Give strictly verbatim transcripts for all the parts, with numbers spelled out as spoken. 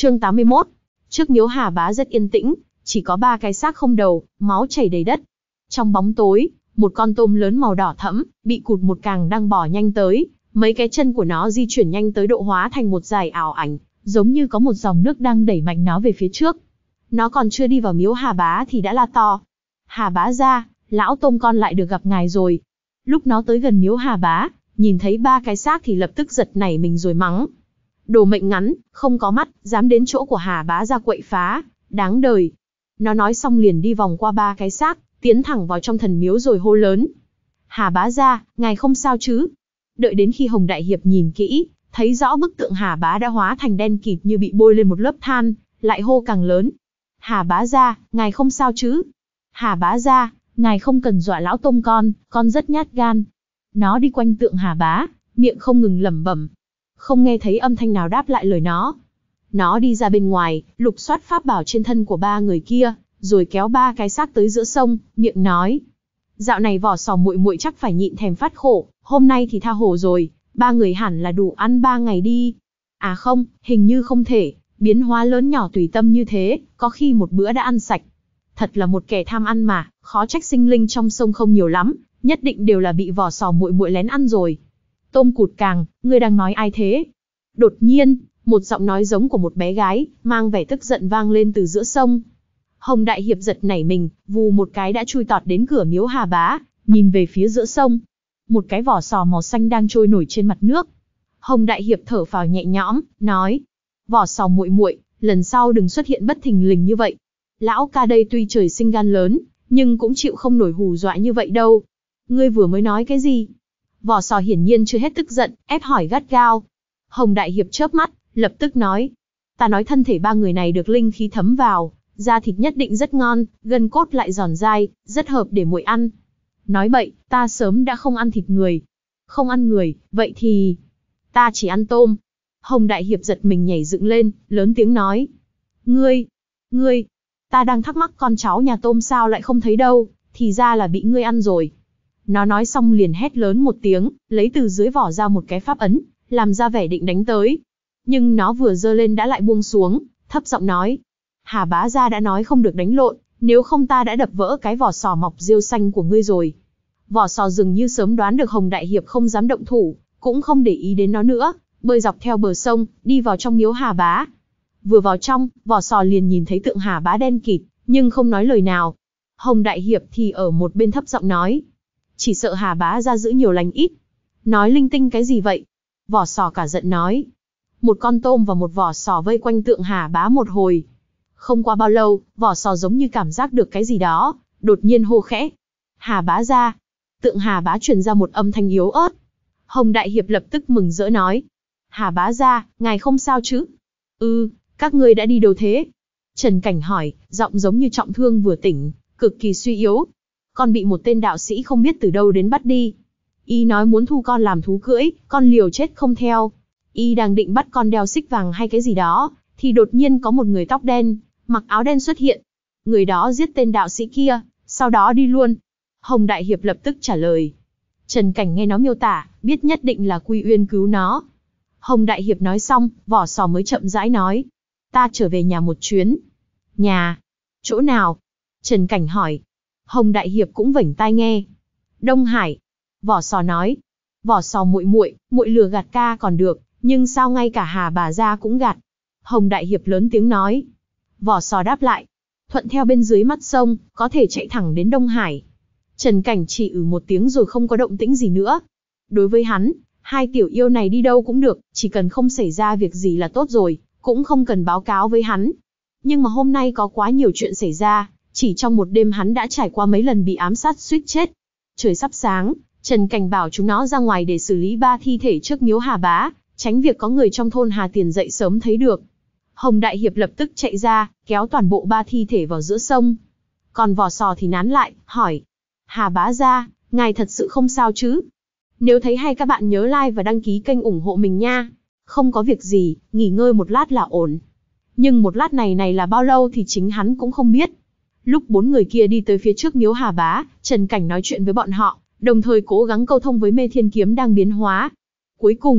Chương tám mươi mốt. Trước miếu Hà Bá rất yên tĩnh, chỉ có ba cái xác không đầu, máu chảy đầy đất. Trong bóng tối, một con tôm lớn màu đỏ thẫm, bị cụt một càng đang bò nhanh tới, mấy cái chân của nó di chuyển nhanh tới độ hóa thành một dải ảo ảnh, giống như có một dòng nước đang đẩy mạnh nó về phía trước. Nó còn chưa đi vào miếu Hà Bá thì đã la to: Hà Bá gia, lão tôm con lại được gặp ngài rồi. Lúc nó tới gần miếu Hà Bá, nhìn thấy ba cái xác thì lập tức giật nảy mình rồi mắng: Đồ mệnh ngắn, không có mắt, dám đến chỗ của Hà Bá gia quậy phá, đáng đời. Nó nói xong liền đi vòng qua ba cái xác, tiến thẳng vào trong thần miếu rồi hô lớn: Hà Bá gia, ngài không sao chứ? Đợi đến khi Hồng Đại Hiệp nhìn kỹ, thấy rõ bức tượng Hà Bá đã hóa thành đen kịt như bị bôi lên một lớp than, lại hô càng lớn: Hà Bá gia, ngài không sao chứ? Hà Bá gia, ngài không cần dọa lão tôm con, con rất nhát gan. Nó đi quanh tượng Hà Bá, miệng không ngừng lẩm bẩm. Không nghe thấy âm thanh nào đáp lại lời nó. Nó đi ra bên ngoài, lục soát pháp bảo trên thân của ba người kia, rồi kéo ba cái xác tới giữa sông, miệng nói: Dạo này Vỏ Sò muội muội chắc phải nhịn thèm phát khổ, hôm nay thì tha hồ rồi, ba người hẳn là đủ ăn ba ngày đi. À không, hình như không thể, biến hóa lớn nhỏ tùy tâm như thế, có khi một bữa đã ăn sạch. Thật là một kẻ tham ăn mà, khó trách sinh linh trong sông không nhiều lắm, nhất định đều là bị Vỏ Sò muội muội lén ăn rồi. Tôm cụt càng, ngươi đang nói ai thế? Đột nhiên, một giọng nói giống của một bé gái, mang vẻ tức giận vang lên từ giữa sông. Hồng Đại Hiệp giật nảy mình, vù một cái đã chui tọt đến cửa miếu Hà Bá, nhìn về phía giữa sông. Một cái vỏ sò màu xanh đang trôi nổi trên mặt nước. Hồng Đại Hiệp thở phào nhẹ nhõm, nói: Vỏ Sò muội muội, lần sau đừng xuất hiện bất thình lình như vậy. Lão ca đây tuy trời sinh gan lớn, nhưng cũng chịu không nổi hù dọa như vậy đâu. Ngươi vừa mới nói cái gì? Vỏ Sò hiển nhiên chưa hết tức giận, ép hỏi gắt gao. Hồng Đại Hiệp chớp mắt, lập tức nói: Ta nói thân thể ba người này được linh khí thấm vào, da thịt nhất định rất ngon, gân cốt lại giòn dai, rất hợp để muội ăn. Nói bậy, ta sớm đã không ăn thịt người. Không ăn người, vậy thì... Ta chỉ ăn tôm. Hồng Đại Hiệp giật mình nhảy dựng lên, lớn tiếng nói: Ngươi, ngươi, ta đang thắc mắc con cháu nhà tôm sao lại không thấy đâu, thì ra là bị ngươi ăn rồi. Nó nói xong liền hét lớn một tiếng, lấy từ dưới vỏ ra một cái pháp ấn, làm ra vẻ định đánh tới. Nhưng nó vừa giơ lên đã lại buông xuống, thấp giọng nói: Hà Bá gia đã nói không được đánh lộn, nếu không ta đã đập vỡ cái vỏ sò mọc rêu xanh của ngươi rồi. Vỏ sò dường như sớm đoán được Hồng Đại Hiệp không dám động thủ, cũng không để ý đến nó nữa, bơi dọc theo bờ sông, đi vào trong miếu Hà Bá. Vừa vào trong, vỏ sò liền nhìn thấy tượng Hà Bá đen kịt, nhưng không nói lời nào. Hồng Đại Hiệp thì ở một bên thấp giọng nói: Chỉ sợ Hà Bá gia giữ nhiều lành ít. Nói linh tinh cái gì vậy? Vỏ sò cả giận nói. Một con tôm và một vỏ sò vây quanh tượng Hà Bá một hồi. Không qua bao lâu, vỏ sò giống như cảm giác được cái gì đó, đột nhiên hô khẽ: Hà Bá gia. Tượng Hà Bá truyền ra một âm thanh yếu ớt. Hồng Đại Hiệp lập tức mừng rỡ nói: Hà Bá gia, ngài không sao chứ? Ừ, các ngươi đã đi đâu thế? Trần Cảnh hỏi, giọng giống như trọng thương vừa tỉnh, cực kỳ suy yếu. Con bị một tên đạo sĩ không biết từ đâu đến bắt đi. Y nói muốn thu con làm thú cưỡi, con liều chết không theo. Y đang định bắt con đeo xích vàng hay cái gì đó, thì đột nhiên có một người tóc đen, mặc áo đen xuất hiện. Người đó giết tên đạo sĩ kia, sau đó đi luôn. Hồng Đại Hiệp lập tức trả lời. Trần Cảnh nghe nó miêu tả, biết nhất định là Quy Uyên cứu nó. Hồng Đại Hiệp nói xong, vỏ sò mới chậm rãi nói: Ta trở về nhà một chuyến. Nhà? Chỗ nào? Trần Cảnh hỏi. Hồng Đại Hiệp cũng vểnh tai nghe. Đông Hải. Vỏ sò nói. Vỏ sò muội muội, muội lừa gạt ca còn được, nhưng sao ngay cả Hà bà gia cũng gạt? Hồng Đại Hiệp lớn tiếng nói. Vỏ sò đáp lại. Thuận theo bên dưới mắt sông, có thể chạy thẳng đến Đông Hải. Trần Cảnh chỉ ử một tiếng rồi không có động tĩnh gì nữa. Đối với hắn, hai tiểu yêu này đi đâu cũng được, chỉ cần không xảy ra việc gì là tốt rồi, cũng không cần báo cáo với hắn. Nhưng mà hôm nay có quá nhiều chuyện xảy ra, chỉ trong một đêm hắn đã trải qua mấy lần bị ám sát suýt chết. Trời sắp sáng, Trần Cảnh bảo chúng nó ra ngoài để xử lý ba thi thể trước miếu Hà Bá, tránh việc có người trong thôn Hà Tiền dậy sớm thấy được. Hồng Đại Hiệp lập tức chạy ra, kéo toàn bộ ba thi thể vào giữa sông. Còn vỏ sò thì nán lại, hỏi: Hà Bá gia, ngài thật sự không sao chứ? Nếu thấy hay các bạn nhớ like và đăng ký kênh ủng hộ mình nha. Không có việc gì, nghỉ ngơi một lát là ổn. Nhưng một lát này này là bao lâu thì chính hắn cũng không biết. Lúc bốn người kia đi tới phía trước miếu Hà Bá, Trần Cảnh nói chuyện với bọn họ, đồng thời cố gắng câu thông với Mê Thiên Kiếm đang biến hóa. Cuối cùng,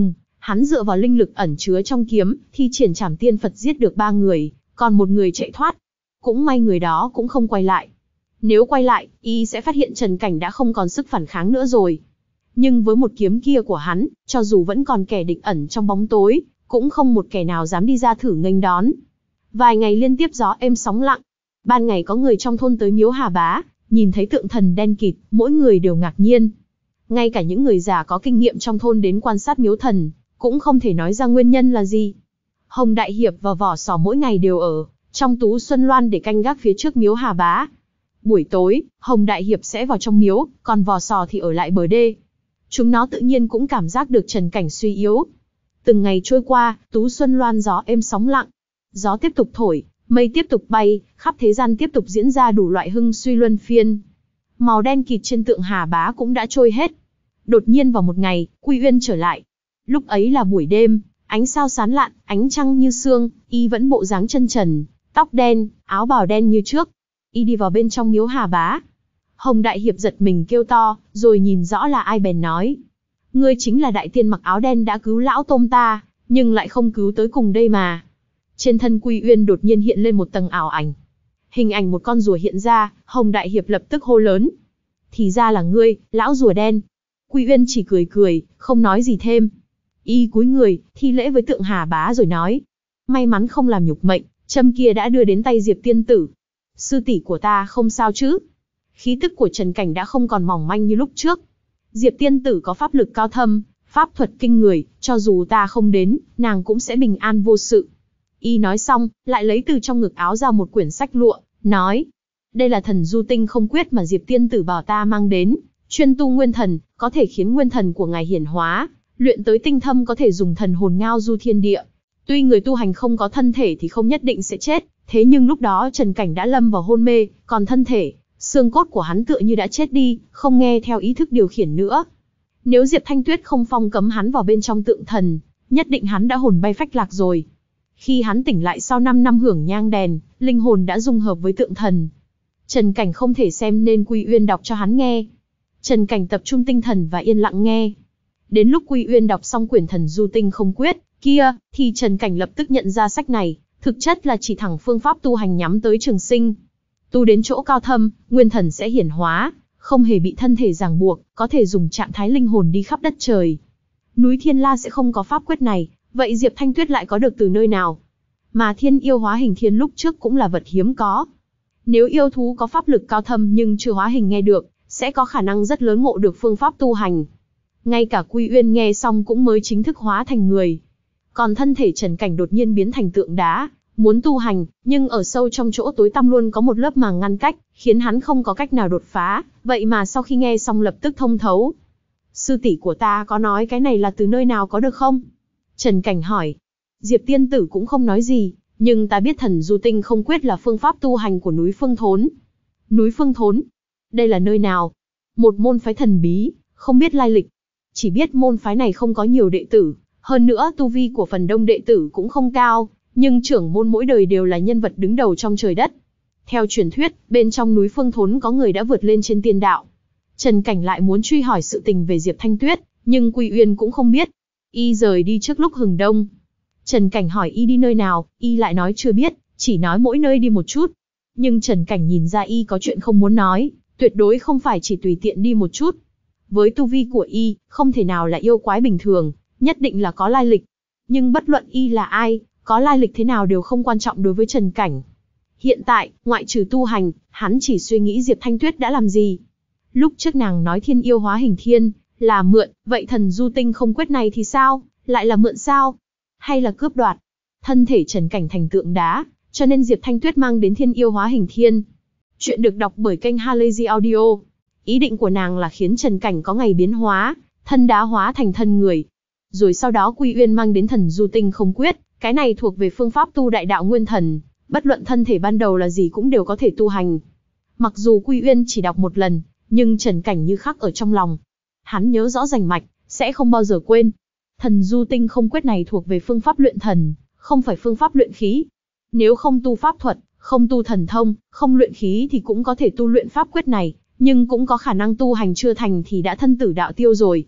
Hắn dựa vào linh lực ẩn chứa trong kiếm, thi triển Trảm Tiên Phật giết được ba người, còn một người chạy thoát. Cũng may người đó cũng không quay lại. Nếu quay lại, y sẽ phát hiện Trần Cảnh đã không còn sức phản kháng nữa rồi. Nhưng với một kiếm kia của hắn, cho dù vẫn còn kẻ địch ẩn trong bóng tối, cũng không một kẻ nào dám đi ra thử nghênh đón. Vài ngày liên tiếp gió êm sóng lặng. Ban ngày có người trong thôn tới miếu Hà Bá, nhìn thấy tượng thần đen kịt, mỗi người đều ngạc nhiên. Ngay cả những người già có kinh nghiệm trong thôn đến quan sát miếu thần, cũng không thể nói ra nguyên nhân là gì. Hồng Đại Hiệp và Vỏ Sò mỗi ngày đều ở trong Tú Xuân Loan để canh gác phía trước miếu Hà Bá. Buổi tối, Hồng Đại Hiệp sẽ vào trong miếu, còn Vỏ Sò thì ở lại bờ đê. Chúng nó tự nhiên cũng cảm giác được Trần Cảnh suy yếu. Từng ngày trôi qua, Tú Xuân Loan gió êm sóng lặng. Gió tiếp tục thổi, mây tiếp tục bay, khắp thế gian tiếp tục diễn ra đủ loại hưng suy luân phiên. Màu đen kịt trên tượng Hà Bá cũng đã trôi hết. Đột nhiên vào một ngày, Quy Uyên trở lại. Lúc ấy là buổi đêm, ánh sao sáng lạn, ánh trăng như sương, y vẫn bộ dáng chân trần, tóc đen, áo bào đen như trước. Y đi vào bên trong miếu Hà Bá. Hồng Đại Hiệp giật mình kêu to, rồi nhìn rõ là ai bèn nói. Ngươi chính là đại tiên mặc áo đen đã cứu lão tôm ta, nhưng lại không cứu tới cùng đây mà. Trên thân Quy Uyên đột nhiên hiện lên một tầng ảo ảnh. Hình ảnh một con rùa hiện ra, Hồng Đại Hiệp lập tức hô lớn. Thì ra là ngươi, lão rùa đen. Quy Uyên chỉ cười cười, không nói gì thêm. Y cúi người, thi lễ với tượng Hà Bá rồi nói. May mắn không làm nhục mệnh, châm kia đã đưa đến tay Diệp tiên tử. Sư tỷ của ta không sao chứ? Khí tức của Trần Cảnh đã không còn mỏng manh như lúc trước. Diệp tiên tử có pháp lực cao thâm, pháp thuật kinh người, cho dù ta không đến, nàng cũng sẽ bình an vô sự. Y nói xong, lại lấy từ trong ngực áo ra một quyển sách lụa, nói. Đây là thần du tinh không quyết mà Diệp tiên tử bảo ta mang đến, chuyên tu nguyên thần, có thể khiến nguyên thần của ngài hiển hóa, luyện tới tinh thâm có thể dùng thần hồn ngao du thiên địa. Tuy người tu hành không có thân thể thì không nhất định sẽ chết, thế nhưng lúc đó Trần Cảnh đã lâm vào hôn mê, còn thân thể, xương cốt của hắn tựa như đã chết đi, không nghe theo ý thức điều khiển nữa. Nếu Diệp Thanh Tuyết không phong cấm hắn vào bên trong tượng thần, nhất định hắn đã hồn bay phách lạc rồi. Khi hắn tỉnh lại sau năm năm hưởng nhang đèn, linh hồn đã dung hợp với tượng thần. Trần Cảnh không thể xem nên Quy Uyên đọc cho hắn nghe. Trần Cảnh tập trung tinh thần và yên lặng nghe. Đến lúc Quy Uyên đọc xong quyển thần du tinh không quyết kia, thì Trần Cảnh lập tức nhận ra sách này, thực chất là chỉ thẳng phương pháp tu hành nhắm tới trường sinh. Tu đến chỗ cao thâm, nguyên thần sẽ hiển hóa, không hề bị thân thể ràng buộc, có thể dùng trạng thái linh hồn đi khắp đất trời. Núi Thiên La sẽ không có pháp quyết này, vậy Diệp Thanh Tuyết lại có được từ nơi nào? Mà thiên yêu hóa hình thiên lúc trước cũng là vật hiếm có. Nếu yêu thú có pháp lực cao thâm nhưng chưa hóa hình nghe được, sẽ có khả năng rất lớn ngộ được phương pháp tu hành. Ngay cả Quy Uyên nghe xong cũng mới chính thức hóa thành người. Còn thân thể Trần Cảnh đột nhiên biến thành tượng đá, muốn tu hành, nhưng ở sâu trong chỗ tối tăm luôn có một lớp màng ngăn cách, khiến hắn không có cách nào đột phá, vậy mà sau khi nghe xong lập tức thông thấu. Sư tỷ của ta có nói cái này là từ nơi nào có được không? Trần Cảnh hỏi. Diệp tiên tử cũng không nói gì, nhưng ta biết thần du tinh không quyết là phương pháp tu hành của núi Phương Thốn. Núi Phương Thốn? Đây là nơi nào? Một môn phái thần bí, không biết lai lịch. Chỉ biết môn phái này không có nhiều đệ tử, hơn nữa tu vi của phần đông đệ tử cũng không cao, nhưng trưởng môn mỗi đời đều là nhân vật đứng đầu trong trời đất. Theo truyền thuyết, bên trong núi Phương Thốn có người đã vượt lên trên tiên đạo. Trần Cảnh lại muốn truy hỏi sự tình về Diệp Thanh Tuyết, nhưng Quy Uyên cũng không biết. Y rời đi trước lúc hừng đông. Trần Cảnh hỏi y đi nơi nào, y lại nói chưa biết, chỉ nói mỗi nơi đi một chút. Nhưng Trần Cảnh nhìn ra y có chuyện không muốn nói, tuyệt đối không phải chỉ tùy tiện đi một chút. Với tu vi của y, không thể nào là yêu quái bình thường, nhất định là có lai lịch. Nhưng bất luận y là ai, có lai lịch thế nào đều không quan trọng đối với Trần Cảnh. Hiện tại, ngoại trừ tu hành, hắn chỉ suy nghĩ Diệp Thanh Tuyết đã làm gì. Lúc trước nàng nói thiên yêu hóa hình thiên, là mượn, vậy thần du tinh không quyết này thì sao, lại là mượn sao? Hay là cướp đoạt? Thân thể Trần Cảnh thành tượng đá, cho nên Diệp Thanh Tuyết mang đến thiên yêu hóa hình thiên. Chuyện được đọc bởi kênh Halazy Audio. Ý định của nàng là khiến Trần Cảnh có ngày biến hóa, thân đá hóa thành thân người. Rồi sau đó Quy Uyên mang đến thần du tinh không quyết, cái này thuộc về phương pháp tu đại đạo nguyên thần, bất luận thân thể ban đầu là gì cũng đều có thể tu hành. Mặc dù Quy Uyên chỉ đọc một lần, nhưng Trần Cảnh như khắc ở trong lòng. Hắn nhớ rõ rành mạch, sẽ không bao giờ quên. Thần du tinh không quyết này thuộc về phương pháp luyện thần, không phải phương pháp luyện khí. Nếu không tu pháp thuật, không tu thần thông, không luyện khí thì cũng có thể tu luyện pháp quyết này, nhưng cũng có khả năng tu hành chưa thành thì đã thân tử đạo tiêu rồi.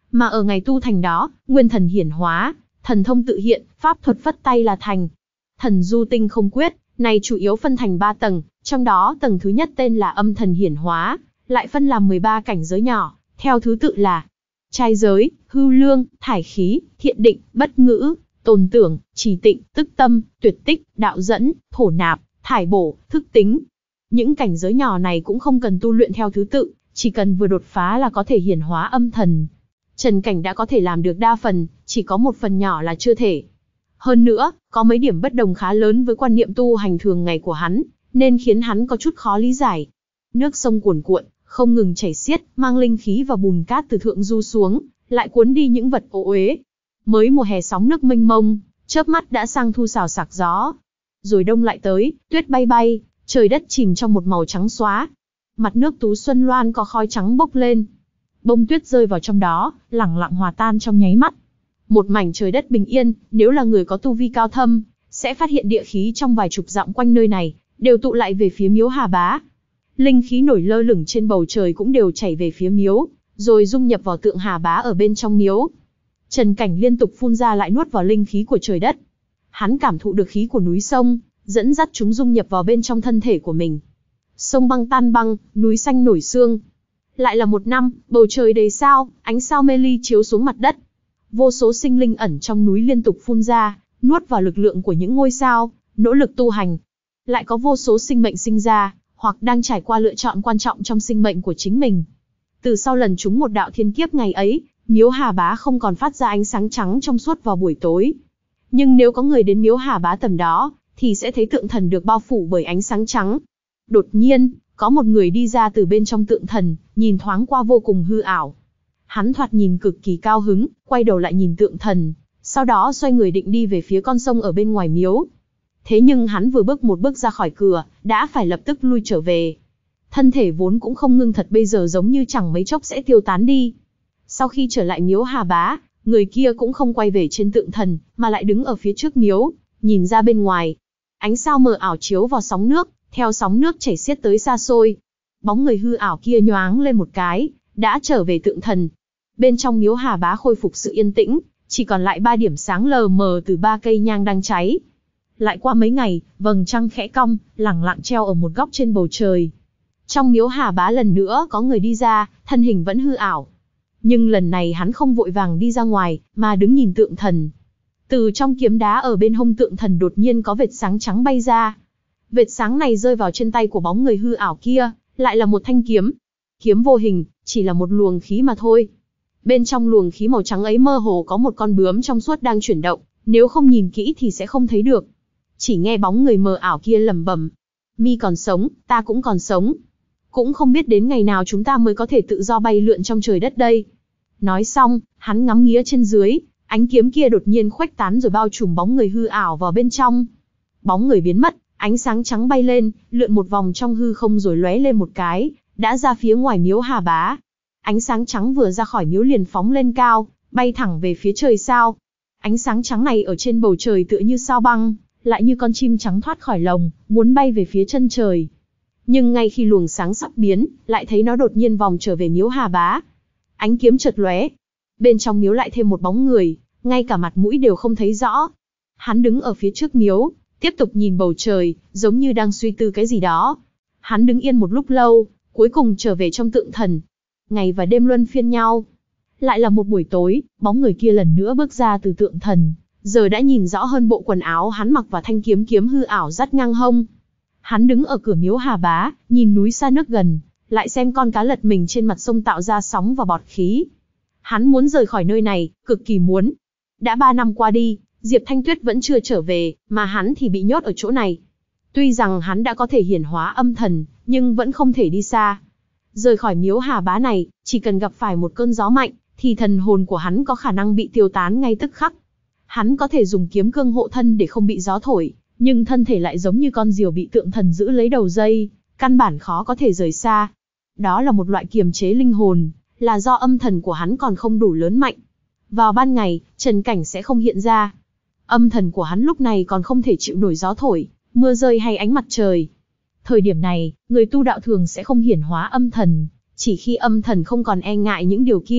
Mà ở ngày tu thành đó, nguyên thần hiển hóa, thần thông tự hiện, pháp thuật phất tay là thành. Thần du tinh không quyết, này chủ yếu phân thành ba tầng, trong đó tầng thứ nhất tên là âm thần hiển hóa, lại phân làm mười ba cảnh giới nhỏ, theo thứ tự là trai giới, hưu lương, thải khí, thiện định, bất ngữ, tồn tưởng, trì tịnh, tức tâm, tuyệt tích, đạo dẫn, thổ nạp, thải bổ, thức tính. Những cảnh giới nhỏ này cũng không cần tu luyện theo thứ tự, chỉ cần vừa đột phá là có thể hiển hóa âm thần. Trần Cảnh đã có thể làm được đa phần, chỉ có một phần nhỏ là chưa thể. Hơn nữa, có mấy điểm bất đồng khá lớn với quan niệm tu hành thường ngày của hắn, nên khiến hắn có chút khó lý giải. Nước sông cuồn cuộn, không ngừng chảy xiết, mang linh khí và bùn cát từ thượng du xuống, lại cuốn đi những vật ô uế. Mới mùa hè sóng nước mênh mông, chớp mắt đã sang thu xào xạc gió. Rồi đông lại tới, tuyết bay bay, trời đất chìm trong một màu trắng xóa. Mặt nước Tú Xuân Loan có khói trắng bốc lên. Bông tuyết rơi vào trong đó, lẳng lặng hòa tan trong nháy mắt. Một mảnh trời đất bình yên, nếu là người có tu vi cao thâm, sẽ phát hiện địa khí trong vài chục dặm quanh nơi này, đều tụ lại về phía miếu Hà Bá. Linh khí nổi lơ lửng trên bầu trời cũng đều chảy về phía miếu, rồi dung nhập vào tượng Hà Bá ở bên trong miếu. Trần Cảnh liên tục phun ra lại nuốt vào linh khí của trời đất. Hắn cảm thụ được khí của núi sông, dẫn dắt chúng dung nhập vào bên trong thân thể của mình. Sông băng tan băng, núi xanh nổi sương. Lại là một năm, bầu trời đầy sao, ánh sao mê ly chiếu xuống mặt đất. Vô số sinh linh ẩn trong núi liên tục phun ra, nuốt vào lực lượng của những ngôi sao, nỗ lực tu hành. Lại có vô số sinh mệnh sinh ra, hoặc đang trải qua lựa chọn quan trọng trong sinh mệnh của chính mình. Từ sau lần trúng một đạo thiên kiếp ngày ấy, miếu Hà Bá không còn phát ra ánh sáng trắng trong suốt vào buổi tối. Nhưng nếu có người đến miếu Hà Bá tầm đó, thì sẽ thấy tượng thần được bao phủ bởi ánh sáng trắng. Đột nhiên, có một người đi ra từ bên trong tượng thần, nhìn thoáng qua vô cùng hư ảo. Hắn thoạt nhìn cực kỳ cao hứng, quay đầu lại nhìn tượng thần, sau đó xoay người định đi về phía con sông ở bên ngoài miếu. Thế nhưng hắn vừa bước một bước ra khỏi cửa, đã phải lập tức lui trở về. Thân thể vốn cũng không ngưng thật bây giờ giống như chẳng mấy chốc sẽ tiêu tán đi. Sau khi trở lại miếu Hà Bá, người kia cũng không quay về trên tượng thần, mà lại đứng ở phía trước miếu, nhìn ra bên ngoài. Ánh sao mờ ảo chiếu vào sóng nước, theo sóng nước chảy xiết tới xa xôi. Bóng người hư ảo kia nhoáng lên một cái, đã trở về tượng thần. Bên trong miếu Hà Bá khôi phục sự yên tĩnh, chỉ còn lại ba điểm sáng lờ mờ từ ba cây nhang đang cháy. Lại qua mấy ngày, vầng trăng khẽ cong, lẳng lặng treo ở một góc trên bầu trời. Trong miếu Hà Bá lần nữa có người đi ra, thân hình vẫn hư ảo. Nhưng lần này hắn không vội vàng đi ra ngoài, mà đứng nhìn tượng thần. Từ trong kiếm đá ở bên hông tượng thần đột nhiên có vệt sáng trắng bay ra. Vệt sáng này rơi vào trên tay của bóng người hư ảo kia, lại là một thanh kiếm. Kiếm vô hình, chỉ là một luồng khí mà thôi. Bên trong luồng khí màu trắng ấy mơ hồ có một con bướm trong suốt đang chuyển động, nếu không nhìn kỹ thì sẽ không thấy được. Chỉ nghe bóng người mờ ảo kia lẩm bẩm: "Mi còn sống, ta cũng còn sống. Cũng không biết đến ngày nào chúng ta mới có thể tự do bay lượn trong trời đất đây." Nói xong, hắn ngắm nghía trên dưới, ánh kiếm kia đột nhiên khuếch tán rồi bao trùm bóng người hư ảo vào bên trong. Bóng người biến mất, ánh sáng trắng bay lên, lượn một vòng trong hư không rồi lóe lên một cái, đã ra phía ngoài miếu Hà Bá. Ánh sáng trắng vừa ra khỏi miếu liền phóng lên cao, bay thẳng về phía trời sao. Ánh sáng trắng này ở trên bầu trời tựa như sao băng, lại như con chim trắng thoát khỏi lồng, muốn bay về phía chân trời. Nhưng ngay khi luồng sáng sắp biến, lại thấy nó đột nhiên vòng trở về miếu Hà Bá. Ánh kiếm chợt lóe, bên trong miếu lại thêm một bóng người, ngay cả mặt mũi đều không thấy rõ. Hắn đứng ở phía trước miếu, tiếp tục nhìn bầu trời, giống như đang suy tư cái gì đó. Hắn đứng yên một lúc lâu, cuối cùng trở về trong tượng thần. Ngày và đêm luân phiên nhau. Lại là một buổi tối, bóng người kia lần nữa bước ra từ tượng thần, giờ đã nhìn rõ hơn bộ quần áo hắn mặc và thanh kiếm kiếm hư ảo dắt ngang hông. Hắn đứng ở cửa miếu Hà Bá, nhìn núi xa nước gần, lại xem con cá lật mình trên mặt sông tạo ra sóng và bọt khí. Hắn muốn rời khỏi nơi này, cực kỳ muốn. Đã ba năm qua đi, Diệp Thanh Tuyết vẫn chưa trở về, mà hắn thì bị nhốt ở chỗ này. Tuy rằng hắn đã có thể hiển hóa âm thần, nhưng vẫn không thể đi xa. Rời khỏi miếu Hà Bá này, chỉ cần gặp phải một cơn gió mạnh, thì thần hồn của hắn có khả năng bị tiêu tán ngay tức khắc. Hắn có thể dùng kiếm cương hộ thân để không bị gió thổi, nhưng thân thể lại giống như con diều bị tượng thần giữ lấy đầu dây, căn bản khó có thể rời xa. Đó là một loại kiềm chế linh hồn, là do âm thần của hắn còn không đủ lớn mạnh. Vào ban ngày, Trần Cảnh sẽ không hiện ra. Âm thần của hắn lúc này còn không thể chịu nổi gió thổi, mưa rơi hay ánh mặt trời. Thời điểm này, người tu đạo thường sẽ không hiển hóa âm thần, chỉ khi âm thần không còn e ngại những điều kia,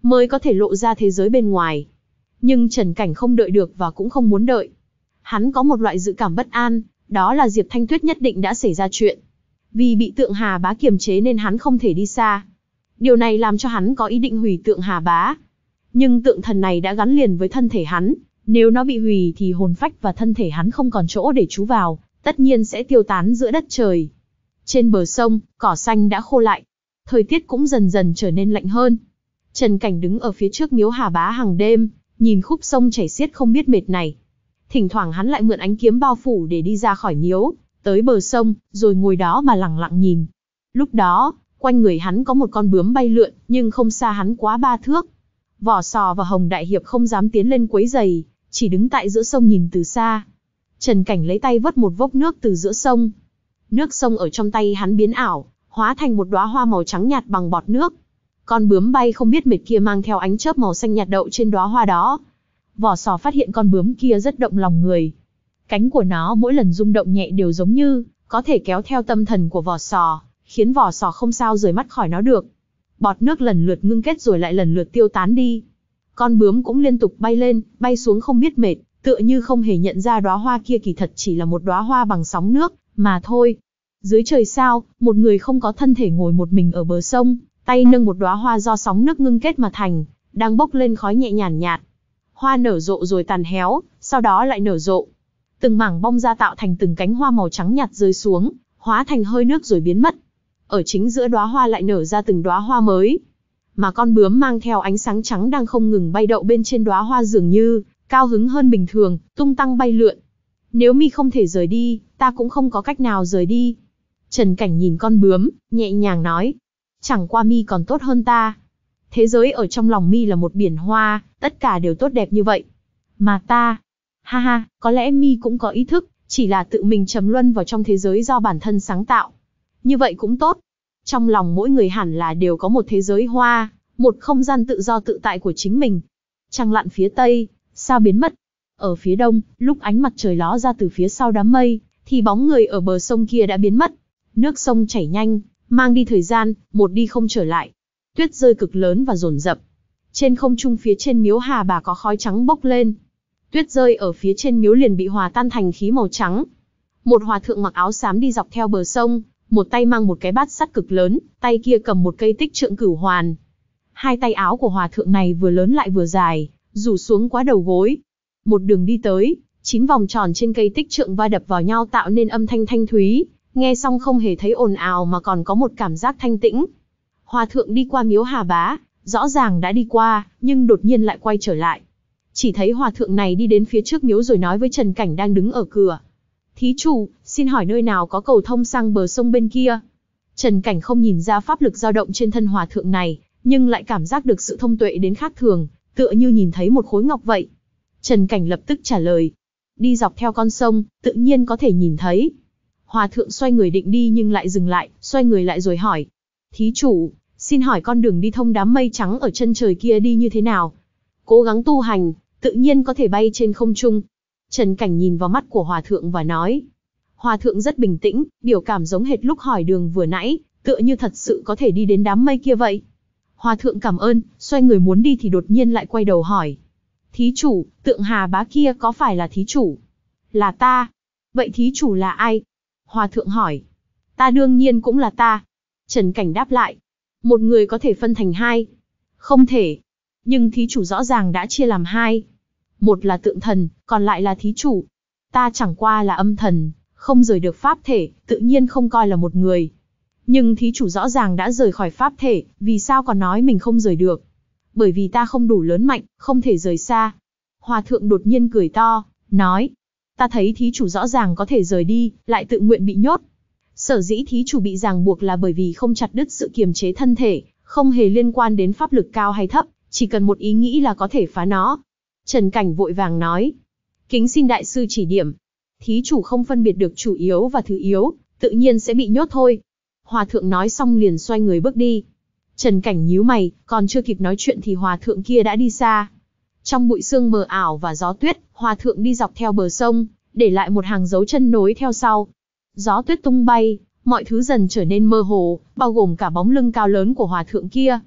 mới có thể lộ ra thế giới bên ngoài. Nhưng Trần Cảnh không đợi được và cũng không muốn đợi. Hắn có một loại dự cảm bất an, đó là Diệp Thanh Tuyết nhất định đã xảy ra chuyện. Vì bị Tượng Hà Bá kiềm chế nên hắn không thể đi xa. Điều này làm cho hắn có ý định hủy Tượng Hà Bá. Nhưng tượng thần này đã gắn liền với thân thể hắn, nếu nó bị hủy thì hồn phách và thân thể hắn không còn chỗ để trú vào, tất nhiên sẽ tiêu tán giữa đất trời. Trên bờ sông, cỏ xanh đã khô lại. Thời tiết cũng dần dần trở nên lạnh hơn. Trần Cảnh đứng ở phía trước miếu Hà Bá hàng đêm, nhìn khúc sông chảy xiết không biết mệt này. Thỉnh thoảng hắn lại mượn ánh kiếm bao phủ để đi ra khỏi miếu, tới bờ sông, rồi ngồi đó mà lặng lặng nhìn. Lúc đó, quanh người hắn có một con bướm bay lượn, nhưng không xa hắn quá ba thước. Vỏ Sò và Hồng Đại Hiệp không dám tiến lên quấy rầy, chỉ đứng tại giữa sông nhìn từ xa. Trần Cảnh lấy tay vớt một vốc nước từ giữa sông. Nước sông ở trong tay hắn biến ảo, hóa thành một đóa hoa màu trắng nhạt bằng bọt nước. Con bướm bay không biết mệt kia mang theo ánh chớp màu xanh nhạt đậu trên đóa hoa đó. Vỏ Sò phát hiện con bướm kia rất động lòng người. Cánh của nó mỗi lần rung động nhẹ đều giống như có thể kéo theo tâm thần của Vỏ Sò, khiến Vỏ Sò không sao rời mắt khỏi nó được. Bọt nước lần lượt ngưng kết rồi lại lần lượt tiêu tán đi. Con bướm cũng liên tục bay lên, bay xuống không biết mệt, tựa như không hề nhận ra đóa hoa kia kỳ thật chỉ là một đóa hoa bằng sóng nước mà thôi. Dưới trời sao, một người không có thân thể ngồi một mình ở bờ sông, tay nâng một đóa hoa do sóng nước ngưng kết mà thành, đang bốc lên khói nhẹ nhàn nhạt. Hoa nở rộ rồi tàn héo, sau đó lại nở rộ. Từng mảng bong ra tạo thành từng cánh hoa màu trắng nhạt rơi xuống, hóa thành hơi nước rồi biến mất. Ở chính giữa đóa hoa lại nở ra từng đóa hoa mới. Mà con bướm mang theo ánh sáng trắng đang không ngừng bay đậu bên trên đóa hoa dường như cao hứng hơn bình thường, tung tăng bay lượn. Nếu mi không thể rời đi, ta cũng không có cách nào rời đi. Trần Cảnh nhìn con bướm, nhẹ nhàng nói. Chẳng qua mi còn tốt hơn ta. Thế giới ở trong lòng mi là một biển hoa, tất cả đều tốt đẹp như vậy. Mà ta, ha ha, có lẽ mi cũng có ý thức, chỉ là tự mình trầm luân vào trong thế giới do bản thân sáng tạo. Như vậy cũng tốt. Trong lòng mỗi người hẳn là đều có một thế giới hoa, một không gian tự do tự tại của chính mình. Trăng lặn phía tây, sao biến mất. Ở phía đông, lúc ánh mặt trời ló ra từ phía sau đám mây, thì bóng người ở bờ sông kia đã biến mất. Nước sông chảy nhanh, mang đi thời gian, một đi không trở lại. Tuyết rơi cực lớn và dồn dập. Trên không trung phía trên miếu Hà Bà có khói trắng bốc lên. Tuyết rơi ở phía trên miếu liền bị hòa tan thành khí màu trắng. Một hòa thượng mặc áo xám đi dọc theo bờ sông, một tay mang một cái bát sắt cực lớn, tay kia cầm một cây tích trượng cửu hoàn. Hai tay áo của hòa thượng này vừa lớn lại vừa dài, rủ xuống quá đầu gối. Một đường đi tới, chín vòng tròn trên cây tích trượng va đập vào nhau tạo nên âm thanh thanh thúy, nghe xong không hề thấy ồn ào mà còn có một cảm giác thanh tĩnh. Hòa thượng đi qua miếu Hà Bá, rõ ràng đã đi qua, nhưng đột nhiên lại quay trở lại. Chỉ thấy hòa thượng này đi đến phía trước miếu rồi nói với Trần Cảnh đang đứng ở cửa. Thí chủ, xin hỏi nơi nào có cầu thông sang bờ sông bên kia? Trần Cảnh không nhìn ra pháp lực dao động trên thân hòa thượng này, nhưng lại cảm giác được sự thông tuệ đến khác thường, tựa như nhìn thấy một khối ngọc vậy. Trần Cảnh lập tức trả lời. Đi dọc theo con sông, tự nhiên có thể nhìn thấy. Hòa thượng xoay người định đi nhưng lại dừng lại, xoay người lại rồi hỏi. Thí chủ, xin hỏi con đường đi thông đám mây trắng ở chân trời kia đi như thế nào? Cố gắng tu hành, tự nhiên có thể bay trên không trung. Trần Cảnh nhìn vào mắt của hòa thượng và nói. Hòa thượng rất bình tĩnh, biểu cảm giống hệt lúc hỏi đường vừa nãy, tựa như thật sự có thể đi đến đám mây kia vậy. Hòa thượng cảm ơn, xoay người muốn đi thì đột nhiên lại quay đầu hỏi. Thí chủ, Tượng Hà Bá kia có phải là thí chủ? Là ta. Vậy thí chủ là ai? Hòa thượng hỏi. Ta đương nhiên cũng là ta. Trần Cảnh đáp lại. Một người có thể phân thành hai. Không thể. Nhưng thí chủ rõ ràng đã chia làm hai. Một là tượng thần, còn lại là thí chủ. Ta chẳng qua là âm thần, không rời được pháp thể, tự nhiên không coi là một người. Nhưng thí chủ rõ ràng đã rời khỏi pháp thể, vì sao còn nói mình không rời được? Bởi vì ta không đủ lớn mạnh, không thể rời xa. Hòa thượng đột nhiên cười to, nói. Ta thấy thí chủ rõ ràng có thể rời đi, lại tự nguyện bị nhốt. Sở dĩ thí chủ bị ràng buộc là bởi vì không chặt đứt sự kiềm chế thân thể, không hề liên quan đến pháp lực cao hay thấp, chỉ cần một ý nghĩ là có thể phá nó. Trần Cảnh vội vàng nói. Kính xin đại sư chỉ điểm. Thí chủ không phân biệt được chủ yếu và thứ yếu, tự nhiên sẽ bị nhốt thôi. Hòa thượng nói xong liền xoay người bước đi. Trần Cảnh nhíu mày, còn chưa kịp nói chuyện thì hòa thượng kia đã đi xa. Trong bụi sương mờ ảo và gió tuyết, hòa thượng đi dọc theo bờ sông, để lại một hàng dấu chân nối theo sau. Gió tuyết tung bay, mọi thứ dần trở nên mơ hồ, bao gồm cả bóng lưng cao lớn của hòa thượng kia.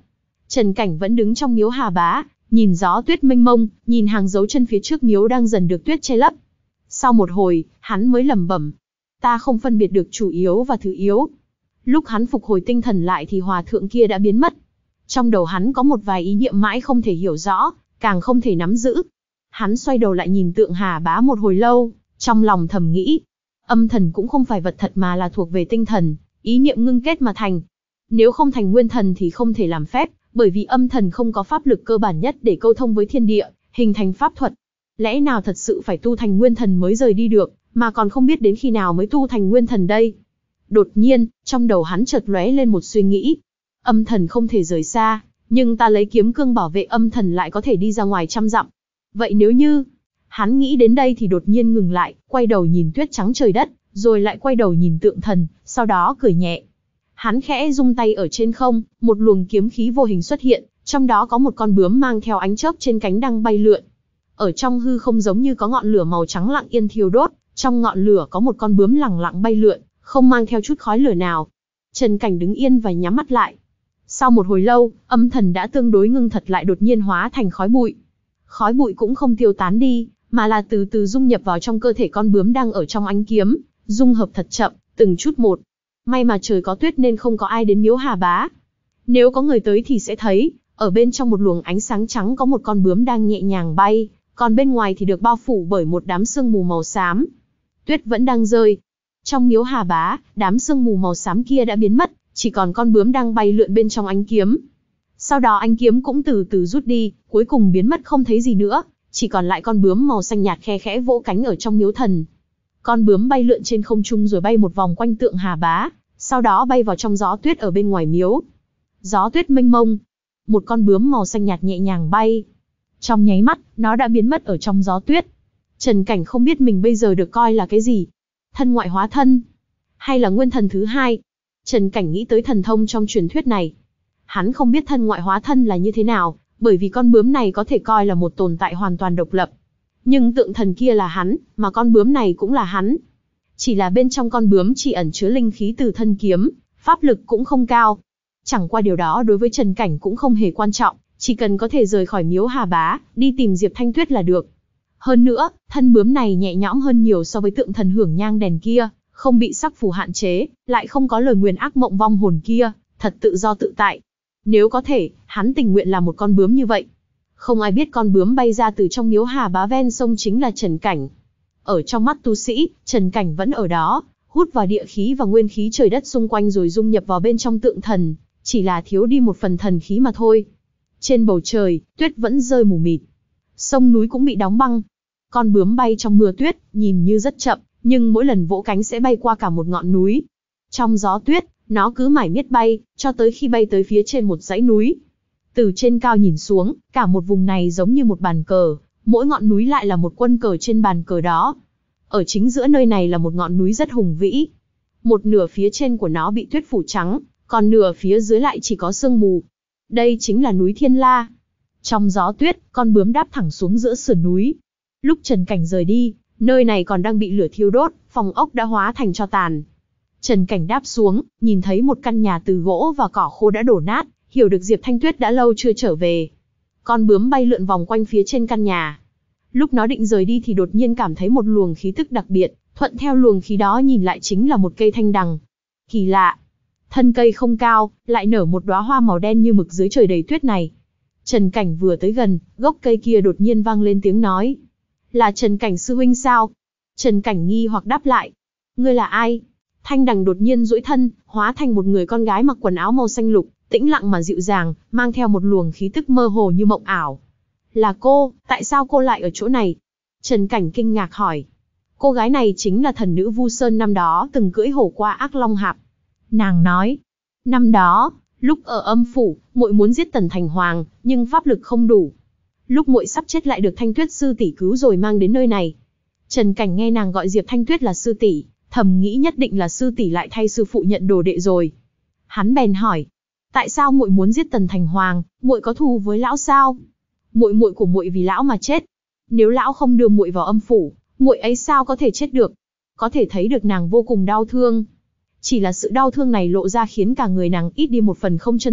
Trần Cảnh vẫn đứng trong miếu Hà Bá, nhìn gió tuyết mênh mông, nhìn hàng dấu chân phía trước miếu đang dần được tuyết che lấp. Sau một hồi, hắn mới lẩm bẩm, ta không phân biệt được chủ yếu và thứ yếu. Lúc hắn phục hồi tinh thần lại thì hòa thượng kia đã biến mất. Trong đầu hắn có một vài ý niệm mãi không thể hiểu rõ, càng không thể nắm giữ. Hắn xoay đầu lại nhìn tượng Hà Bá một hồi lâu, trong lòng thầm nghĩ, âm thần cũng không phải vật thật mà là thuộc về tinh thần, ý niệm ngưng kết mà thành. Nếu không thành nguyên thần thì không thể làm phép, bởi vì âm thần không có pháp lực cơ bản nhất để câu thông với thiên địa, hình thành pháp thuật. Lẽ nào thật sự phải tu thành nguyên thần mới rời đi được, mà còn không biết đến khi nào mới tu thành nguyên thần đây? Đột nhiên, trong đầu hắn chợt lóe lên một suy nghĩ. Âm thần không thể rời xa, nhưng ta lấy kiếm cương bảo vệ âm thần lại có thể đi ra ngoài trăm dặm. Vậy nếu như... Hắn nghĩ đến đây thì đột nhiên ngừng lại, quay đầu nhìn tuyết trắng trời đất, rồi lại quay đầu nhìn tượng thần, sau đó cười nhẹ. Hắn khẽ rung tay ở trên không, một luồng kiếm khí vô hình xuất hiện, trong đó có một con bướm mang theo ánh chớp trên cánh đang bay lượn. Ở trong hư không giống như có ngọn lửa màu trắng lặng yên thiêu đốt, trong ngọn lửa có một con bướm lẳng lặng bay lượn, không mang theo chút khói lửa nào. Trần Cảnh đứng yên và nhắm mắt lại. Sau một hồi lâu, âm thần đã tương đối ngưng thật lại đột nhiên hóa thành khói bụi. Khói bụi cũng không tiêu tán đi, mà là từ từ dung nhập vào trong cơ thể con bướm đang ở trong ánh kiếm, dung hợp thật chậm, từng chút một. May mà trời có tuyết nên không có ai đến miếu Hà Bá. Nếu có người tới thì sẽ thấy, ở bên trong một luồng ánh sáng trắng có một con bướm đang nhẹ nhàng bay, còn bên ngoài thì được bao phủ bởi một đám sương mù màu xám. Tuyết vẫn đang rơi. Trong miếu Hà Bá, đám sương mù màu xám kia đã biến mất, chỉ còn con bướm đang bay lượn bên trong ánh kiếm. Sau đó ánh kiếm cũng từ từ rút đi, cuối cùng biến mất không thấy gì nữa, chỉ còn lại con bướm màu xanh nhạt khe khẽ vỗ cánh ở trong miếu thần. Con bướm bay lượn trên không trung rồi bay một vòng quanh tượng Hà Bá, sau đó bay vào trong gió tuyết ở bên ngoài miếu. Gió tuyết mênh mông, một con bướm màu xanh nhạt nhẹ nhàng bay. Trong nháy mắt, nó đã biến mất ở trong gió tuyết. Trần Cảnh không biết mình bây giờ được coi là cái gì. Thân ngoại hóa thân, hay là nguyên thần thứ hai. Trần Cảnh nghĩ tới thần thông trong truyền thuyết này. Hắn không biết thân ngoại hóa thân là như thế nào, bởi vì con bướm này có thể coi là một tồn tại hoàn toàn độc lập. Nhưng tượng thần kia là hắn, mà con bướm này cũng là hắn. Chỉ là bên trong con bướm chỉ ẩn chứa linh khí từ thân kiếm, pháp lực cũng không cao. Chẳng qua điều đó đối với Trần Cảnh cũng không hề quan trọng, chỉ cần có thể rời khỏi miếu Hà Bá, đi tìm Diệp Thanh Tuyết là được. Hơn nữa, thân bướm này nhẹ nhõm hơn nhiều so với tượng thần hưởng nhang đèn kia, không bị sắc phù hạn chế, lại không có lời nguyền ác mộng vong hồn kia, thật tự do tự tại. Nếu có thể, hắn tình nguyện là một con bướm như vậy. Không ai biết con bướm bay ra từ trong miếu Hà Bá ven sông chính là Trần Cảnh. Ở trong mắt tu sĩ, Trần Cảnh vẫn ở đó, hút vào địa khí và nguyên khí trời đất xung quanh rồi dung nhập vào bên trong tượng thần, chỉ là thiếu đi một phần thần khí mà thôi. Trên bầu trời, tuyết vẫn rơi mù mịt. Sông núi cũng bị đóng băng. Con bướm bay trong mưa tuyết, nhìn như rất chậm, nhưng mỗi lần vỗ cánh sẽ bay qua cả một ngọn núi. Trong gió tuyết, nó cứ mải miết bay, cho tới khi bay tới phía trên một dãy núi. Từ trên cao nhìn xuống, cả một vùng này giống như một bàn cờ, mỗi ngọn núi lại là một quân cờ trên bàn cờ đó. Ở chính giữa nơi này là một ngọn núi rất hùng vĩ. Một nửa phía trên của nó bị tuyết phủ trắng, còn nửa phía dưới lại chỉ có sương mù. Đây chính là núi Thiên La. Trong gió tuyết, con bướm đáp thẳng xuống giữa sườn núi. Lúc Trần Cảnh rời đi, nơi này còn đang bị lửa thiêu đốt, phòng ốc đã hóa thành tro tàn. Trần Cảnh đáp xuống, nhìn thấy một căn nhà từ gỗ và cỏ khô đã đổ nát, hiểu được Diệp Thanh Tuyết đã lâu chưa trở về. Con bướm bay lượn vòng quanh phía trên căn nhà. Lúc nó định rời đi thì đột nhiên cảm thấy một luồng khí tức đặc biệt, thuận theo luồng khí đó nhìn lại chính là một cây thanh đằng. Kỳ lạ, thân cây không cao, lại nở một đóa hoa màu đen như mực dưới trời đầy tuyết này. Trần Cảnh vừa tới gần, gốc cây kia đột nhiên vang lên tiếng nói. Là Trần Cảnh sư huynh sao? Trần Cảnh nghi hoặc đáp lại. Ngươi là ai? Thanh đằng đột nhiên duỗi thân, hóa thành một người con gái mặc quần áo màu xanh lục, tĩnh lặng mà dịu dàng, mang theo một luồng khí tức mơ hồ như mộng ảo. Là cô, tại sao cô lại ở chỗ này? Trần Cảnh kinh ngạc hỏi. Cô gái này chính là thần nữ Vu Sơn năm đó từng cưỡi hổ qua Ác Long Hạp. Nàng nói, năm đó, lúc ở âm phủ, muội muốn giết Tần Thành Hoàng, nhưng pháp lực không đủ. Lúc muội sắp chết lại được Thanh Tuyết sư tỷ cứu rồi mang đến nơi này. Trần Cảnh nghe nàng gọi Diệp Thanh Tuyết là sư tỷ, thầm nghĩ nhất định là sư tỷ lại thay sư phụ nhận đồ đệ rồi. Hắn bèn hỏi, tại sao muội muốn giết Tần Thành Hoàng, muội có thù với lão sao? Muội muội của muội vì lão mà chết. Nếu lão không đưa muội vào âm phủ, muội ấy sao có thể chết được? Có thể thấy được nàng vô cùng đau thương. Chỉ là sự đau thương này lộ ra khiến cả người nàng ít đi một phần không chân thực,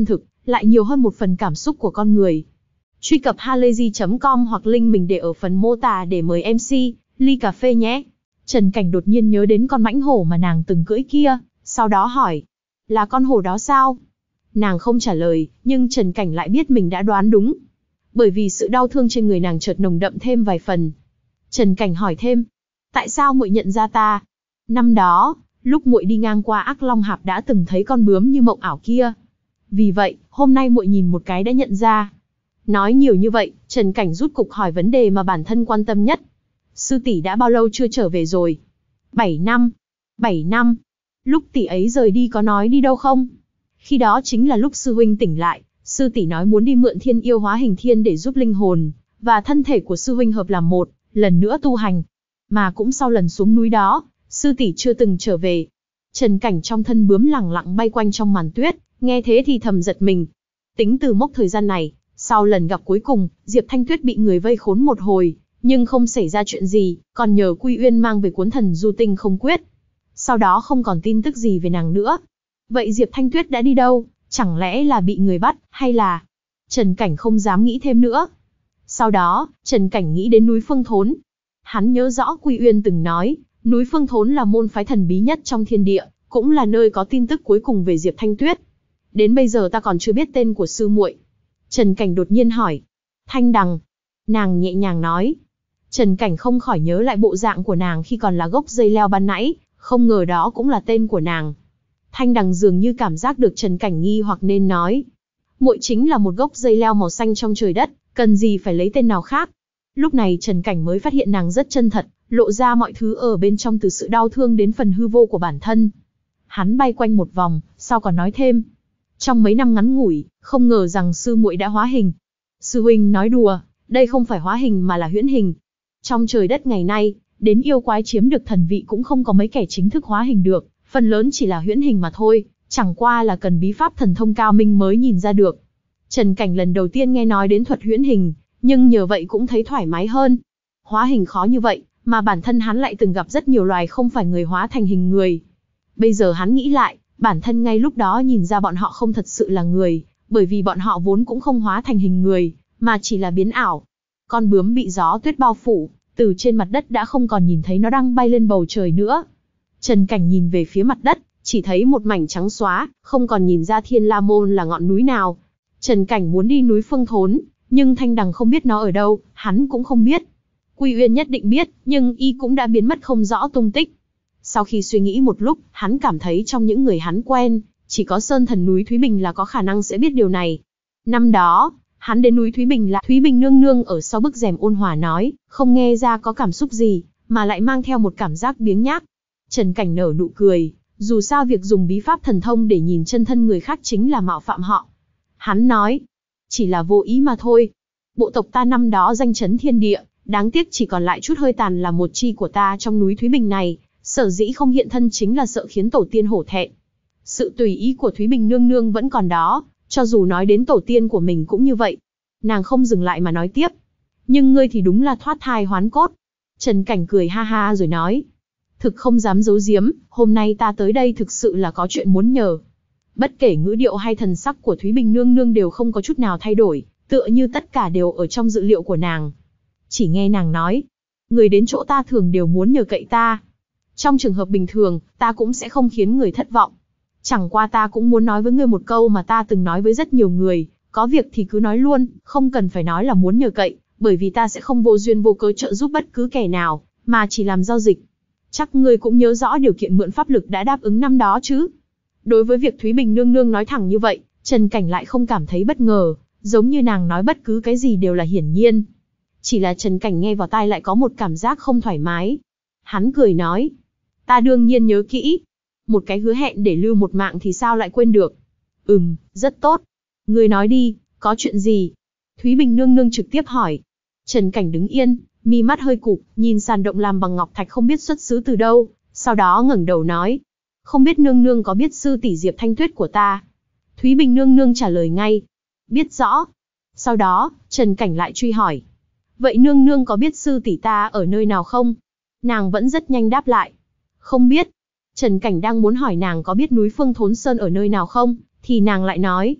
lại nhiều hơn một phần cảm xúc của con người. Truy cập halayzi chấm com hoặc link mình để ở phần mô tả để mời em xê, ly cà phê nhé. Trần Cảnh đột nhiên nhớ đến con mãnh hổ mà nàng từng cưỡi kia, sau đó hỏi, là con hổ đó sao? Nàng không trả lời, nhưng Trần Cảnh lại biết mình đã đoán đúng. Bởi vì sự đau thương trên người nàng chợt nồng đậm thêm vài phần. Trần Cảnh hỏi thêm, tại sao muội nhận ra ta? Năm đó, lúc muội đi ngang qua Ác Long Hạp đã từng thấy con bướm như mộng ảo kia. Vì vậy, hôm nay muội nhìn một cái đã nhận ra. Nói nhiều như vậy, Trần Cảnh rút cục hỏi vấn đề mà bản thân quan tâm nhất. Sư tỷ đã bao lâu chưa trở về rồi? Bảy năm. Bảy năm. Lúc tỷ ấy rời đi có nói đi đâu không? Khi đó chính là lúc sư huynh tỉnh lại, sư tỷ nói muốn đi mượn thiên yêu hóa hình thiên để giúp linh hồn và thân thể của sư huynh hợp làm một, lần nữa tu hành. Mà cũng sau lần xuống núi đó, sư tỷ chưa từng trở về. Trần Cảnh trong thân bướm lẳng lặng bay quanh trong màn tuyết, nghe thế thì thầm giật mình. Tính từ mốc thời gian này, sau lần gặp cuối cùng, Diệp Thanh Tuyết bị người vây khốn một hồi, nhưng không xảy ra chuyện gì, còn nhờ Quy Uyên mang về cuốn thần du tinh không quyết. Sau đó không còn tin tức gì về nàng nữa. Vậy Diệp Thanh Tuyết đã đi đâu? Chẳng lẽ là bị người bắt, hay là... Trần Cảnh không dám nghĩ thêm nữa. Sau đó, Trần Cảnh nghĩ đến núi Phương Thốn. Hắn nhớ rõ Quy Uyên từng nói, núi Phương Thốn là môn phái thần bí nhất trong thiên địa, cũng là nơi có tin tức cuối cùng về Diệp Thanh Tuyết. Đến bây giờ ta còn chưa biết tên của sư muội. Trần Cảnh đột nhiên hỏi. Thanh Đằng. Nàng nhẹ nhàng nói. Trần Cảnh không khỏi nhớ lại bộ dạng của nàng khi còn là gốc dây leo ban nãy, không ngờ đó cũng là tên của nàng. Thanh Đằng dường như cảm giác được Trần Cảnh nghi hoặc nên nói. Muội chính là một gốc dây leo màu xanh trong trời đất, cần gì phải lấy tên nào khác. Lúc này Trần Cảnh mới phát hiện nàng rất chân thật, lộ ra mọi thứ ở bên trong từ sự đau thương đến phần hư vô của bản thân. Hắn bay quanh một vòng, sau còn nói thêm. Trong mấy năm ngắn ngủi, không ngờ rằng sư muội đã hóa hình. Sư huynh nói đùa, đây không phải hóa hình mà là huyễn hình. Trong trời đất ngày nay, đến yêu quái chiếm được thần vị cũng không có mấy kẻ chính thức hóa hình được, phần lớn chỉ là huyễn hình mà thôi, chẳng qua là cần bí pháp thần thông cao minh mới nhìn ra được. Trần Cảnh lần đầu tiên nghe nói đến thuật huyễn hình, nhưng nhờ vậy cũng thấy thoải mái hơn. Hóa hình khó như vậy, mà bản thân hắn lại từng gặp rất nhiều loài không phải người hóa thành hình người. Bây giờ hắn nghĩ lại, bản thân ngay lúc đó nhìn ra bọn họ không thật sự là người, bởi vì bọn họ vốn cũng không hóa thành hình người, mà chỉ là biến ảo. Con bướm bị gió tuyết bao phủ, từ trên mặt đất đã không còn nhìn thấy nó đang bay lên bầu trời nữa. Trần Cảnh nhìn về phía mặt đất, chỉ thấy một mảnh trắng xóa, không còn nhìn ra Thiên La Môn là ngọn núi nào. Trần Cảnh muốn đi núi Phương Thốn, nhưng Thanh Đằng không biết nó ở đâu, hắn cũng không biết. Quy Uyên nhất định biết, nhưng y cũng đã biến mất không rõ tung tích. Sau khi suy nghĩ một lúc, hắn cảm thấy trong những người hắn quen, chỉ có Sơn Thần núi Thúy Bình là có khả năng sẽ biết điều này. Năm đó, hắn đến núi Thúy Bình là Thúy Bình nương nương ở sau bức rèm ôn hòa nói, không nghe ra có cảm xúc gì, mà lại mang theo một cảm giác biếng nhác. Trần Cảnh nở nụ cười, dù sao việc dùng bí pháp thần thông để nhìn chân thân người khác chính là mạo phạm họ. Hắn nói, chỉ là vô ý mà thôi. Bộ tộc ta năm đó danh chấn thiên địa, đáng tiếc chỉ còn lại chút hơi tàn là một chi của ta trong núi Thúy Bình này, sở dĩ không hiện thân chính là sợ khiến tổ tiên hổ thẹn. Sự tùy ý của Thúy Bình nương nương vẫn còn đó, cho dù nói đến tổ tiên của mình cũng như vậy. Nàng không dừng lại mà nói tiếp. Nhưng ngươi thì đúng là thoát thai hoán cốt. Trần Cảnh cười ha ha rồi nói. Thực không dám giấu giếm, hôm nay ta tới đây thực sự là có chuyện muốn nhờ. Bất kể ngữ điệu hay thần sắc của Thúy Bình nương nương đều không có chút nào thay đổi, tựa như tất cả đều ở trong dự liệu của nàng. Chỉ nghe nàng nói, người đến chỗ ta thường đều muốn nhờ cậy ta. Trong trường hợp bình thường, ta cũng sẽ không khiến người thất vọng. Chẳng qua ta cũng muốn nói với ngươi một câu mà ta từng nói với rất nhiều người, có việc thì cứ nói luôn, không cần phải nói là muốn nhờ cậy, bởi vì ta sẽ không vô duyên vô cớ trợ giúp bất cứ kẻ nào, mà chỉ làm giao dịch. Chắc ngươi cũng nhớ rõ điều kiện mượn pháp lực đã đáp ứng năm đó chứ. Đối với việc Thúy Bình nương nương nói thẳng như vậy, Trần Cảnh lại không cảm thấy bất ngờ, giống như nàng nói bất cứ cái gì đều là hiển nhiên. Chỉ là Trần Cảnh nghe vào tai lại có một cảm giác không thoải mái. Hắn cười nói, ta đương nhiên nhớ kỹ. Một cái hứa hẹn để lưu một mạng thì sao lại quên được. Ừm, rất tốt. Ngươi nói đi, có chuyện gì? Thúy Bình nương nương trực tiếp hỏi. Trần Cảnh đứng yên, mi mắt hơi cụp, nhìn sàn động làm bằng ngọc thạch không biết xuất xứ từ đâu, sau đó ngẩng đầu nói. Không biết nương nương có biết sư tỷ Diệp Thanh Tuyết của ta? Thúy Bình nương nương trả lời ngay. Biết rõ. Sau đó, Trần Cảnh lại truy hỏi. Vậy nương nương có biết sư tỷ ta ở nơi nào không? Nàng vẫn rất nhanh đáp lại. Không biết. Trần Cảnh đang muốn hỏi nàng có biết núi Phương Thốn Sơn ở nơi nào không, thì nàng lại nói.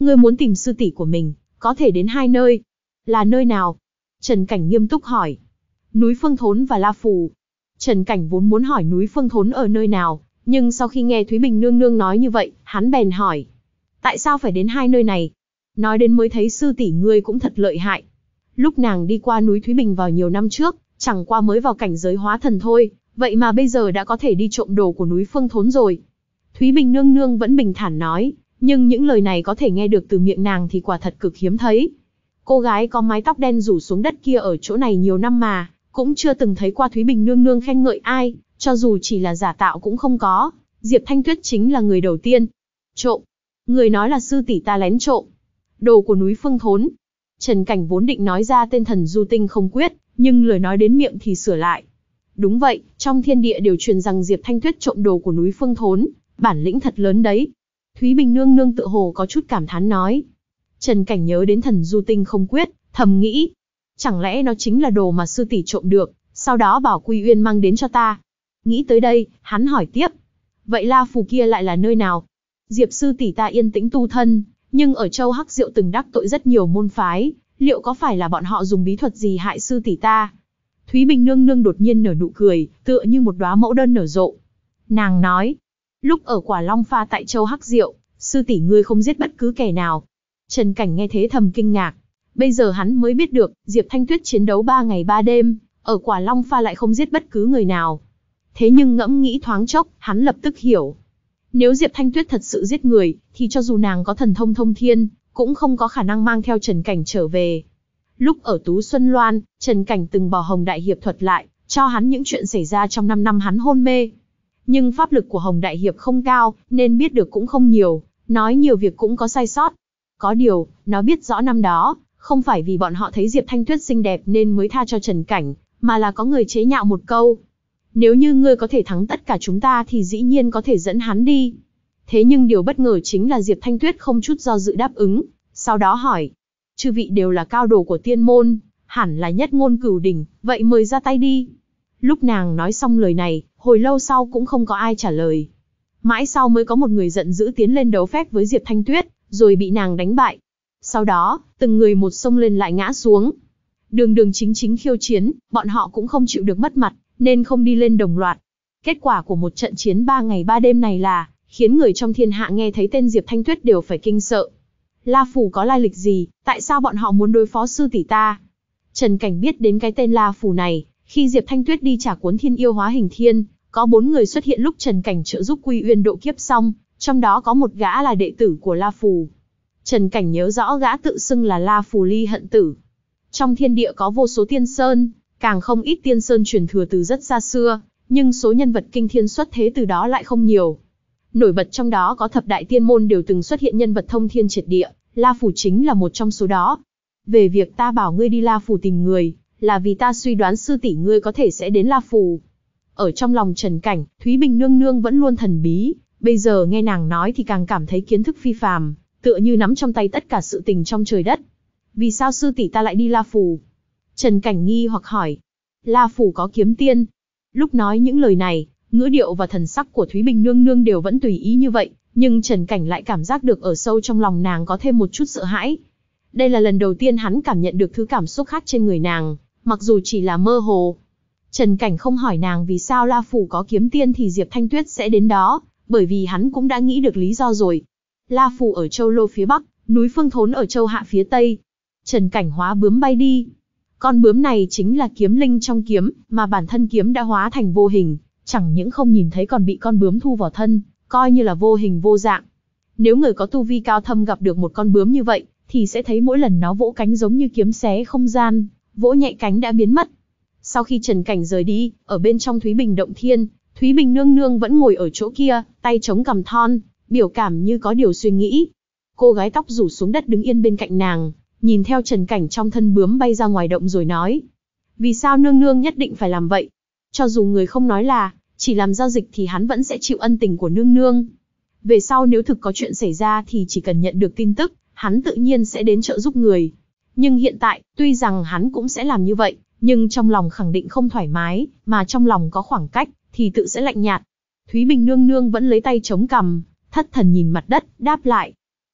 Ngươi muốn tìm sư tỷ của mình, có thể đến hai nơi. Là nơi nào? Trần Cảnh nghiêm túc hỏi. Núi Phương Thốn và La Phù. Trần Cảnh vốn muốn hỏi núi Phương Thốn ở nơi nào, nhưng sau khi nghe Thúy Bình nương nương nói như vậy, hắn bèn hỏi. Tại sao phải đến hai nơi này? Nói đến mới thấy sư tỷ ngươi cũng thật lợi hại. Lúc nàng đi qua núi Thúy Bình vào nhiều năm trước, chẳng qua mới vào cảnh giới hóa thần thôi, vậy mà bây giờ đã có thể đi trộm đồ của núi Phương Thốn rồi. Thúy Bình nương nương vẫn bình thản nói, nhưng những lời này có thể nghe được từ miệng nàng thì quả thật cực hiếm thấy. Cô gái có mái tóc đen rủ xuống đất kia ở chỗ này nhiều năm mà, cũng chưa từng thấy qua Thúy Bình nương nương khen ngợi ai, cho dù chỉ là giả tạo cũng không có. Diệp Thanh Tuyết chính là người đầu tiên. Trộm? Người nói là sư tỷ ta lén trộm đồ của núi Phương Thốn. Trần Cảnh vốn định nói ra tên thần du tinh không quyết, nhưng lời nói đến miệng thì sửa lại. Đúng vậy, trong thiên địa đều truyền rằng Diệp Thanh Tuyết trộm đồ của núi Phương Thốn, bản lĩnh thật lớn đấy. Thúy Bình nương nương tự hồ có chút cảm thán nói. Trần Cảnh nhớ đến thần du tinh không quyết, thầm nghĩ, chẳng lẽ nó chính là đồ mà sư tỷ trộm được, sau đó bảo Quy Uyên mang đến cho ta. Nghĩ tới đây, hắn hỏi tiếp. Vậy La Phù kia lại là nơi nào? Diệp sư tỷ ta yên tĩnh tu thân, nhưng ở Châu Hắc Diệu từng đắc tội rất nhiều môn phái, liệu có phải là bọn họ dùng bí thuật gì hại sư tỷ ta? Thúy Bình nương nương đột nhiên nở nụ cười, tựa như một đóa mẫu đơn nở rộ. Nàng nói, lúc ở Quả Long Pha tại Châu Hắc Diệu, sư tỷ ngươi không giết bất cứ kẻ nào. Trần Cảnh nghe thế thầm kinh ngạc. Bây giờ hắn mới biết được, Diệp Thanh Tuyết chiến đấu ba ngày ba đêm, ở Quả Long Pha lại không giết bất cứ người nào. Thế nhưng ngẫm nghĩ thoáng chốc, hắn lập tức hiểu. Nếu Diệp Thanh Tuyết thật sự giết người, thì cho dù nàng có thần thông thông thiên, cũng không có khả năng mang theo Trần Cảnh trở về. Lúc ở Tú Xuân Loan, Trần Cảnh từng bỏ Hồng Đại Hiệp thuật lại, cho hắn những chuyện xảy ra trong năm năm hắn hôn mê. Nhưng pháp lực của Hồng Đại Hiệp không cao, nên biết được cũng không nhiều, nói nhiều việc cũng có sai sót. Có điều, nó biết rõ năm đó, không phải vì bọn họ thấy Diệp Thanh Tuyết xinh đẹp nên mới tha cho Trần Cảnh, mà là có người chế nhạo một câu. Nếu như ngươi có thể thắng tất cả chúng ta thì dĩ nhiên có thể dẫn hắn đi. Thế nhưng điều bất ngờ chính là Diệp Thanh Tuyết không chút do dự đáp ứng, sau đó hỏi. Chư vị đều là cao đồ của tiên môn, hẳn là nhất ngôn cửu đỉnh, vậy mời ra tay đi. Lúc nàng nói xong lời này, hồi lâu sau cũng không có ai trả lời. Mãi sau mới có một người giận dữ tiến lên đấu phép với Diệp Thanh Tuyết, rồi bị nàng đánh bại. Sau đó, từng người một xông lên lại ngã xuống. Đường đường chính chính khiêu chiến, bọn họ cũng không chịu được mất mặt, nên không đi lên đồng loạt. Kết quả của một trận chiến ba ngày ba đêm này là, khiến người trong thiên hạ nghe thấy tên Diệp Thanh Tuyết đều phải kinh sợ. La Phù có lai lịch gì, tại sao bọn họ muốn đối phó sư tỷ ta? Trần Cảnh biết đến cái tên La Phù này, khi Diệp Thanh Tuyết đi trả cuốn Thiên Yêu Hóa Hình Thiên, có bốn người xuất hiện lúc Trần Cảnh trợ giúp Quy Uyên độ kiếp xong, trong đó có một gã là đệ tử của La Phù. Trần Cảnh nhớ rõ gã tự xưng là La Phù Ly Hận Tử. Trong thiên địa có vô số tiên sơn, càng không ít tiên sơn truyền thừa từ rất xa xưa, nhưng số nhân vật kinh thiên xuất thế từ đó lại không nhiều. Nổi bật trong đó có thập đại tiên môn đều từng xuất hiện nhân vật thông thiên triệt địa, La Phù chính là một trong số đó. Về việc ta bảo ngươi đi La Phù tìm người, là vì ta suy đoán sư tỷ ngươi có thể sẽ đến La Phù. Ở trong lòng Trần Cảnh, Thúy Bình nương nương vẫn luôn thần bí, bây giờ nghe nàng nói thì càng cảm thấy kiến thức phi phàm, tựa như nắm trong tay tất cả sự tình trong trời đất. Vì sao sư tỷ ta lại đi La Phù? Trần Cảnh nghi hoặc hỏi. La Phù có kiếm tiên. Lúc nói những lời này, ngữ điệu và thần sắc của Thúy Bình nương nương đều vẫn tùy ý như vậy, nhưng Trần Cảnh lại cảm giác được ở sâu trong lòng nàng có thêm một chút sợ hãi. Đây là lần đầu tiên hắn cảm nhận được thứ cảm xúc khác trên người nàng, mặc dù chỉ là mơ hồ. Trần Cảnh không hỏi nàng vì sao La Phù có kiếm tiên thì Diệp Thanh Tuyết sẽ đến đó, bởi vì hắn cũng đã nghĩ được lý do rồi. La Phù ở Châu Lô phía Bắc, núi Phương Thốn ở Châu Hạ phía Tây. Trần Cảnh hóa bướm bay đi. Con bướm này chính là kiếm linh trong kiếm, mà bản thân kiếm đã hóa thành vô hình, chẳng những không nhìn thấy còn bị con bướm thu vào thân, coi như là vô hình vô dạng. Nếu người có tu vi cao thâm gặp được một con bướm như vậy, thì sẽ thấy mỗi lần nó vỗ cánh giống như kiếm xé không gian, vỗ nhẹ cánh đã biến mất. Sau khi Trần Cảnh rời đi, ở bên trong Thúy Bình Động Thiên, Thúy Bình nương nương vẫn ngồi ở chỗ kia, tay chống cằm thon, biểu cảm như có điều suy nghĩ. Cô gái tóc rủ xuống đất đứng yên bên cạnh nàng, nhìn theo Trần Cảnh trong thân bướm bay ra ngoài động rồi nói. Vì sao nương nương nhất định phải làm vậy? Cho dù người không nói là, chỉ làm giao dịch thì hắn vẫn sẽ chịu ân tình của nương nương. Về sau nếu thực có chuyện xảy ra thì chỉ cần nhận được tin tức, hắn tự nhiên sẽ đến trợ giúp người. Nhưng hiện tại, tuy rằng hắn cũng sẽ làm như vậy, nhưng trong lòng khẳng định không thoải mái, mà trong lòng có khoảng cách, thì tự sẽ lạnh nhạt. Thúy Bình nương nương vẫn lấy tay chống cằm, thất thần nhìn mặt đất, đáp lại.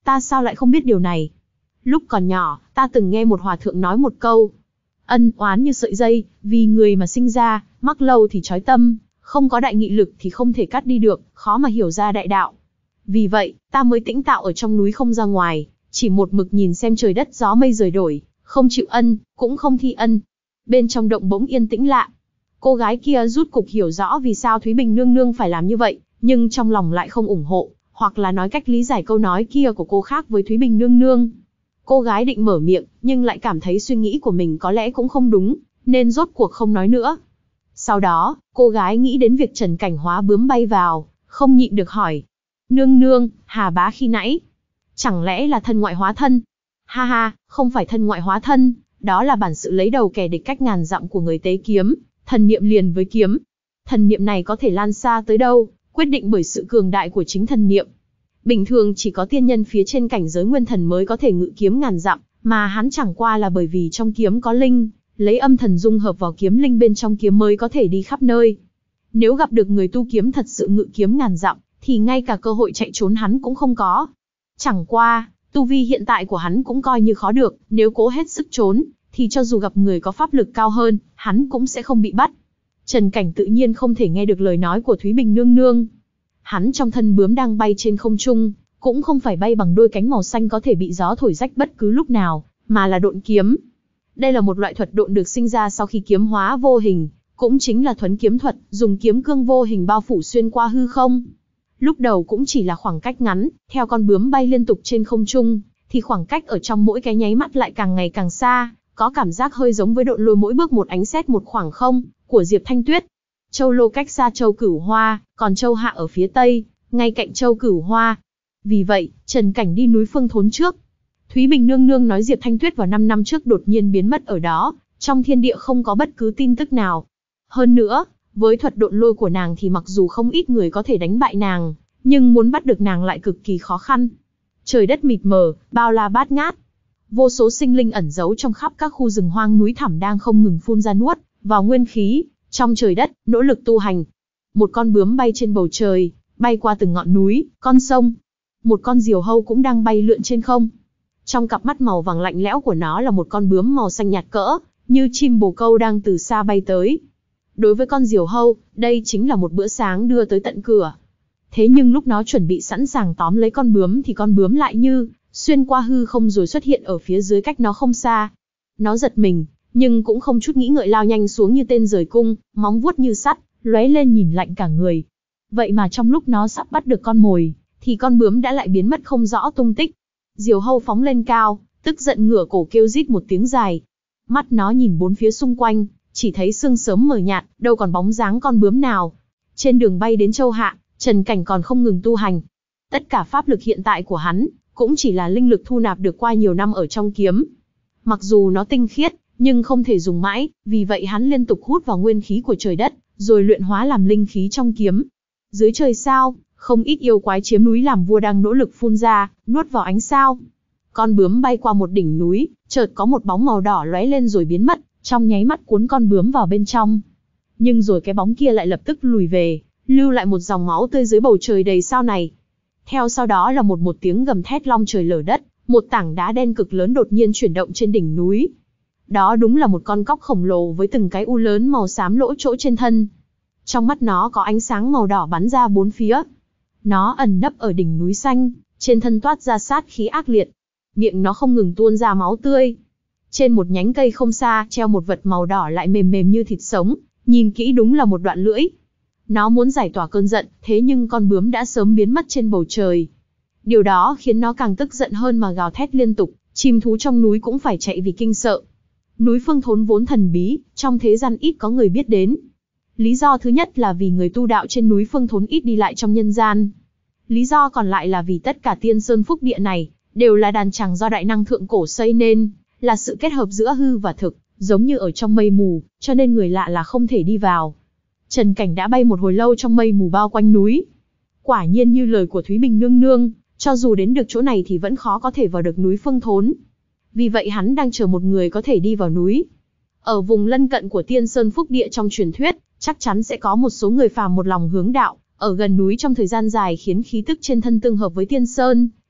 ta sao lại không biết điều này? Lúc còn nhỏ, ta từng nghe một hòa thượng nói một câu. Ân oán như sợi dây, vì người mà sinh ra, mắc lâu thì trói tâm, không có đại nghị lực thì không thể cắt đi được, khó mà hiểu ra đại đạo. Vì vậy, ta mới tĩnh tạo ở trong núi không ra ngoài, chỉ một mực nhìn xem trời đất gió mây rời đổi, không chịu ân, cũng không thi ân. Bên trong động bỗng yên tĩnh lạ. Cô gái kia rút cục hiểu rõ vì sao Thúy Bình nương nương phải làm như vậy, nhưng trong lòng lại không ủng hộ, hoặc là nói cách lý giải câu nói kia của cô khác với Thúy Bình nương nương. Cô gái định mở miệng, nhưng lại cảm thấy suy nghĩ của mình có lẽ cũng không đúng, nên rốt cuộc không nói nữa. Sau đó, cô gái nghĩ đến việc Trần Cảnh hóa bướm bay vào, không nhịn được hỏi. Nương nương, Hà bá khi nãy, chẳng lẽ là thân ngoại hóa thân? Ha ha, không phải thân ngoại hóa thân, đó là bản sự lấy đầu kẻ địch cách ngàn dặm của người tế kiếm, thần niệm liền với kiếm. Thần niệm này có thể lan xa tới đâu, quyết định bởi sự cường đại của chính thần niệm. Bình thường chỉ có tiên nhân phía trên cảnh giới nguyên thần mới có thể ngự kiếm ngàn dặm, mà hắn chẳng qua là bởi vì trong kiếm có linh, lấy âm thần dung hợp vào kiếm linh bên trong kiếm mới có thể đi khắp nơi. Nếu gặp được người tu kiếm thật sự ngự kiếm ngàn dặm, thì ngay cả cơ hội chạy trốn hắn cũng không có. Chẳng qua, tu vi hiện tại của hắn cũng coi như khó được, nếu cố hết sức trốn, thì cho dù gặp người có pháp lực cao hơn, hắn cũng sẽ không bị bắt. Trần Cảnh tự nhiên không thể nghe được lời nói của Thúy Bình nương nương. Hắn trong thân bướm đang bay trên không trung, cũng không phải bay bằng đôi cánh màu xanh có thể bị gió thổi rách bất cứ lúc nào, mà là độn kiếm. Đây là một loại thuật độn được sinh ra sau khi kiếm hóa vô hình, cũng chính là thuấn kiếm thuật, dùng kiếm cương vô hình bao phủ xuyên qua hư không. Lúc đầu cũng chỉ là khoảng cách ngắn, theo con bướm bay liên tục trên không trung, thì khoảng cách ở trong mỗi cái nháy mắt lại càng ngày càng xa, có cảm giác hơi giống với độn lôi mỗi bước một ánh sét một khoảng không của Diệp Thanh Tuyết. Châu Lô cách xa Châu Cửu Hoa, còn Châu Hạ ở phía tây, ngay cạnh Châu Cửu Hoa. Vì vậy, Trần Cảnh đi núi Phương Thốn trước. Thúy Bình nương nương nói Diệp Thanh Tuyết vào năm năm trước đột nhiên biến mất ở đó, trong thiên địa không có bất cứ tin tức nào. Hơn nữa, với thuật độn lôi của nàng thì mặc dù không ít người có thể đánh bại nàng, nhưng muốn bắt được nàng lại cực kỳ khó khăn. Trời đất mịt mờ, bao la bát ngát. Vô số sinh linh ẩn giấu trong khắp các khu rừng hoang núi thẳm đang không ngừng phun ra nuốt vào nguyên khí trong trời đất, nỗ lực tu hành. Một con bướm bay trên bầu trời, bay qua từng ngọn núi, con sông. Một con diều hâu cũng đang bay lượn trên không. Trong cặp mắt màu vàng lạnh lẽo của nó là một con bướm màu xanh nhạt cỡ, như chim bồ câu đang từ xa bay tới. Đối với con diều hâu, đây chính là một bữa sáng đưa tới tận cửa. Thế nhưng lúc nó chuẩn bị sẵn sàng tóm lấy con bướm thì con bướm lại như xuyên qua hư không rồi xuất hiện ở phía dưới cách nó không xa. Nó giật mình, nhưng cũng không chút nghĩ ngợi lao nhanh xuống như tên rời cung, móng vuốt như sắt, lóe lên nhìn lạnh cả người. Vậy mà trong lúc nó sắp bắt được con mồi, thì con bướm đã lại biến mất không rõ tung tích. Diều hâu phóng lên cao, tức giận ngửa cổ kêu rít một tiếng dài. Mắt nó nhìn bốn phía xung quanh, chỉ thấy sương sớm mờ nhạt, đâu còn bóng dáng con bướm nào. Trên đường bay đến Châu Hạ, Trần Cảnh còn không ngừng tu hành. Tất cả pháp lực hiện tại của hắn, cũng chỉ là linh lực thu nạp được qua nhiều năm ở trong kiếm. Mặc dù nó tinh khiết, nhưng không thể dùng mãi, vì vậy hắn liên tục hút vào nguyên khí của trời đất, rồi luyện hóa làm linh khí trong kiếm. Dưới trời sao, không ít yêu quái chiếm núi làm vua đang nỗ lực phun ra, nuốt vào ánh sao. Con bướm bay qua một đỉnh núi, chợt có một bóng màu đỏ lóe lên rồi biến mất, trong nháy mắt cuốn con bướm vào bên trong. Nhưng rồi cái bóng kia lại lập tức lùi về, lưu lại một dòng máu tươi dưới bầu trời đầy sao này. Theo sau đó là một một tiếng gầm thét long trời lở đất, một tảng đá đen cực lớn đột nhiên chuyển động trên đỉnh núi. Đó đúng là một con cóc khổng lồ với từng cái u lớn màu xám lỗ chỗ trên thân. Trong mắt nó có ánh sáng màu đỏ bắn ra bốn phía. Nó ẩn nấp ở đỉnh núi xanh, trên thân toát ra sát khí ác liệt. Miệng nó không ngừng tuôn ra máu tươi. Trên một nhánh cây không xa, treo một vật màu đỏ lại mềm mềm như thịt sống, nhìn kỹ đúng là một đoạn lưỡi. Nó muốn giải tỏa cơn giận, thế nhưng con bướm đã sớm biến mất trên bầu trời. Điều đó khiến nó càng tức giận hơn mà gào thét liên tục, chim thú trong núi cũng phải chạy vì kinh sợ. Núi Phương Thốn vốn thần bí, trong thế gian ít có người biết đến. Lý do thứ nhất là vì người tu đạo trên núi Phương Thốn ít đi lại trong nhân gian. Lý do còn lại là vì tất cả tiên sơn phúc địa này đều là đàn tràng do đại năng thượng cổ xây nên, là sự kết hợp giữa hư và thực, giống như ở trong mây mù, cho nên người lạ là không thể đi vào. Trần Cảnh đã bay một hồi lâu trong mây mù bao quanh núi. Quả nhiên như lời của Thúy Bình nương nương, cho dù đến được chỗ này thì vẫn khó có thể vào được núi Phương Thốn. Vì vậy hắn đang chờ một người có thể đi vào núi. Ở vùng lân cận của Tiên Sơn Phúc Địa trong truyền thuyết, chắc chắn sẽ có một số người phàm một lòng hướng đạo, ở gần núi trong thời gian dài khiến khí tức trên thân tương hợp với Tiên Sơn,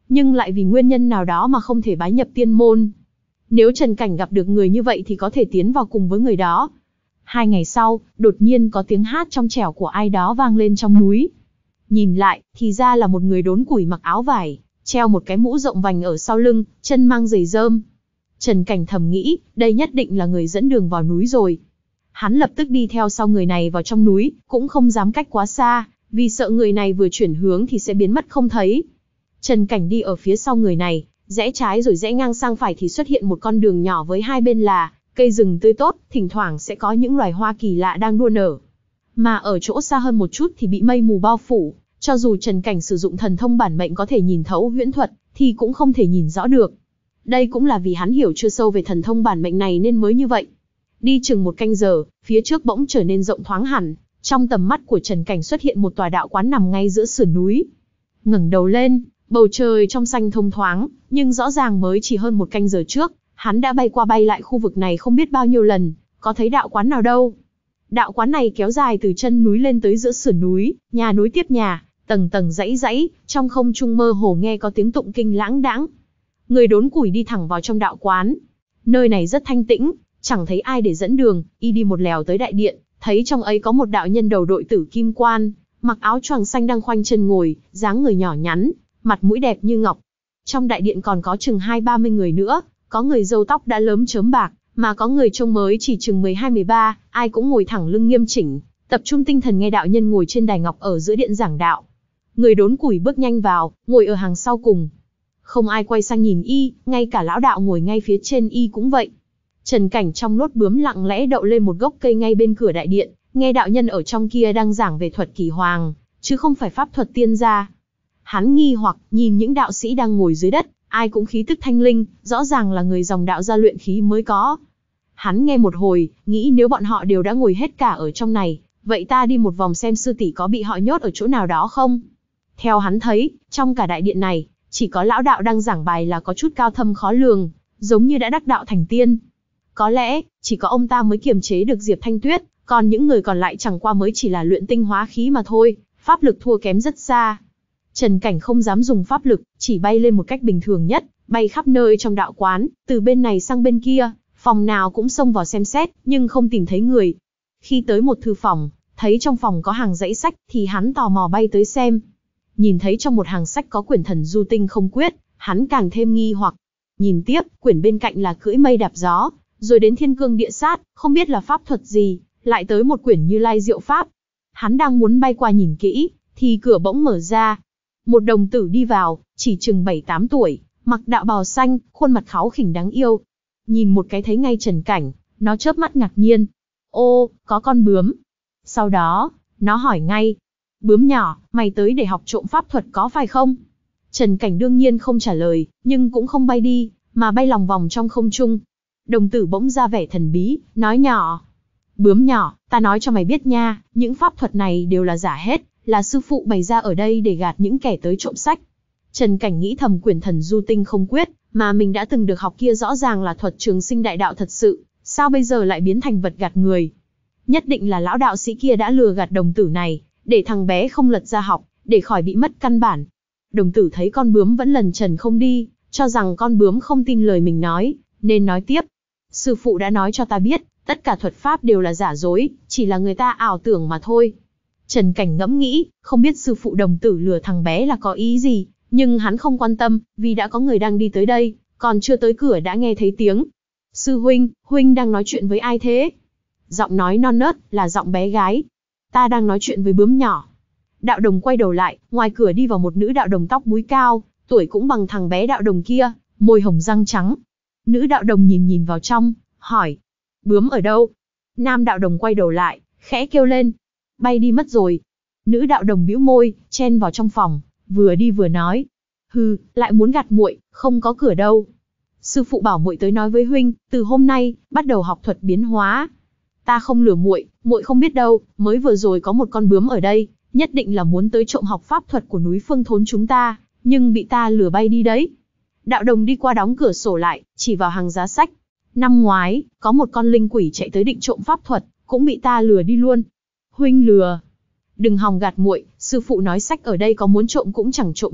nhưng lại vì nguyên nhân nào đó mà không thể bái nhập tiên môn. Nếu Trần Cảnh gặp được người như vậy thì có thể tiến vào cùng với người đó. Hai ngày sau, đột nhiên có tiếng hát trong trẻo của ai đó vang lên trong núi. Nhìn lại, thì ra là một người đốn củi mặc áo vải, treo một cái mũ rộng vành ở sau lưng, chân mang giày rơm. Trần Cảnh thầm nghĩ, đây nhất định là người dẫn đường vào núi rồi. Hắn lập tức đi theo sau người này vào trong núi, cũng không dám cách quá xa, vì sợ người này vừa chuyển hướng thì sẽ biến mất không thấy. Trần Cảnh đi ở phía sau người này, rẽ trái rồi rẽ ngang sang phải thì xuất hiện một con đường nhỏ với hai bên là cây rừng tươi tốt, thỉnh thoảng sẽ có những loài hoa kỳ lạ đang đua nở. Mà ở chỗ xa hơn một chút thì bị mây mù bao phủ, cho dù Trần Cảnh sử dụng thần thông bản mệnh có thể nhìn thấu huyễn thuật, thì cũng không thể nhìn rõ được. Đây cũng là vì hắn hiểu chưa sâu về thần thông bản mệnh này nên mới như vậy. Đi chừng một canh giờ, phía trước bỗng trở nên rộng thoáng hẳn, trong tầm mắt của Trần Cảnh xuất hiện một tòa đạo quán nằm ngay giữa sườn núi. Ngẩng đầu lên, bầu trời trong xanh thông thoáng, nhưng rõ ràng mới chỉ hơn một canh giờ trước, hắn đã bay qua bay lại khu vực này không biết bao nhiêu lần, có thấy đạo quán nào đâu. Đạo quán này kéo dài từ chân núi lên tới giữa sườn núi, nhà núi tiếp nhà, tầng tầng dãy dãy, trong không trung mơ hồ nghe có tiếng tụng kinh lãng đãng. Người đốn củi đi thẳng vào trong đạo quán. Nơi này rất thanh tĩnh, chẳng thấy ai để dẫn đường, y đi một lèo tới đại điện, thấy trong ấy có một đạo nhân đầu đội tử kim quan, mặc áo choàng xanh đang khoanh chân ngồi, dáng người nhỏ nhắn, mặt mũi đẹp như ngọc. Trong đại điện còn có chừng hai ba mươi người nữa, có người râu tóc đã lớm chớm bạc, mà có người trông mới chỉ chừng mười hai mười ba, ai cũng ngồi thẳng lưng nghiêm chỉnh, tập trung tinh thần nghe đạo nhân ngồi trên đài ngọc ở giữa điện giảng đạo. Người đốn củi bước nhanh vào, ngồi ở hàng sau cùng. Không ai quay sang nhìn y, ngay cả lão đạo ngồi ngay phía trên y cũng vậy. Trần Cảnh trong lốt bướm lặng lẽ đậu lên một gốc cây ngay bên cửa đại điện, nghe đạo nhân ở trong kia đang giảng về thuật kỳ hoàng, chứ không phải pháp thuật tiên gia. Hắn nghi hoặc nhìn những đạo sĩ đang ngồi dưới đất, ai cũng khí tức thanh linh, rõ ràng là người dòng đạo gia luyện khí mới có. Hắn nghe một hồi, nghĩ nếu bọn họ đều đã ngồi hết cả ở trong này, vậy ta đi một vòng xem sư tỷ có bị họ nhốt ở chỗ nào đó không? Theo hắn thấy, trong cả đại điện này, chỉ có lão đạo đang giảng bài là có chút cao thâm khó lường, giống như đã đắc đạo thành tiên. Có lẽ, chỉ có ông ta mới kiềm chế được Diệp Thanh Tuyết, còn những người còn lại chẳng qua mới chỉ là luyện tinh hóa khí mà thôi, pháp lực thua kém rất xa. Trần Cảnh không dám dùng pháp lực, chỉ bay lên một cách bình thường nhất, bay khắp nơi trong đạo quán, từ bên này sang bên kia, phòng nào cũng xông vào xem xét, nhưng không tìm thấy người. Khi tới một thư phòng, thấy trong phòng có hàng dãy sách, thì hắn tò mò bay tới xem. Nhìn thấy trong một hàng sách có quyển Thần Du Tinh Không Quyết, hắn càng thêm nghi hoặc. Nhìn tiếp, quyển bên cạnh là Cưỡi Mây Đạp Gió, rồi đến Thiên Cương Địa Sát, không biết là pháp thuật gì, lại tới một quyển Như Lai Diệu Pháp. Hắn đang muốn bay qua nhìn kỹ, thì cửa bỗng mở ra. Một đồng tử đi vào, chỉ chừng bảy tám tuổi, mặc đạo bào xanh, khuôn mặt kháu khỉnh đáng yêu. Nhìn một cái thấy ngay Trần Cảnh, nó chớp mắt ngạc nhiên. Ô, có con bướm. Sau đó, nó hỏi ngay. Bướm nhỏ, mày tới để học trộm pháp thuật có phải không? Trần Cảnh đương nhiên không trả lời, nhưng cũng không bay đi, mà bay lòng vòng trong không trung. Đồng tử bỗng ra vẻ thần bí, nói nhỏ. Bướm nhỏ, ta nói cho mày biết nha, những pháp thuật này đều là giả hết, là sư phụ bày ra ở đây để gạt những kẻ tới trộm sách. Trần Cảnh nghĩ thầm quyển Thần Du Tinh Không Quyết, mà mình đã từng được học kia rõ ràng là thuật trường sinh đại đạo thật sự, sao bây giờ lại biến thành vật gạt người? Nhất định là lão đạo sĩ kia đã lừa gạt đồng tử này, để thằng bé không lật ra học, để khỏi bị mất căn bản. Đồng tử thấy con bướm vẫn lần trần không đi, cho rằng con bướm không tin lời mình nói, nên nói tiếp. Sư phụ đã nói cho ta biết, tất cả thuật pháp đều là giả dối, chỉ là người ta ảo tưởng mà thôi. Trần Cảnh ngẫm nghĩ, không biết sư phụ đồng tử lừa thằng bé là có ý gì, nhưng hắn không quan tâm, vì đã có người đang đi tới đây, còn chưa tới cửa đã nghe thấy tiếng. Sư huynh, huynh đang nói chuyện với ai thế? Giọng nói non nớt, là giọng bé gái. Ta đang nói chuyện với bướm nhỏ. Đạo đồng quay đầu lại, ngoài cửa đi vào một nữ đạo đồng tóc búi cao, tuổi cũng bằng thằng bé đạo đồng kia, môi hồng răng trắng. Nữ đạo đồng nhìn nhìn vào trong, hỏi. Bướm ở đâu? Nam đạo đồng quay đầu lại, khẽ kêu lên. Bay đi mất rồi. Nữ đạo đồng bĩu môi, chen vào trong phòng, vừa đi vừa nói. Hừ, lại muốn gạt muội, không có cửa đâu. Sư phụ bảo muội tới nói với huynh, từ hôm nay, bắt đầu học thuật biến hóa. Ta không lừa muội, muội không biết đâu, mới vừa rồi có một con bướm ở đây, nhất định là muốn tới trộm học pháp thuật của núi Phương Thốn chúng ta, nhưng bị ta lừa bay đi đấy. Đạo đồng đi qua đóng cửa sổ lại, chỉ vào hàng giá sách. Năm ngoái, có một con linh quỷ chạy tới định trộm pháp thuật, cũng bị ta lừa đi luôn. Huynh lừa. Đừng hòng gạt muội, sư phụ nói sách ở đây có muốn trộm cũng chẳng trộm được,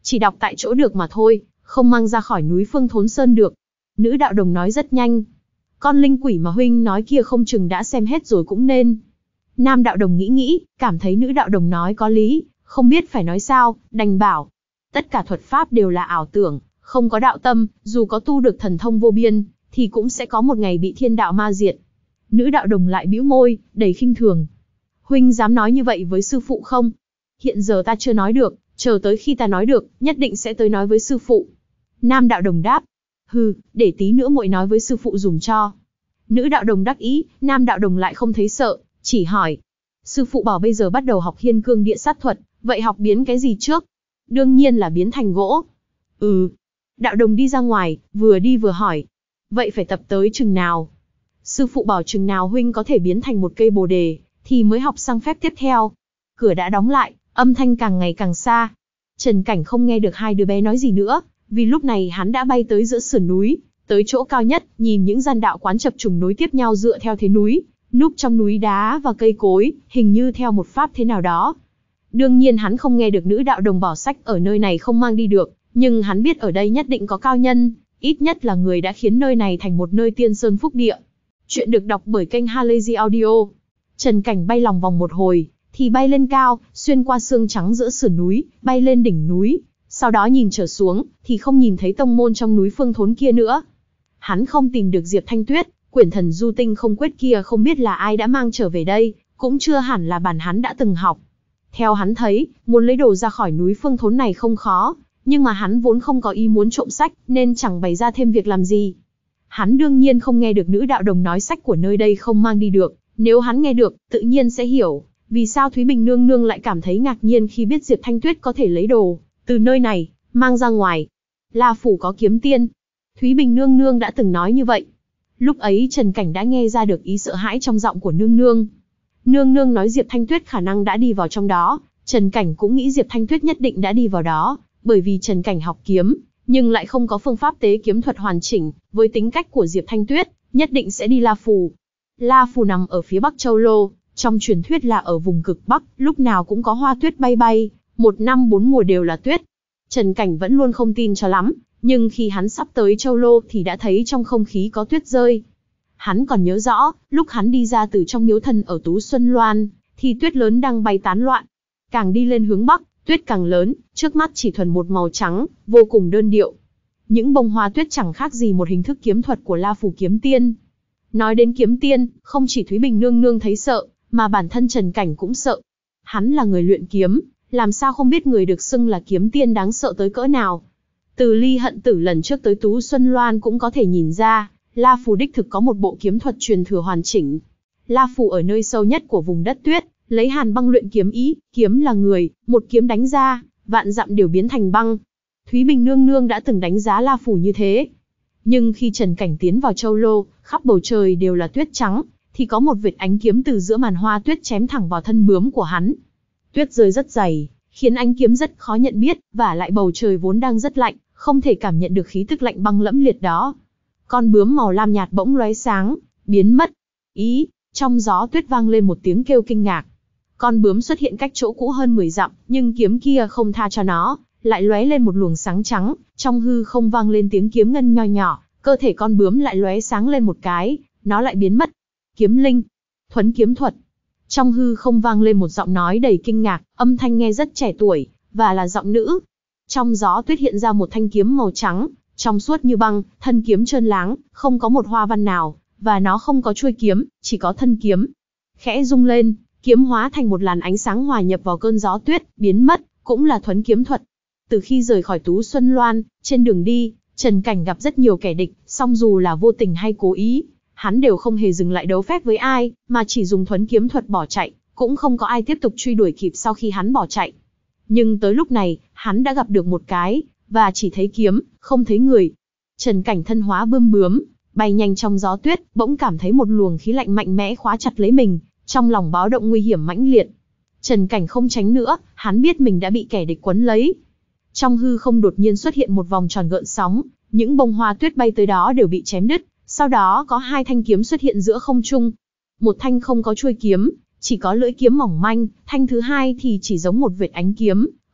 Chỉ đọc tại chỗ được mà thôi, không mang ra khỏi núi Phương Thốn Sơn được. Nữ đạo đồng nói rất nhanh. Con linh quỷ mà huynh nói kia không chừng đã xem hết rồi cũng nên. Nam đạo đồng nghĩ nghĩ, cảm thấy nữ đạo đồng nói có lý, không biết phải nói sao, đành bảo. Tất cả thuật pháp đều là ảo tưởng, không có đạo tâm, dù có tu được thần thông vô biên, thì cũng sẽ có một ngày bị thiên đạo ma diệt. Nữ đạo đồng lại bĩu môi, đầy khinh thường. Huynh dám nói như vậy với sư phụ không? Hiện giờ ta chưa nói được, chờ tới khi ta nói được, nhất định sẽ tới nói với sư phụ. Nam đạo đồng đáp. Hừ, để tí nữa muội nói với sư phụ dùng cho. Nữ đạo đồng đắc ý, nam đạo đồng lại không thấy sợ, chỉ hỏi. Sư phụ bảo bây giờ bắt đầu học hiên cương địa sát thuật, vậy học biến cái gì trước? Đương nhiên là biến thành gỗ. Ừ. Đạo đồng đi ra ngoài, vừa đi vừa hỏi. Vậy phải tập tới chừng nào? Sư phụ bảo chừng nào huynh có thể biến thành một cây bồ đề, thì mới học sang phép tiếp theo. Cửa đã đóng lại, âm thanh càng ngày càng xa. Trần Cảnh không nghe được hai đứa bé nói gì nữa, vì lúc này hắn đã bay tới giữa sườn núi, tới chỗ cao nhất, nhìn những gian đạo quán chập trùng nối tiếp nhau dựa theo thế núi, núp trong núi đá và cây cối, hình như theo một pháp thế nào đó. Đương nhiên hắn không nghe được nữ đạo đồng bỏ sách ở nơi này không mang đi được, nhưng hắn biết ở đây nhất định có cao nhân, ít nhất là người đã khiến nơi này thành một nơi tiên sơn phúc địa. Chuyện được đọc bởi kênh Halazy Audio. Trần Cảnh bay lòng vòng một hồi, thì bay lên cao, xuyên qua xương trắng giữa sườn núi, bay lên đỉnh núi. Sau đó nhìn trở xuống, thì không nhìn thấy tông môn trong núi Phương Thốn kia nữa. Hắn không tìm được Diệp Thanh Tuyết, quyển thần du tinh không quyết kia không biết là ai đã mang trở về đây, cũng chưa hẳn là bản hắn đã từng học. Theo hắn thấy, muốn lấy đồ ra khỏi núi Phương Thốn này không khó, nhưng mà hắn vốn không có ý muốn trộm sách, nên chẳng bày ra thêm việc làm gì. Hắn đương nhiên không nghe được nữ đạo đồng nói sách của nơi đây không mang đi được, nếu hắn nghe được, tự nhiên sẽ hiểu, vì sao Thúy Bình Nương Nương lại cảm thấy ngạc nhiên khi biết Diệp Thanh Tuyết có thể lấy đồ từ nơi này, mang ra ngoài. La Phủ có kiếm tiên. Thúy Bình Nương Nương đã từng nói như vậy. Lúc ấy Trần Cảnh đã nghe ra được ý sợ hãi trong giọng của Nương Nương. Nương Nương nói Diệp Thanh Tuyết khả năng đã đi vào trong đó, Trần Cảnh cũng nghĩ Diệp Thanh Tuyết nhất định đã đi vào đó, bởi vì Trần Cảnh học kiếm, nhưng lại không có phương pháp tế kiếm thuật hoàn chỉnh, với tính cách của Diệp Thanh Tuyết, nhất định sẽ đi La Phủ. La Phủ nằm ở phía Bắc Châu Lô, trong truyền thuyết là ở vùng cực Bắc, lúc nào cũng có hoa tuyết bay bay, một năm bốn mùa đều là tuyết. Trần Cảnh vẫn luôn không tin cho lắm, nhưng khi hắn sắp tới Châu Lô thì đã thấy trong không khí có tuyết rơi. Hắn còn nhớ rõ, lúc hắn đi ra từ trong miếu thần ở Tú Xuân Loan, thì tuyết lớn đang bay tán loạn. Càng đi lên hướng Bắc, tuyết càng lớn, trước mắt chỉ thuần một màu trắng, vô cùng đơn điệu. Những bông hoa tuyết chẳng khác gì một hình thức kiếm thuật của La Phủ kiếm tiên. Nói đến kiếm tiên, không chỉ Thúy Bình Nương Nương thấy sợ, mà bản thân Trần Cảnh cũng sợ. Hắn là người luyện kiếm, làm sao không biết người được xưng là kiếm tiên đáng sợ tới cỡ nào. Từ Ly Hận Tử lần trước tới Tú Xuân Loan cũng có thể nhìn ra, La Phủ đích thực có một bộ kiếm thuật truyền thừa hoàn chỉnh. La Phủ ở nơi sâu nhất của vùng đất tuyết, lấy hàn băng luyện kiếm ý, kiếm là người, một kiếm đánh ra, vạn dặm đều biến thành băng. Thúy Bình Nương Nương đã từng đánh giá La Phủ như thế. Nhưng khi Trần Cảnh tiến vào Châu Lô, khắp bầu trời đều là tuyết trắng, thì có một vệt ánh kiếm từ giữa màn hoa tuyết chém thẳng vào thân bướm của hắn. Tuyết rơi rất dày, khiến ánh kiếm rất khó nhận biết, và lại bầu trời vốn đang rất lạnh, không thể cảm nhận được khí tức lạnh băng lẫm liệt đó. Con bướm màu lam nhạt bỗng lóe sáng, biến mất. Ý, trong gió tuyết vang lên một tiếng kêu kinh ngạc. Con bướm xuất hiện cách chỗ cũ hơn mười dặm, nhưng kiếm kia không tha cho nó, lại lóe lên một luồng sáng trắng, trong hư không vang lên tiếng kiếm ngân nho nhỏ, cơ thể con bướm lại lóe sáng lên một cái, nó lại biến mất. Kiếm linh, thuấn kiếm thuật. Trong hư không vang lên một giọng nói đầy kinh ngạc, âm thanh nghe rất trẻ tuổi, và là giọng nữ. Trong gió tuyết hiện ra một thanh kiếm màu trắng, trong suốt như băng, thân kiếm trơn láng, không có một hoa văn nào, và nó không có chuôi kiếm, chỉ có thân kiếm. Khẽ rung lên, kiếm hóa thành một làn ánh sáng hòa nhập vào cơn gió tuyết, biến mất, cũng là thuấn kiếm thuật. Từ khi rời khỏi Tú Xuân Loan, trên đường đi, Trần Cảnh gặp rất nhiều kẻ địch, song dù là vô tình hay cố ý, hắn đều không hề dừng lại đấu phép với ai, mà chỉ dùng thuấn kiếm thuật bỏ chạy, cũng không có ai tiếp tục truy đuổi kịp sau khi hắn bỏ chạy. Nhưng tới lúc này, hắn đã gặp được một cái, và chỉ thấy kiếm, không thấy người. Trần Cảnh thân hóa bươm bướm, bay nhanh trong gió tuyết, bỗng cảm thấy một luồng khí lạnh mạnh mẽ khóa chặt lấy mình, trong lòng báo động nguy hiểm mãnh liệt. Trần Cảnh không tránh nữa, hắn biết mình đã bị kẻ địch quấn lấy. Trong hư không đột nhiên xuất hiện một vòng tròn gợn sóng, những bông hoa tuyết bay tới đó đều bị chém đứt, sau đó có hai thanh kiếm xuất hiện giữa không trung. Một thanh không có chuôi kiếm, chỉ có lưỡi kiếm mỏng manh, thanh thứ hai thì chỉ giống một vệt ánh kiếm,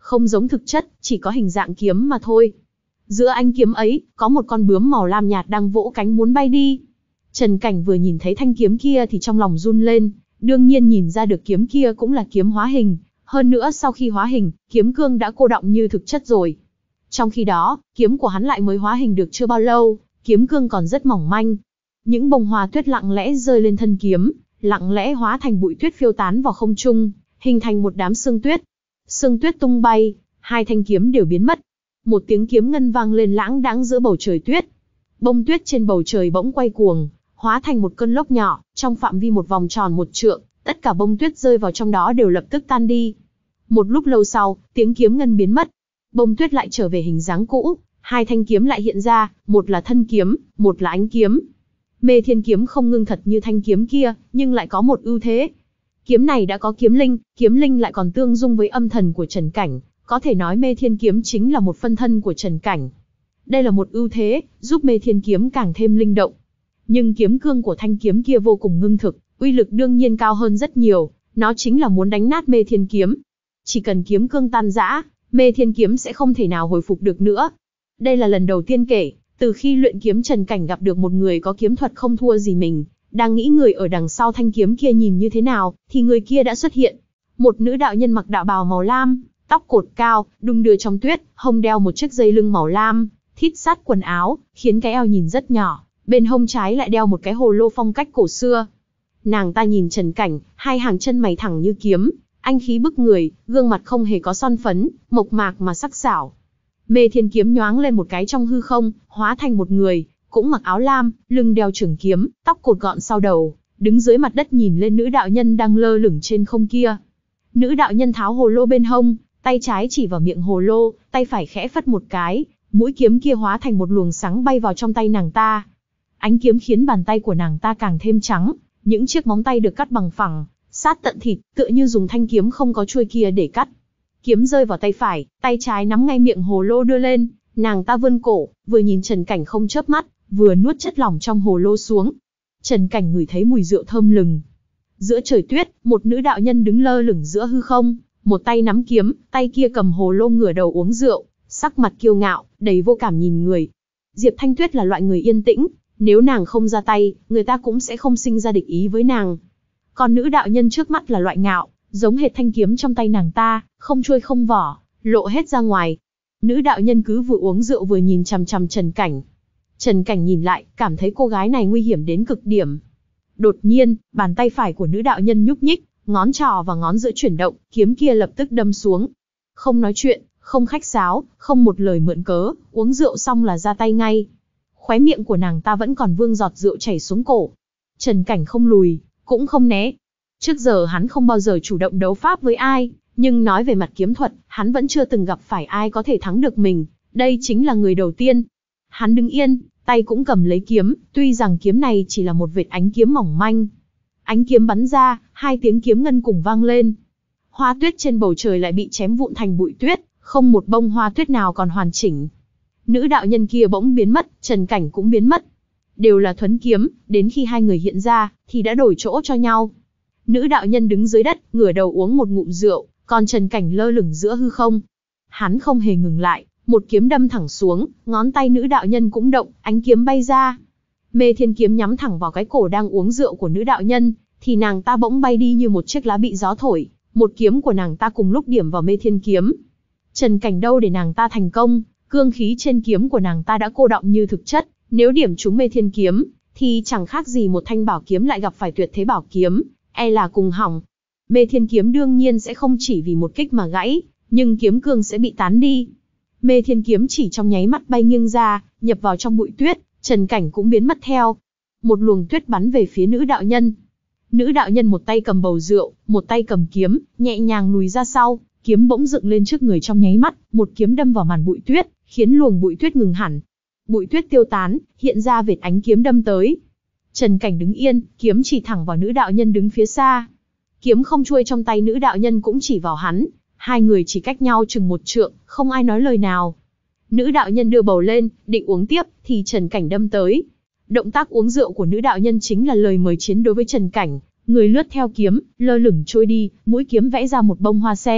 không giống thực chất, chỉ có hình dạng kiếm mà thôi. Giữa ánh kiếm ấy, có một con bướm màu lam nhạt đang vỗ cánh muốn bay đi. Trần Cảnh vừa nhìn thấy thanh kiếm kia thì trong lòng run lên, đương nhiên nhìn ra được kiếm kia cũng là kiếm hóa hình, hơn nữa sau khi hóa hình, kiếm cương đã cô đọng như thực chất rồi. Trong khi đó, kiếm của hắn lại mới hóa hình được chưa bao lâu, kiếm cương còn rất mỏng manh. Những bông hoa tuyết lặng lẽ rơi lên thân kiếm, lặng lẽ hóa thành bụi tuyết phiêu tán vào không trung, hình thành một đám sương tuyết. Sương tuyết tung bay, hai thanh kiếm đều biến mất. Một tiếng kiếm ngân vang lên lãng đãng giữa bầu trời tuyết. Bông tuyết trên bầu trời bỗng quay cuồng, hóa thành một cơn lốc nhỏ, trong phạm vi một vòng tròn một trượng, tất cả bông tuyết rơi vào trong đó đều lập tức tan đi. Một lúc lâu sau, tiếng kiếm ngân biến mất. Bông tuyết lại trở về hình dáng cũ, hai thanh kiếm lại hiện ra, một là thân kiếm, một là ánh kiếm. Mê Thiên kiếm không ngưng thật như thanh kiếm kia, nhưng lại có một ưu thế. Kiếm này đã có kiếm linh, kiếm linh lại còn tương dung với âm thần của Trần Cảnh, có thể nói Mê Thiên kiếm chính là một phân thân của Trần Cảnh. Đây là một ưu thế, giúp Mê Thiên kiếm càng thêm linh động. Nhưng kiếm cương của thanh kiếm kia vô cùng ngưng thực, uy lực đương nhiên cao hơn rất nhiều, nó chính là muốn đánh nát Mê Thiên kiếm. Chỉ cần kiếm cương tan rã, Mê Thiên kiếm sẽ không thể nào hồi phục được nữa. Đây là lần đầu tiên kể, từ khi luyện kiếm Trần Cảnh gặp được một người có kiếm thuật không thua gì mình, đang nghĩ người ở đằng sau thanh kiếm kia nhìn như thế nào, thì người kia đã xuất hiện. Một nữ đạo nhân mặc đạo bào màu lam, tóc cột cao, đung đưa trong tuyết, hông đeo một chiếc dây lưng màu lam, thít sát quần áo, khiến cái eo nhìn rất nhỏ, bên hông trái lại đeo một cái hồ lô phong cách cổ xưa. Nàng ta nhìn Trần Cảnh, hai hàng chân mày thẳng như kiếm, anh khí bức người, gương mặt không hề có son phấn, mộc mạc mà sắc sảo. Mê Thiên kiếm nhoáng lên một cái trong hư không, hóa thành một người, cũng mặc áo lam, lưng đeo trường kiếm, tóc cột gọn sau đầu, đứng dưới mặt đất nhìn lên nữ đạo nhân đang lơ lửng trên không kia. Nữ đạo nhân tháo hồ lô bên hông, tay trái chỉ vào miệng hồ lô, tay phải khẽ phất một cái, mũi kiếm kia hóa thành một luồng sáng bay vào trong tay nàng ta. Ánh kiếm khiến bàn tay của nàng ta càng thêm trắng, những chiếc móng tay được cắt bằng phẳng, sát tận thịt, tựa như dùng thanh kiếm không có chuôi kia để cắt. Kiếm rơi vào tay phải, tay trái nắm ngay miệng hồ lô đưa lên, nàng ta vươn cổ, vừa nhìn Trần Cảnh không chớp mắt, vừa nuốt chất lỏng trong hồ lô xuống. Trần Cảnh ngửi thấy mùi rượu thơm lừng. Giữa trời tuyết, một nữ đạo nhân đứng lơ lửng giữa hư không, một tay nắm kiếm, tay kia cầm hồ lô ngửa đầu uống rượu, sắc mặt kiêu ngạo, đầy vô cảm nhìn người. Diệp Thanh Tuyết là loại người yên tĩnh, nếu nàng không ra tay, người ta cũng sẽ không sinh ra địch ý với nàng. Còn nữ đạo nhân trước mắt là loại ngạo, giống hệt thanh kiếm trong tay nàng ta, không chuôi không vỏ, lộ hết ra ngoài. Nữ đạo nhân cứ vừa uống rượu vừa nhìn chằm chằm Trần Cảnh. Trần Cảnh nhìn lại, cảm thấy cô gái này nguy hiểm đến cực điểm. Đột nhiên, bàn tay phải của nữ đạo nhân nhúc nhích, ngón trỏ và ngón giữa chuyển động, kiếm kia lập tức đâm xuống. Không nói chuyện, không khách sáo, không một lời mượn cớ, uống rượu xong là ra tay ngay. Khóe miệng của nàng ta vẫn còn vương giọt rượu chảy xuống cổ. Trần Cảnh không lùi, cũng không né. Trước giờ hắn không bao giờ chủ động đấu pháp với ai, nhưng nói về mặt kiếm thuật, hắn vẫn chưa từng gặp phải ai có thể thắng được mình, đây chính là người đầu tiên. Hắn đứng yên, tay cũng cầm lấy kiếm, tuy rằng kiếm này chỉ là một vệt ánh kiếm mỏng manh. Ánh kiếm bắn ra, hai tiếng kiếm ngân cùng vang lên. Hoa tuyết trên bầu trời lại bị chém vụn thành bụi tuyết, không một bông hoa tuyết nào còn hoàn chỉnh. Nữ đạo nhân kia bỗng biến mất, Trần Cảnh cũng biến mất. Đều là thuấn kiếm, đến khi hai người hiện ra, thì đã đổi chỗ cho nhau. Nữ đạo nhân đứng dưới đất, ngửa đầu uống một ngụm rượu, còn Trần Cảnh lơ lửng giữa hư không. Hắn không hề ngừng lại, một kiếm đâm thẳng xuống, ngón tay nữ đạo nhân cũng động, ánh kiếm bay ra. Mê Thiên kiếm nhắm thẳng vào cái cổ đang uống rượu của nữ đạo nhân, thì nàng ta bỗng bay đi như một chiếc lá bị gió thổi, một kiếm của nàng ta cùng lúc điểm vào Mê Thiên kiếm. Trần Cảnh đâu để nàng ta thành công, cương khí trên kiếm của nàng ta đã cô đọng như thực chất, nếu điểm trúng Mê Thiên kiếm, thì chẳng khác gì một thanh bảo kiếm lại gặp phải tuyệt thế bảo kiếm, e là cùng hỏng. Mê Thiên kiếm đương nhiên sẽ không chỉ vì một kích mà gãy, nhưng kiếm cương sẽ bị tán đi. Mê Thiên kiếm chỉ trong nháy mắt bay nghiêng ra, nhập vào trong bụi tuyết, Trần Cảnh cũng biến mất theo. Một luồng tuyết bắn về phía nữ đạo nhân. Nữ đạo nhân một tay cầm bầu rượu, một tay cầm kiếm, nhẹ nhàng lùi ra sau, kiếm bỗng dựng lên trước người trong nháy mắt, một kiếm đâm vào màn bụi tuyết, khiến luồng bụi tuyết ngừng hẳn. Bụi tuyết tiêu tán, hiện ra vệt ánh kiếm đâm tới. Trần Cảnh đứng yên, kiếm chỉ thẳng vào nữ đạo nhân đứng phía xa. Kiếm không chuôi trong tay nữ đạo nhân cũng chỉ vào hắn, hai người chỉ cách nhau chừng một trượng, không ai nói lời nào. Nữ đạo nhân đưa bầu lên, định uống tiếp, thì Trần Cảnh đâm tới. Động tác uống rượu của nữ đạo nhân chính là lời mời chiến đối với Trần Cảnh, người lướt theo kiếm, lơ lửng trôi đi, mũi kiếm vẽ ra một bông hoa sen,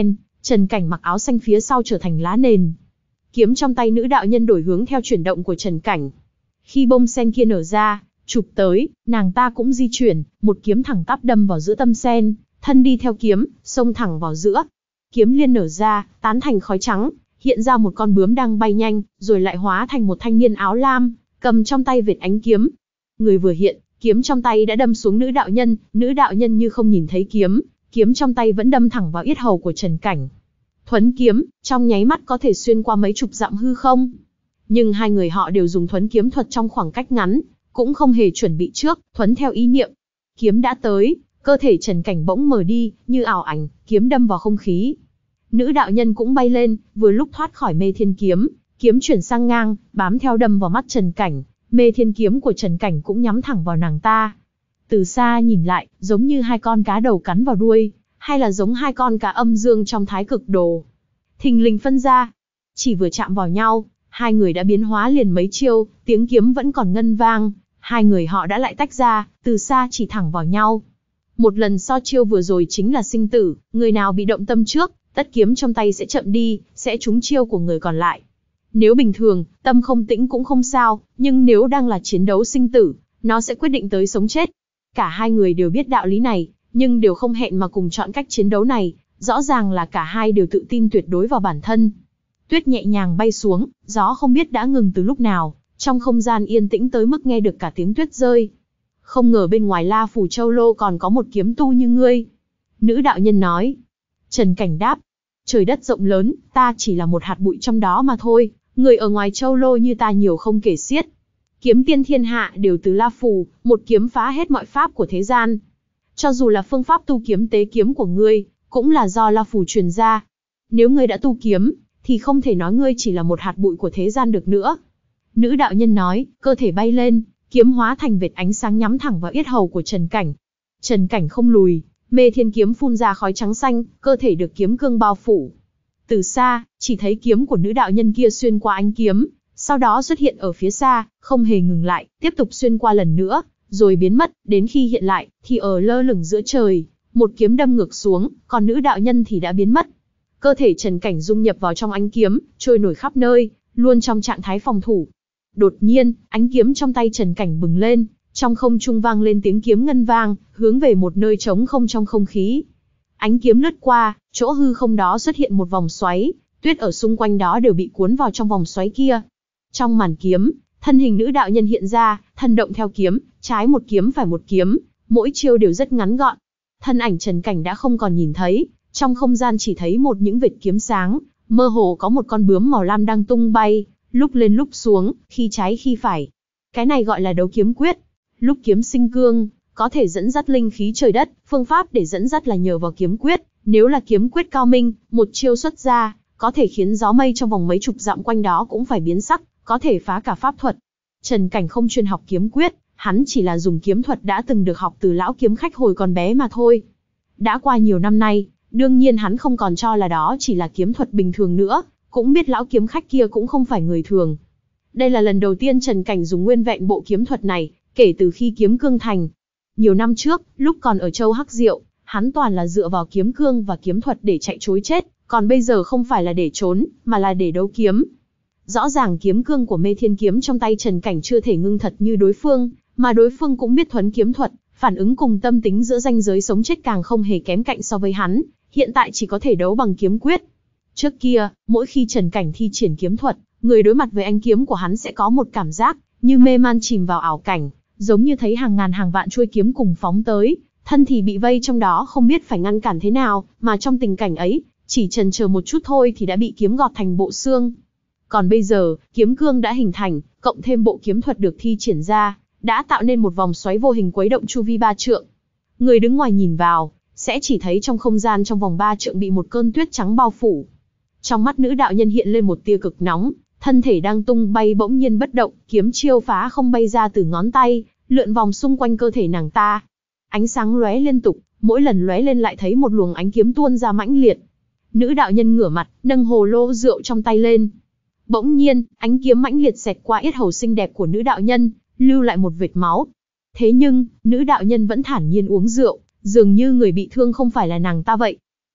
Trần Cảnh mặc áo xanh phía sau trở thành lá nền. Kiếm trong tay nữ đạo nhân đổi hướng theo chuyển động của Trần Cảnh. Khi bông sen kia nở ra, chụp tới, nàng ta cũng di chuyển, một kiếm thẳng tắp đâm vào giữa tâm sen, thân đi theo kiếm, xông thẳng vào giữa. Kiếm liên nở ra, tán thành khói trắng, hiện ra một con bướm đang bay nhanh, rồi lại hóa thành một thanh niên áo lam, cầm trong tay vệt ánh kiếm. Người vừa hiện, kiếm trong tay đã đâm xuống nữ đạo nhân, nữ đạo nhân như không nhìn thấy kiếm, kiếm trong tay vẫn đâm thẳng vào yết hầu của Trần Cảnh. Thuấn kiếm, trong nháy mắt có thể xuyên qua mấy chục dặm hư không. Nhưng hai người họ đều dùng thuấn kiếm thuật trong khoảng cách ngắn, cũng không hề chuẩn bị trước, thuấn theo ý niệm. Kiếm đã tới, cơ thể Trần Cảnh bỗng mờ đi, như ảo ảnh, kiếm đâm vào không khí. Nữ đạo nhân cũng bay lên, vừa lúc thoát khỏi mê thiên kiếm, kiếm chuyển sang ngang, bám theo đâm vào mắt Trần Cảnh, mê thiên kiếm của Trần Cảnh cũng nhắm thẳng vào nàng ta. Từ xa nhìn lại, giống như hai con cá đầu cắn vào đuôi, hay là giống hai con cá âm dương trong thái cực đồ. Thình lình phân ra, chỉ vừa chạm vào nhau, hai người đã biến hóa liền mấy chiêu, tiếng kiếm vẫn còn ngân vang, hai người họ đã lại tách ra, từ xa chỉ thẳng vào nhau. Một lần so chiêu vừa rồi chính là sinh tử, người nào bị động tâm trước, tất kiếm trong tay sẽ chậm đi, sẽ trúng chiêu của người còn lại. Nếu bình thường, tâm không tĩnh cũng không sao, nhưng nếu đang là chiến đấu sinh tử, nó sẽ quyết định tới sống chết. Cả hai người đều biết đạo lý này, nhưng đều không hẹn mà cùng chọn cách chiến đấu này, rõ ràng là cả hai đều tự tin tuyệt đối vào bản thân. Tuyết nhẹ nhàng bay xuống, gió không biết đã ngừng từ lúc nào, trong không gian yên tĩnh tới mức nghe được cả tiếng tuyết rơi. Không ngờ bên ngoài La Phủ Châu Lô còn có một kiếm tu như ngươi. Nữ đạo nhân nói. Trần Cảnh đáp. Trời đất rộng lớn, ta chỉ là một hạt bụi trong đó mà thôi, người ở ngoài Châu Lô như ta nhiều không kể xiết. Kiếm tiên thiên hạ đều từ La Phủ, một kiếm phá hết mọi pháp của thế gian. Cho dù là phương pháp tu kiếm tế kiếm của ngươi, cũng là do La Phủ truyền ra. Nếu ngươi đã tu kiếm, thì không thể nói ngươi chỉ là một hạt bụi của thế gian được nữa. Nữ đạo nhân nói, cơ thể bay lên, kiếm hóa thành vệt ánh sáng nhắm thẳng vào yết hầu của Trần Cảnh. Trần Cảnh không lùi, mê thiên kiếm phun ra khói trắng xanh, cơ thể được kiếm cương bao phủ. Từ xa, chỉ thấy kiếm của nữ đạo nhân kia xuyên qua ánh kiếm, sau đó xuất hiện ở phía xa, không hề ngừng lại, tiếp tục xuyên qua lần nữa, rồi biến mất, đến khi hiện lại, thì ở lơ lửng giữa trời, một kiếm đâm ngược xuống, còn nữ đạo nhân thì đã biến mất. Cơ thể Trần Cảnh dung nhập vào trong ánh kiếm, trôi nổi khắp nơi, luôn trong trạng thái phòng thủ. Đột nhiên, ánh kiếm trong tay Trần Cảnh bừng lên, trong không trung vang lên tiếng kiếm ngân vang, hướng về một nơi trống không trong không khí. Ánh kiếm lướt qua, chỗ hư không đó xuất hiện một vòng xoáy, tuyết ở xung quanh đó đều bị cuốn vào trong vòng xoáy kia. Trong màn kiếm, thân hình nữ đạo nhân hiện ra, thân động theo kiếm, trái một kiếm phải một kiếm, mỗi chiêu đều rất ngắn gọn. Thân ảnh Trần Cảnh đã không còn nhìn thấy, trong không gian chỉ thấy một những vệt kiếm sáng, mơ hồ có một con bướm màu lam đang tung bay, lúc lên lúc xuống, khi trái khi phải. Cái này gọi là đấu kiếm quyết. Lúc kiếm sinh cương, có thể dẫn dắt linh khí trời đất, phương pháp để dẫn dắt là nhờ vào kiếm quyết, nếu là kiếm quyết cao minh, một chiêu xuất ra, có thể khiến gió mây trong vòng mấy chục dặm quanh đó cũng phải biến sắc, có thể phá cả pháp thuật. Trần Cảnh không chuyên học kiếm quyết, hắn chỉ là dùng kiếm thuật đã từng được học từ lão kiếm khách hồi còn bé mà thôi. Đã qua nhiều năm nay, đương nhiên hắn không còn cho là đó chỉ là kiếm thuật bình thường nữa, cũng biết lão kiếm khách kia cũng không phải người thường. Đây là lần đầu tiên Trần Cảnh dùng nguyên vẹn bộ kiếm thuật này, kể từ khi kiếm cương thành. Nhiều năm trước, lúc còn ở Châu Hắc Diệu, hắn toàn là dựa vào kiếm cương và kiếm thuật để chạy trối chết, còn bây giờ không phải là để trốn, mà là để đấu kiếm. Rõ ràng kiếm cương của mê thiên kiếm trong tay Trần Cảnh chưa thể ngưng thật như đối phương, mà đối phương cũng biết thuấn kiếm thuật, phản ứng cùng tâm tính giữa ranh giới sống chết càng không hề kém cạnh so với hắn, hiện tại chỉ có thể đấu bằng kiếm quyết. Trước kia, mỗi khi Trần Cảnh thi triển kiếm thuật, người đối mặt với ánh kiếm của hắn sẽ có một cảm giác như mê man chìm vào ảo cảnh, giống như thấy hàng ngàn hàng vạn chuôi kiếm cùng phóng tới, thân thì bị vây trong đó không biết phải ngăn cản thế nào, mà trong tình cảnh ấy, chỉ chần chờ một chút thôi thì đã bị kiếm gọt thành bộ xương. Còn bây giờ, kiếm cương đã hình thành, cộng thêm bộ kiếm thuật được thi triển ra, đã tạo nên một vòng xoáy vô hình quấy động chu vi ba trượng. Người đứng ngoài nhìn vào, sẽ chỉ thấy trong không gian trong vòng ba trượng bị một cơn tuyết trắng bao phủ. Trong mắt nữ đạo nhân hiện lên một tia cực nóng, thân thể đang tung bay bỗng nhiên bất động, kiếm chiêu phá không bay ra từ ngón tay, lượn vòng xung quanh cơ thể nàng ta. Ánh sáng lóe liên tục, mỗi lần lóe lên lại thấy một luồng ánh kiếm tuôn ra mãnh liệt. Nữ đạo nhân ngửa mặt, nâng hồ lô rượu trong tay lên. Bỗng nhiên, ánh kiếm mãnh liệt xẹt qua yết hầu xinh đẹp của nữ đạo nhân, lưu lại một vệt máu. Thế nhưng, nữ đạo nhân vẫn thản nhiên uống rượu, dường như người bị thương không phải là nàng ta vậy.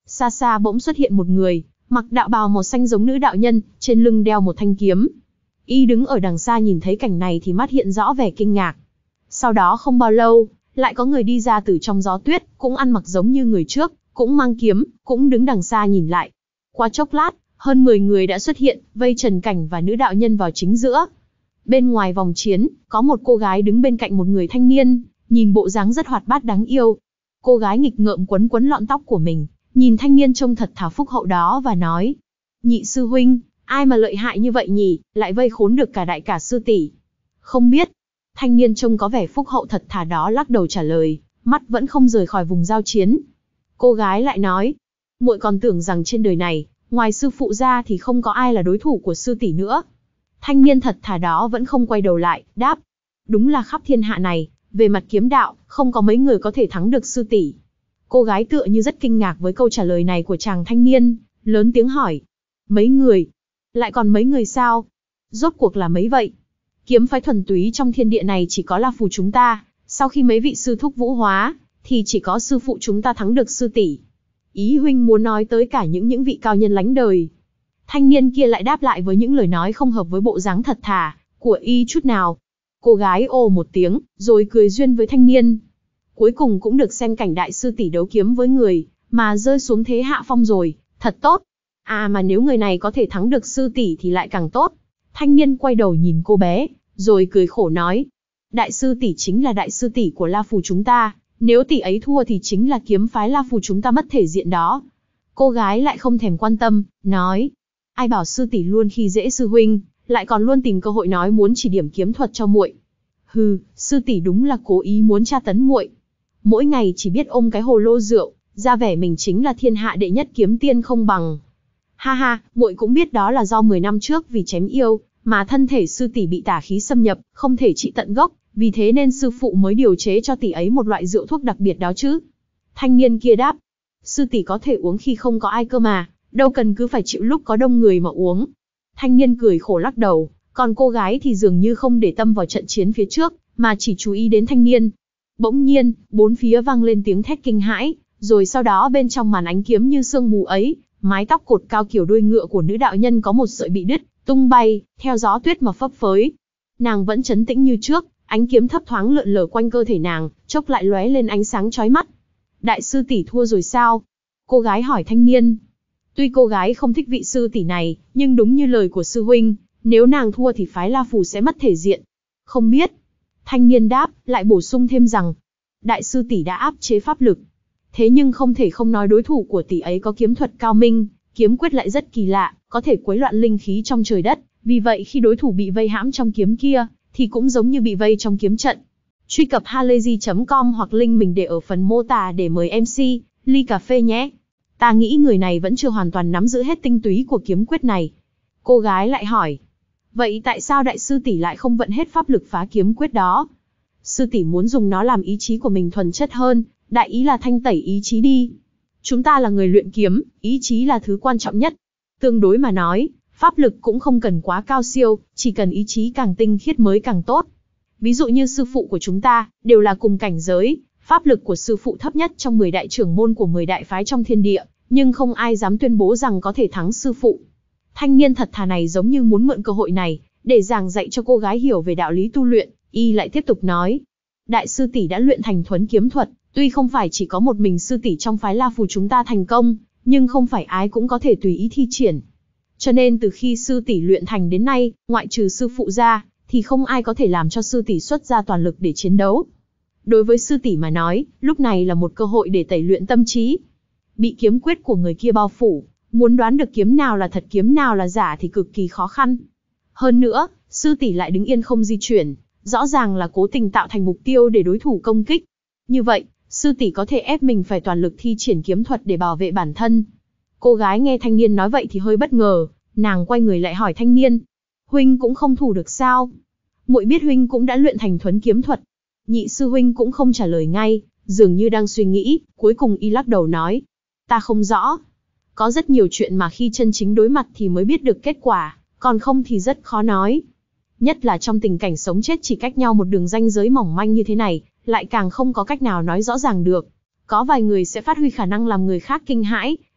Xa xa bỗng xuất hiện một người, mặc đạo bào màu xanh giống nữ đạo nhân, trên lưng đeo một thanh kiếm. Y đứng ở đằng xa nhìn thấy cảnh này thì mắt hiện rõ vẻ kinh ngạc. Sau đó không bao lâu, lại có người đi ra từ trong gió tuyết, cũng ăn mặc giống như người trước, cũng mang kiếm, cũng đứng đằng xa nhìn lại. Qua chốc lát, hơn mười người đã xuất hiện, vây Trần Cảnh và nữ đạo nhân vào chính giữa. Bên ngoài vòng chiến, có một cô gái đứng bên cạnh một người thanh niên, nhìn bộ dáng rất hoạt bát đáng yêu. Cô gái nghịch ngợm quấn quấn lọn tóc của mình, nhìn thanh niên trông thật thà phúc hậu đó và nói: Nhị sư huynh, ai mà lợi hại như vậy nhỉ, lại vây khốn được cả đại cả sư tỷ. Không biết. Thanh niên trông có vẻ phúc hậu thật thà đó lắc đầu trả lời, mắt vẫn không rời khỏi vùng giao chiến. Cô gái lại nói: Muội còn tưởng rằng trên đời này, ngoài sư phụ ra thì không có ai là đối thủ của sư tỷ nữa. Thanh niên thật thà đó vẫn không quay đầu lại, đáp: Đúng là khắp thiên hạ này, về mặt kiếm đạo, không có mấy người có thể thắng được sư tỷ. Cô gái tựa như rất kinh ngạc với câu trả lời này của chàng thanh niên, lớn tiếng hỏi: Mấy người? Lại còn mấy người sao? Rốt cuộc là mấy vậy? Kiếm phái thuần túy trong thiên địa này chỉ có La Phù chúng ta, sau khi mấy vị sư thúc vũ hóa, thì chỉ có sư phụ chúng ta thắng được sư tỷ. Ý huynh muốn nói tới cả những những vị cao nhân lánh đời. Thanh niên kia lại đáp lại với những lời nói không hợp với bộ dáng thật thà của y chút nào. Cô gái ồ một tiếng, rồi cười duyên với thanh niên. Cuối cùng cũng được xem cảnh đại sư tỷ đấu kiếm với người, mà rơi xuống thế hạ phong rồi, thật tốt. À mà nếu người này có thể thắng được sư tỷ thì lại càng tốt. Thanh niên quay đầu nhìn cô bé, rồi cười khổ nói: Đại sư tỷ chính là đại sư tỷ của La Phù chúng ta, nếu tỷ ấy thua thì chính là kiếm phái La Phù chúng ta mất thể diện đó. Cô gái lại không thèm quan tâm, nói: Ai bảo sư tỷ luôn khi dễ sư huynh, lại còn luôn tìm cơ hội nói muốn chỉ điểm kiếm thuật cho muội. Hừ, sư tỷ đúng là cố ý muốn tra tấn muội. Mỗi ngày chỉ biết ôm cái hồ lô rượu, ra vẻ mình chính là thiên hạ đệ nhất kiếm tiên không bằng. Ha ha, muội cũng biết đó là do mười năm trước vì chém yêu, mà thân thể sư tỷ bị tà khí xâm nhập, không thể trị tận gốc, vì thế nên sư phụ mới điều chế cho tỷ ấy một loại rượu thuốc đặc biệt đó chứ. Thanh niên kia đáp: Sư tỷ có thể uống khi không có ai cơ mà, đâu cần cứ phải chịu lúc có đông người mà uống. Thanh niên cười khổ lắc đầu, còn cô gái thì dường như không để tâm vào trận chiến phía trước, mà chỉ chú ý đến thanh niên. Bỗng nhiên, bốn phía vang lên tiếng thét kinh hãi, rồi sau đó bên trong màn ánh kiếm như sương mù ấy, mái tóc cột cao kiểu đuôi ngựa của nữ đạo nhân có một sợi bị đứt, tung bay, theo gió tuyết mà phấp phới. Nàng vẫn trấn tĩnh như trước, ánh kiếm thấp thoáng lượn lờ quanh cơ thể nàng, chốc lại lóe lên ánh sáng chói mắt. Đại sư tỷ thua rồi sao? Cô gái hỏi thanh niên. Tuy cô gái không thích vị sư tỷ này, nhưng đúng như lời của sư huynh, nếu nàng thua thì phái La Phù sẽ mất thể diện. Không biết. Thanh niên đáp, lại bổ sung thêm rằng, đại sư tỷ đã áp chế pháp lực. Thế nhưng không thể không nói đối thủ của tỷ ấy có kiếm thuật cao minh, kiếm quyết lại rất kỳ lạ, có thể quấy loạn linh khí trong trời đất. Vì vậy khi đối thủ bị vây hãm trong kiếm kia, thì cũng giống như bị vây trong kiếm trận. Truy cập halayzi chấm com hoặc link mình để ở phần mô tả để mời em xê, ly cà phê nhé. Ta nghĩ người này vẫn chưa hoàn toàn nắm giữ hết tinh túy của kiếm quyết này. Cô gái lại hỏi. Vậy tại sao đại sư tỷ lại không vận hết pháp lực phá kiếm quyết đó? Sư tỷ muốn dùng nó làm ý chí của mình thuần chất hơn, đại ý là thanh tẩy ý chí đi. Chúng ta là người luyện kiếm, ý chí là thứ quan trọng nhất. Tương đối mà nói, pháp lực cũng không cần quá cao siêu, chỉ cần ý chí càng tinh khiết mới càng tốt. Ví dụ như sư phụ của chúng ta, đều là cùng cảnh giới, pháp lực của sư phụ thấp nhất trong mười đại trưởng môn của mười đại phái trong thiên địa, nhưng không ai dám tuyên bố rằng có thể thắng sư phụ. Thanh niên thật thà này giống như muốn mượn cơ hội này, để giảng dạy cho cô gái hiểu về đạo lý tu luyện, y lại tiếp tục nói. Đại sư tỷ đã luyện thành thuấn kiếm thuật, tuy không phải chỉ có một mình sư tỷ trong phái La Phù chúng ta thành công, nhưng không phải ai cũng có thể tùy ý thi triển. Cho nên từ khi sư tỷ luyện thành đến nay, ngoại trừ sư phụ ra, thì không ai có thể làm cho sư tỷ xuất ra toàn lực để chiến đấu. Đối với sư tỷ mà nói, lúc này là một cơ hội để tẩy luyện tâm trí. Bị kiếm quyết của người kia bao phủ, muốn đoán được kiếm nào là thật kiếm nào là giả thì cực kỳ khó khăn. Hơn nữa, sư tỷ lại đứng yên không di chuyển, rõ ràng là cố tình tạo thành mục tiêu để đối thủ công kích. Như vậy, sư tỷ có thể ép mình phải toàn lực thi triển kiếm thuật để bảo vệ bản thân. Cô gái nghe thanh niên nói vậy thì hơi bất ngờ, nàng quay người lại hỏi thanh niên. Huynh cũng không thủ được sao? Muội biết huynh cũng đã luyện thành thuấn kiếm thuật. Nhị sư huynh cũng không trả lời ngay, dường như đang suy nghĩ, cuối cùng y lắc đầu nói. Ta không rõ. Có rất nhiều chuyện mà khi chân chính đối mặt thì mới biết được kết quả, còn không thì rất khó nói. Nhất là trong tình cảnh sống chết chỉ cách nhau một đường ranh giới mỏng manh như thế này, lại càng không có cách nào nói rõ ràng được. Có vài người sẽ phát huy khả năng làm người khác kinh hãi,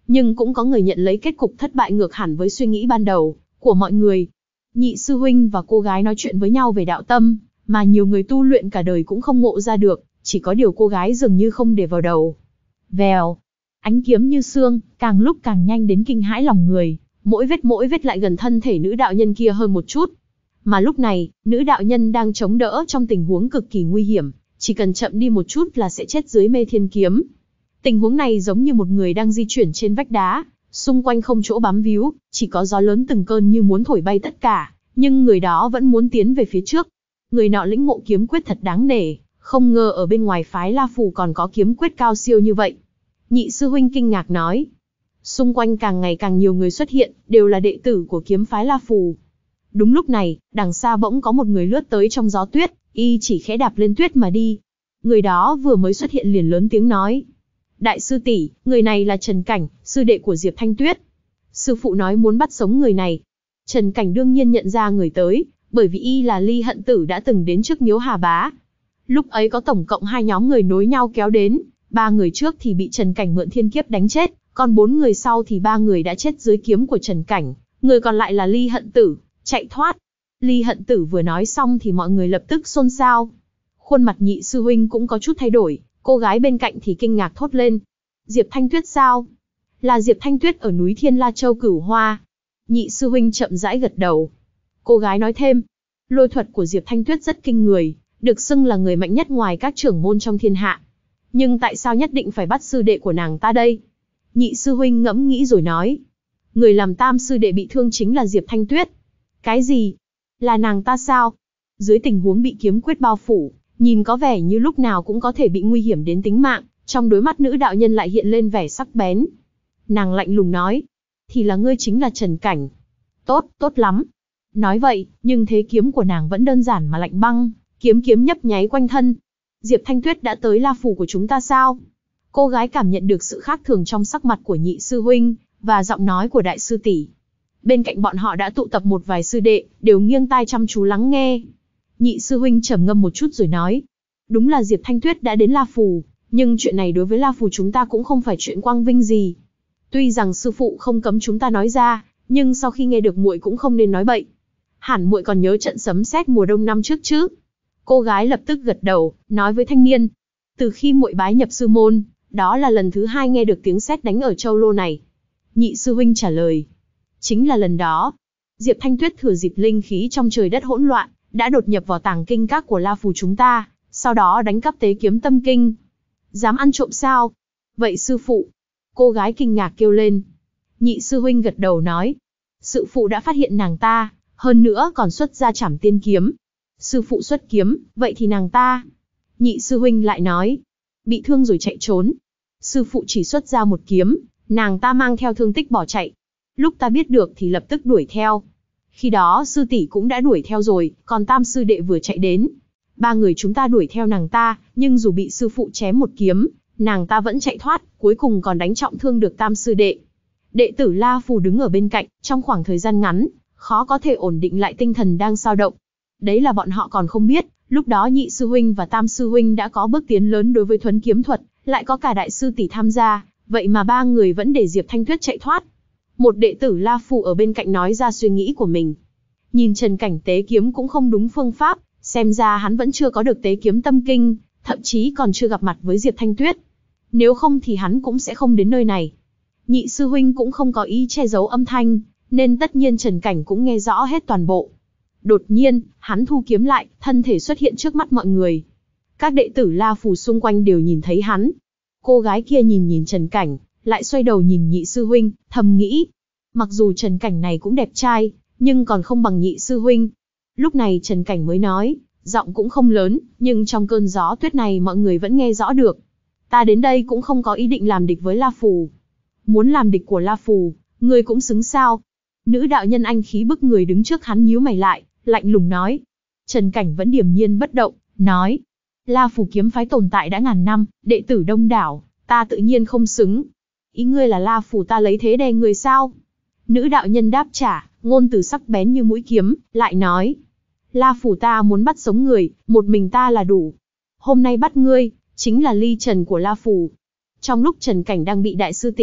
Nhưng cũng có người nhận lấy kết cục thất bại ngược hẳn với suy nghĩ ban đầu của mọi người. Nhị sư huynh và cô gái nói chuyện với nhau về đạo tâm, mà nhiều người tu luyện cả đời cũng không ngộ ra được, chỉ có điều cô gái dường như không để vào đầu. Vèo, ánh kiếm như sương, càng lúc càng nhanh đến kinh hãi lòng người, mỗi vết mỗi vết lại gần thân thể nữ đạo nhân kia hơn một chút. Mà lúc này, nữ đạo nhân đang chống đỡ trong tình huống cực kỳ nguy hiểm, chỉ cần chậm đi một chút là sẽ chết dưới mê thiên kiếm. Tình huống này giống như một người đang di chuyển trên vách đá, xung quanh không chỗ bám víu, chỉ có gió lớn từng cơn như muốn thổi bay tất cả, nhưng người đó vẫn muốn tiến về phía trước. Người nọ lĩnh ngộ kiếm quyết thật đáng nể, không ngờ ở bên ngoài phái La Phù còn có kiếm quyết cao siêu như vậy. Nhị sư huynh kinh ngạc nói. Xung quanh càng ngày càng nhiều người xuất hiện, đều là đệ tử của kiếm phái La Phù. Đúng lúc này, đằng xa bỗng có một người lướt tới trong gió tuyết, y chỉ khẽ đạp lên tuyết mà đi. Người đó vừa mới xuất hiện liền lớn tiếng nói. Đại sư tỷ, người này là Trần Cảnh, sư đệ của Diệp Thanh Tuyết. Sư phụ nói muốn bắt sống người này. Trần Cảnh đương nhiên nhận ra người tới, bởi vì y là Ly Hận Tử đã từng đến trước Miếu Hà Bá. Lúc ấy có tổng cộng hai nhóm người nối nhau kéo đến, ba người trước thì bị Trần Cảnh mượn thiên kiếp đánh chết, còn bốn người sau thì ba người đã chết dưới kiếm của Trần Cảnh, người còn lại là Ly Hận Tử, chạy thoát. Ly Hận Tử vừa nói xong thì mọi người lập tức xôn xao. Khuôn mặt nhị sư huynh cũng có chút thay đổi, cô gái bên cạnh thì kinh ngạc thốt lên. Diệp Thanh Tuyết sao? Là Diệp Thanh Tuyết ở núi Thiên La Châu Cửu Hoa. Nhị sư huynh chậm rãi gật đầu. Cô gái nói thêm, lôi thuật của Diệp Thanh Tuyết rất kinh người, được xưng là người mạnh nhất ngoài các trưởng môn trong thiên hạ. Nhưng tại sao nhất định phải bắt sư đệ của nàng ta đây? Nhị sư huynh ngẫm nghĩ rồi nói. Người làm tam sư đệ bị thương chính là Diệp Thanh Tuyết. Cái gì? Là nàng ta sao? Dưới tình huống bị kiếm quyết bao phủ, nhìn có vẻ như lúc nào cũng có thể bị nguy hiểm đến tính mạng, trong đôi mắt nữ đạo nhân lại hiện lên vẻ sắc bén. Nàng lạnh lùng nói. Thì là ngươi chính là Trần Cảnh. Tốt, tốt lắm. Nói vậy, nhưng thế kiếm của nàng vẫn đơn giản mà lạnh băng, kiếm kiếm nhấp nháy quanh thân. Diệp Thanh Tuyết đã tới La Phủ của chúng ta sao? Cô gái cảm nhận được sự khác thường trong sắc mặt của nhị sư huynh, và giọng nói của đại sư tỷ. Bên cạnh bọn họ đã tụ tập một vài sư đệ, đều nghiêng tai chăm chú lắng nghe. Nhị sư huynh trầm ngâm một chút rồi nói. Đúng là Diệp Thanh Tuyết đã đến La Phủ, nhưng chuyện này đối với La Phủ chúng ta cũng không phải chuyện quang vinh gì. Tuy rằng sư phụ không cấm chúng ta nói ra, nhưng sau khi nghe được muội cũng không nên nói bậy. Hẳn muội còn nhớ trận sấm sét mùa đông năm trước chứ? Cô gái lập tức gật đầu, nói với thanh niên. Từ khi muội bái nhập sư môn, đó là lần thứ hai nghe được tiếng sét đánh ở châu lô này. Nhị sư huynh trả lời. Chính là lần đó. Diệp Thanh Tuyết thừa dịp linh khí trong trời đất hỗn loạn, đã đột nhập vào tàng kinh các của La Phù chúng ta, sau đó đánh cắp tế kiếm tâm kinh. Dám ăn trộm sao? Vậy sư phụ? Cô gái kinh ngạc kêu lên. Nhị sư huynh gật đầu nói. Sư phụ đã phát hiện nàng ta, hơn nữa còn xuất ra trảm tiên kiếm. Sư phụ xuất kiếm, vậy thì nàng ta? Nhị sư huynh lại nói. Bị thương rồi chạy trốn. Sư phụ chỉ xuất ra một kiếm, nàng ta mang theo thương tích bỏ chạy. Lúc ta biết được thì lập tức đuổi theo. Khi đó sư tỷ cũng đã đuổi theo rồi, còn tam sư đệ vừa chạy đến. Ba người chúng ta đuổi theo nàng ta, nhưng dù bị sư phụ chém một kiếm, nàng ta vẫn chạy thoát, cuối cùng còn đánh trọng thương được tam sư đệ. Đệ tử La Phù đứng ở bên cạnh, trong khoảng thời gian ngắn, khó có thể ổn định lại tinh thần đang dao động. Đấy là bọn họ còn không biết, lúc đó nhị sư huynh và tam sư huynh đã có bước tiến lớn đối với thuấn kiếm thuật, lại có cả đại sư tỷ tham gia, vậy mà ba người vẫn để Diệp Thanh Tuyết chạy thoát. Một đệ tử La Phù ở bên cạnh nói ra suy nghĩ của mình. Nhìn Trần Cảnh tế kiếm cũng không đúng phương pháp, xem ra hắn vẫn chưa có được tế kiếm tâm kinh, thậm chí còn chưa gặp mặt với Diệp Thanh Tuyết. Nếu không thì hắn cũng sẽ không đến nơi này. Nhị sư huynh cũng không có ý che giấu âm thanh, nên tất nhiên Trần Cảnh cũng nghe rõ hết toàn bộ. Đột nhiên, hắn thu kiếm lại, thân thể xuất hiện trước mắt mọi người. Các đệ tử La Phù xung quanh đều nhìn thấy hắn. Cô gái kia nhìn nhìn Trần Cảnh, lại xoay đầu nhìn nhị sư huynh, thầm nghĩ. Mặc dù Trần Cảnh này cũng đẹp trai, nhưng còn không bằng nhị sư huynh. Lúc này Trần Cảnh mới nói, giọng cũng không lớn, nhưng trong cơn gió tuyết này mọi người vẫn nghe rõ được. Ta đến đây cũng không có ý định làm địch với La Phù. Muốn làm địch của La Phù, ngươi cũng xứng sao? Nữ đạo nhân anh khí bức người đứng trước hắn nhíu mày lại, lạnh lùng nói. Trần Cảnh vẫn điềm nhiên bất động, nói. La Phù kiếm phái tồn tại đã ngàn năm, đệ tử đông đảo, ta tự nhiên không xứng. Ý ngươi là La Phù ta lấy thế đè người sao? Nữ đạo nhân đáp trả, ngôn từ sắc bén như mũi kiếm, lại nói. La Phù ta muốn bắt sống người, một mình ta là đủ. Hôm nay bắt ngươi, chính là ly trần của La Phù. Trong lúc Trần Cảnh đang bị đại sư tỷ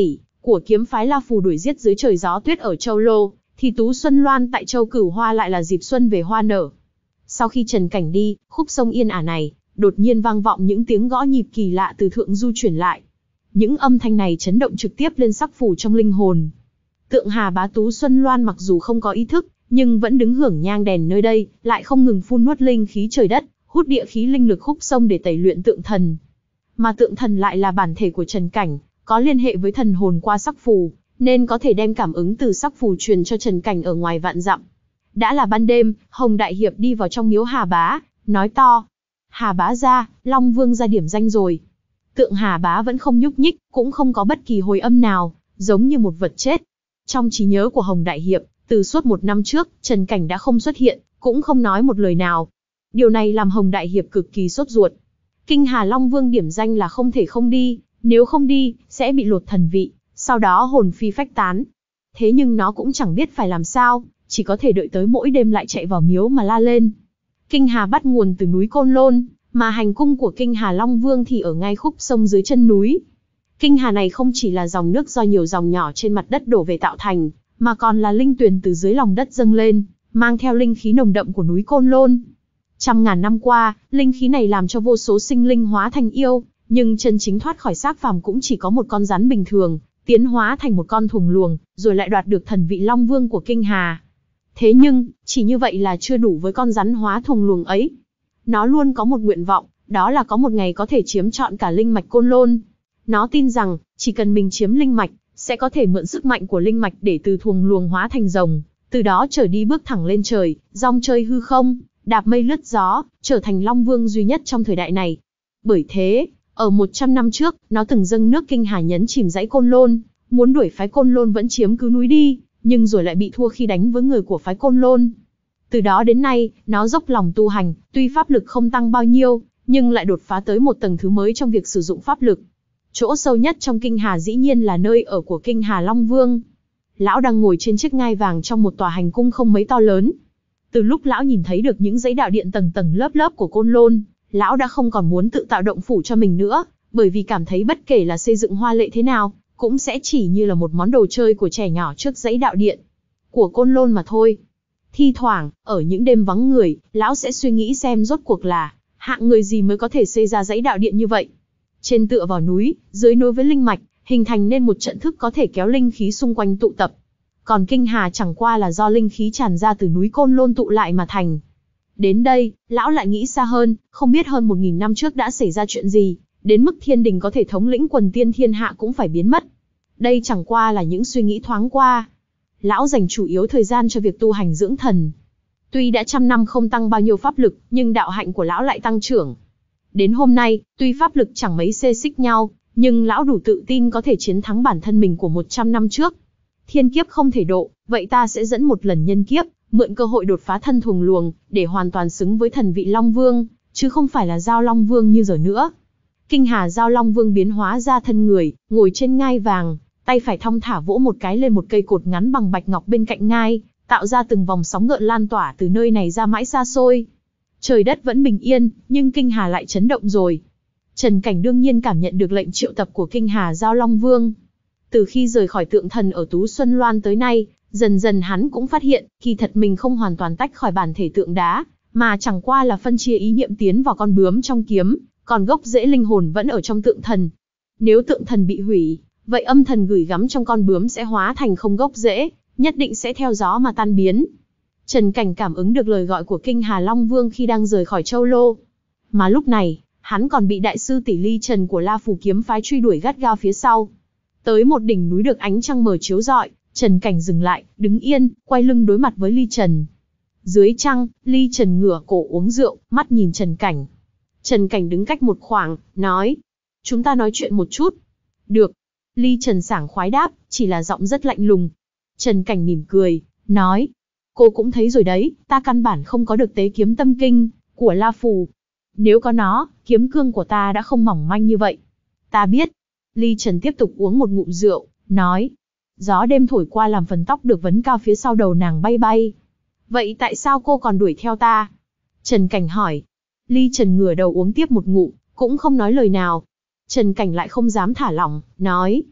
của kiếm phái La Phù đuổi giết dưới trời gió tuyết ở Châu Lô, thì Tú Xuân Loan tại Châu Cửu Hoa lại là dịp xuân về hoa nở. Sau khi Trần Cảnh đi, khúc sông yên ả này, đột nhiên vang vọng những tiếng gõ nhịp kỳ lạ từ thượng du truyền lại. Những âm thanh này chấn động trực tiếp lên sắc phù trong linh hồn. Tượng Hà Bá Tú Xuân Loan mặc dù không có ý thức, nhưng vẫn đứng hưởng nhang đèn nơi đây, lại không ngừng phun nuốt linh khí trời đất, hút địa khí linh lực khúc sông để tẩy luyện tượng thần. Mà tượng thần lại là bản thể của Trần Cảnh, có liên hệ với thần hồn qua sắc phù, nên có thể đem cảm ứng từ sắc phù truyền cho Trần Cảnh ở ngoài vạn dặm. Đã là ban đêm, Hồng Đại Hiệp đi vào trong miếu Hà Bá, nói to: Hà Bá ra, Long Vương ra điểm danh rồi. Tượng Hà Bá vẫn không nhúc nhích, cũng không có bất kỳ hồi âm nào, giống như một vật chết. Trong trí nhớ của Hồng Đại Hiệp, từ suốt một năm trước, Trần Cảnh đã không xuất hiện, cũng không nói một lời nào. Điều này làm Hồng Đại Hiệp cực kỳ sốt ruột. Kinh Hà Long Vương điểm danh là không thể không đi, nếu không đi, sẽ bị lột thần vị, sau đó hồn phi phách tán. Thế nhưng nó cũng chẳng biết phải làm sao, chỉ có thể đợi tới mỗi đêm lại chạy vào miếu mà la lên. Kinh Hà bắt nguồn từ núi Côn Lôn, mà hành cung của Kinh Hà Long Vương thì ở ngay khúc sông dưới chân núi. Kinh Hà này không chỉ là dòng nước do nhiều dòng nhỏ trên mặt đất đổ về tạo thành, mà còn là linh tuyền từ dưới lòng đất dâng lên, mang theo linh khí nồng đậm của núi Côn Lôn. Trăm ngàn năm qua, linh khí này làm cho vô số sinh linh hóa thành yêu, nhưng chân chính thoát khỏi xác phàm cũng chỉ có một con rắn bình thường, tiến hóa thành một con thuồng luồng, rồi lại đoạt được thần vị Long Vương của Kinh Hà. Thế nhưng, chỉ như vậy là chưa đủ với con rắn hóa thuồng luồng ấy. Nó luôn có một nguyện vọng, đó là có một ngày có thể chiếm trọn cả linh mạch Côn Lôn. Nó tin rằng, chỉ cần mình chiếm linh mạch, sẽ có thể mượn sức mạnh của linh mạch để từ thuồng luồng hóa thành rồng, từ đó trở đi bước thẳng lên trời, rong chơi hư không, đạp mây lướt gió, trở thành Long Vương duy nhất trong thời đại này. Bởi thế, ở một trăm năm trước, nó từng dâng nước Kinh Hà nhấn chìm dãy Côn Lôn, muốn đuổi phái Côn Lôn vẫn chiếm cứ núi đi, nhưng rồi lại bị thua khi đánh với người của phái Côn Lôn. Từ đó đến nay, nó dốc lòng tu hành, tuy pháp lực không tăng bao nhiêu, nhưng lại đột phá tới một tầng thứ mới trong việc sử dụng pháp lực. Chỗ sâu nhất trong Kinh Hà dĩ nhiên là nơi ở của Kinh Hà Long Vương. Lão đang ngồi trên chiếc ngai vàng trong một tòa hành cung không mấy to lớn. Từ lúc lão nhìn thấy được những dãy đạo điện tầng tầng lớp lớp của Côn Lôn, lão đã không còn muốn tự tạo động phủ cho mình nữa, bởi vì cảm thấy bất kể là xây dựng hoa lệ thế nào, cũng sẽ chỉ như là một món đồ chơi của trẻ nhỏ trước dãy đạo điện của Côn Lôn mà thôi. Thi thoảng, ở những đêm vắng người, lão sẽ suy nghĩ xem rốt cuộc là hạng người gì mới có thể xây ra dãy đạo điện như vậy. Trên tựa vào núi, dưới nối với linh mạch, hình thành nên một trận thức có thể kéo linh khí xung quanh tụ tập. Còn Kinh Hà chẳng qua là do linh khí tràn ra từ núi Côn Lôn tụ lại mà thành. Đến đây, lão lại nghĩ xa hơn, không biết hơn một nghìn năm trước đã xảy ra chuyện gì, đến mức thiên đình có thể thống lĩnh quần tiên thiên hạ cũng phải biến mất. Đây chẳng qua là những suy nghĩ thoáng qua. Lão dành chủ yếu thời gian cho việc tu hành dưỡng thần. Tuy đã trăm năm không tăng bao nhiêu pháp lực, nhưng đạo hạnh của lão lại tăng trưởng. Đến hôm nay, tuy pháp lực chẳng mấy xê xích nhau, nhưng lão đủ tự tin có thể chiến thắng bản thân mình của một trăm năm trước. Thiên kiếp không thể độ, vậy ta sẽ dẫn một lần nhân kiếp, mượn cơ hội đột phá thân thuồng luồng, để hoàn toàn xứng với thần vị Long Vương, chứ không phải là Giao Long Vương như giờ nữa. Kinh Hà Giao Long Vương biến hóa ra thân người, ngồi trên ngai vàng, tay phải thong thả vỗ một cái lên một cây cột ngắn bằng bạch ngọc bên cạnh ngai, tạo ra từng vòng sóng gợn lan tỏa từ nơi này ra mãi xa xôi. Trời đất vẫn bình yên, nhưng Kinh Hà lại chấn động rồi. Trần Cảnh đương nhiên cảm nhận được lệnh triệu tập của Kinh Hà Giao Long Vương. Từ khi rời khỏi tượng thần ở Tú Xuân Loan tới nay, dần dần hắn cũng phát hiện, kỳ thật mình không hoàn toàn tách khỏi bản thể tượng đá, mà chẳng qua là phân chia ý niệm tiến vào con bướm trong kiếm, còn gốc rễ linh hồn vẫn ở trong tượng thần. Nếu tượng thần bị hủy, vậy âm thần gửi gắm trong con bướm sẽ hóa thành không gốc rễ, nhất định sẽ theo gió mà tan biến. Trần Cảnh cảm ứng được lời gọi của Kinh Hà Long Vương khi đang rời khỏi Châu Lô. Mà lúc này, hắn còn bị đại sư tỷ Ly Trần của La Phù kiếm phái truy đuổi gắt gao phía sau. Tới một đỉnh núi được ánh trăng mờ chiếu rọi, Trần Cảnh dừng lại, đứng yên, quay lưng đối mặt với Ly Trần. Dưới trăng, Ly Trần ngửa cổ uống rượu, mắt nhìn Trần Cảnh. Trần Cảnh đứng cách một khoảng, nói: chúng ta nói chuyện một chút. Được. Ly Trần sảng khoái đáp, chỉ là giọng rất lạnh lùng. Trần Cảnh mỉm cười, nói: cô cũng thấy rồi đấy, ta căn bản không có được tế kiếm tâm kinh của La Phù. Nếu có nó, kiếm cương của ta đã không mỏng manh như vậy. Ta biết. Ly Trần tiếp tục uống một ngụm rượu, nói: gió đêm thổi qua làm phần tóc được vấn cao phía sau đầu nàng bay bay. Vậy tại sao cô còn đuổi theo ta? Trần Cảnh hỏi. Ly Trần ngửa đầu uống tiếp một ngụm, cũng không nói lời nào. Trần Cảnh lại không dám thả lỏng, nói: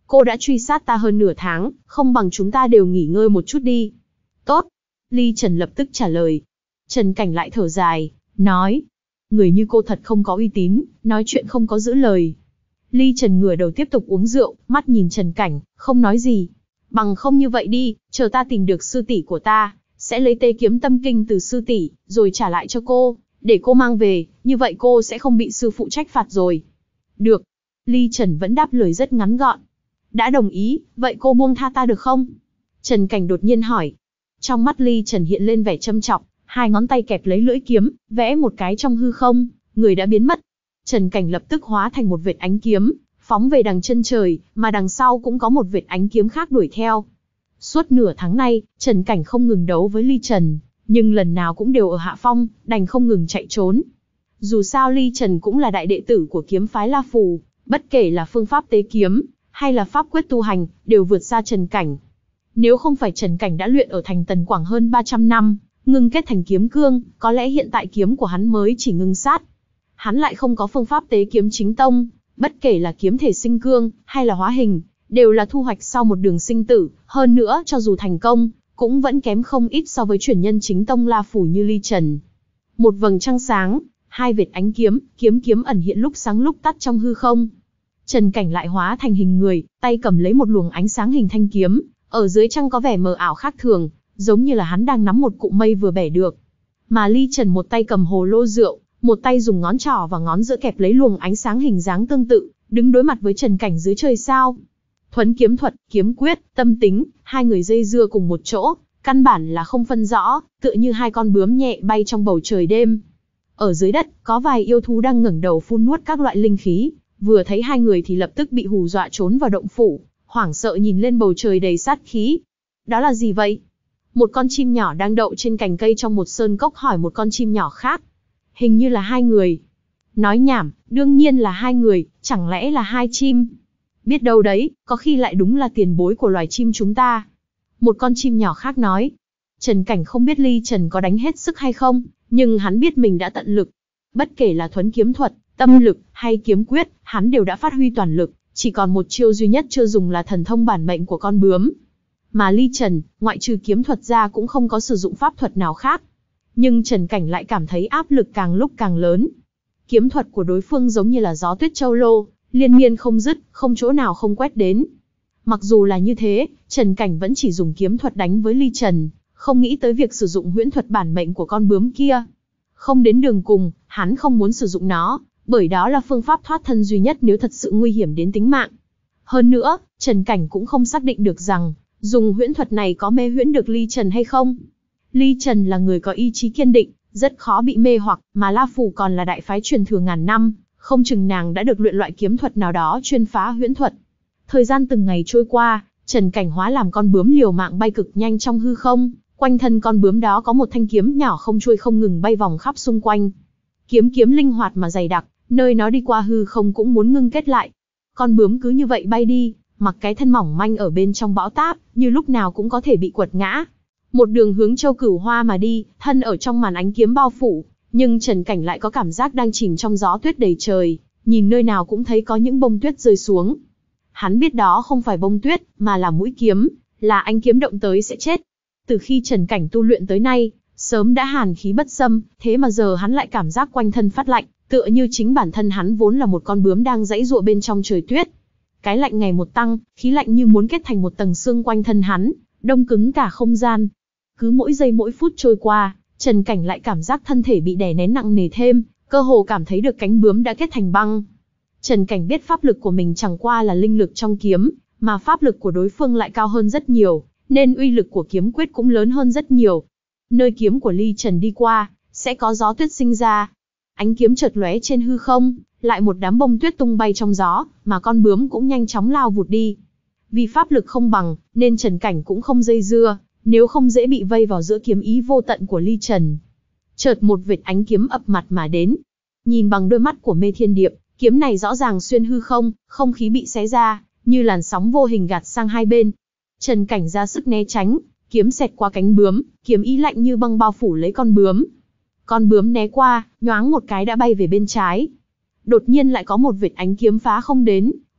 cô đã truy sát ta hơn nửa tháng, không bằng chúng ta đều nghỉ ngơi một chút đi. Tốt. Ly Trần lập tức trả lời. Trần Cảnh lại thở dài, nói. Người như cô thật không có uy tín, nói chuyện không có giữ lời. Ly Trần ngửa đầu tiếp tục uống rượu, mắt nhìn Trần Cảnh, không nói gì. Bằng không như vậy đi, chờ ta tìm được sư tỷ của ta, sẽ lấy Tê Kiếm Tâm Kinh từ sư tỷ, rồi trả lại cho cô, để cô mang về, như vậy cô sẽ không bị sư phụ trách phạt rồi. Được. Ly Trần vẫn đáp lời rất ngắn gọn. Đã đồng ý, vậy cô buông tha ta được không? Trần Cảnh đột nhiên hỏi. Trong mắt Ly Trần hiện lên vẻ châm chọc, hai ngón tay kẹp lấy lưỡi kiếm, vẽ một cái trong hư không, người đã biến mất. Trần Cảnh lập tức hóa thành một vệt ánh kiếm, phóng về đằng chân trời, mà đằng sau cũng có một vệt ánh kiếm khác đuổi theo. Suốt nửa tháng nay, Trần Cảnh không ngừng đấu với Ly Trần, nhưng lần nào cũng đều ở hạ phong, đành không ngừng chạy trốn. Dù sao Ly Trần cũng là đại đệ tử của kiếm phái La Phù, bất kể là phương pháp tế kiếm, hay là pháp quyết tu hành, đều vượt xa Trần Cảnh. Nếu không phải Trần Cảnh đã luyện ở thành Tần Quảng hơn ba trăm năm, ngưng kết thành kiếm cương, có lẽ hiện tại kiếm của hắn mới chỉ ngưng sát. Hắn lại không có phương pháp tế kiếm chính tông, bất kể là kiếm thể sinh cương, hay là hóa hình, đều là thu hoạch sau một đường sinh tử, hơn nữa cho dù thành công, cũng vẫn kém không ít so với truyền nhân chính tông La Phủ như Ly Trần. Một vầng trăng sáng, hai vệt ánh kiếm, kiếm kiếm ẩn hiện lúc sáng lúc tắt trong hư không. Trần Cảnh lại hóa thành hình người, tay cầm lấy một luồng ánh sáng hình thanh kiếm, ở dưới trăng có vẻ mờ ảo khác thường, giống như là hắn đang nắm một cụm mây vừa bẻ được. Mà Ly Trần một tay cầm hồ lô rượu, một tay dùng ngón trỏ và ngón giữa kẹp lấy luồng ánh sáng hình dáng tương tự, đứng đối mặt với Trần Cảnh dưới trời sao. Thuấn kiếm thuật, kiếm quyết, tâm tính, hai người dây dưa cùng một chỗ, căn bản là không phân rõ, tựa như hai con bướm nhẹ bay trong bầu trời đêm. Ở dưới đất, có vài yêu thú đang ngẩng đầu phun nuốt các loại linh khí, vừa thấy hai người thì lập tức bị hù dọa trốn vào động phủ, hoảng sợ nhìn lên bầu trời đầy sát khí. Đó là gì vậy? Một con chim nhỏ đang đậu trên cành cây trong một sơn cốc hỏi một con chim nhỏ khác. Hình như là hai người. Nói nhảm, đương nhiên là hai người, chẳng lẽ là hai chim? Biết đâu đấy, có khi lại đúng là tiền bối của loài chim chúng ta. Một con chim nhỏ khác nói. Trần Cảnh không biết Ly Trần có đánh hết sức hay không, nhưng hắn biết mình đã tận lực. Bất kể là thuấn kiếm thuật, tâm lực, hay kiếm quyết, hắn đều đã phát huy toàn lực, chỉ còn một chiêu duy nhất chưa dùng là thần thông bản mệnh của con bướm. Mà Ly Trần, ngoại trừ kiếm thuật ra cũng không có sử dụng pháp thuật nào khác. Nhưng Trần Cảnh lại cảm thấy áp lực càng lúc càng lớn. Kiếm thuật của đối phương giống như là gió tuyết châu lô, liên miên không dứt, không chỗ nào không quét đến. Mặc dù là như thế, Trần Cảnh vẫn chỉ dùng kiếm thuật đánh với Ly Trần, không nghĩ tới việc sử dụng huyễn thuật bản mệnh của con bướm kia. Không đến đường cùng, hắn không muốn sử dụng nó, bởi đó là phương pháp thoát thân duy nhất nếu thật sự nguy hiểm đến tính mạng. Hơn nữa, Trần Cảnh cũng không xác định được rằng, dùng huyễn thuật này có mê huyễn được Ly Trần hay không. Ly Trần là người có ý chí kiên định, rất khó bị mê hoặc, mà La Phủ còn là đại phái truyền thừa ngàn năm, không chừng nàng đã được luyện loại kiếm thuật nào đó chuyên phá huyễn thuật. Thời gian từng ngày trôi qua, Trần Cảnh hóa làm con bướm liều mạng bay cực nhanh trong hư không, quanh thân con bướm đó có một thanh kiếm nhỏ không chuôi không ngừng bay vòng khắp xung quanh. Kiếm kiếm linh hoạt mà dày đặc, nơi nó đi qua hư không cũng muốn ngưng kết lại. Con bướm cứ như vậy bay đi, mặc cái thân mỏng manh ở bên trong bão táp, như lúc nào cũng có thể bị quật ngã. Một đường hướng Châu Cửu Hoa mà đi, thân ở trong màn ánh kiếm bao phủ, nhưng Trần Cảnh lại có cảm giác đang chìm trong gió tuyết đầy trời, nhìn nơi nào cũng thấy có những bông tuyết rơi xuống. Hắn biết đó không phải bông tuyết, mà là mũi kiếm, là ánh kiếm động tới sẽ chết. Từ khi Trần Cảnh tu luyện tới nay, sớm đã hàn khí bất xâm, thế mà giờ hắn lại cảm giác quanh thân phát lạnh, tựa như chính bản thân hắn vốn là một con bướm đang giãy giụa bên trong trời tuyết. Cái lạnh ngày một tăng, khí lạnh như muốn kết thành một tầng xương quanh thân hắn, đông cứng cả không gian. Cứ mỗi giây mỗi phút trôi qua, Trần Cảnh lại cảm giác thân thể bị đè nén nặng nề thêm, cơ hồ cảm thấy được cánh bướm đã kết thành băng. Trần Cảnh biết pháp lực của mình chẳng qua là linh lực trong kiếm, mà pháp lực của đối phương lại cao hơn rất nhiều, nên uy lực của kiếm quyết cũng lớn hơn rất nhiều. Nơi kiếm của Ly Trần đi qua, sẽ có gió tuyết sinh ra. Ánh kiếm chợt lóe trên hư không, lại một đám bông tuyết tung bay trong gió, mà con bướm cũng nhanh chóng lao vụt đi. Vì pháp lực không bằng, nên Trần Cảnh cũng không dây dưa, nếu không dễ bị vây vào giữa kiếm ý vô tận của Ly Trần. Chợt một vệt ánh kiếm ập mặt mà đến. Nhìn bằng đôi mắt của Mê Thiên Điệp, kiếm này rõ ràng xuyên hư không, không khí bị xé ra, như làn sóng vô hình gạt sang hai bên. Trần Cảnh ra sức né tránh, kiếm xẹt qua cánh bướm, kiếm ý lạnh như băng bao phủ lấy con bướm. Con bướm né qua, nhoáng một cái đã bay về bên trái. Đột nhiên lại có một vệt ánh kiếm phá không đến,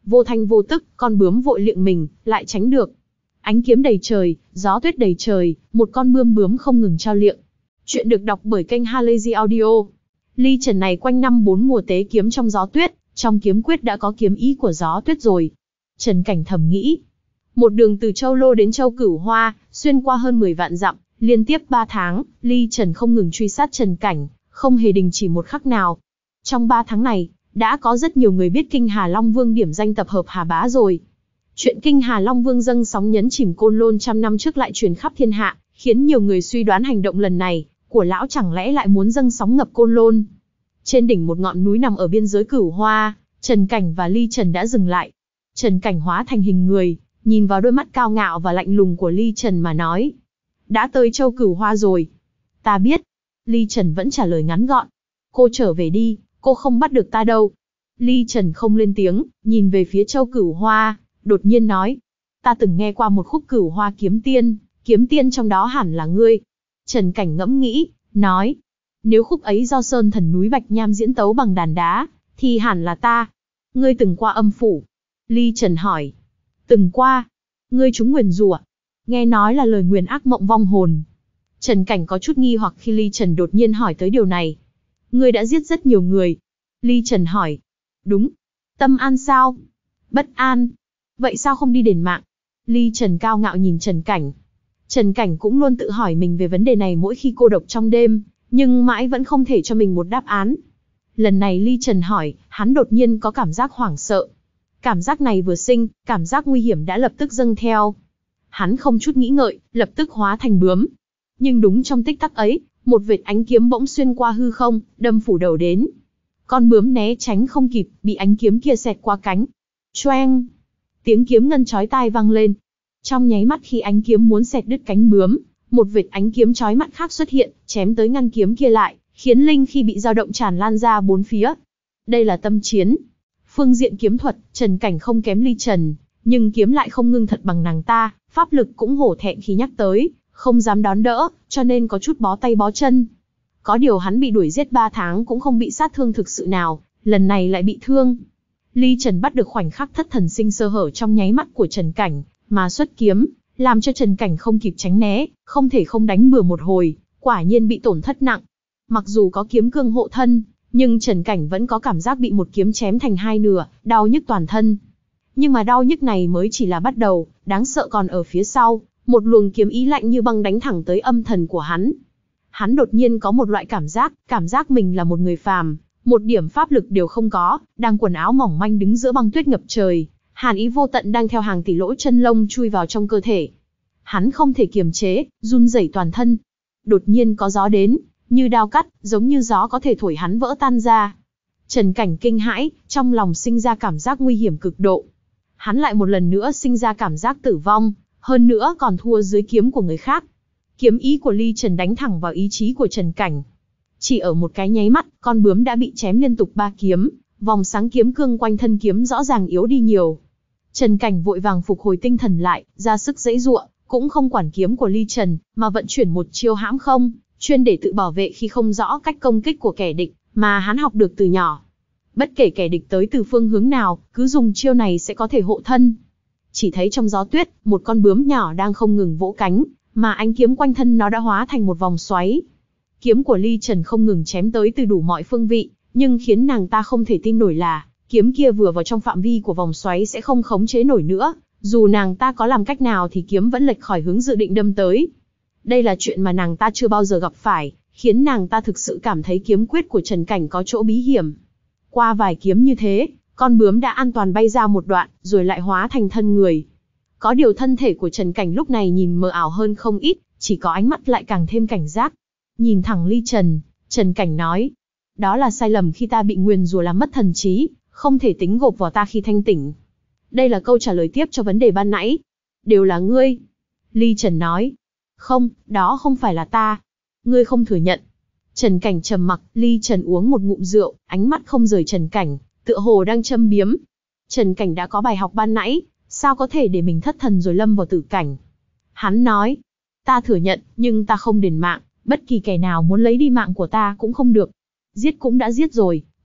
vô thanh vô tức, con bướm vội liệng mình, lại tránh được. Ánh kiếm đầy trời, gió tuyết đầy trời, một con bươm bướm không ngừng trao liệng. Chuyện được đọc bởi kênh Halazy Audio. Ly Trần này quanh năm bốn mùa tế kiếm trong gió tuyết, trong kiếm quyết đã có kiếm ý của gió tuyết rồi. Trần Cảnh thầm nghĩ. Một đường từ Châu Lô đến Châu Cửu Hoa, xuyên qua hơn mười vạn dặm, liên tiếp ba tháng, Ly Trần không ngừng truy sát Trần Cảnh, không hề đình chỉ một khắc nào. Trong ba tháng này, đã có rất nhiều người biết Kinh Hà Long Vương điểm danh tập hợp Hà Bá rồi. Chuyện Kinh Hà Long Vương dâng sóng nhấn chìm Côn Lôn trăm năm trước lại truyền khắp thiên hạ, khiến nhiều người suy đoán hành động lần này của lão chẳng lẽ lại muốn dâng sóng ngập Côn Lôn. Trên đỉnh một ngọn núi nằm ở biên giới Cửu Hoa, Trần Cảnh và Ly Trần đã dừng lại. Trần Cảnh hóa thành hình người, nhìn vào đôi mắt cao ngạo và lạnh lùng của Ly Trần mà nói. Đã tới Châu Cửu Hoa rồi. Ta biết. Ly Trần vẫn trả lời ngắn gọn. Cô trở về đi, cô không bắt được ta đâu. Ly Trần không lên tiếng, nhìn về phía Châu Cửu Hoa, đột nhiên nói. Ta từng nghe qua một khúc Cửu Hoa kiếm tiên, kiếm tiên trong đó hẳn là ngươi. Trần Cảnh ngẫm nghĩ, nói. Nếu khúc ấy do Sơn Thần núi Bạch Nham diễn tấu bằng đàn đá, thì hẳn là ta. Ngươi từng qua âm phủ. Ly Trần hỏi. Từng qua. Ngươi trúng nguyền rủa. Nghe nói là lời nguyền ác mộng vong hồn. Trần Cảnh có chút nghi hoặc khi Ly Trần đột nhiên hỏi tới điều này. Ngươi đã giết rất nhiều người. Ly Trần hỏi. Đúng. Tâm an sao? Bất an. Vậy sao không đi đền mạng? Ly Trần cao ngạo nhìn Trần Cảnh. Trần Cảnh cũng luôn tự hỏi mình về vấn đề này mỗi khi cô độc trong đêm, nhưng mãi vẫn không thể cho mình một đáp án. Lần này Ly Trần hỏi, hắn đột nhiên có cảm giác hoảng sợ. Cảm giác này vừa sinh, cảm giác nguy hiểm đã lập tức dâng theo. Hắn không chút nghĩ ngợi, lập tức hóa thành bướm. Nhưng đúng trong tích tắc ấy, một vệt ánh kiếm bỗng xuyên qua hư không, đâm phủ đầu đến. Con bướm né tránh không kịp, bị ánh kiếm kia xẹt qua cánh. Choeng! Tiếng kiếm ngân chói tai vang lên. Trong nháy mắt khi ánh kiếm muốn xẹt đứt cánh bướm, một vệt ánh kiếm chói mắt khác xuất hiện, chém tới ngăn kiếm kia lại, khiến linh khi bị dao động tràn lan ra bốn phía. Đây là tâm chiến. Phương diện kiếm thuật, Trần Cảnh không kém Ly Trần, nhưng kiếm lại không ngưng thật bằng nàng ta, pháp lực cũng hổ thẹn khi nhắc tới, không dám đón đỡ, cho nên có chút bó tay bó chân. Có điều hắn bị đuổi giết ba tháng cũng không bị sát thương thực sự nào, lần này lại bị thương. Ly Trần bắt được khoảnh khắc thất thần sinh sơ hở trong nháy mắt của Trần Cảnh, mà xuất kiếm, làm cho Trần Cảnh không kịp tránh né, không thể không đánh bừa một hồi, quả nhiên bị tổn thất nặng. Mặc dù có kiếm cương hộ thân, nhưng Trần Cảnh vẫn có cảm giác bị một kiếm chém thành hai nửa, đau nhức toàn thân. Nhưng mà đau nhức này mới chỉ là bắt đầu, đáng sợ còn ở phía sau, một luồng kiếm ý lạnh như băng đánh thẳng tới âm thần của hắn. Hắn đột nhiên có một loại cảm giác, cảm giác mình là một người phàm, một điểm pháp lực đều không có, đang quần áo mỏng manh đứng giữa băng tuyết ngập trời, hàn ý vô tận đang theo hàng tỷ lỗ chân lông chui vào trong cơ thể. Hắn không thể kiềm chế, run rẩy toàn thân. Đột nhiên có gió đến, như đao cắt, giống như gió có thể thổi hắn vỡ tan ra. Trần Cảnh kinh hãi, trong lòng sinh ra cảm giác nguy hiểm cực độ. Hắn lại một lần nữa sinh ra cảm giác tử vong, hơn nữa còn thua dưới kiếm của người khác. Kiếm ý của Ly Trần đánh thẳng vào ý chí của Trần Cảnh. Chỉ ở một cái nháy mắt, con bướm đã bị chém liên tục ba kiếm, vòng sáng kiếm cương quanh thân kiếm rõ ràng yếu đi nhiều. Trần Cảnh vội vàng phục hồi tinh thần lại, ra sức giãy giụa, cũng không quản kiếm của Ly Trần, mà vận chuyển một chiêu hãm không, chuyên để tự bảo vệ khi không rõ cách công kích của kẻ địch, mà hắn học được từ nhỏ. Bất kể kẻ địch tới từ phương hướng nào, cứ dùng chiêu này sẽ có thể hộ thân. Chỉ thấy trong gió tuyết, một con bướm nhỏ đang không ngừng vỗ cánh, mà ánh kiếm quanh thân nó đã hóa thành một vòng xoáy. Kiếm của Ly Trần không ngừng chém tới từ đủ mọi phương vị, nhưng khiến nàng ta không thể tin nổi là, kiếm kia vừa vào trong phạm vi của vòng xoáy sẽ không khống chế nổi nữa, dù nàng ta có làm cách nào thì kiếm vẫn lệch khỏi hướng dự định đâm tới. Đây là chuyện mà nàng ta chưa bao giờ gặp phải, khiến nàng ta thực sự cảm thấy kiếm quyết của Trần Cảnh có chỗ bí hiểm. Qua vài kiếm như thế, con bướm đã an toàn bay ra một đoạn, rồi lại hóa thành thân người. Có điều thân thể của Trần Cảnh lúc này nhìn mờ ảo hơn không ít, chỉ có ánh mắt lại càng thêm cảnh giác. Nhìn thẳng Ly Trần, Trần Cảnh nói, đó là sai lầm khi ta bị nguyền rủa làm mất thần trí, không thể tính gộp vào ta khi thanh tỉnh. Đây là câu trả lời tiếp cho vấn đề ban nãy. Đều là ngươi. Ly Trần nói, không, đó không phải là ta. Ngươi không thừa nhận. Trần Cảnh trầm mặc, Ly Trần uống một ngụm rượu, ánh mắt không rời Trần Cảnh, tựa hồ đang châm biếm. Trần Cảnh đã có bài học ban nãy, sao có thể để mình thất thần rồi lâm vào tử cảnh. Hắn nói, ta thừa nhận, nhưng ta không đền mạng, bất kỳ kẻ nào muốn lấy đi mạng của ta cũng không được. Giết cũng đã giết rồi,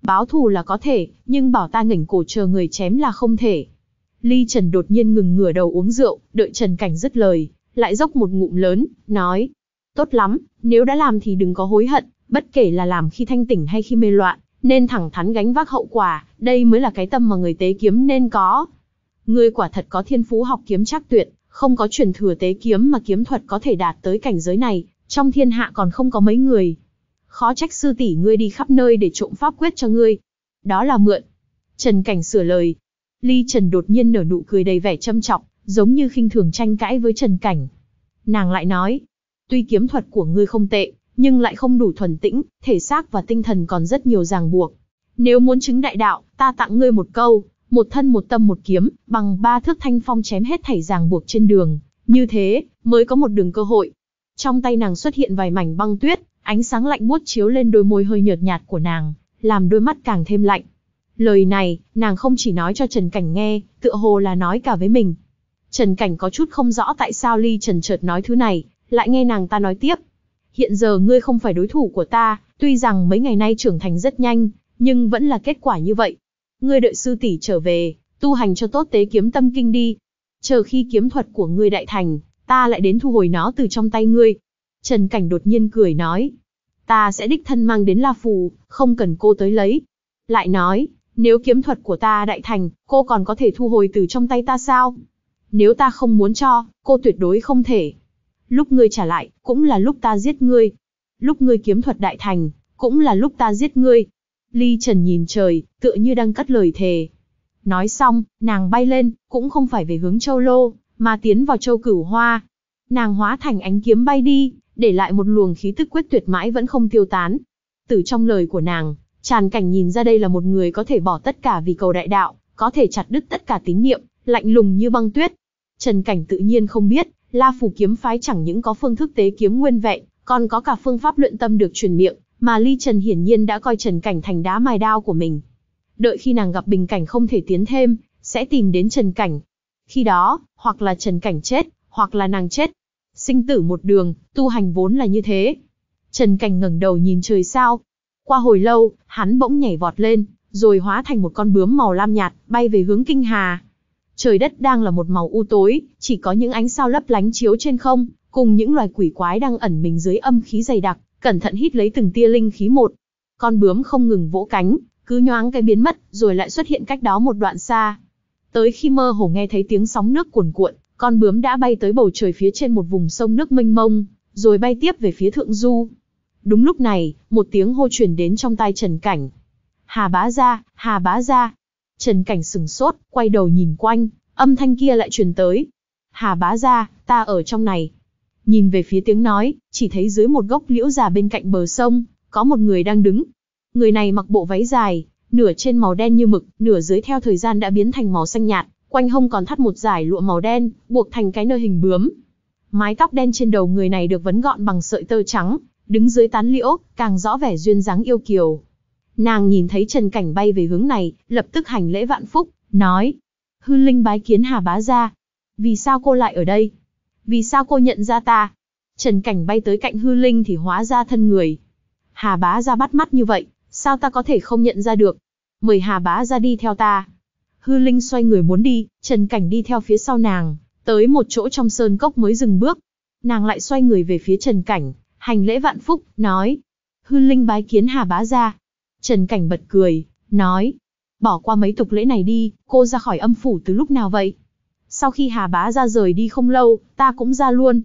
Báo thù là có thể, nhưng bảo ta ngẩng cổ chờ người chém là không thể. Ly Trần đột nhiên ngừng ngửa đầu uống rượu, đợi Trần Cảnh dứt lời, lại dốc một ngụm lớn, nói. Tốt lắm, nếu đã làm thì đừng có hối hận, bất kể là làm khi thanh tỉnh hay khi mê loạn, nên thẳng thắn gánh vác hậu quả, đây mới là cái tâm mà người tế kiếm nên có. Ngươi quả thật có thiên phú học kiếm trác tuyệt, không có truyền thừa tế kiếm mà kiếm thuật có thể đạt tới cảnh giới này, trong thiên hạ còn không có mấy người. Khó trách sư tỷ ngươi đi khắp nơi để trộm pháp quyết cho ngươi. Đó là mượn. Trần Cảnh sửa lời. Ly Trần đột nhiên nở nụ cười đầy vẻ châm chọc, giống như khinh thường tranh cãi với Trần Cảnh. Nàng lại nói, tuy kiếm thuật của ngươi không tệ, nhưng lại không đủ thuần tĩnh, thể xác và tinh thần còn rất nhiều ràng buộc. Nếu muốn chứng đại đạo, ta tặng ngươi một câu, một thân một tâm một kiếm, bằng ba thước thanh phong chém hết thảy ràng buộc trên đường, như thế, mới có một đường cơ hội. Trong tay nàng xuất hiện vài mảnh băng tuyết, ánh sáng lạnh buốt chiếu lên đôi môi hơi nhợt nhạt của nàng, làm đôi mắt càng thêm lạnh. Lời này, nàng không chỉ nói cho Trần Cảnh nghe, tựa hồ là nói cả với mình. Trần Cảnh có chút không rõ tại sao Ly Trần chợt nói thứ này, lại nghe nàng ta nói tiếp. Hiện giờ ngươi không phải đối thủ của ta, tuy rằng mấy ngày nay trưởng thành rất nhanh, nhưng vẫn là kết quả như vậy. Ngươi đợi sư tỷ trở về, tu hành cho tốt tế kiếm tâm kinh đi. Chờ khi kiếm thuật của ngươi đại thành, ta lại đến thu hồi nó từ trong tay ngươi. Trần Cảnh đột nhiên cười nói. Ta sẽ đích thân mang đến La Phù, không cần cô tới lấy. Lại nói, nếu kiếm thuật của ta đại thành, cô còn có thể thu hồi từ trong tay ta sao? Nếu ta không muốn cho, cô tuyệt đối không thể. Lúc ngươi trả lại, cũng là lúc ta giết ngươi. Lúc ngươi kiếm thuật đại thành, cũng là lúc ta giết ngươi. Ly Trần nhìn trời, tựa như đang cất lời thề. Nói xong, nàng bay lên, cũng không phải về hướng Châu Lô, mà tiến vào Châu Cửu Hoa. Nàng hóa thành ánh kiếm bay đi, để lại một luồng khí tức quyết tuyệt mãi vẫn không tiêu tán. Từ trong lời của nàng, Tràn Cảnh nhìn ra đây là một người có thể bỏ tất cả vì cầu đại đạo, có thể chặt đứt tất cả tín niệm, lạnh lùng như băng tuyết. Trần Cảnh tự nhiên không biết, La Phù kiếm phái chẳng những có phương thức tế kiếm nguyên vẹn, còn có cả phương pháp luyện tâm được truyền miệng, mà Ly Trần hiển nhiên đã coi Trần Cảnh thành đá mài đao của mình. Đợi khi nàng gặp bình cảnh không thể tiến thêm, sẽ tìm đến Trần Cảnh. Khi đó, hoặc là Trần Cảnh chết, hoặc là nàng chết. Sinh tử một đường, tu hành vốn là như thế. Trần Cảnh ngẩng đầu nhìn trời sao. Qua hồi lâu, hắn bỗng nhảy vọt lên, rồi hóa thành một con bướm màu lam nhạt, bay về hướng Kinh Hà. Trời đất đang là một màu u tối, chỉ có những ánh sao lấp lánh chiếu trên không, cùng những loài quỷ quái đang ẩn mình dưới âm khí dày đặc, cẩn thận hít lấy từng tia linh khí một. Con bướm không ngừng vỗ cánh, cứ nhoáng cái biến mất, rồi lại xuất hiện cách đó một đoạn xa. Tới khi mơ hồ nghe thấy tiếng sóng nước cuồn cuộn, con bướm đã bay tới bầu trời phía trên một vùng sông nước mênh mông, rồi bay tiếp về phía thượng du. Đúng lúc này, một tiếng hô truyền đến trong tai Trần Cảnh. Hà bá gia, Hà bá gia. Trần Cảnh sừng sốt, quay đầu nhìn quanh, âm thanh kia lại truyền tới. Hà bá gia, ta ở trong này. Nhìn về phía tiếng nói, chỉ thấy dưới một gốc liễu già bên cạnh bờ sông, có một người đang đứng. Người này mặc bộ váy dài, nửa trên màu đen như mực, nửa dưới theo thời gian đã biến thành màu xanh nhạt, quanh hông còn thắt một dải lụa màu đen, buộc thành cái nơ hình bướm. Mái tóc đen trên đầu người này được vấn gọn bằng sợi tơ trắng, đứng dưới tán liễu, càng rõ vẻ duyên dáng yêu kiều. Nàng nhìn thấy Trần Cảnh bay về hướng này, lập tức hành lễ vạn phúc, nói: Hư Linh bái kiến Hà bá gia. Vì sao cô lại ở đây? Vì sao cô nhận ra ta? Trần Cảnh bay tới cạnh Hư Linh thì hóa ra thân người. Hà bá gia bắt mắt như vậy, sao ta có thể không nhận ra được? Mời Hà bá gia đi theo ta. Hư Linh xoay người muốn đi, Trần Cảnh đi theo phía sau nàng, tới một chỗ trong sơn cốc mới dừng bước. Nàng lại xoay người về phía Trần Cảnh, hành lễ vạn phúc, nói: Hư Linh bái kiến Hà bá gia. Trần Cảnh bật cười, nói: Bỏ qua mấy tục lễ này đi, cô ra khỏi âm phủ từ lúc nào vậy? Sau khi Hà bá gia rời đi không lâu, ta cũng ra luôn.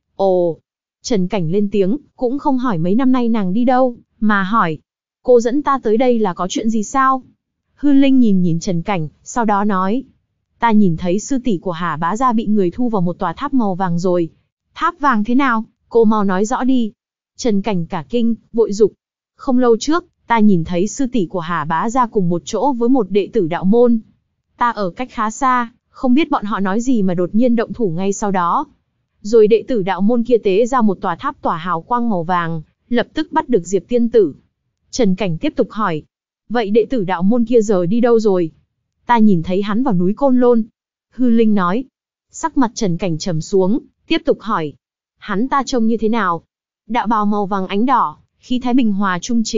Ồ. Trần Cảnh lên tiếng, cũng không hỏi mấy năm nay nàng đi đâu, mà hỏi: Cô dẫn ta tới đây là có chuyện gì sao? Hư Linh nhìn nhìn Trần Cảnh, sau đó nói: Ta nhìn thấy sư tỷ của Hà bá gia bị người thu vào một tòa tháp màu vàng rồi. Tháp vàng thế nào? Cô mau nói rõ đi. Trần Cảnh cả kinh, vội dục: Không lâu trước, ta nhìn thấy sư tỷ của Hà bá gia cùng một chỗ với một đệ tử đạo môn. Ta ở cách khá xa, không biết bọn họ nói gì mà đột nhiên động thủ ngay sau đó. Rồi đệ tử đạo môn kia tế ra một tòa tháp tỏa hào quang màu vàng, lập tức bắt được Diệp tiên tử. Trần Cảnh tiếp tục hỏi: Vậy đệ tử đạo môn kia giờ đi đâu rồi? Ta nhìn thấy hắn vào núi Côn Lôn. Hư Linh nói. Sắc mặt Trần Cảnh trầm xuống, tiếp tục hỏi: Hắn ta trông như thế nào? Đạo bào màu vàng ánh đỏ, khí thái bình hòa trung chính,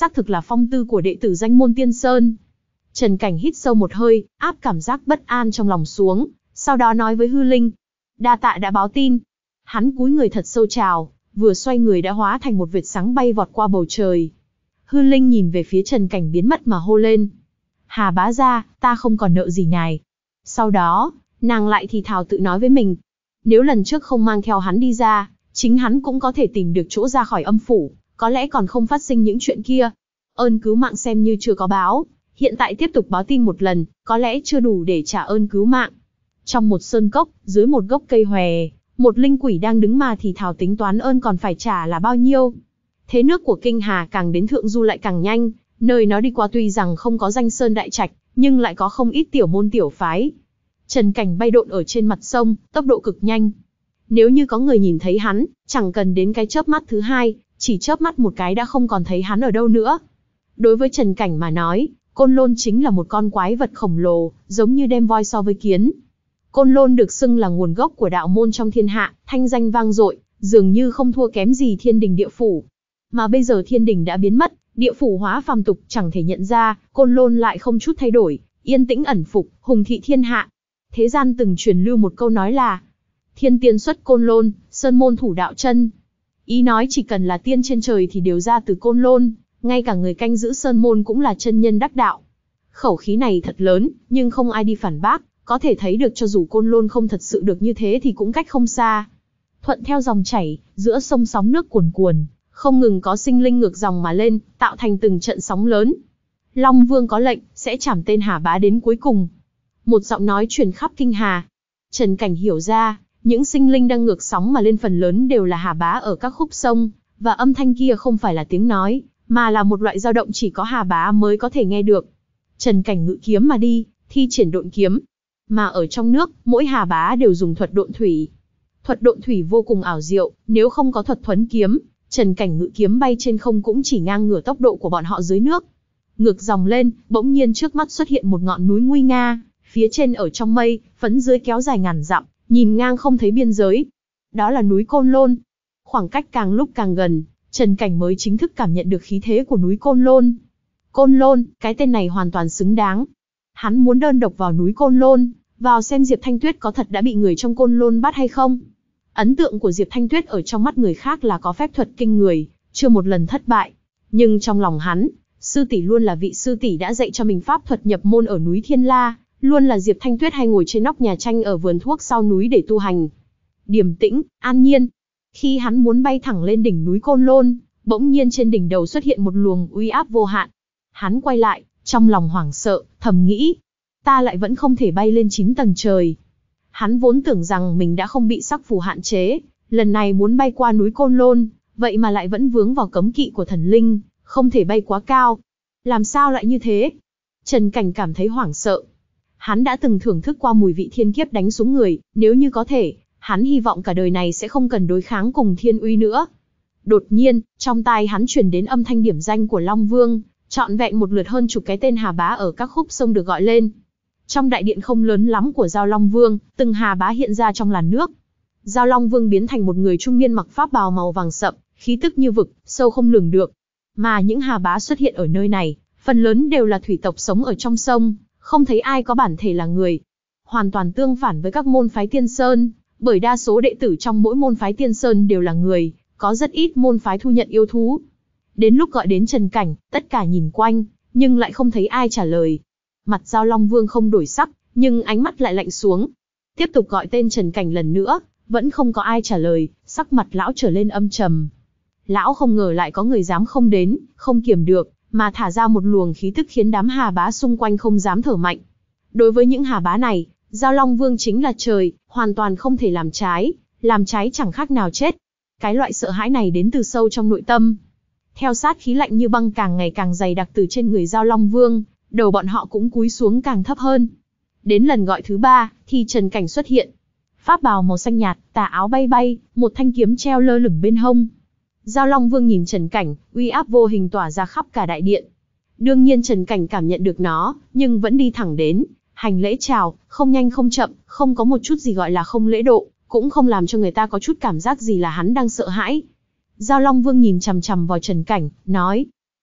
xác thực là phong tư của đệ tử danh môn Tiên Sơn. Trần Cảnh hít sâu một hơi, áp cảm giác bất an trong lòng xuống, sau đó nói với hư linh. Đa tạ đã báo tin. Hắn cúi người thật sâu chào, vừa xoay người đã hóa thành một vệt sáng bay vọt qua bầu trời. Hư linh nhìn về phía Trần Cảnh biến mất mà hô lên. Hà bá gia, ta không còn nợ gì ngài. Sau đó, nàng lại thì thào tự nói với mình. Nếu lần trước không mang theo hắn đi ra, chính hắn cũng có thể tìm được chỗ ra khỏi âm phủ, có lẽ còn không phát sinh những chuyện kia. Ơn cứu mạng xem như chưa có báo, hiện tại tiếp tục báo tin một lần, có lẽ chưa đủ để trả ơn cứu mạng. Trong một sơn cốc, dưới một gốc cây hòe, một linh quỷ đang đứng mà thì thào tính toán ơn còn phải trả là bao nhiêu. Thế nước của Kinh Hà càng đến thượng du lại càng nhanh, nơi nó đi qua tuy rằng không có danh sơn đại trạch, nhưng lại có không ít tiểu môn tiểu phái. Trần Cảnh bay độn ở trên mặt sông, tốc độ cực nhanh. Nếu như có người nhìn thấy hắn, chẳng cần đến cái chớp mắt thứ hai, chỉ chớp mắt một cái đã không còn thấy hắn ở đâu nữa. Đối với Trần Cảnh mà nói, Côn Lôn chính là một con quái vật khổng lồ, giống như đem voi so với kiến. Côn Lôn được xưng là nguồn gốc của đạo môn trong thiên hạ, thanh danh vang dội, dường như không thua kém gì Thiên Đình Địa Phủ. Mà bây giờ Thiên Đình đã biến mất, Địa Phủ hóa phàm tục chẳng thể nhận ra, Côn Lôn lại không chút thay đổi, yên tĩnh ẩn phục, hùng thị thiên hạ. Thế gian từng truyền lưu một câu nói là Thiên tiên xuất Côn Lôn, sơn môn thủ đạo chân. Ý nói chỉ cần là tiên trên trời thì đều ra từ Côn Lôn, ngay cả người canh giữ sơn môn cũng là chân nhân đắc đạo. Khẩu khí này thật lớn, nhưng không ai đi phản bác, có thể thấy được cho dù Côn Lôn không thật sự được như thế thì cũng cách không xa. Thuận theo dòng chảy, giữa sông sóng nước cuồn cuồn, không ngừng có sinh linh ngược dòng mà lên, tạo thành từng trận sóng lớn. Long Vương có lệnh, sẽ trảm tên Hà Bá đến cuối cùng. Một giọng nói truyền khắp Kinh Hà. Trần Cảnh hiểu ra, những sinh linh đang ngược sóng mà lên phần lớn đều là Hà Bá ở các khúc sông, và âm thanh kia không phải là tiếng nói, mà là một loại dao động chỉ có Hà Bá mới có thể nghe được. Trần Cảnh ngự kiếm mà đi, thi triển độn kiếm. Mà ở trong nước, mỗi Hà Bá đều dùng thuật độn thủy. Thuật độn thủy vô cùng ảo diệu, nếu không có thuật thuấn kiếm, Trần Cảnh ngự kiếm bay trên không cũng chỉ ngang ngửa tốc độ của bọn họ dưới nước. Ngược dòng lên, bỗng nhiên trước mắt xuất hiện một ngọn núi nguy nga, phía trên ở trong mây, phấn dưới kéo dài ngàn dặm, nhìn ngang không thấy biên giới. Đó là núi Côn Lôn. Khoảng cách càng lúc càng gần, Trần Cảnh mới chính thức cảm nhận được khí thế của núi Côn Lôn. Côn Lôn, cái tên này hoàn toàn xứng đáng. Hắn muốn đơn độc vào núi Côn Lôn, vào xem Diệp Thanh Tuyết có thật đã bị người trong Côn Lôn bắt hay không. Ấn tượng của Diệp Thanh Tuyết ở trong mắt người khác là có phép thuật kinh người, chưa một lần thất bại. Nhưng trong lòng hắn, sư tỷ luôn là vị sư tỷ đã dạy cho mình pháp thuật nhập môn ở núi Thiên La, luôn là Diệp Thanh Tuyết hay ngồi trên nóc nhà tranh ở vườn thuốc sau núi để tu hành. Điềm tĩnh, an nhiên. Khi hắn muốn bay thẳng lên đỉnh núi Côn Lôn, bỗng nhiên trên đỉnh đầu xuất hiện một luồng uy áp vô hạn. Hắn quay lại, trong lòng hoảng sợ, thầm nghĩ, ta lại vẫn không thể bay lên chín tầng trời. Hắn vốn tưởng rằng mình đã không bị sắc phù hạn chế, lần này muốn bay qua núi Côn Lôn, vậy mà lại vẫn vướng vào cấm kỵ của thần linh, không thể bay quá cao. Làm sao lại như thế? Trần Cảnh cảm thấy hoảng sợ. Hắn đã từng thưởng thức qua mùi vị thiên kiếp đánh xuống người, nếu như có thể, hắn hy vọng cả đời này sẽ không cần đối kháng cùng thiên uy nữa. Đột nhiên, trong tai hắn truyền đến âm thanh điểm danh của Long Vương, trọn vẹn một lượt hơn chục cái tên Hà Bá ở các khúc sông được gọi lên. Trong đại điện không lớn lắm của Giao Long Vương, từng Hà Bá hiện ra trong làn nước. Giao Long Vương biến thành một người trung niên mặc pháp bào màu vàng sậm, khí tức như vực, sâu không lường được. Mà những Hà Bá xuất hiện ở nơi này, phần lớn đều là thủy tộc sống ở trong sông, không thấy ai có bản thể là người. Hoàn toàn tương phản với các môn phái Tiên Sơn, bởi đa số đệ tử trong mỗi môn phái Tiên Sơn đều là người, có rất ít môn phái thu nhận yêu thú. Đến lúc gọi đến Trần Cảnh, tất cả nhìn quanh, nhưng lại không thấy ai trả lời. Mặt Giao Long Vương không đổi sắc, nhưng ánh mắt lại lạnh xuống. Tiếp tục gọi tên Trần Cảnh lần nữa, vẫn không có ai trả lời, sắc mặt lão trở lên âm trầm. Lão không ngờ lại có người dám không đến, không kiềm được, mà thả ra một luồng khí tức khiến đám Hà Bá xung quanh không dám thở mạnh. Đối với những Hà Bá này, Giao Long Vương chính là trời, hoàn toàn không thể làm trái, làm trái chẳng khác nào chết. Cái loại sợ hãi này đến từ sâu trong nội tâm. Theo sát khí lạnh như băng càng ngày càng dày đặc từ trên người Giao Long Vương, đầu bọn họ cũng cúi xuống càng thấp hơn. Đến lần gọi thứ ba, thì Trần Cảnh xuất hiện. Pháp bào màu xanh nhạt, tà áo bay bay, một thanh kiếm treo lơ lửng bên hông. Giao Long Vương nhìn Trần Cảnh, uy áp vô hình tỏa ra khắp cả đại điện. Đương nhiên Trần Cảnh cảm nhận được nó, nhưng vẫn đi thẳng đến, hành lễ chào, không nhanh không chậm, không có một chút gì gọi là không lễ độ, cũng không làm cho người ta có chút cảm giác gì là hắn đang sợ hãi. Giao Long Vương nhìn chằm chằm vào Trần Cảnh, nói: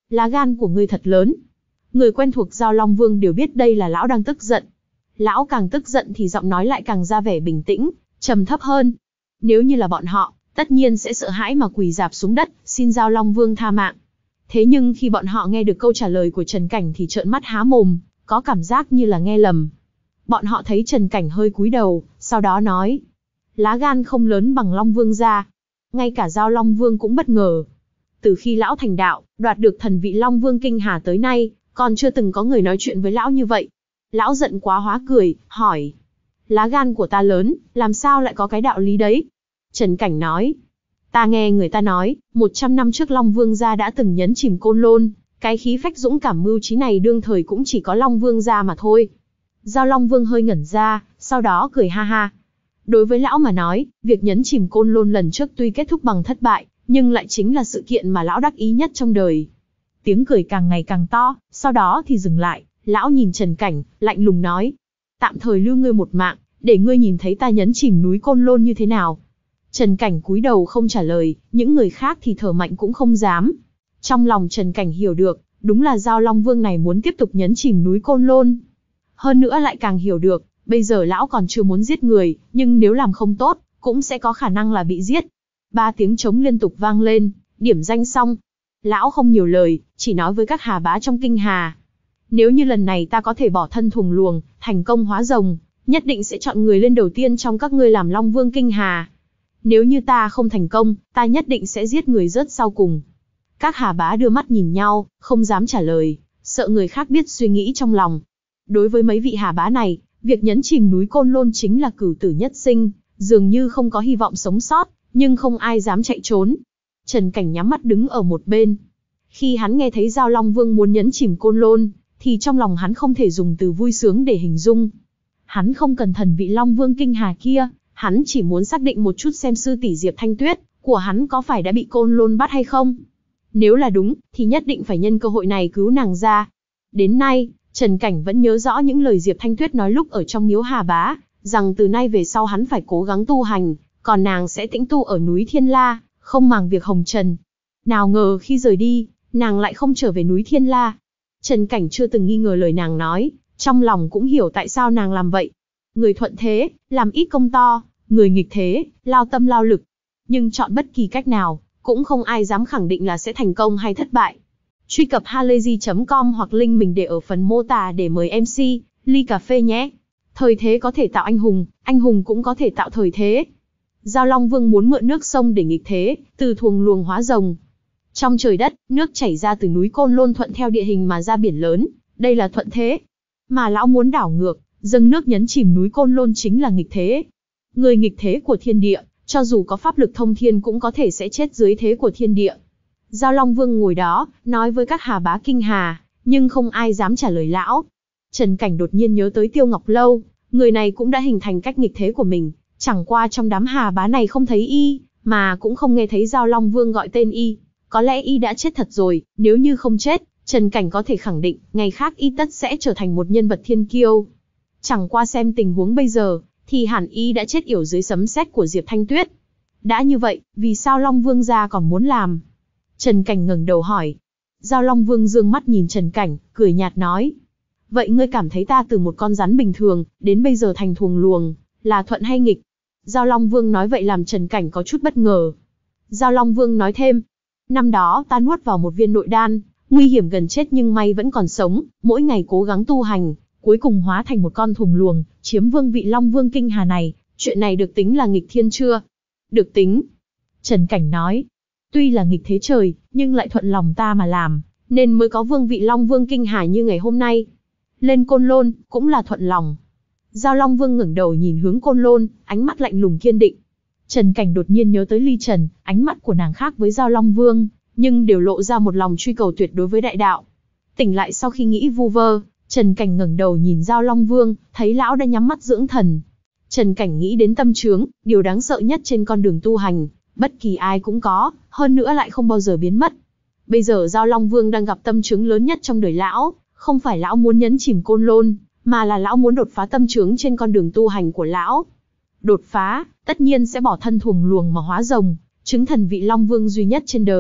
Lá gan của ngươi thật lớn. Người quen thuộc Giao Long Vương đều biết đây là lão đang tức giận. Lão càng tức giận thì giọng nói lại càng ra vẻ bình tĩnh, trầm thấp hơn. Nếu như là bọn họ, tất nhiên sẽ sợ hãi mà quỳ rạp xuống đất, xin Giao Long Vương tha mạng. Thế nhưng khi bọn họ nghe được câu trả lời của Trần Cảnh thì trợn mắt há mồm, có cảm giác như là nghe lầm. Bọn họ thấy Trần Cảnh hơi cúi đầu, sau đó nói. Lá gan không lớn bằng Long Vương gia. Ngay cả Giao Long Vương cũng bất ngờ. Từ khi lão thành đạo, đoạt được thần vị Long Vương Kinh Hà tới nay, còn chưa từng có người nói chuyện với lão như vậy. Lão giận quá hóa cười, hỏi. Lá gan của ta lớn, làm sao lại có cái đạo lý đấy? Trần Cảnh nói. Ta nghe người ta nói, một trăm năm trước Long Vương gia đã từng nhấn chìm Côn Lôn, cái khí phách dũng cảm mưu trí này đương thời cũng chỉ có Long Vương gia mà thôi. Giao Long Vương hơi ngẩn ra, sau đó cười ha ha. Đối với lão mà nói, việc nhấn chìm Côn Lôn lần trước tuy kết thúc bằng thất bại, nhưng lại chính là sự kiện mà lão đắc ý nhất trong đời. Tiếng cười càng ngày càng to, sau đó thì dừng lại, lão nhìn Trần Cảnh, lạnh lùng nói. Tạm thời lưu ngươi một mạng, để ngươi nhìn thấy ta nhấn chìm núi Côn Lôn như thế nào. Trần Cảnh cúi đầu không trả lời, những người khác thì thở mạnh cũng không dám. Trong lòng Trần Cảnh hiểu được, đúng là Giao Long Vương này muốn tiếp tục nhấn chìm núi Côn Lôn. Hơn nữa lại càng hiểu được, bây giờ lão còn chưa muốn giết người, nhưng nếu làm không tốt, cũng sẽ có khả năng là bị giết. Ba tiếng trống liên tục vang lên, điểm danh xong. Lão không nhiều lời, chỉ nói với các hà bá trong kinh hà. Nếu như lần này ta có thể bỏ thân thuồng luồng, thành công hóa rồng, nhất định sẽ chọn người lên đầu tiên trong các ngươi làm Long Vương Kinh Hà. Nếu như ta không thành công, ta nhất định sẽ giết người rớt sau cùng. Các hà bá đưa mắt nhìn nhau, không dám trả lời, sợ người khác biết suy nghĩ trong lòng. Đối với mấy vị hà bá này, việc nhấn chìm núi Côn Lôn chính là cửu tử nhất sinh, dường như không có hy vọng sống sót, nhưng không ai dám chạy trốn. Trần Cảnh nhắm mắt đứng ở một bên. Khi hắn nghe thấy Giao Long Vương muốn nhấn chìm Côn Lôn, thì trong lòng hắn không thể dùng từ vui sướng để hình dung. Hắn không cần thần vị Long Vương Kinh Hà kia, hắn chỉ muốn xác định một chút xem sư tỷ Diệp Thanh Tuyết của hắn có phải đã bị Côn Lôn bắt hay không. Nếu là đúng, thì nhất định phải nhân cơ hội này cứu nàng ra. Đến nay, Trần Cảnh vẫn nhớ rõ những lời Diệp Thanh Tuyết nói lúc ở trong miếu Hà Bá, rằng từ nay về sau hắn phải cố gắng tu hành, còn nàng sẽ tĩnh tu ở núi Thiên La, không màng việc hồng trần. Nào ngờ khi rời đi, nàng lại không trở về núi Thiên La. Trần Cảnh chưa từng nghi ngờ lời nàng nói, trong lòng cũng hiểu tại sao nàng làm vậy. Người thuận thế, làm ít công to, người nghịch thế, lao tâm lao lực. Nhưng chọn bất kỳ cách nào, cũng không ai dám khẳng định là sẽ thành công hay thất bại. Truy cập halayzi chấm com hoặc link mình để ở phần mô tả để mời em xê, ly cà phê nhé. Thời thế có thể tạo anh hùng, anh hùng cũng có thể tạo thời thế. Giao Long Vương muốn mượn nước sông để nghịch thế, từ thuồng luồng hóa rồng. Trong trời đất, nước chảy ra từ núi Côn Lôn thuận theo địa hình mà ra biển lớn, đây là thuận thế. Mà lão muốn đảo ngược, dâng nước nhấn chìm núi Côn Lôn chính là nghịch thế. Người nghịch thế của thiên địa, cho dù có pháp lực thông thiên cũng có thể sẽ chết dưới thế của thiên địa. Giao Long Vương ngồi đó, nói với các hà bá kinh hà, nhưng không ai dám trả lời lão. Trần Cảnh đột nhiên nhớ tới Tiêu Ngọc Lâu, người này cũng đã hình thành cách nghịch thế của mình, chẳng qua trong đám hà bá này không thấy y, mà cũng không nghe thấy Giao Long Vương gọi tên y. Có lẽ y đã chết thật rồi, nếu như không chết, Trần Cảnh có thể khẳng định, ngày khác y tất sẽ trở thành một nhân vật thiên kiêu. Chẳng qua xem tình huống bây giờ, thì hẳn y đã chết yểu dưới sấm sét của Diệp Thanh Tuyết. Đã như vậy, vì sao Long Vương gia còn muốn làm? Trần Cảnh ngẩng đầu hỏi. Giao Long Vương dương mắt nhìn Trần Cảnh, cười nhạt nói. Vậy ngươi cảm thấy ta từ một con rắn bình thường, đến bây giờ thành thuồng luồng, là thuận hay nghịch? Giao Long Vương nói vậy làm Trần Cảnh có chút bất ngờ. Giao Long Vương nói thêm. Năm đó ta nuốt vào một viên nội đan, nguy hiểm gần chết nhưng may vẫn còn sống, mỗi ngày cố gắng tu hành, cuối cùng hóa thành một con thuồng luồng, chiếm vương vị Long Vương Kinh Hà này, chuyện này được tính là nghịch thiên chưa? Được tính. Trần Cảnh nói. Tuy là nghịch thế trời, nhưng lại thuận lòng ta mà làm, nên mới có vương vị Long Vương Kinh Hà như ngày hôm nay. Lên Côn Lôn, cũng là thuận lòng. Giao Long Vương ngẩng đầu nhìn hướng Côn Lôn, ánh mắt lạnh lùng kiên định. Trần Cảnh đột nhiên nhớ tới Ly Trần, ánh mắt của nàng khác với Giao Long Vương, nhưng đều lộ ra một lòng truy cầu tuyệt đối với đại đạo. Tỉnh lại sau khi nghĩ vu vơ, Trần Cảnh ngẩng đầu nhìn Giao Long Vương, thấy lão đã nhắm mắt dưỡng thần. Trần Cảnh nghĩ đến tâm chướng, điều đáng sợ nhất trên con đường tu hành, bất kỳ ai cũng có, hơn nữa lại không bao giờ biến mất. Bây giờ Giao Long Vương đang gặp tâm chướng lớn nhất trong đời lão, không phải lão muốn nhấn chìm Côn Lôn, mà là lão muốn đột phá tâm chướng trên con đường tu hành của lão. Đột phá, tất nhiên sẽ bỏ thân thuồng luồng mà hóa rồng, chứng thần vị Long Vương duy nhất trên đời,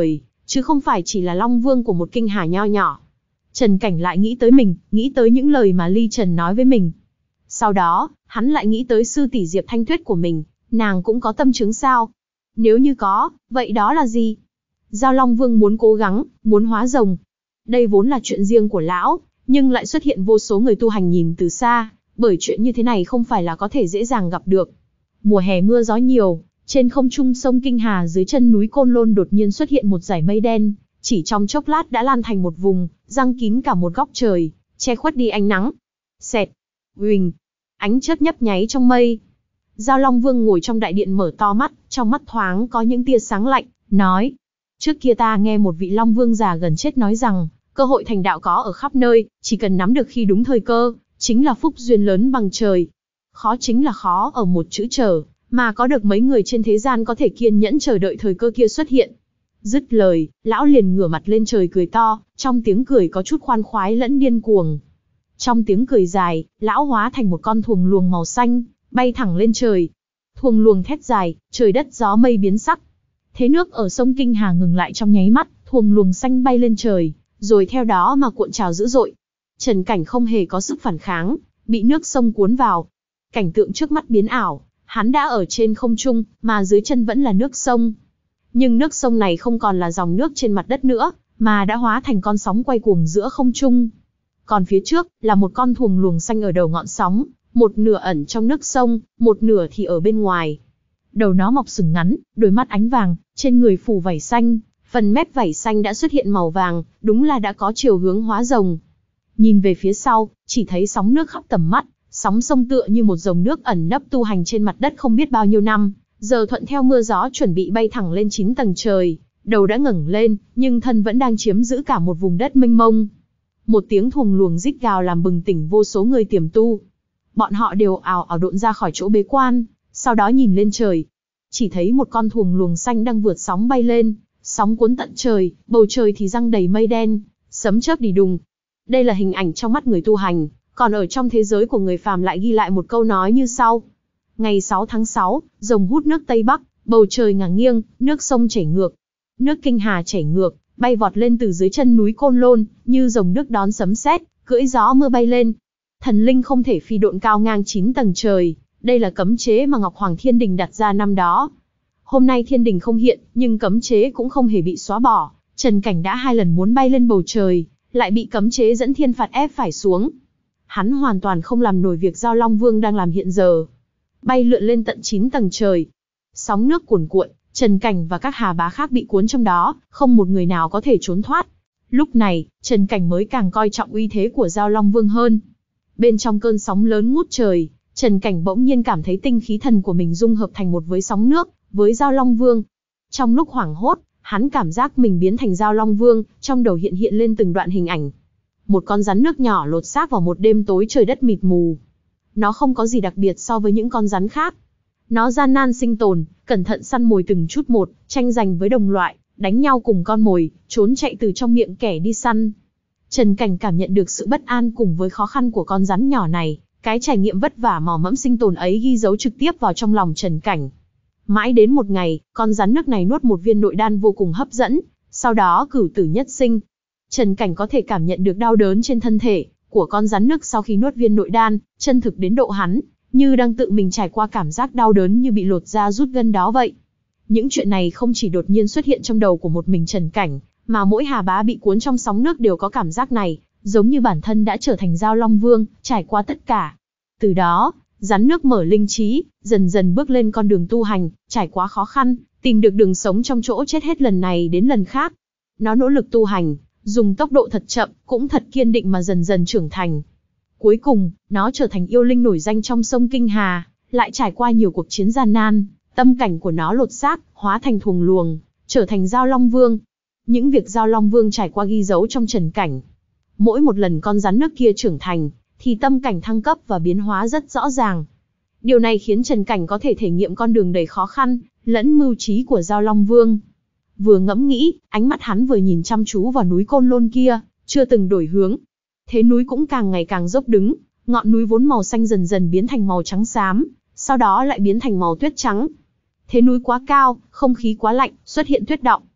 chứ không phải chỉ là Long Vương của một kinh hà nho nhỏ. Trần Cảnh lại nghĩ tới mình, nghĩ tới những lời mà Ly Trần nói với mình. Sau đó, hắn lại nghĩ tới sư tỷ Diệp Thanh Tuyết của mình, nàng cũng có tâm chứng sao? Nếu như có, vậy đó là gì? Giao Long Vương muốn cố gắng, muốn hóa rồng. Đây vốn là chuyện riêng của lão, nhưng lại xuất hiện vô số người tu hành nhìn từ xa, bởi chuyện như thế này không phải là có thể dễ dàng gặp được. Mùa hè mưa gió nhiều, trên không trung sông Kinh Hà dưới chân núi Côn Lôn đột nhiên xuất hiện một dải mây đen, chỉ trong chốc lát đã lan thành một vùng, giăng kín cả một góc trời, che khuất đi ánh nắng. Xẹt, uỳnh, ánh chớp nhấp nháy trong mây. Giao Long Vương ngồi trong đại điện mở to mắt, trong mắt thoáng có những tia sáng lạnh, nói: trước kia ta nghe một vị Long Vương già gần chết nói rằng, cơ hội thành đạo có ở khắp nơi, chỉ cần nắm được khi đúng thời cơ, chính là phúc duyên lớn bằng trời. Khó chính là khó ở một chữ chờ, mà có được mấy người trên thế gian có thể kiên nhẫn chờ đợi thời cơ kia xuất hiện. Dứt lời, lão liền ngửa mặt lên trời cười to, trong tiếng cười có chút khoan khoái lẫn điên cuồng. Trong tiếng cười dài, lão hóa thành một con thuồng luồng màu xanh, bay thẳng lên trời. Thuồng luồng thét dài, trời đất gió mây biến sắc. Thế nước ở sông Kinh Hà ngừng lại trong nháy mắt, thuồng luồng xanh bay lên trời, rồi theo đó mà cuộn trào dữ dội. Trần Cảnh không hề có sức phản kháng, bị nước sông cuốn vào. Cảnh tượng trước mắt biến ảo, hắn đã ở trên không trung, mà dưới chân vẫn là nước sông. Nhưng nước sông này không còn là dòng nước trên mặt đất nữa, mà đã hóa thành con sóng quay cuồng giữa không trung. Còn phía trước, là một con thuồng luồng xanh ở đầu ngọn sóng, một nửa ẩn trong nước sông, một nửa thì ở bên ngoài. Đầu nó mọc sừng ngắn, đôi mắt ánh vàng, trên người phủ vảy xanh, phần mép vảy xanh đã xuất hiện màu vàng, đúng là đã có chiều hướng hóa rồng. Nhìn về phía sau, chỉ thấy sóng nước khắp tầm mắt, sóng sông tựa như một dòng nước ẩn nấp tu hành trên mặt đất không biết bao nhiêu năm, giờ thuận theo mưa gió chuẩn bị bay thẳng lên chín tầng trời, đầu đã ngẩng lên, nhưng thân vẫn đang chiếm giữ cả một vùng đất mênh mông. Một tiếng thuồng luồng rít gào làm bừng tỉnh vô số người tiềm tu. Bọn họ đều ào ào độn ra khỏi chỗ bế quan, sau đó nhìn lên trời. Chỉ thấy một con thuồng luồng xanh đang vượt sóng bay lên, sóng cuốn tận trời, bầu trời thì giăng đầy mây đen, sấm chớp đi đùng. Đây là hình ảnh trong mắt người tu hành, còn ở trong thế giới của người phàm lại ghi lại một câu nói như sau. Ngày sáu tháng sáu, rồng hút nước Tây Bắc, bầu trời ngả nghiêng, nước sông chảy ngược. Nước Kinh Hà chảy ngược, bay vọt lên từ dưới chân núi Côn Lôn, như dòng nước đón sấm sét, cưỡi gió mưa bay lên. Thần linh không thể phi độn cao ngang chín tầng trời, đây là cấm chế mà Ngọc Hoàng Thiên Đình đặt ra năm đó. Hôm nay Thiên Đình không hiện, nhưng cấm chế cũng không hề bị xóa bỏ. Trần Cảnh đã hai lần muốn bay lên bầu trời, lại bị cấm chế dẫn thiên phạt ép phải xuống. Hắn hoàn toàn không làm nổi việc Giao Long Vương đang làm hiện giờ. Bay lượn lên tận chín tầng trời. Sóng nước cuồn cuộn, Trần Cảnh và các hà bá khác bị cuốn trong đó, không một người nào có thể trốn thoát. Lúc này, Trần Cảnh mới càng coi trọng uy thế của Giao Long Vương hơn. Bên trong cơn sóng lớn ngút trời, Trần Cảnh bỗng nhiên cảm thấy tinh khí thần của mình dung hợp thành một với sóng nước, với Giao Long Vương. Trong lúc hoảng hốt, hắn cảm giác mình biến thành Giao Long Vương, trong đầu hiện hiện lên từng đoạn hình ảnh. Một con rắn nước nhỏ lột xác vào một đêm tối trời đất mịt mù. Nó không có gì đặc biệt so với những con rắn khác. Nó gian nan sinh tồn, cẩn thận săn mồi từng chút một, tranh giành với đồng loại, đánh nhau cùng con mồi, trốn chạy từ trong miệng kẻ đi săn. Trần Cảnh cảm nhận được sự bất an cùng với khó khăn của con rắn nhỏ này, cái trải nghiệm vất vả mò mẫm sinh tồn ấy ghi dấu trực tiếp vào trong lòng Trần Cảnh. Mãi đến một ngày, con rắn nước này nuốt một viên nội đan vô cùng hấp dẫn, sau đó cửu tử nhất sinh. Trần Cảnh có thể cảm nhận được đau đớn trên thân thể của con rắn nước sau khi nuốt viên nội đan, chân thực đến độ hắn như đang tự mình trải qua cảm giác đau đớn như bị lột da rút gân đó vậy. Những chuyện này không chỉ đột nhiên xuất hiện trong đầu của một mình Trần Cảnh, mà mỗi hà bá bị cuốn trong sóng nước đều có cảm giác này, giống như bản thân đã trở thành Giao Long Vương, trải qua tất cả. Từ đó, rắn nước mở linh trí, dần dần bước lên con đường tu hành, trải qua khó khăn, tìm được đường sống trong chỗ chết hết lần này đến lần khác. Nó nỗ lực tu hành, dùng tốc độ thật chậm, cũng thật kiên định mà dần dần trưởng thành. Cuối cùng, nó trở thành yêu linh nổi danh trong sông Kinh Hà, lại trải qua nhiều cuộc chiến gian nan, tâm cảnh của nó lột xác, hóa thành thuồng luồng, trở thành Giao Long Vương. Những việc Giao Long Vương trải qua ghi dấu trong Trần Cảnh. Mỗi một lần con rắn nước kia trưởng thành, thì tâm cảnh thăng cấp và biến hóa rất rõ ràng. Điều này khiến Trần Cảnh có thể thể nghiệm con đường đầy khó khăn, lẫn mưu trí của Giao Long Vương. Vừa ngẫm nghĩ, ánh mắt hắn vừa nhìn chăm chú vào núi Côn Lôn kia, chưa từng đổi hướng. Thế núi cũng càng ngày càng dốc đứng, ngọn núi vốn màu xanh dần dần biến thành màu trắng xám, sau đó lại biến thành màu tuyết trắng. Thế núi quá cao, không khí quá lạnh, xuất hiện tuyết đọng.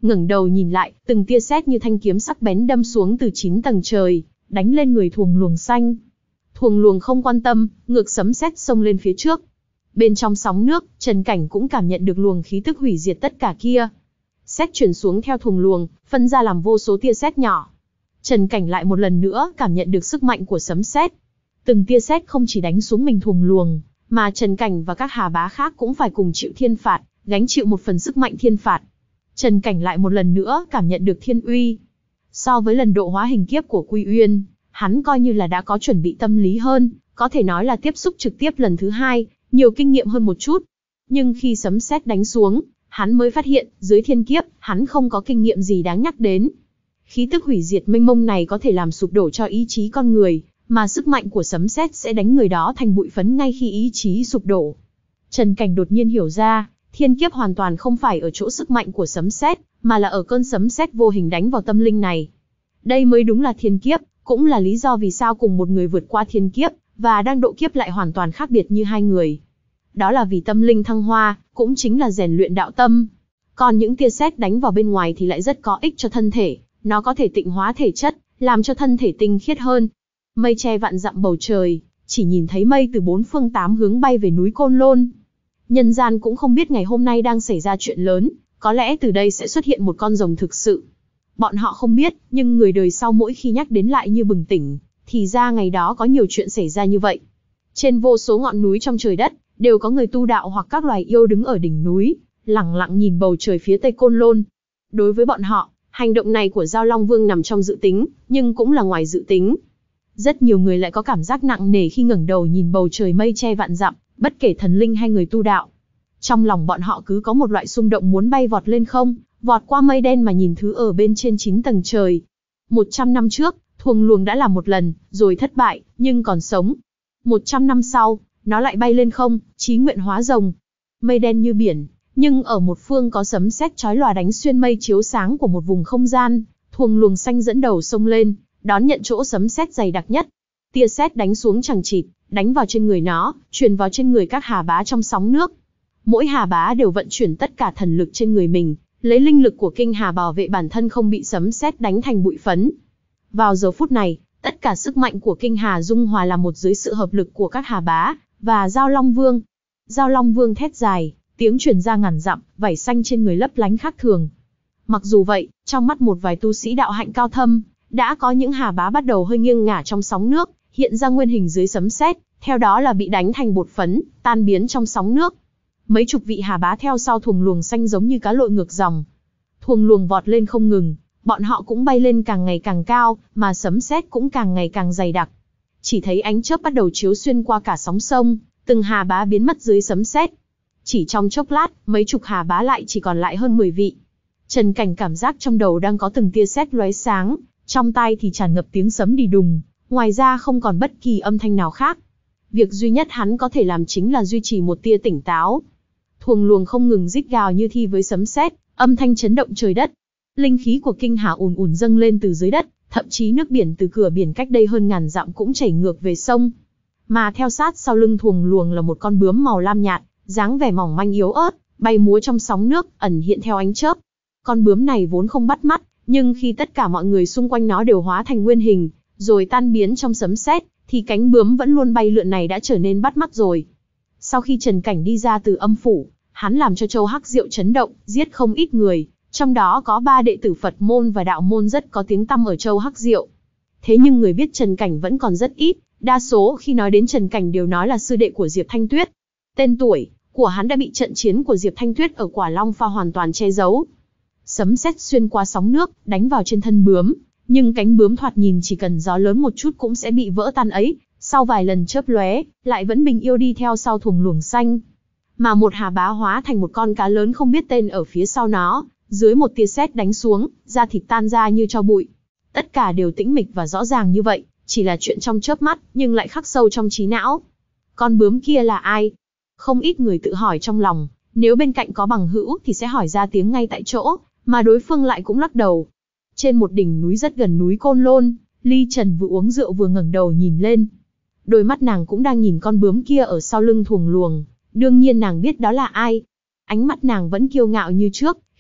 ngẩng đầu nhìn lại, từng tia sét như thanh kiếm sắc bén đâm xuống từ chín tầng trời, đánh lên người thuồng luồng xanh. Thuồng luồng không quan tâm, ngược sấm sét xông lên phía trước. Bên trong sóng nước, Trần Cảnh cũng cảm nhận được luồng khí tức hủy diệt tất cả kia. Sét chuyển xuống theo thuồng luồng, phân ra làm vô số tia sét nhỏ. Trần Cảnh lại một lần nữa cảm nhận được sức mạnh của sấm sét. Từng tia sét không chỉ đánh xuống mình thuồng luồng, mà Trần Cảnh và các hà bá khác cũng phải cùng chịu thiên phạt, gánh chịu một phần sức mạnh thiên phạt. Trần Cảnh lại một lần nữa cảm nhận được thiên uy. So với lần độ hóa hình kiếp của Quy Uyên, hắn coi như là đã có chuẩn bị tâm lý hơn, có thể nói là tiếp xúc trực tiếp lần thứ hai, nhiều kinh nghiệm hơn một chút. Nhưng khi sấm sét đánh xuống, hắn mới phát hiện, dưới thiên kiếp, hắn không có kinh nghiệm gì đáng nhắc đến. Khí tức hủy diệt mênh mông này có thể làm sụp đổ cho ý chí con người, mà sức mạnh của sấm sét sẽ đánh người đó thành bụi phấn ngay khi ý chí sụp đổ. Trần Cảnh đột nhiên hiểu ra, thiên kiếp hoàn toàn không phải ở chỗ sức mạnh của sấm sét, mà là ở cơn sấm sét vô hình đánh vào tâm linh này. Đây mới đúng là thiên kiếp, cũng là lý do vì sao cùng một người vượt qua thiên kiếp, và đang độ kiếp lại hoàn toàn khác biệt như hai người. Đó là vì tâm linh thăng hoa, cũng chính là rèn luyện đạo tâm. Còn những tia sét đánh vào bên ngoài thì lại rất có ích cho thân thể, nó có thể tịnh hóa thể chất, làm cho thân thể tinh khiết hơn. Mây che vạn dặm bầu trời, chỉ nhìn thấy mây từ bốn phương tám hướng bay về núi Côn Lôn. Nhân gian cũng không biết ngày hôm nay đang xảy ra chuyện lớn, có lẽ từ đây sẽ xuất hiện một con rồng thực sự. Bọn họ không biết, nhưng người đời sau mỗi khi nhắc đến lại như bừng tỉnh, thì ra ngày đó có nhiều chuyện xảy ra như vậy. Trên vô số ngọn núi trong trời đất, đều có người tu đạo hoặc các loài yêu đứng ở đỉnh núi, lẳng lặng nhìn bầu trời phía tây Côn Lôn. Đối với bọn họ, hành động này của Giao Long Vương nằm trong dự tính, nhưng cũng là ngoài dự tính. Rất nhiều người lại có cảm giác nặng nề khi ngẩng đầu nhìn bầu trời mây che vạn dặm, bất kể thần linh hay người tu đạo. Trong lòng bọn họ cứ có một loại xung động muốn bay vọt lên không, vọt qua mây đen mà nhìn thứ ở bên trên chín tầng trời. Một trăm năm trước, thuồng luồng đã làm một lần, rồi thất bại, nhưng còn sống. Một trăm năm sau, nó lại bay lên không, chí nguyện hóa rồng. Mây đen như biển, nhưng ở một phương có sấm sét chói lòa đánh xuyên mây chiếu sáng của một vùng không gian, thuồng luồng xanh dẫn đầu xông lên, đón nhận chỗ sấm sét dày đặc nhất. Tia sét đánh xuống chằng chịt, đánh vào trên người nó, truyền vào trên người các hà bá trong sóng nước. Mỗi hà bá đều vận chuyển tất cả thần lực trên người mình, lấy linh lực của kinh hà bảo vệ bản thân không bị sấm sét đánh thành bụi phấn. Vào giờ phút này, tất cả sức mạnh của kinh hà dung hòa làm một dưới sự hợp lực của các hà bá và Giao Long Vương. Giao Long Vương thét dài, tiếng truyền ra ngàn dặm, vảy xanh trên người lấp lánh khác thường. Mặc dù vậy, trong mắt một vài tu sĩ đạo hạnh cao thâm, đã có những hà bá bắt đầu hơi nghiêng ngả trong sóng nước, hiện ra nguyên hình dưới sấm sét, theo đó là bị đánh thành bột phấn, tan biến trong sóng nước. Mấy chục vị hà bá theo sau thuồng luồng xanh giống như cá lội ngược dòng. Thuồng luồng vọt lên không ngừng, bọn họ cũng bay lên càng ngày càng cao, mà sấm sét cũng càng ngày càng dày đặc. Chỉ thấy ánh chớp bắt đầu chiếu xuyên qua cả sóng sông, từng hà bá biến mất dưới sấm sét. Chỉ trong chốc lát, mấy chục hà bá lại chỉ còn lại hơn mười vị. Trần Cảnh cảm giác trong đầu đang có từng tia sét lóe sáng, trong tai thì tràn ngập tiếng sấm đi đùng, ngoài ra không còn bất kỳ âm thanh nào khác. Việc duy nhất hắn có thể làm chính là duy trì một tia tỉnh táo. Thuồng luồng không ngừng rít gào như thi với sấm sét, âm thanh chấn động trời đất. Linh khí của kinh hà ùn ùn dâng lên từ dưới đất, thậm chí nước biển từ cửa biển cách đây hơn ngàn dặm cũng chảy ngược về sông. Mà theo sát sau lưng thuồng luồng là một con bướm màu lam nhạt, dáng vẻ mỏng manh yếu ớt, bay múa trong sóng nước, ẩn hiện theo ánh chớp. Con bướm này vốn không bắt mắt, nhưng khi tất cả mọi người xung quanh nó đều hóa thành nguyên hình, rồi tan biến trong sấm sét, thì cánh bướm vẫn luôn bay lượn này đã trở nên bắt mắt rồi. Sau khi Trần Cảnh đi ra từ âm phủ, hắn làm cho Châu Hắc Diệu chấn động, giết không ít người, trong đó có ba đệ tử Phật môn và đạo môn rất có tiếng tăm ở Châu Hắc Diệu. Thế nhưng người biết Trần Cảnh vẫn còn rất ít, đa số khi nói đến Trần Cảnh đều nói là sư đệ của Diệp Thanh Tuyết. Tên tuổi của hắn đã bị trận chiến của Diệp Thanh Tuyết ở Quả Long Pha hoàn toàn che giấu. Sấm sét xuyên qua sóng nước, đánh vào trên thân bướm, nhưng cánh bướm thoạt nhìn chỉ cần gió lớn một chút cũng sẽ bị vỡ tan ấy, sau vài lần chớp lóe, lại vẫn bình yêu đi theo sau thuồng luồng xanh. Mà một hà bá hóa thành một con cá lớn không biết tên ở phía sau nó, dưới một tia sét đánh xuống, da thịt tan ra như tro bụi. Tất cả đều tĩnh mịch và rõ ràng như vậy, chỉ là chuyện trong chớp mắt, nhưng lại khắc sâu trong trí não. Con bướm kia là ai? Không ít người tự hỏi trong lòng, nếu bên cạnh có bằng hữu thì sẽ hỏi ra tiếng ngay tại chỗ, mà đối phương lại cũng lắc đầu. Trên một đỉnh núi rất gần núi Côn Lôn, Ly Trần vừa uống rượu vừa ngẩng đầu nhìn lên. Đôi mắt nàng cũng đang nhìn con bướm kia ở sau lưng thuồng luồng, đương nhiên nàng biết đó là ai. Ánh mắt nàng vẫn kiêu ngạo như trước,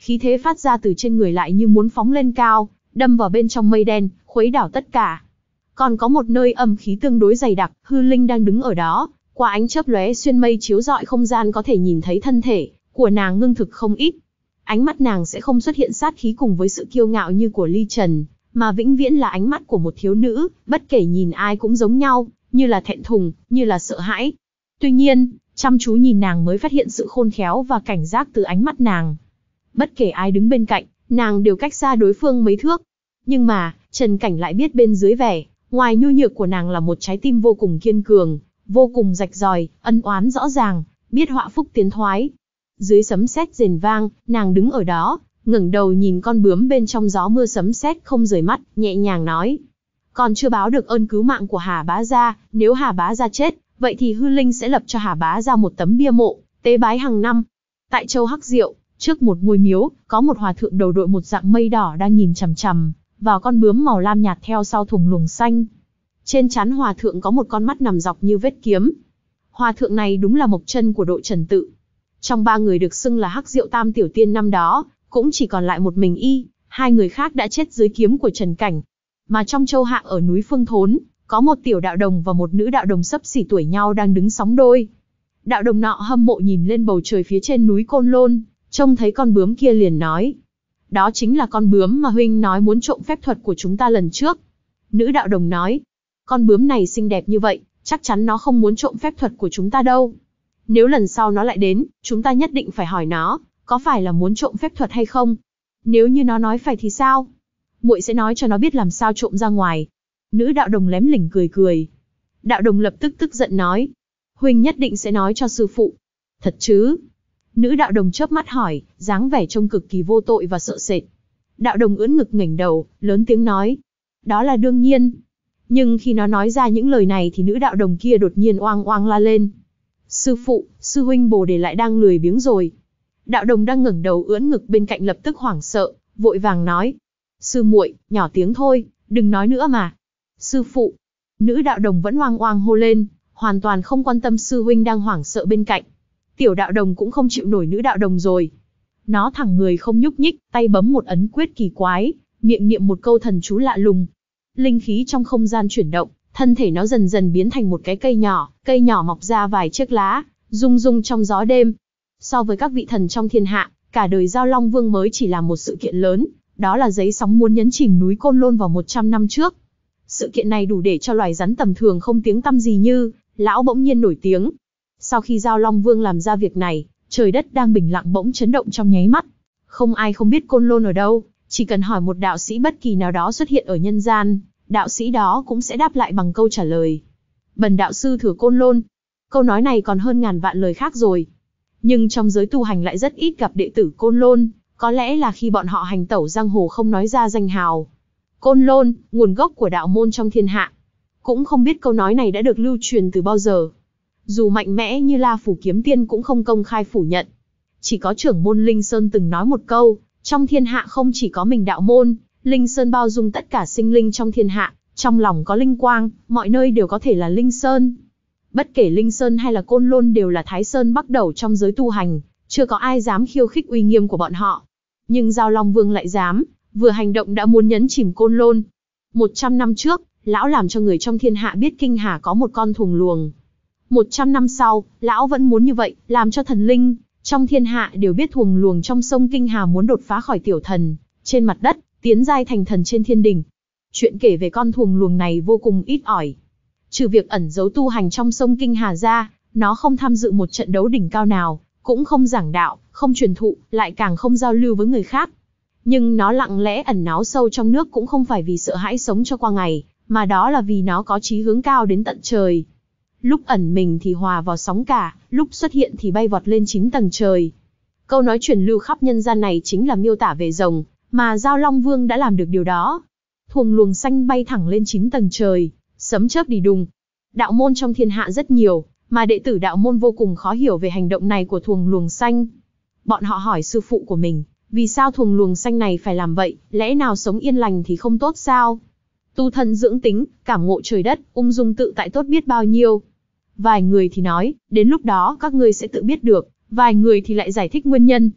khí thế phát ra từ trên người lại như muốn phóng lên cao, đâm vào bên trong mây đen, khuấy đảo tất cả. Còn có một nơi âm khí tương đối dày đặc, hư linh đang đứng ở đó, qua ánh chớp lóe xuyên mây chiếu rọi không gian có thể nhìn thấy thân thể của nàng ngưng thực không ít. Ánh mắt nàng sẽ không xuất hiện sát khí cùng với sự kiêu ngạo như của Ly Trần, mà vĩnh viễn là ánh mắt của một thiếu nữ, bất kể nhìn ai cũng giống nhau, như là thẹn thùng, như là sợ hãi. Tuy nhiên, chăm chú nhìn nàng mới phát hiện sự khôn khéo và cảnh giác từ ánh mắt nàng. Bất kể ai đứng bên cạnh, nàng đều cách xa đối phương mấy thước. Nhưng mà, Trần Cảnh lại biết bên dưới vẻ, ngoài nhu nhược của nàng là một trái tim vô cùng kiên cường, vô cùng rạch ròi, ân oán rõ ràng, biết họa phúc tiến thoái. Dưới sấm sét rền vang, nàng đứng ở đó, ngẩng đầu nhìn con bướm bên trong gió mưa sấm sét không rời mắt, nhẹ nhàng nói. Còn chưa báo được ơn cứu mạng của Hà Bá Gia, nếu Hà Bá Gia chết, vậy thì hư linh sẽ lập cho Hà Bá Gia một tấm bia mộ, tế bái hàng năm. Tại châu Hắc Diệu, trước một ngôi miếu, có một hòa thượng đầu đội một dạng mây đỏ đang nhìn chằm chằm vào con bướm màu lam nhạt theo sau thùng luồng xanh. Trên trán hòa thượng có một con mắt nằm dọc như vết kiếm. Hòa thượng này đúng là mộc chân của đội Trần Tự. Trong ba người được xưng là Hắc Diệu Tam Tiểu Tiên năm đó, cũng chỉ còn lại một mình y, hai người khác đã chết dưới kiếm của Trần Cảnh. Mà trong châu Hạ ở núi Phương Thốn, có một tiểu đạo đồng và một nữ đạo đồng xấp xỉ tuổi nhau đang đứng sóng đôi. Đạo đồng nọ hâm mộ nhìn lên bầu trời phía trên núi Côn Lôn, trông thấy con bướm kia liền nói. Đó chính là con bướm mà huynh nói muốn trộm phép thuật của chúng ta lần trước. Nữ đạo đồng nói, con bướm này xinh đẹp như vậy, chắc chắn nó không muốn trộm phép thuật của chúng ta đâu. Nếu lần sau nó lại đến, chúng ta nhất định phải hỏi nó, có phải là muốn trộm phép thuật hay không? Nếu như nó nói phải thì sao? Muội sẽ nói cho nó biết làm sao trộm ra ngoài. Nữ đạo đồng lém lỉnh cười cười. Đạo đồng lập tức tức giận nói, huynh nhất định sẽ nói cho sư phụ. Thật chứ? Nữ đạo đồng chớp mắt hỏi, dáng vẻ trông cực kỳ vô tội và sợ sệt. Đạo đồng ưỡn ngực ngẩng đầu, lớn tiếng nói, đó là đương nhiên. Nhưng khi nó nói ra những lời này thì nữ đạo đồng kia đột nhiên oang oang la lên. Sư phụ, sư huynh Bồ Đề lại đang lười biếng rồi. Đạo đồng đang ngẩng đầu ưỡn ngực bên cạnh lập tức hoảng sợ, vội vàng nói, sư muội, nhỏ tiếng thôi, đừng nói nữa mà. Sư phụ, nữ đạo đồng vẫn oang oang hô lên, hoàn toàn không quan tâm sư huynh đang hoảng sợ bên cạnh. Tiểu đạo đồng cũng không chịu nổi nữ đạo đồng rồi. Nó thẳng người không nhúc nhích, tay bấm một ấn quyết kỳ quái, miệng niệm một câu thần chú lạ lùng. Linh khí trong không gian chuyển động, thân thể nó dần dần biến thành một cái cây nhỏ, cây nhỏ mọc ra vài chiếc lá, rung rung trong gió đêm. So với các vị thần trong thiên hạ, cả đời Giao Long Vương mới chỉ là một sự kiện lớn, đó là giấy sóng muốn nhấn chìm núi Côn Lôn vào một trăm năm trước. Sự kiện này đủ để cho loài rắn tầm thường không tiếng tăm gì như, lão bỗng nhiên nổi tiếng. Sau khi Giao Long Vương làm ra việc này, trời đất đang bình lặng bỗng chấn động trong nháy mắt. Không ai không biết Côn Lôn ở đâu, chỉ cần hỏi một đạo sĩ bất kỳ nào đó xuất hiện ở nhân gian, đạo sĩ đó cũng sẽ đáp lại bằng câu trả lời. Bần đạo sư thừa Côn Lôn. Câu nói này còn hơn ngàn vạn lời khác rồi. Nhưng trong giới tu hành lại rất ít gặp đệ tử Côn Lôn, có lẽ là khi bọn họ hành tẩu giang hồ không nói ra danh hào. Côn Lôn, nguồn gốc của đạo môn trong thiên hạ. Cũng không biết câu nói này đã được lưu truyền từ bao giờ. Dù mạnh mẽ như La Phủ Kiếm Tiên cũng không công khai phủ nhận. Chỉ có trưởng môn Linh Sơn từng nói một câu, trong thiên hạ không chỉ có mình đạo môn, Linh Sơn bao dung tất cả sinh linh trong thiên hạ, trong lòng có linh quang, mọi nơi đều có thể là Linh Sơn. Bất kể Linh Sơn hay là Côn Lôn đều là Thái Sơn bắt đầu trong giới tu hành, chưa có ai dám khiêu khích uy nghiêm của bọn họ. Nhưng Giao Long Vương lại dám, vừa hành động đã muốn nhấn chìm Côn Lôn. Một trăm năm trước, lão làm cho người trong thiên hạ biết Kinh Hà có một con thuồng luồng. Một trăm năm sau, lão vẫn muốn như vậy, làm cho thần linh trong thiên hạ đều biết thuồng luồng trong sông Kinh Hà muốn đột phá khỏi tiểu thần trên mặt đất, tiến giai thành thần trên thiên đình. Chuyện kể về con thuồng luồng này vô cùng ít ỏi. Trừ việc ẩn giấu tu hành trong sông Kinh Hà ra, nó không tham dự một trận đấu đỉnh cao nào, cũng không giảng đạo, không truyền thụ, lại càng không giao lưu với người khác. Nhưng nó lặng lẽ ẩn náu sâu trong nước cũng không phải vì sợ hãi sống cho qua ngày, mà đó là vì nó có chí hướng cao đến tận trời. Lúc ẩn mình thì hòa vào sóng cả, lúc xuất hiện thì bay vọt lên chín tầng trời. Câu nói truyền lưu khắp nhân gian này chính là miêu tả về rồng, mà Giao Long Vương đã làm được điều đó. Thuồng luồng xanh bay thẳng lên chín tầng trời, sấm chớp đi đùng. Đạo môn trong thiên hạ rất nhiều, mà đệ tử đạo môn vô cùng khó hiểu về hành động này của thuồng luồng xanh. Bọn họ hỏi sư phụ của mình, vì sao thuồng luồng xanh này phải làm vậy, lẽ nào sống yên lành thì không tốt sao? Tu thân dưỡng tính, cảm ngộ trời đất, ung dung tự tại tốt biết bao nhiêu. Vài người thì nói, đến lúc đó các ngươi sẽ tự biết được, vài người thì lại giải thích nguyên nhân.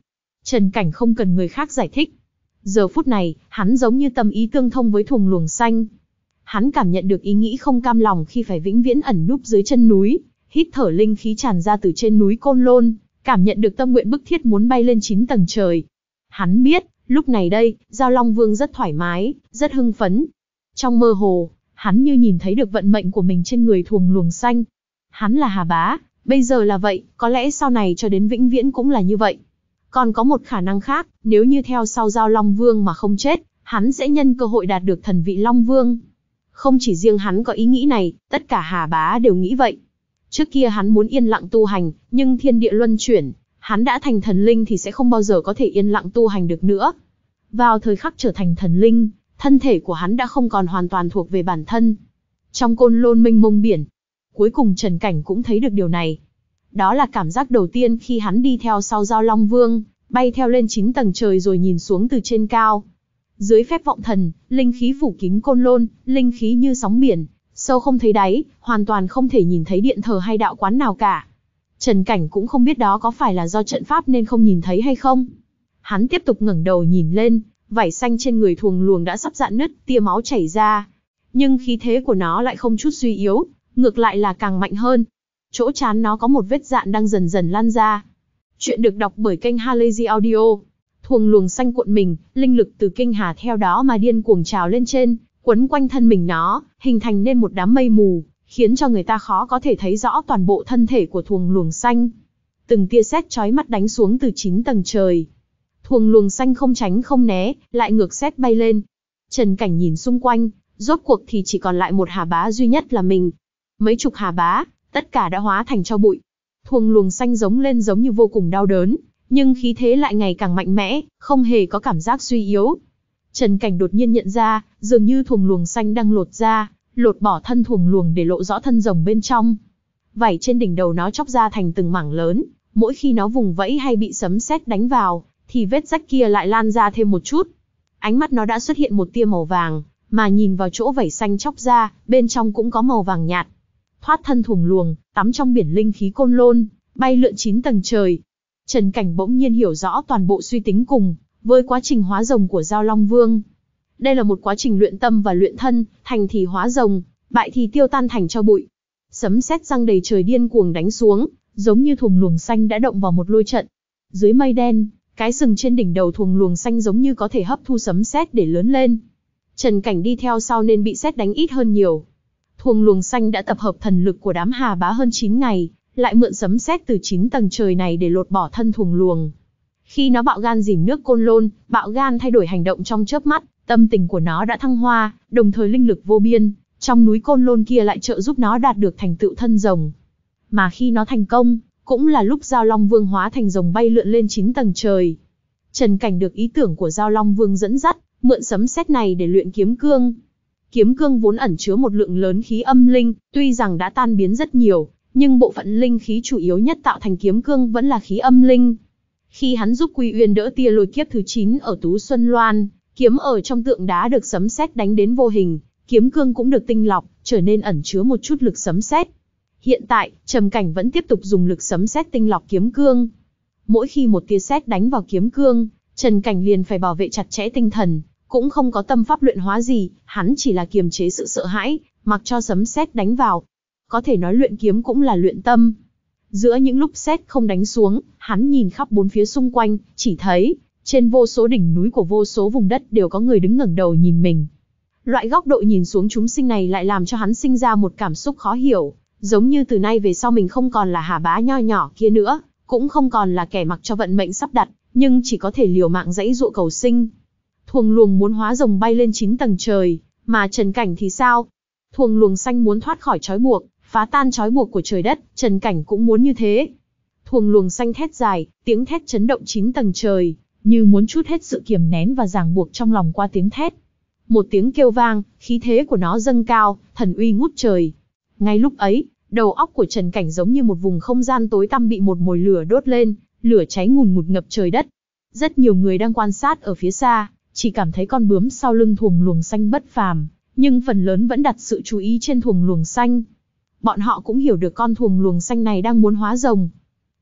Trần Cảnh không cần người khác giải thích. Giờ phút này, hắn giống như tâm ý tương thông với thuồng luồng xanh. Hắn cảm nhận được ý nghĩ không cam lòng khi phải vĩnh viễn ẩn núp dưới chân núi, hít thở linh khí tràn ra từ trên núi Côn Lôn, cảm nhận được tâm nguyện bức thiết muốn bay lên chín tầng trời. Hắn biết, lúc này đây, Giao Long Vương rất thoải mái, rất hưng phấn. Trong mơ hồ, hắn như nhìn thấy được vận mệnh của mình trên người thuồng luồng xanh. Hắn là Hà Bá, bây giờ là vậy, có lẽ sau này cho đến vĩnh viễn cũng là như vậy. Còn có một khả năng khác, nếu như theo sau Giao Long Vương mà không chết, hắn sẽ nhân cơ hội đạt được thần vị Long Vương. Không chỉ riêng hắn có ý nghĩ này, tất cả Hà Bá đều nghĩ vậy. Trước kia hắn muốn yên lặng tu hành, nhưng thiên địa luân chuyển, hắn đã thành thần linh thì sẽ không bao giờ có thể yên lặng tu hành được nữa. Vào thời khắc trở thành thần linh, thân thể của hắn đã không còn hoàn toàn thuộc về bản thân. Trong Côn Lôn mênh mông biển, cuối cùng Trần Cảnh cũng thấy được điều này. Đó là cảm giác đầu tiên khi hắn đi theo sau Giao Long Vương, bay theo lên chín tầng trời rồi nhìn xuống từ trên cao. Dưới phép vọng thần, linh khí phủ kín Côn Lôn, linh khí như sóng biển, sâu không thấy đáy, hoàn toàn không thể nhìn thấy điện thờ hay đạo quán nào cả. Trần Cảnh cũng không biết đó có phải là do trận pháp nên không nhìn thấy hay không. Hắn tiếp tục ngẩng đầu nhìn lên, vảy xanh trên người thuồng luồng đã sắp rạn nứt, tia máu chảy ra. Nhưng khí thế của nó lại không chút suy yếu, ngược lại là càng mạnh hơn. Chỗ trán nó có một vết rạn đang dần dần lan ra. Chuyện được đọc bởi kênh Halazy Audio. Thuồng luồng xanh cuộn mình, linh lực từ kinh hà theo đó mà điên cuồng trào lên trên, quấn quanh thân mình nó, hình thành nên một đám mây mù, khiến cho người ta khó có thể thấy rõ toàn bộ thân thể của thuồng luồng xanh. Từng tia sét chói mắt đánh xuống từ chín tầng trời. Thuồng luồng xanh không tránh không né, lại ngược sét bay lên. Trần Cảnh nhìn xung quanh, rốt cuộc thì chỉ còn lại một Hà Bá duy nhất là mình. Mấy chục Hà Bá, tất cả đã hóa thành tro bụi. Thuồng luồng xanh giống lên giống như vô cùng đau đớn, nhưng khí thế lại ngày càng mạnh mẽ, không hề có cảm giác suy yếu. Trần Cảnh đột nhiên nhận ra, dường như thuồng luồng xanh đang lột ra, lột bỏ thân thuồng luồng để lộ rõ thân rồng bên trong. Vảy trên đỉnh đầu nó chóc ra thành từng mảng lớn, mỗi khi nó vùng vẫy hay bị sấm sét đánh vào, thì vết rách kia lại lan ra thêm một chút. Ánh mắt nó đã xuất hiện một tia màu vàng, mà nhìn vào chỗ vảy xanh chóc ra, bên trong cũng có màu vàng nhạt. Thoát thân thuồng luồng, tắm trong biển linh khí Côn Lôn, bay lượn chín tầng trời. Trần Cảnh bỗng nhiên hiểu rõ toàn bộ suy tính cùng với quá trình hóa rồng của Giao Long Vương. Đây là một quá trình luyện tâm và luyện thân, thành thì hóa rồng, bại thì tiêu tan thành tro bụi. Sấm sét giăng đầy trời điên cuồng đánh xuống, giống như thuồng luồng xanh đã động vào một lôi trận. Dưới mây đen, cái sừng trên đỉnh đầu thuồng luồng xanh giống như có thể hấp thu sấm sét để lớn lên. Trần Cảnh đi theo sau nên bị sét đánh ít hơn nhiều. Thuồng luồng xanh đã tập hợp thần lực của đám Hà Bá hơn chín ngày, lại mượn sấm sét từ chín tầng trời này để lột bỏ thân thuồng luồng. Khi nó bạo gan dìm nước Côn Lôn, bạo gan thay đổi hành động trong chớp mắt, tâm tình của nó đã thăng hoa, đồng thời linh lực vô biên, trong núi Côn Lôn kia lại trợ giúp nó đạt được thành tựu thân rồng. Mà khi nó thành công, cũng là lúc Giao Long Vương hóa thành rồng bay lượn lên chín tầng trời. Trần Cảnh được ý tưởng của Giao Long Vương dẫn dắt, mượn sấm sét này để luyện kiếm cương. Kiếm cương vốn ẩn chứa một lượng lớn khí âm linh, tuy rằng đã tan biến rất nhiều, nhưng bộ phận linh khí chủ yếu nhất tạo thành kiếm cương vẫn là khí âm linh. Khi hắn giúp Quy Uyên đỡ tia lôi kiếp thứ chín ở Tú Xuân Loan, kiếm ở trong tượng đá được sấm sét đánh đến vô hình, kiếm cương cũng được tinh lọc, trở nên ẩn chứa một chút lực sấm sét. Hiện tại, Trầm Cảnh vẫn tiếp tục dùng lực sấm sét tinh lọc kiếm cương. Mỗi khi một tia sét đánh vào kiếm cương, Trần Cảnh liền phải bảo vệ chặt chẽ tinh thần, cũng không có tâm pháp luyện hóa gì, hắn chỉ là kiềm chế sự sợ hãi, mặc cho sấm sét đánh vào. Có thể nói luyện kiếm cũng là luyện tâm. Giữa những lúc sét không đánh xuống, hắn nhìn khắp bốn phía xung quanh, chỉ thấy, trên vô số đỉnh núi của vô số vùng đất đều có người đứng ngẩng đầu nhìn mình. Loại góc độ nhìn xuống chúng sinh này lại làm cho hắn sinh ra một cảm xúc khó hiểu, giống như từ nay về sau mình không còn là Hà Bá nho nhỏ kia nữa, cũng không còn là kẻ mặc cho vận mệnh sắp đặt, nhưng chỉ có thể liều mạng giãy giụa cầu sinh. Thuồng luồng muốn hóa rồng bay lên chín tầng trời, mà Trần Cảnh thì sao? Thuồng luồng xanh muốn thoát khỏi trói buộc, phá tan trói buộc của trời đất, Trần Cảnh cũng muốn như thế. Thuồng luồng xanh thét dài, tiếng thét chấn động chín tầng trời, như muốn trút hết sự kiềm nén và ràng buộc trong lòng qua tiếng thét. Một tiếng kêu vang, khí thế của nó dâng cao, thần uy ngút trời. Ngay lúc ấy, đầu óc của Trần Cảnh giống như một vùng không gian tối tăm bị một mồi lửa đốt lên, lửa cháy ngùn ngụt ngập trời đất. Rất nhiều người đang quan sát ở phía xa, chỉ cảm thấy con bướm sau lưng thuồng luồng xanh bất phàm, nhưng phần lớn vẫn đặt sự chú ý trên thuồng luồng xanh. Bọn họ cũng hiểu được con thuồng luồng xanh này đang muốn hóa rồng.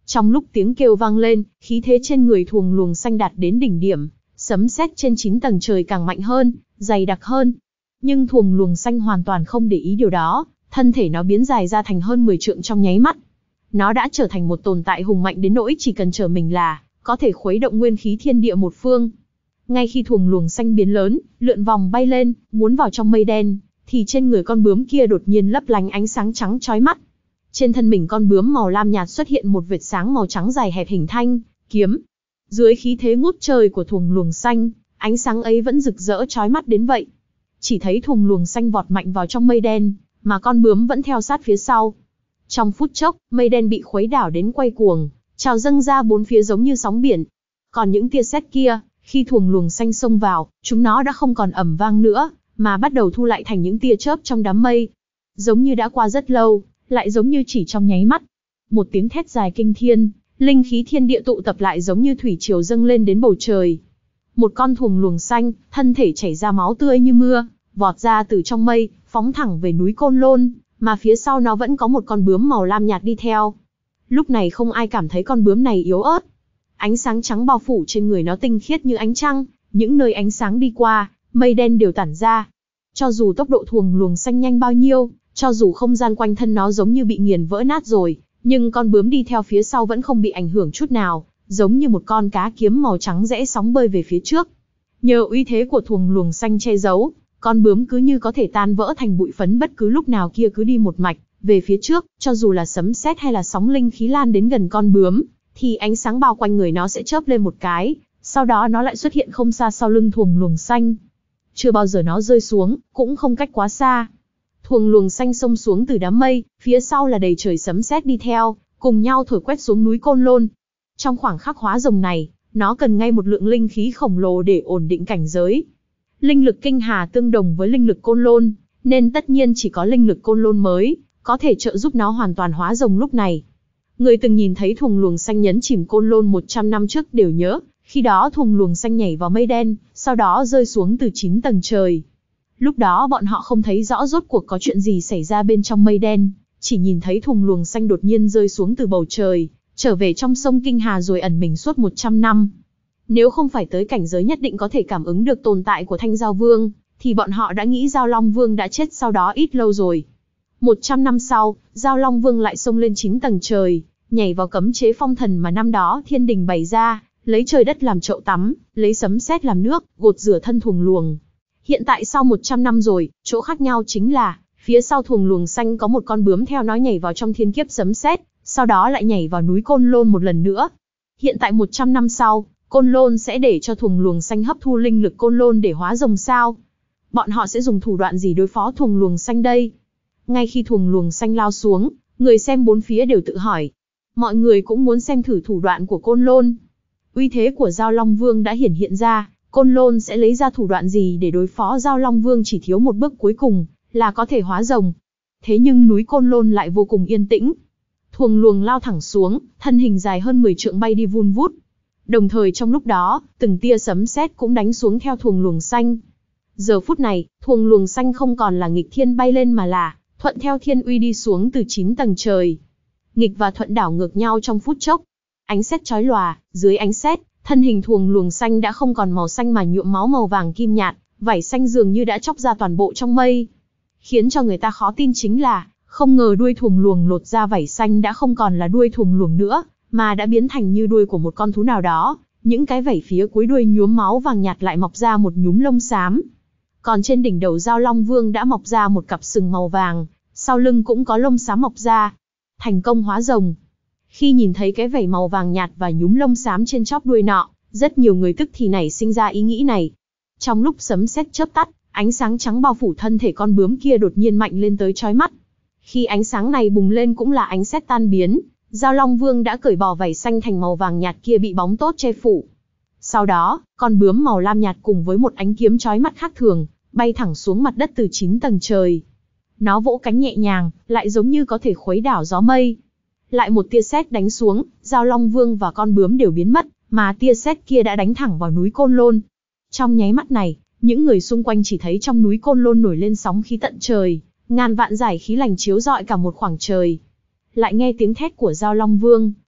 Trong lúc tiếng kêu vang lên, khí thế trên người thuồng luồng xanh đạt đến đỉnh điểm, sấm sét trên chín tầng trời càng mạnh hơn, dày đặc hơn. Nhưng thuồng luồng xanh hoàn toàn không để ý điều đó, thân thể nó biến dài ra thành hơn mười trượng trong nháy mắt. Nó đã trở thành một tồn tại hùng mạnh đến nỗi chỉ cần trở mình là có thể khuấy động nguyên khí thiên địa một phương. Ngay khi thuồng luồng xanh biến lớn, lượn vòng bay lên, muốn vào trong mây đen, thì trên người con bướm kia đột nhiên lấp lánh ánh sáng trắng chói mắt. Trên thân mình con bướm màu lam nhạt xuất hiện một vệt sáng màu trắng dài hẹp hình thanh kiếm. Dưới khí thế ngút trời của thuồng luồng xanh, ánh sáng ấy vẫn rực rỡ chói mắt đến vậy. Chỉ thấy thuồng luồng xanh vọt mạnh vào trong mây đen, mà con bướm vẫn theo sát phía sau. Trong phút chốc, mây đen bị khuấy đảo đến quay cuồng, trào dâng ra bốn phía giống như sóng biển. Còn những tia sét kia, khi thuồng luồng xanh xông vào, chúng nó đã không còn ầm vang nữa, mà bắt đầu thu lại thành những tia chớp trong đám mây. Giống như đã qua rất lâu, lại giống như chỉ trong nháy mắt. Một tiếng thét dài kinh thiên, linh khí thiên địa tụ tập lại giống như thủy triều dâng lên đến bầu trời. Một con thuồng luồng xanh, thân thể chảy ra máu tươi như mưa, vọt ra từ trong mây, phóng thẳng về núi Côn Lôn, mà phía sau nó vẫn có một con bướm màu lam nhạt đi theo. Lúc này không ai cảm thấy con bướm này yếu ớt. Ánh sáng trắng bao phủ trên người nó tinh khiết như ánh trăng, những nơi ánh sáng đi qua, mây đen đều tản ra. Cho dù tốc độ thuồng luồng xanh nhanh bao nhiêu, cho dù không gian quanh thân nó giống như bị nghiền vỡ nát rồi, nhưng con bướm đi theo phía sau vẫn không bị ảnh hưởng chút nào, giống như một con cá kiếm màu trắng rẽ sóng bơi về phía trước. Nhờ uy thế của thuồng luồng xanh che giấu, con bướm cứ như có thể tan vỡ thành bụi phấn bất cứ lúc nào kia cứ đi một mạch về phía trước, cho dù là sấm sét hay là sóng linh khí lan đến gần con bướm, thì ánh sáng bao quanh người nó sẽ chớp lên một cái, sau đó nó lại xuất hiện không xa sau lưng thuồng luồng xanh. Chưa bao giờ nó rơi xuống, cũng không cách quá xa. Thuồng luồng xanh xông xuống từ đám mây, phía sau là đầy trời sấm sét đi theo, cùng nhau thổi quét xuống núi Côn Lôn. Trong khoảng khắc hóa rồng này, nó cần ngay một lượng linh khí khổng lồ để ổn định cảnh giới. Linh lực Kinh Hà tương đồng với linh lực Côn Lôn, nên tất nhiên chỉ có linh lực Côn Lôn mới có thể trợ giúp nó hoàn toàn hóa rồng lúc này. Người từng nhìn thấy thuồng luồng xanh nhấn chìm Côn Lôn một trăm năm trước đều nhớ, khi đó thuồng luồng xanh nhảy vào mây đen, sau đó rơi xuống từ chín tầng trời. Lúc đó bọn họ không thấy rõ rốt cuộc có chuyện gì xảy ra bên trong mây đen, chỉ nhìn thấy thuồng luồng xanh đột nhiên rơi xuống từ bầu trời, trở về trong sông Kinh Hà rồi ẩn mình suốt một trăm năm. Nếu không phải tới cảnh giới nhất định có thể cảm ứng được tồn tại của Thanh Giao Vương, thì bọn họ đã nghĩ Giao Long Vương đã chết sau đó ít lâu rồi. một trăm năm sau, Giao Long Vương lại xông lên chín tầng trời, nhảy vào cấm chế phong thần mà năm đó thiên đình bày ra, lấy trời đất làm chậu tắm, lấy sấm sét làm nước, gột rửa thân thuồng luồng. Hiện tại sau một trăm năm rồi, chỗ khác nhau chính là, phía sau thuồng luồng xanh có một con bướm theo nó nhảy vào trong thiên kiếp sấm sét, sau đó lại nhảy vào núi Côn Lôn một lần nữa. Hiện tại một trăm năm sau, Côn Lôn sẽ để cho thuồng luồng xanh hấp thu linh lực Côn Lôn để hóa rồng sao? Bọn họ sẽ dùng thủ đoạn gì đối phó thuồng luồng xanh đây? Ngay khi thuồng luồng xanh lao xuống, người xem bốn phía đều tự hỏi. Mọi người cũng muốn xem thử thủ đoạn của Côn Lôn. Uy thế của Giao Long Vương đã hiển hiện ra, Côn Lôn sẽ lấy ra thủ đoạn gì để đối phó Giao Long Vương, chỉ thiếu một bước cuối cùng là có thể hóa rồng. Thế nhưng núi Côn Lôn lại vô cùng yên tĩnh. Thuồng luồng lao thẳng xuống, thân hình dài hơn mười trượng bay đi vun vút. Đồng thời trong lúc đó, từng tia sấm sét cũng đánh xuống theo thuồng luồng xanh. Giờ phút này, thuồng luồng xanh không còn là nghịch thiên bay lên mà là thuận theo thiên uy đi xuống từ chín tầng trời. Nghịch và thuận đảo ngược nhau trong phút chốc. Ánh sét chói lòa, dưới ánh sét, thân hình thuồng luồng xanh đã không còn màu xanh mà nhuộm máu màu vàng kim nhạt, vảy xanh dường như đã chóc ra toàn bộ trong mây. Khiến cho người ta khó tin chính là, không ngờ đuôi thuồng luồng lột ra vảy xanh đã không còn là đuôi thuồng luồng nữa, mà đã biến thành như đuôi của một con thú nào đó. Những cái vảy phía cuối đuôi nhuốm máu vàng nhạt lại mọc ra một nhúm lông xám. Còn trên đỉnh đầu Giao Long Vương đã mọc ra một cặp sừng màu vàng, sau lưng cũng có lông xám mọc ra. Thành công hóa rồng. Khi nhìn thấy cái vảy màu vàng nhạt và nhúm lông xám trên chóp đuôi nọ, rất nhiều người tức thì nảy sinh ra ý nghĩ này. Trong lúc sấm sét chớp tắt, ánh sáng trắng bao phủ thân thể con bướm kia đột nhiên mạnh lên tới chói mắt. Khi ánh sáng này bùng lên cũng là ánh sét tan biến, Giao Long Vương đã cởi bỏ vảy xanh thành màu vàng nhạt kia bị bóng tốt che phủ. Sau đó, con bướm màu lam nhạt cùng với một ánh kiếm chói mắt khác thường, bay thẳng xuống mặt đất từ chín tầng trời. Nó vỗ cánh nhẹ nhàng, lại giống như có thể khuấy đảo gió mây. Lại một tia sét đánh xuống, Giao Long Vương và con bướm đều biến mất, mà tia sét kia đã đánh thẳng vào núi Côn Lôn. Trong nháy mắt này, những người xung quanh chỉ thấy trong núi Côn Lôn nổi lên sóng khí tận trời, ngàn vạn giải khí lành chiếu rọi cả một khoảng trời. Lại nghe tiếng thét của Giao Long Vương,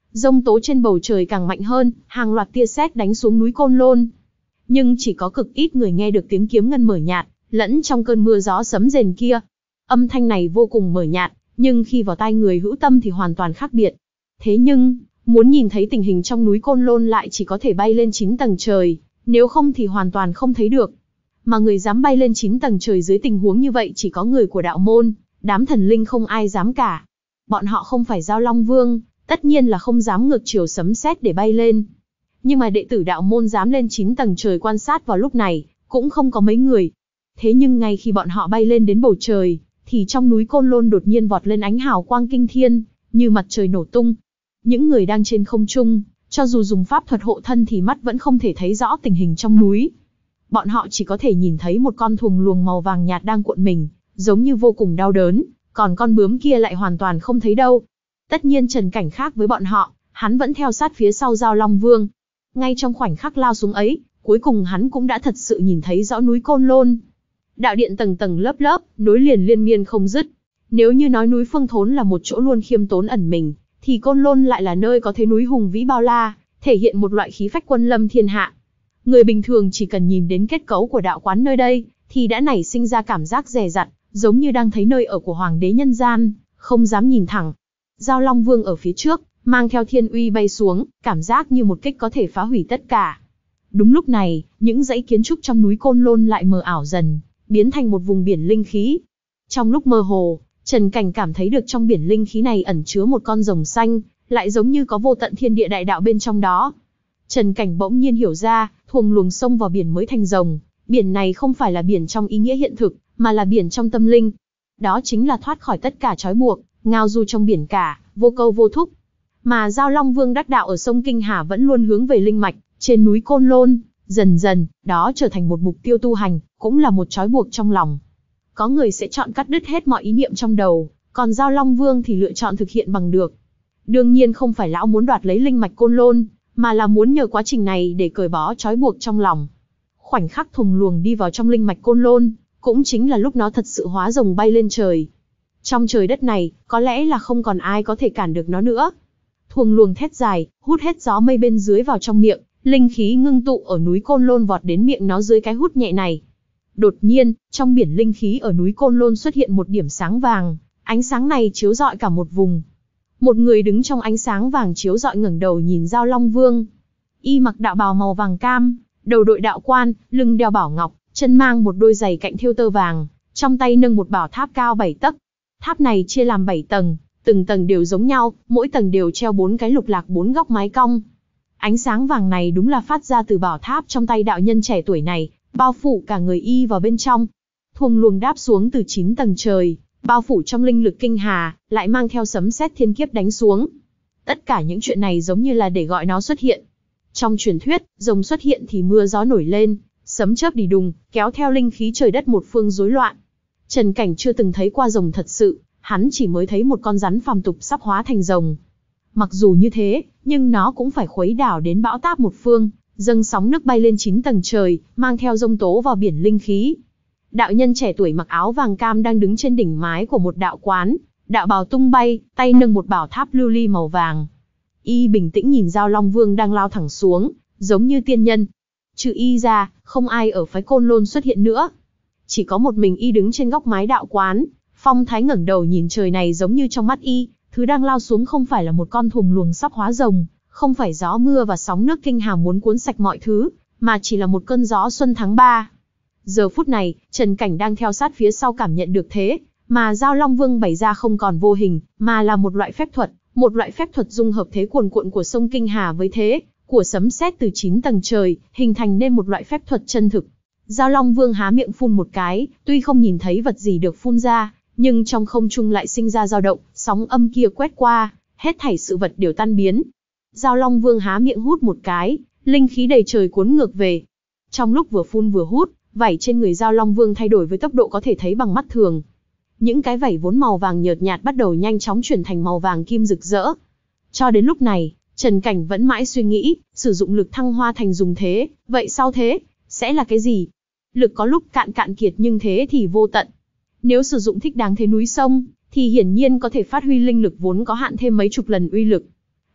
Giông tố trên bầu trời càng mạnh hơn, hàng loạt tia sét đánh xuống núi Côn Lôn. Nhưng chỉ có cực ít người nghe được tiếng kiếm ngân mờ nhạt, lẫn trong cơn mưa gió sấm rền kia. Âm thanh này vô cùng mờ nhạt, nhưng khi vào tai người hữu tâm thì hoàn toàn khác biệt. Thế nhưng, muốn nhìn thấy tình hình trong núi Côn Lôn lại chỉ có thể bay lên chín tầng trời, nếu không thì hoàn toàn không thấy được. Mà người dám bay lên chín tầng trời dưới tình huống như vậy chỉ có người của đạo môn, đám thần linh không ai dám cả. Bọn họ không phải Giao Long Vương, tất nhiên là không dám ngược chiều sấm sét để bay lên. Nhưng mà đệ tử đạo môn dám lên chín tầng trời quan sát vào lúc này, cũng không có mấy người. Thế nhưng ngay khi bọn họ bay lên đến bầu trời, thì trong núi Côn Lôn đột nhiên vọt lên ánh hào quang kinh thiên, như mặt trời nổ tung. Những người đang trên không trung, cho dù dùng pháp thuật hộ thân thì mắt vẫn không thể thấy rõ tình hình trong núi. Bọn họ chỉ có thể nhìn thấy một con thuồng luồng màu vàng nhạt đang cuộn mình, giống như vô cùng đau đớn, còn con bướm kia lại hoàn toàn không thấy đâu. Tất nhiên Trần Cảnh khác với bọn họ, hắn vẫn theo sát phía sau Giao Long Vương. Ngay trong khoảnh khắc lao xuống ấy, cuối cùng hắn cũng đã thật sự nhìn thấy rõ núi Côn Lôn. Đạo điện tầng tầng lớp lớp, nối liền liên miên không dứt. Nếu như nói núi Phương Thốn là một chỗ luôn khiêm tốn ẩn mình, thì Côn Lôn lại là nơi có thế núi hùng vĩ bao la, thể hiện một loại khí phách quân lâm thiên hạ. Người bình thường chỉ cần nhìn đến kết cấu của đạo quán nơi đây, thì đã nảy sinh ra cảm giác dè dặt, giống như đang thấy nơi ở của hoàng đế nhân gian, không dám nhìn thẳng. Giao Long Vương ở phía trước, mang theo thiên uy bay xuống, cảm giác như một kích có thể phá hủy tất cả. Đúng lúc này, những dãy kiến trúc trong núi Côn Lôn lại mờ ảo dần, biến thành một vùng biển linh khí. Trong lúc mơ hồ, Trần Cảnh cảm thấy được trong biển linh khí này ẩn chứa một con rồng xanh, lại giống như có vô tận thiên địa đại đạo bên trong đó. Trần Cảnh bỗng nhiên hiểu ra, thuồng luồng sông vào biển mới thành rồng, biển này không phải là biển trong ý nghĩa hiện thực, mà là biển trong tâm linh. Đó chính là thoát khỏi tất cả trói buộc, ngao du trong biển cả, vô câu vô thúc. Mà Giao Long Vương đắc đạo ở sông Kinh Hà vẫn luôn hướng về linh mạch, trên núi Côn Lôn, dần dần, đó trở thành một mục tiêu tu hành, cũng là một trói buộc trong lòng. Có người sẽ chọn cắt đứt hết mọi ý niệm trong đầu, còn Giao Long Vương thì lựa chọn thực hiện bằng được. Đương nhiên không phải lão muốn đoạt lấy linh mạch Côn Lôn, mà là muốn nhờ quá trình này để cởi bỏ trói buộc trong lòng. Khoảnh khắc thuồng luồng đi vào trong linh mạch Côn Lôn, cũng chính là lúc nó thật sự hóa rồng bay lên trời. Trong trời đất này, có lẽ là không còn ai có thể cản được nó nữa. Thuồng luồng thét dài, hút hết gió mây bên dưới vào trong miệng, linh khí ngưng tụ ở núi Côn Lôn vọt đến miệng nó dưới cái hút nhẹ này. Đột nhiên, trong biển linh khí ở núi Côn Lôn xuất hiện một điểm sáng vàng, ánh sáng này chiếu rọi cả một vùng. Một người đứng trong ánh sáng vàng chiếu rọi ngẩng đầu nhìn Giao Long Vương. Y mặc đạo bào màu vàng cam, đầu đội đạo quan, lưng đeo bảo ngọc, chân mang một đôi giày cạnh thêu tơ vàng, trong tay nâng một bảo tháp cao bảy tấc. Tháp này chia làm bảy tầng, từng tầng đều giống nhau, mỗi tầng đều treo bốn cái lục lạc bốn góc mái cong. Ánh sáng vàng này đúng là phát ra từ bảo tháp trong tay đạo nhân trẻ tuổi này, bao phủ cả người y vào bên trong. Thuồng luồng đáp xuống từ chín tầng trời, bao phủ trong linh lực kinh hà, lại mang theo sấm sét thiên kiếp đánh xuống. Tất cả những chuyện này giống như là để gọi nó xuất hiện. Trong truyền thuyết, rồng xuất hiện thì mưa gió nổi lên, sấm chớp đi đùng, kéo theo linh khí trời đất một phương rối loạn. Trần Cảnh chưa từng thấy qua rồng thật sự, hắn chỉ mới thấy một con rắn phàm tục sắp hóa thành rồng. Mặc dù như thế, nhưng nó cũng phải khuấy đảo đến bão táp một phương, dâng sóng nước bay lên chín tầng trời, mang theo giông tố vào biển linh khí. Đạo nhân trẻ tuổi mặc áo vàng cam đang đứng trên đỉnh mái của một đạo quán, đạo bào tung bay, tay nâng một bảo tháp lưu ly màu vàng. Y bình tĩnh nhìn Giao Long Vương đang lao thẳng xuống, giống như tiên nhân. Trừ y ra, không ai ở phái Côn Lôn xuất hiện nữa. Chỉ có một mình y đứng trên góc mái đạo quán, phong thái ngẩng đầu nhìn trời này giống như trong mắt y, thứ đang lao xuống không phải là một con thuồng luồng sắp hóa rồng, không phải gió mưa và sóng nước kinh hà muốn cuốn sạch mọi thứ, mà chỉ là một cơn gió xuân tháng ba. Giờ phút này, Trần Cảnh đang theo sát phía sau cảm nhận được thế, mà Giao Long Vương bày ra không còn vô hình, mà là một loại phép thuật, một loại phép thuật dung hợp thế cuồn cuộn của sông Kinh Hà với thế của sấm sét từ chín tầng trời, hình thành nên một loại phép thuật chân thực. Giao Long Vương há miệng phun một cái, tuy không nhìn thấy vật gì được phun ra, nhưng trong không trung lại sinh ra dao động, sóng âm kia quét qua, hết thảy sự vật đều tan biến. Giao Long Vương há miệng hút một cái, linh khí đầy trời cuốn ngược về. Trong lúc vừa phun vừa hút, vảy trên người Giao Long Vương thay đổi với tốc độ có thể thấy bằng mắt thường. Những cái vảy vốn màu vàng nhợt nhạt bắt đầu nhanh chóng chuyển thành màu vàng kim rực rỡ. Cho đến lúc này, Trần Cảnh vẫn mãi suy nghĩ, sử dụng lực thăng hoa thành dùng thế, vậy sau thế, sẽ là cái gì? Lực có lúc cạn cạn kiệt nhưng thế thì vô tận. Nếu sử dụng thích đáng thế núi sông, thì hiển nhiên có thể phát huy linh lực vốn có hạn thêm mấy chục lần uy lực.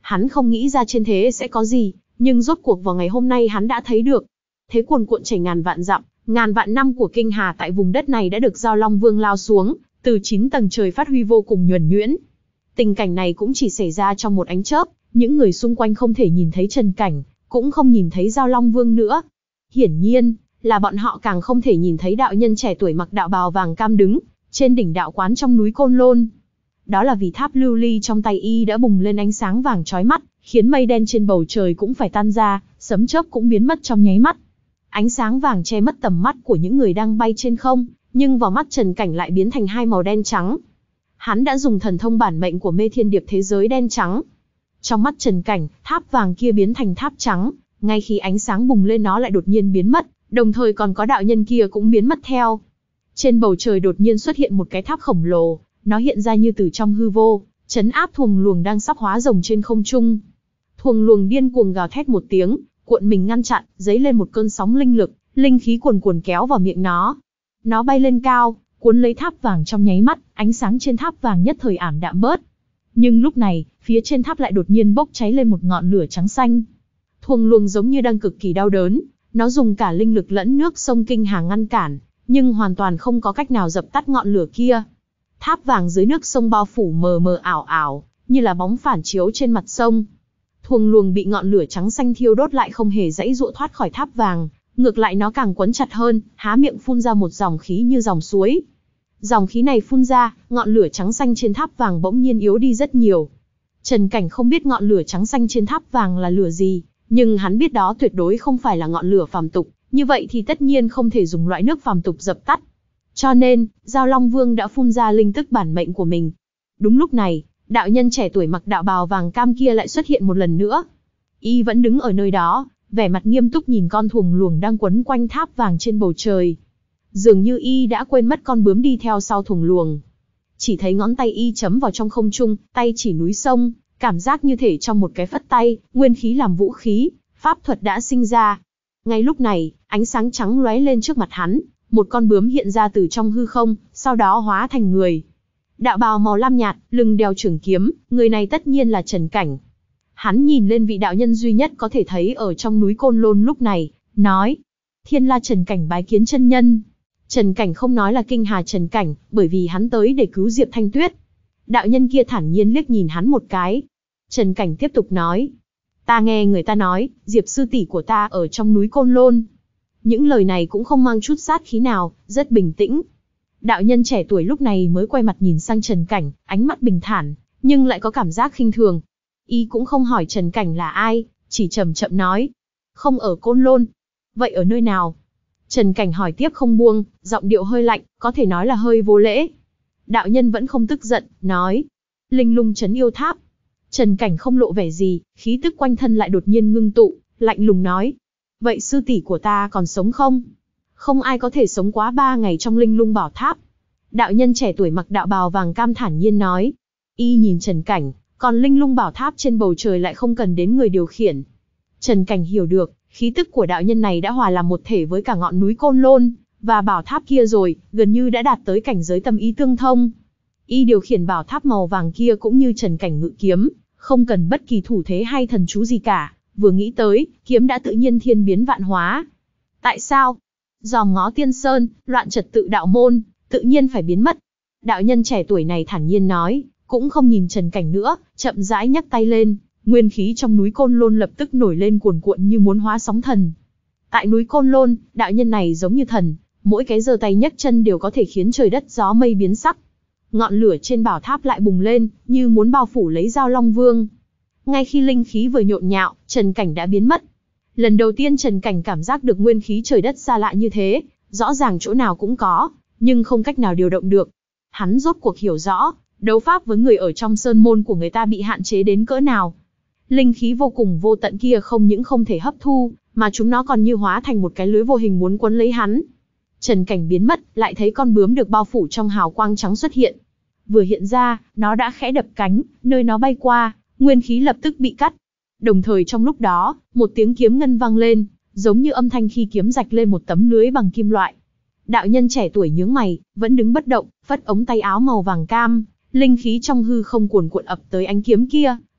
Hắn không nghĩ ra trên thế sẽ có gì, nhưng rốt cuộc vào ngày hôm nay hắn đã thấy được. Thế cuồn cuộn chảy ngàn vạn dặm, ngàn vạn năm của kinh hà tại vùng đất này đã được Dao Long Vương lao xuống, từ chín tầng trời phát huy vô cùng nhuần nhuyễn. Tình cảnh này cũng chỉ xảy ra trong một ánh chớp, những người xung quanh không thể nhìn thấy Trần Cảnh, cũng không nhìn thấy Dao Long Vương nữa. Hiển nhiên, là bọn họ càng không thể nhìn thấy đạo nhân trẻ tuổi mặc đạo bào vàng cam đứng trên đỉnh đạo quán trong núi Côn Lôn. Đó là vì tháp lưu ly trong tay y đã bùng lên ánh sáng vàng chói mắt, khiến mây đen trên bầu trời cũng phải tan ra, sấm chớp cũng biến mất trong nháy mắt. Ánh sáng vàng che mất tầm mắt của những người đang bay trên không, nhưng vào mắt Trần Cảnh lại biến thành hai màu đen trắng. Hắn đã dùng thần thông bản mệnh của mê thiên điệp thế giới đen trắng. Trong mắt Trần Cảnh, tháp vàng kia biến thành tháp trắng, ngay khi ánh sáng bùng lên nó lại đột nhiên biến mất, đồng thời còn có đạo nhân kia cũng biến mất theo. Trên bầu trời đột nhiên xuất hiện một cái tháp khổng lồ, nó hiện ra như từ trong hư vô, trấn áp thuồng luồng đang sắp hóa rồng trên không trung. Thuồng luồng điên cuồng gào thét một tiếng, cuộn mình ngăn chặn, dấy lên một cơn sóng linh lực, linh khí cuồn cuồn kéo vào miệng nó. Nó bay lên cao, cuốn lấy tháp vàng trong nháy mắt, ánh sáng trên tháp vàng nhất thời ảm đạm bớt. Nhưng lúc này, phía trên tháp lại đột nhiên bốc cháy lên một ngọn lửa trắng xanh. Thuồng luồng giống như đang cực kỳ đau đớn, nó dùng cả linh lực lẫn nước sông kinh hà ngăn cản, nhưng hoàn toàn không có cách nào dập tắt ngọn lửa kia. Tháp vàng dưới nước sông bao phủ mờ mờ ảo ảo, như là bóng phản chiếu trên mặt sông. Thuồng luồng bị ngọn lửa trắng xanh thiêu đốt lại không hề giãy giụa thoát khỏi tháp vàng, ngược lại nó càng quấn chặt hơn, há miệng phun ra một dòng khí như dòng suối. Dòng khí này phun ra, ngọn lửa trắng xanh trên tháp vàng bỗng nhiên yếu đi rất nhiều. Trần Cảnh không biết ngọn lửa trắng xanh trên tháp vàng là lửa gì, nhưng hắn biết đó tuyệt đối không phải là ngọn lửa phàm tục, như vậy thì tất nhiên không thể dùng loại nước phàm tục dập tắt. Cho nên, Dao Long Vương đã phun ra linh tức bản mệnh của mình. Đúng lúc này, đạo nhân trẻ tuổi mặc đạo bào vàng cam kia lại xuất hiện một lần nữa. Y vẫn đứng ở nơi đó, vẻ mặt nghiêm túc nhìn con thuồng luồng đang quấn quanh tháp vàng trên bầu trời. Dường như Y đã quên mất con bướm đi theo sau thuồng luồng. Chỉ thấy ngón tay Y chấm vào trong không trung, tay chỉ núi sông, cảm giác như thể trong một cái phất tay, nguyên khí làm vũ khí, pháp thuật đã sinh ra. Ngay lúc này, ánh sáng trắng lóe lên trước mặt hắn, một con bướm hiện ra từ trong hư không, sau đó hóa thành người. Đạo bào màu lam nhạt, lưng đeo trường kiếm, người này tất nhiên là Trần Cảnh. Hắn nhìn lên vị đạo nhân duy nhất có thể thấy ở trong núi Côn Lôn lúc này, nói: Thiên La Trần Cảnh bái kiến chân nhân. Trần Cảnh không nói là kinh hà Trần Cảnh, bởi vì hắn tới để cứu Diệp Thanh Tuyết. Đạo nhân kia thản nhiên liếc nhìn hắn một cái. Trần Cảnh tiếp tục nói: Ta nghe người ta nói, Diệp sư tỷ của ta ở trong núi Côn Lôn. Những lời này cũng không mang chút sát khí nào, rất bình tĩnh. Đạo nhân trẻ tuổi lúc này mới quay mặt nhìn sang Trần Cảnh, ánh mắt bình thản, nhưng lại có cảm giác khinh thường. Y cũng không hỏi Trần Cảnh là ai, chỉ chậm chậm nói: Không ở Côn Lôn. Vậy ở nơi nào? Trần Cảnh hỏi tiếp không buông, giọng điệu hơi lạnh, có thể nói là hơi vô lễ. Đạo nhân vẫn không tức giận, nói: Linh Lung Trấn Yêu Tháp. Trần Cảnh không lộ vẻ gì, khí tức quanh thân lại đột nhiên ngưng tụ, lạnh lùng nói: Vậy sư tỷ của ta còn sống không? Không ai có thể sống quá ba ngày trong Linh Lung Bảo Tháp. Đạo nhân trẻ tuổi mặc đạo bào vàng cam thản nhiên nói. Y nhìn Trần Cảnh, còn Linh Lung Bảo Tháp trên bầu trời lại không cần đến người điều khiển. Trần Cảnh hiểu được, khí tức của đạo nhân này đã hòa làm một thể với cả ngọn núi Côn Lôn, và bảo tháp kia rồi, gần như đã đạt tới cảnh giới tâm ý tương thông. Y điều khiển bảo tháp màu vàng kia cũng như Trần Cảnh ngự kiếm, không cần bất kỳ thủ thế hay thần chú gì cả, vừa nghĩ tới, kiếm đã tự nhiên thiên biến vạn hóa. Tại sao? Dòm ngó tiên sơn, loạn trật tự đạo môn, tự nhiên phải biến mất. Đạo nhân trẻ tuổi này thản nhiên nói, cũng không nhìn Trần Cảnh nữa, chậm rãi nhấc tay lên, nguyên khí trong núi Côn Lôn lập tức nổi lên cuồn cuộn như muốn hóa sóng thần. Tại núi Côn Lôn, đạo nhân này giống như thần, mỗi cái giơ tay nhấc chân đều có thể khiến trời đất gió mây biến sắc. Ngọn lửa trên bảo tháp lại bùng lên, như muốn bao phủ lấy Dao Long Vương. Ngay khi linh khí vừa nhộn nhạo, Trần Cảnh đã biến mất. Lần đầu tiên Trần Cảnh cảm giác được nguyên khí trời đất xa lạ như thế, rõ ràng chỗ nào cũng có, nhưng không cách nào điều động được. Hắn rốt cuộc hiểu rõ, đấu pháp với người ở trong sơn môn của người ta bị hạn chế đến cỡ nào. Linh khí vô cùng vô tận kia không những không thể hấp thu, mà chúng nó còn như hóa thành một cái lưới vô hình muốn quấn lấy hắn. Trần Cảnh biến mất, lại thấy con bướm được bao phủ trong hào quang trắng xuất hiện. Vừa hiện ra, nó đã khẽ đập cánh, nơi nó bay qua, nguyên khí lập tức bị cắt. Đồng thời trong lúc đó, một tiếng kiếm ngân vang lên, giống như âm thanh khi kiếm rạch lên một tấm lưới bằng kim loại. Đạo nhân trẻ tuổi nhướng mày, vẫn đứng bất động, phất ống tay áo màu vàng cam, linh khí trong hư không cuồn cuộn ập tới ánh kiếm kia,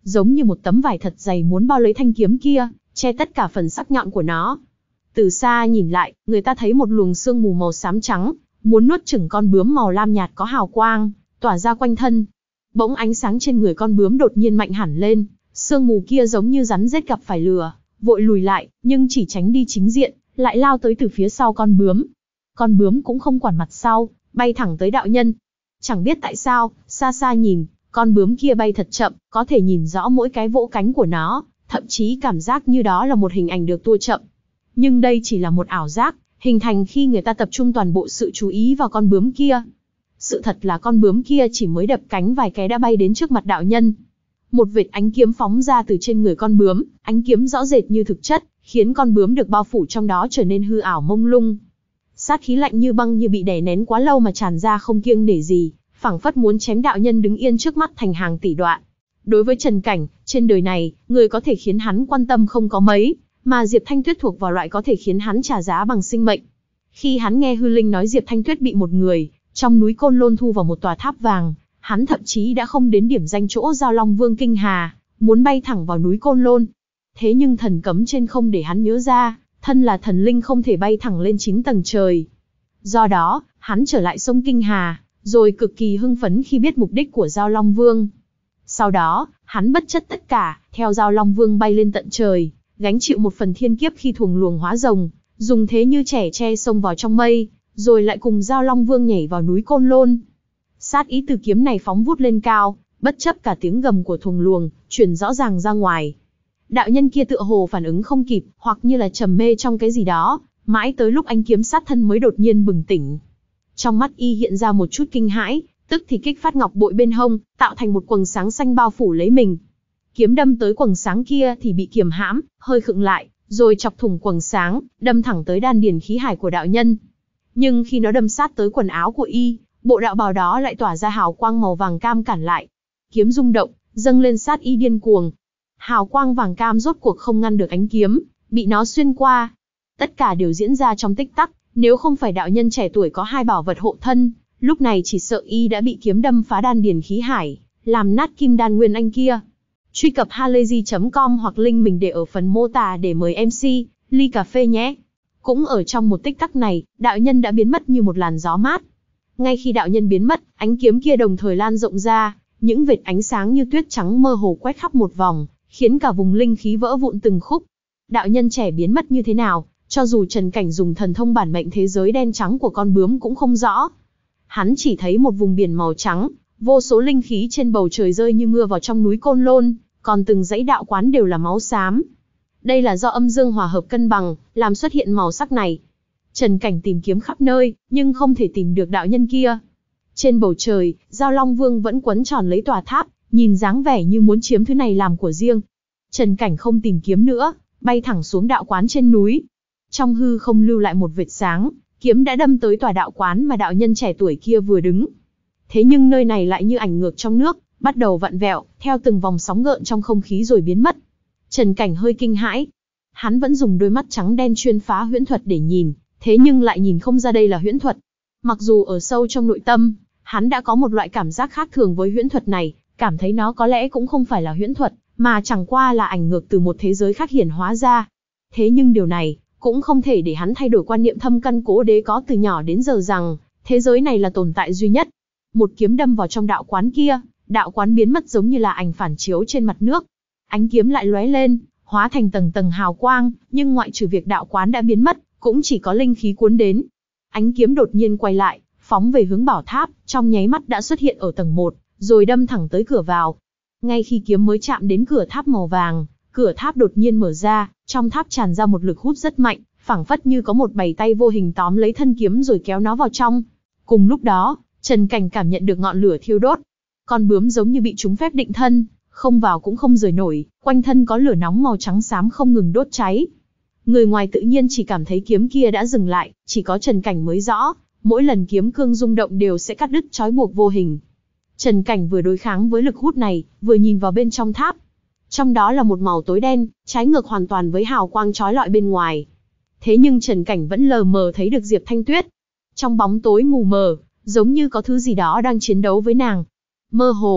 giống như một tấm vải thật dày muốn bao lấy thanh kiếm kia, che tất cả phần sắc nhọn của nó. Từ xa nhìn lại, người ta thấy một luồng sương mù màu xám trắng, muốn nuốt chửng con bướm màu lam nhạt có hào quang, tỏa ra quanh thân. Bỗng ánh sáng trên người con bướm đột nhiên mạnh hẳn lên, sương mù kia giống như rắn rết gặp phải lửa, vội lùi lại, nhưng chỉ tránh đi chính diện, lại lao tới từ phía sau con bướm. Con bướm cũng không quản mặt sau, bay thẳng tới đạo nhân. Chẳng biết tại sao, xa xa nhìn, con bướm kia bay thật chậm, có thể nhìn rõ mỗi cái vỗ cánh của nó, thậm chí cảm giác như đó là một hình ảnh được tua chậm. Nhưng đây chỉ là một ảo giác, hình thành khi người ta tập trung toàn bộ sự chú ý vào con bướm kia. Sự thật là con bướm kia chỉ mới đập cánh vài cái đã bay đến trước mặt đạo nhân. Một vệt ánh kiếm phóng ra từ trên người con bướm, ánh kiếm rõ rệt như thực chất, khiến con bướm được bao phủ trong đó trở nên hư ảo mông lung. Sát khí lạnh như băng như bị đè nén quá lâu mà tràn ra không kiêng nể gì, phảng phất muốn chém đạo nhân đứng yên trước mắt thành hàng tỷ đoạn. Đối với Trần Cảnh, trên đời này, người có thể khiến hắn quan tâm không có mấy, mà Diệp Thanh Tuyết thuộc vào loại có thể khiến hắn trả giá bằng sinh mệnh. Khi hắn nghe hư linh nói Diệp Thanh Tuyết bị một người trong núi Côn Lôn thu vào một tòa tháp vàng, hắn thậm chí đã không đến điểm danh chỗ giao Long Vương Kinh Hà, muốn bay thẳng vào núi Côn Lôn. Thế nhưng thần cấm trên không để hắn nhớ ra, thân là thần linh không thể bay thẳng lên chín tầng trời. Do đó, hắn trở lại sông Kinh Hà, rồi cực kỳ hưng phấn khi biết mục đích của giao Long Vương. Sau đó, hắn bất chấp tất cả, theo giao Long Vương bay lên tận trời, gánh chịu một phần thiên kiếp khi thuồng luồng hóa rồng, dùng thế như trẻ tre xông vào trong mây, rồi lại cùng giao Long Vương nhảy vào núi Côn Lôn. Sát ý từ kiếm này phóng vút lên cao, bất chấp cả tiếng gầm của thuồng luồng, truyền rõ ràng ra ngoài. Đạo nhân kia tựa hồ phản ứng không kịp, hoặc như là trầm mê trong cái gì đó, mãi tới lúc ánh kiếm sát thân mới đột nhiên bừng tỉnh. Trong mắt y hiện ra một chút kinh hãi, tức thì kích phát ngọc bội bên hông, tạo thành một quầng sáng xanh bao phủ lấy mình. Kiếm đâm tới quầng sáng kia thì bị kiềm hãm, hơi khựng lại, rồi chọc thủng quầng sáng, đâm thẳng tới đan điền khí hải của đạo nhân. Nhưng khi nó đâm sát tới quần áo của y, bộ đạo bào đó lại tỏa ra hào quang màu vàng cam cản lại. Kiếm rung động, dâng lên sát y điên cuồng. Hào quang vàng cam rốt cuộc không ngăn được ánh kiếm, bị nó xuyên qua. Tất cả đều diễn ra trong tích tắc, nếu không phải đạo nhân trẻ tuổi có hai bảo vật hộ thân, lúc này chỉ sợ y đã bị kiếm đâm phá đan điền khí hải, làm nát kim đan nguyên anh kia. Truy cập halayzi chấm com hoặc link mình để ở phần mô tả để mời em xê, ly cà phê nhé. Cũng ở trong một tích tắc này, đạo nhân đã biến mất như một làn gió mát. Ngay khi đạo nhân biến mất, ánh kiếm kia đồng thời lan rộng ra, những vệt ánh sáng như tuyết trắng mơ hồ quét khắp một vòng, khiến cả vùng linh khí vỡ vụn từng khúc. Đạo nhân trẻ biến mất như thế nào, cho dù Trần Cảnh dùng thần thông bản mệnh thế giới đen trắng của con bướm cũng không rõ. Hắn chỉ thấy một vùng biển màu trắng, vô số linh khí trên bầu trời rơi như mưa vào trong núi Côn Lôn, còn từng dãy đạo quán đều là máu xám. Đây là do âm dương hòa hợp cân bằng, làm xuất hiện màu sắc này. Trần Cảnh tìm kiếm khắp nơi, nhưng không thể tìm được đạo nhân kia. Trên bầu trời, giao Long Vương vẫn quấn tròn lấy tòa tháp, nhìn dáng vẻ như muốn chiếm thứ này làm của riêng. Trần Cảnh không tìm kiếm nữa, bay thẳng xuống đạo quán trên núi. Trong hư không lưu lại một vệt sáng, kiếm đã đâm tới tòa đạo quán mà đạo nhân trẻ tuổi kia vừa đứng. Thế nhưng nơi này lại như ảnh ngược trong nước, bắt đầu vặn vẹo, theo từng vòng sóng gợn trong không khí rồi biến mất. Trần Cảnh hơi kinh hãi. Hắn vẫn dùng đôi mắt trắng đen chuyên phá huyễn thuật để nhìn, thế nhưng lại nhìn không ra đây là huyễn thuật. Mặc dù ở sâu trong nội tâm, hắn đã có một loại cảm giác khác thường với huyễn thuật này, cảm thấy nó có lẽ cũng không phải là huyễn thuật, mà chẳng qua là ảnh ngược từ một thế giới khác hiển hóa ra. Thế nhưng điều này cũng không thể để hắn thay đổi quan niệm thâm căn cố đế có từ nhỏ đến giờ rằng thế giới này là tồn tại duy nhất. Một kiếm đâm vào trong đạo quán kia, đạo quán biến mất giống như là ảnh phản chiếu trên mặt nước. Ánh kiếm lại lóe lên, hóa thành tầng tầng hào quang, nhưng ngoại trừ việc đạo quán đã biến mất, cũng chỉ có linh khí cuốn đến. Ánh kiếm đột nhiên quay lại, phóng về hướng bảo tháp, trong nháy mắt đã xuất hiện ở tầng một, rồi đâm thẳng tới cửa vào. Ngay khi kiếm mới chạm đến cửa tháp màu vàng, cửa tháp đột nhiên mở ra, trong tháp tràn ra một lực hút rất mạnh, phảng phất như có một bàn tay vô hình tóm lấy thân kiếm rồi kéo nó vào trong. Cùng lúc đó, Trần Cảnh cảm nhận được ngọn lửa thiêu đốt. Con bướm giống như bị trúng phép định thân, không vào cũng không rời nổi, quanh thân có lửa nóng màu trắng xám không ngừng đốt cháy. Người ngoài tự nhiên chỉ cảm thấy kiếm kia đã dừng lại, chỉ có Trần Cảnh mới rõ, mỗi lần kiếm cương rung động đều sẽ cắt đứt trói buộc vô hình. Trần Cảnh vừa đối kháng với lực hút này, vừa nhìn vào bên trong tháp. Trong đó là một màu tối đen, trái ngược hoàn toàn với hào quang chói lọi bên ngoài. Thế nhưng Trần Cảnh vẫn lờ mờ thấy được Diệp Thanh Tuyết. Trong bóng tối mù mờ, giống như có thứ gì đó đang chiến đấu với nàng. Mơ hồ,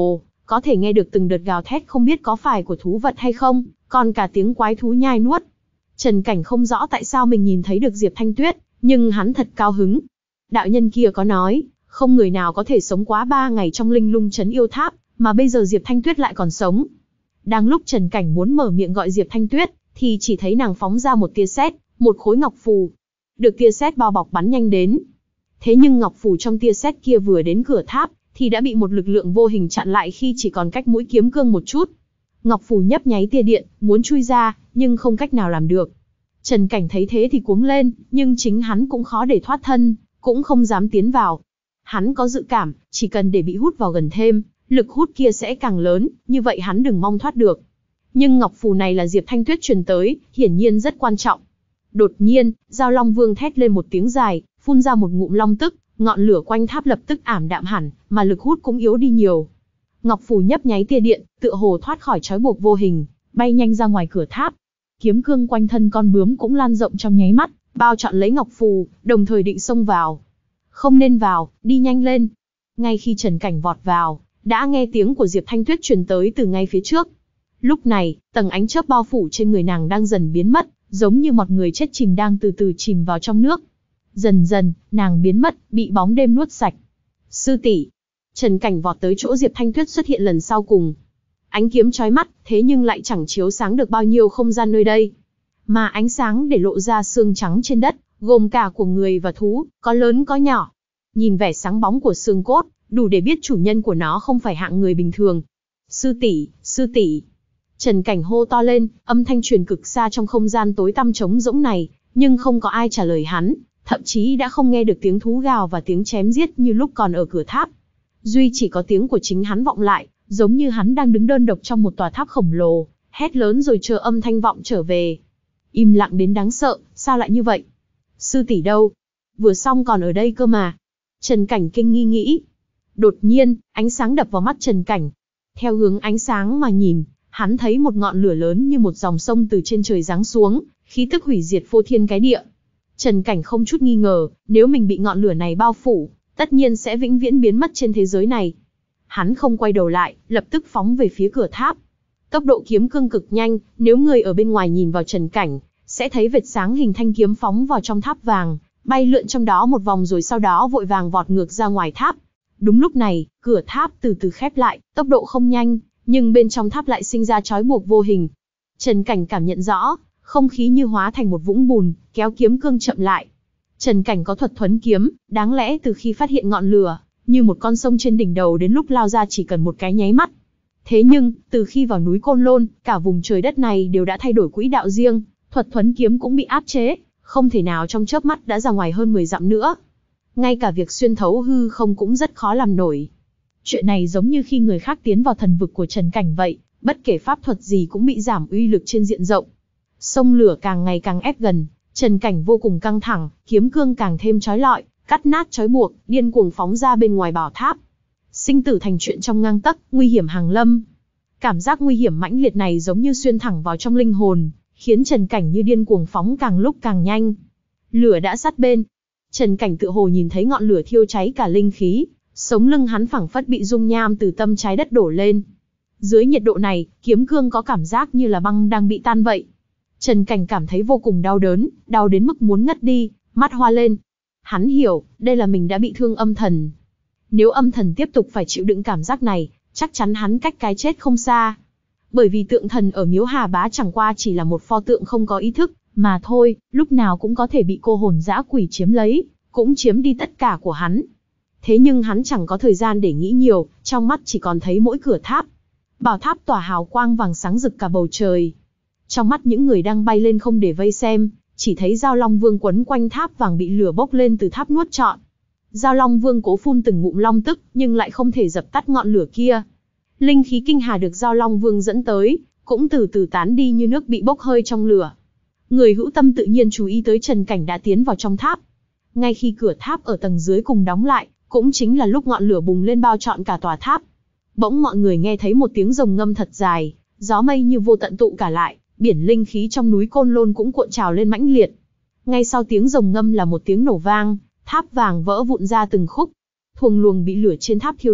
có thể nghe được từng đợt gào thét không biết có phải của thú vật hay không, còn cả tiếng quái thú nhai nuốt. Trần Cảnh không rõ tại sao mình nhìn thấy được Diệp Thanh Tuyết, nhưng hắn thật cao hứng. Đạo nhân kia có nói, không người nào có thể sống quá ba ngày trong linh lung trấn yêu tháp, mà bây giờ Diệp Thanh Tuyết lại còn sống. Đang lúc Trần Cảnh muốn mở miệng gọi Diệp Thanh Tuyết, thì chỉ thấy nàng phóng ra một tia sét, một khối ngọc phù. Được tia sét bao bọc bắn nhanh đến. Thế nhưng ngọc phù trong tia sét kia vừa đến cửa tháp, thì đã bị một lực lượng vô hình chặn lại khi chỉ còn cách mũi kiếm cương một chút. Ngọc phù nhấp nháy tia điện, muốn chui ra, nhưng không cách nào làm được. Trần Cảnh thấy thế thì cuống lên, nhưng chính hắn cũng khó để thoát thân, cũng không dám tiến vào. Hắn có dự cảm, chỉ cần để bị hút vào gần thêm, lực hút kia sẽ càng lớn, như vậy hắn đừng mong thoát được. Nhưng ngọc phù này là Diệp Thanh Tuyết truyền tới, hiển nhiên rất quan trọng. Đột nhiên, Giao Long Vương thét lên một tiếng dài, phun ra một ngụm long tức, ngọn lửa quanh tháp lập tức ảm đạm hẳn, mà lực hút cũng yếu đi nhiều. Ngọc phù nhấp nháy tia điện, tựa hồ thoát khỏi trói buộc vô hình, bay nhanh ra ngoài cửa tháp. Kiếm cương quanh thân con bướm cũng lan rộng trong nháy mắt, bao trọn lấy ngọc phù, đồng thời định xông vào. Không nên vào, đi nhanh lên. Ngay khi Trần Cảnh vọt vào, đã nghe tiếng của Diệp Thanh Tuyết truyền tới từ ngay phía trước. Lúc này, tầng ánh chớp bao phủ trên người nàng đang dần biến mất, giống như một người chết chìm đang từ từ chìm vào trong nước. Dần dần, nàng biến mất, bị bóng đêm nuốt sạch. Sư tỷ. Trần Cảnh vọt tới chỗ Diệp Thanh Tuyết xuất hiện lần sau cùng. Ánh kiếm chói mắt, thế nhưng lại chẳng chiếu sáng được bao nhiêu không gian nơi đây. Mà ánh sáng để lộ ra xương trắng trên đất, gồm cả của người và thú, có lớn có nhỏ. Nhìn vẻ sáng bóng của xương cốt, đủ để biết chủ nhân của nó không phải hạng người bình thường. Sư tỷ, sư tỷ. Trần Cảnh hô to lên, âm thanh truyền cực xa trong không gian tối tăm trống rỗng này, nhưng không có ai trả lời hắn, thậm chí đã không nghe được tiếng thú gào và tiếng chém giết như lúc còn ở cửa tháp. Duy chỉ có tiếng của chính hắn vọng lại, giống như hắn đang đứng đơn độc trong một tòa tháp khổng lồ, hét lớn rồi chờ âm thanh vọng trở về. Im lặng đến đáng sợ, sao lại như vậy? Sư tỷ đâu? Vừa xong còn ở đây cơ mà. Trần Cảnh kinh nghi nghĩ. Đột nhiên, ánh sáng đập vào mắt Trần Cảnh. Theo hướng ánh sáng mà nhìn, hắn thấy một ngọn lửa lớn như một dòng sông từ trên trời giáng xuống, khí tức hủy diệt phô thiên cái địa. Trần Cảnh không chút nghi ngờ, nếu mình bị ngọn lửa này bao phủ, tất nhiên sẽ vĩnh viễn biến mất trên thế giới này. Hắn không quay đầu lại, lập tức phóng về phía cửa tháp. Tốc độ kiếm cương cực nhanh, nếu người ở bên ngoài nhìn vào Trần Cảnh, sẽ thấy vệt sáng hình thanh kiếm phóng vào trong tháp vàng, bay lượn trong đó một vòng rồi sau đó vội vàng vọt ngược ra ngoài tháp. Đúng lúc này, cửa tháp từ từ khép lại, tốc độ không nhanh, nhưng bên trong tháp lại sinh ra trói buộc vô hình. Trần Cảnh cảm nhận rõ, không khí như hóa thành một vũng bùn, kéo kiếm cương chậm lại. Trần Cảnh có thuật thuấn kiếm, đáng lẽ từ khi phát hiện ngọn lửa, như một con sông trên đỉnh đầu đến lúc lao ra chỉ cần một cái nháy mắt. Thế nhưng, từ khi vào núi Côn Lôn, cả vùng trời đất này đều đã thay đổi quỹ đạo riêng, thuật thuấn kiếm cũng bị áp chế, không thể nào trong chớp mắt đã ra ngoài hơn mười dặm nữa. Ngay cả việc xuyên thấu hư không cũng rất khó làm nổi. Chuyện này giống như khi người khác tiến vào thần vực của Trần Cảnh vậy, bất kể pháp thuật gì cũng bị giảm uy lực trên diện rộng. Sông lửa càng ngày càng ép gần, Trần Cảnh vô cùng căng thẳng, kiếm cương càng thêm chói lọi, cắt nát trói buộc, điên cuồng phóng ra bên ngoài bảo tháp. Sinh tử thành chuyện trong ngang tấc, nguy hiểm hàng lâm. Cảm giác nguy hiểm mãnh liệt này giống như xuyên thẳng vào trong linh hồn, khiến Trần Cảnh như điên cuồng phóng càng lúc càng nhanh. Lửa đã sát bên. Trần Cảnh tự hồ nhìn thấy ngọn lửa thiêu cháy cả linh khí, sống lưng hắn phảng phất bị dung nham từ tâm trái đất đổ lên. Dưới nhiệt độ này, kiếm cương có cảm giác như là băng đang bị tan vậy. Trần Cảnh cảm thấy vô cùng đau đớn, đau đến mức muốn ngất đi, mắt hoa lên. Hắn hiểu, đây là mình đã bị thương âm thần. Nếu âm thần tiếp tục phải chịu đựng cảm giác này, chắc chắn hắn cách cái chết không xa. Bởi vì tượng thần ở miếu Hà Bá chẳng qua chỉ là một pho tượng không có ý thức, mà thôi, lúc nào cũng có thể bị cô hồn dã quỷ chiếm lấy, cũng chiếm đi tất cả của hắn. Thế nhưng hắn chẳng có thời gian để nghĩ nhiều, trong mắt chỉ còn thấy mỗi cửa tháp. Bảo tháp tỏa hào quang vàng sáng rực cả bầu trời. Trong mắt những người đang bay lên không để vây xem, chỉ thấy Giao Long Vương quấn quanh tháp vàng bị lửa bốc lên từ tháp nuốt trọn. Giao Long Vương cố phun từng ngụm long tức, nhưng lại không thể dập tắt ngọn lửa kia. Linh khí kinh hà được Giao Long Vương dẫn tới, cũng từ từ tán đi như nước bị bốc hơi trong lửa. Người hữu tâm tự nhiên chú ý tới Trần Cảnh đã tiến vào trong tháp. Ngay khi cửa tháp ở tầng dưới cùng đóng lại, cũng chính là lúc ngọn lửa bùng lên bao trọn cả tòa tháp. Bỗng mọi người nghe thấy một tiếng rồng ngâm thật dài, gió mây như vô tận tụ cả lại, biển linh khí trong núi Côn Lôn cũng cuộn trào lên mãnh liệt. Ngay sau tiếng rồng ngâm là một tiếng nổ vang, tháp vàng vỡ vụn ra từng khúc. Thuồng luồng bị lửa trên tháp thiêu đốt,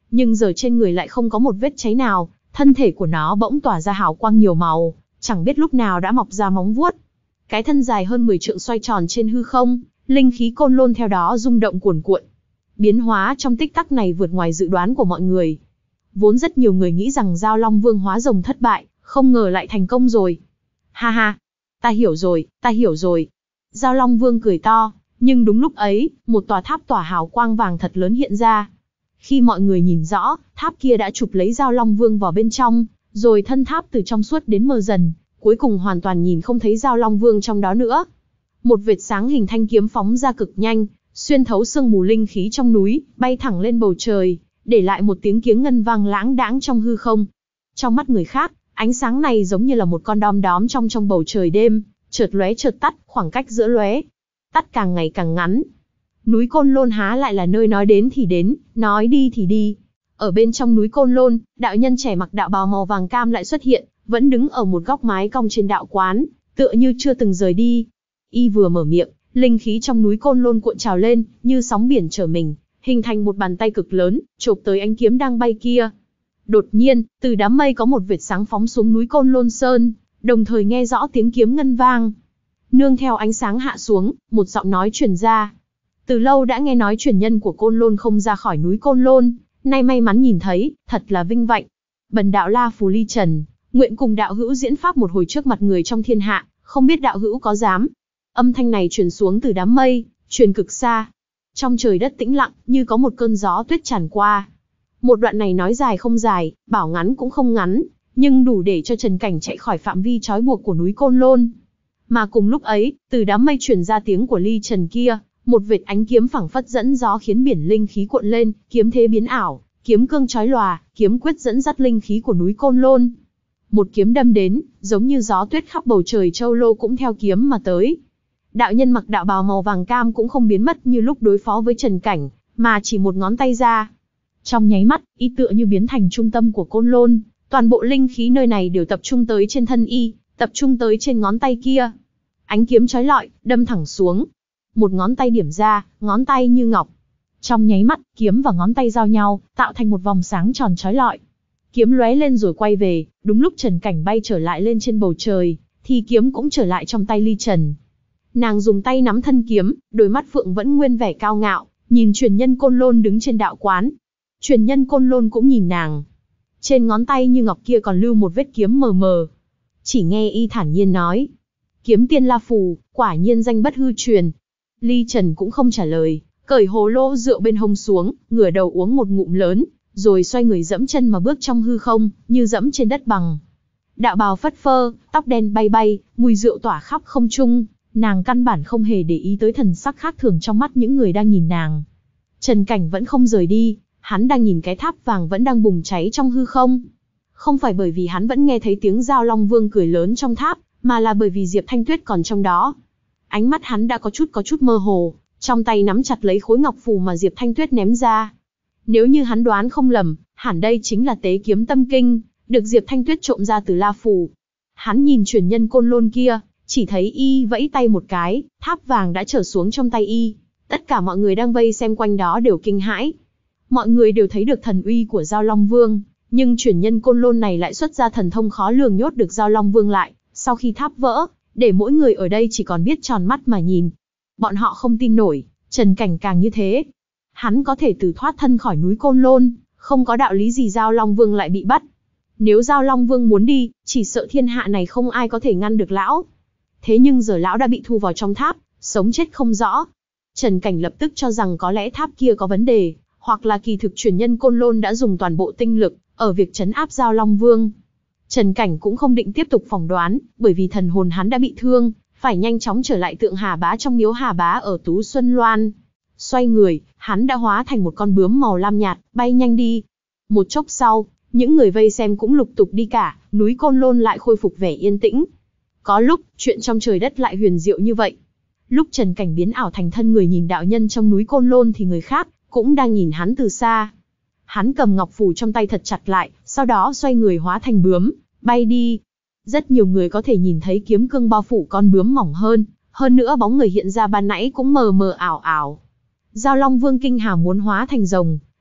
nhưng giờ trên người lại không có một vết cháy nào, thân thể của nó bỗng tỏa ra hào quang nhiều màu, chẳng biết lúc nào đã mọc ra móng vuốt. Cái thân dài hơn mười trượng xoay tròn trên hư không, linh khí côn lôn theo đó rung động cuồn cuộn. Biến hóa trong tích tắc này vượt ngoài dự đoán của mọi người. Vốn rất nhiều người nghĩ rằng Dao Long Vương hóa rồng thất bại, không ngờ lại thành công rồi. Ha ha, ta hiểu rồi, ta hiểu rồi. Dao Long Vương cười to, nhưng đúng lúc ấy, một tòa tháp tỏa hào quang vàng thật lớn hiện ra. Khi mọi người nhìn rõ, tháp kia đã chụp lấy Dao Long Vương vào bên trong, rồi thân tháp từ trong suốt đến mờ dần, cuối cùng hoàn toàn nhìn không thấy Dao Long Vương trong đó nữa. Một vệt sáng hình thanh kiếm phóng ra cực nhanh, xuyên thấu sương mù linh khí trong núi, bay thẳng lên bầu trời, để lại một tiếng kiếng ngân vang lãng đãng trong hư không. Trong mắt người khác, ánh sáng này giống như là một con đom đóm trong trong bầu trời đêm, chợt lóe chợt tắt, khoảng cách giữa lóe tắt càng ngày càng ngắn. Núi Côn Lôn há lại là nơi nói đến thì đến, nói đi thì đi. Ở bên trong núi Côn Lôn, đạo nhân trẻ mặc đạo bào màu vàng cam lại xuất hiện, vẫn đứng ở một góc mái cong trên đạo quán, tựa như chưa từng rời đi. Y vừa mở miệng, linh khí trong núi Côn Lôn cuộn trào lên, như sóng biển trở mình, hình thành một bàn tay cực lớn, chộp tới ánh kiếm đang bay kia. Đột nhiên, từ đám mây có một vệt sáng phóng xuống núi Côn Lôn Sơn, đồng thời nghe rõ tiếng kiếm ngân vang. Nương theo ánh sáng hạ xuống, một giọng nói truyền ra. Từ lâu đã nghe nói truyền nhân của Côn Lôn không ra khỏi núi Côn Lôn, nay may mắn nhìn thấy, thật là vinh vạnh. Bần đạo La Phù Ly Trần, nguyện cùng đạo hữu diễn pháp một hồi trước mặt người trong thiên hạ, không biết đạo hữu có dám. Âm thanh này truyền xuống từ đám mây, truyền cực xa. Trong trời đất tĩnh lặng, như có một cơn gió tuyết tràn qua. Một đoạn này nói dài không dài, bảo ngắn cũng không ngắn, nhưng đủ để cho Trần Cảnh chạy khỏi phạm vi trói buộc của núi Côn Lôn. Mà cùng lúc ấy, từ đám mây truyền ra tiếng của Ly Trần kia, một vệt ánh kiếm phảng phất dẫn gió khiến biển linh khí cuộn lên, kiếm thế biến ảo, kiếm cương chói lòa, kiếm quyết dẫn dắt linh khí của núi Côn Lôn. Một kiếm đâm đến, giống như gió tuyết khắp bầu trời châu lô cũng theo kiếm mà tới. Đạo nhân mặc đạo bào màu vàng cam cũng không biến mất như lúc đối phó với Trần Cảnh, mà chỉ một ngón tay ra. Trong nháy mắt, y tựa như biến thành trung tâm của Côn Lôn, toàn bộ linh khí nơi này đều tập trung tới trên thân y, tập trung tới trên ngón tay kia. Ánh kiếm chói lọi, đâm thẳng xuống. Một ngón tay điểm ra, ngón tay như ngọc. Trong nháy mắt, kiếm và ngón tay giao nhau, tạo thành một vòng sáng tròn chói lọi. Kiếm lóe lên rồi quay về, đúng lúc Trần Cảnh bay trở lại lên trên bầu trời, thì kiếm cũng trở lại trong tay Ly Trần. Nàng dùng tay nắm thân kiếm, đôi mắt phượng vẫn nguyên vẻ cao ngạo, nhìn truyền nhân Côn Lôn đứng trên đạo quán. Truyền nhân Côn Lôn cũng nhìn nàng. Trên ngón tay như ngọc kia còn lưu một vết kiếm mờ mờ. Chỉ nghe y thản nhiên nói. Kiếm tiên La Phù, quả nhiên danh bất hư truyền. Ly Trần cũng không trả lời, cởi hồ lô rượu bên hông xuống, ngửa đầu uống một ngụm lớn, rồi xoay người dẫm chân mà bước trong hư không, như dẫm trên đất bằng. Đạo bào phất phơ, tóc đen bay bay, mùi rượu tỏa khắp không trung, nàng căn bản không hề để ý tới thần sắc khác thường trong mắt những người đang nhìn nàng. Trần Cảnh vẫn không rời đi, hắn đang nhìn cái tháp vàng vẫn đang bùng cháy trong hư không. Không phải bởi vì hắn vẫn nghe thấy tiếng Dao Long Vương cười lớn trong tháp, mà là bởi vì Diệp Thanh Tuyết còn trong đó. Ánh mắt hắn đã có chút có chút mơ hồ, trong tay nắm chặt lấy khối ngọc phù mà Diệp Thanh Tuyết ném ra. Nếu như hắn đoán không lầm, hẳn đây chính là tế kiếm tâm kinh, được Diệp Thanh Tuyết trộm ra từ La Phù. Hắn nhìn truyền nhân Côn Lôn kia, chỉ thấy y vẫy tay một cái, tháp vàng đã trở xuống trong tay y. Tất cả mọi người đang vây xem quanh đó đều kinh hãi. Mọi người đều thấy được thần uy của Dao Long Vương, nhưng truyền nhân Côn Lôn này lại xuất ra thần thông khó lường nhốt được Dao Long Vương lại, sau khi tháp vỡ, để mỗi người ở đây chỉ còn biết tròn mắt mà nhìn. Bọn họ không tin nổi, Trần Cảnh càng như thế. Hắn có thể tự thoát thân khỏi núi Côn Lôn, không có đạo lý gì Dao Long Vương lại bị bắt. Nếu Dao Long Vương muốn đi, chỉ sợ thiên hạ này không ai có thể ngăn được lão. Thế nhưng giờ lão đã bị thu vào trong tháp, sống chết không rõ. Trần Cảnh lập tức cho rằng có lẽ tháp kia có vấn đề, hoặc là kỳ thực truyền nhân Côn Lôn đã dùng toàn bộ tinh lực ở việc trấn áp Dao Long Vương. Trần Cảnh cũng không định tiếp tục phỏng đoán, bởi vì thần hồn hắn đã bị thương, phải nhanh chóng trở lại tượng Hà Bá trong miếu Hà Bá ở Tú Xuân Loan. Xoay người, hắn đã hóa thành một con bướm màu lam nhạt, bay nhanh đi. Một chốc sau, những người vây xem cũng lục tục đi cả, núi Côn Lôn lại khôi phục vẻ yên tĩnh. Có lúc, chuyện trong trời đất lại huyền diệu như vậy. Lúc Trần Cảnh biến ảo thành thân người nhìn đạo nhân trong núi Côn Lôn thì người khác cũng đang nhìn hắn từ xa. Hắn cầm ngọc phù trong tay thật chặt lại, sau đó xoay người hóa thành bướm, bay đi. Rất nhiều người có thể nhìn thấy kiếm cương bao phủ con bướm mỏng hơn, hơn nữa bóng người hiện ra ban nãy cũng mờ mờ ảo ảo. Dao Long Vương kinh hào muốn hóa thành rồng,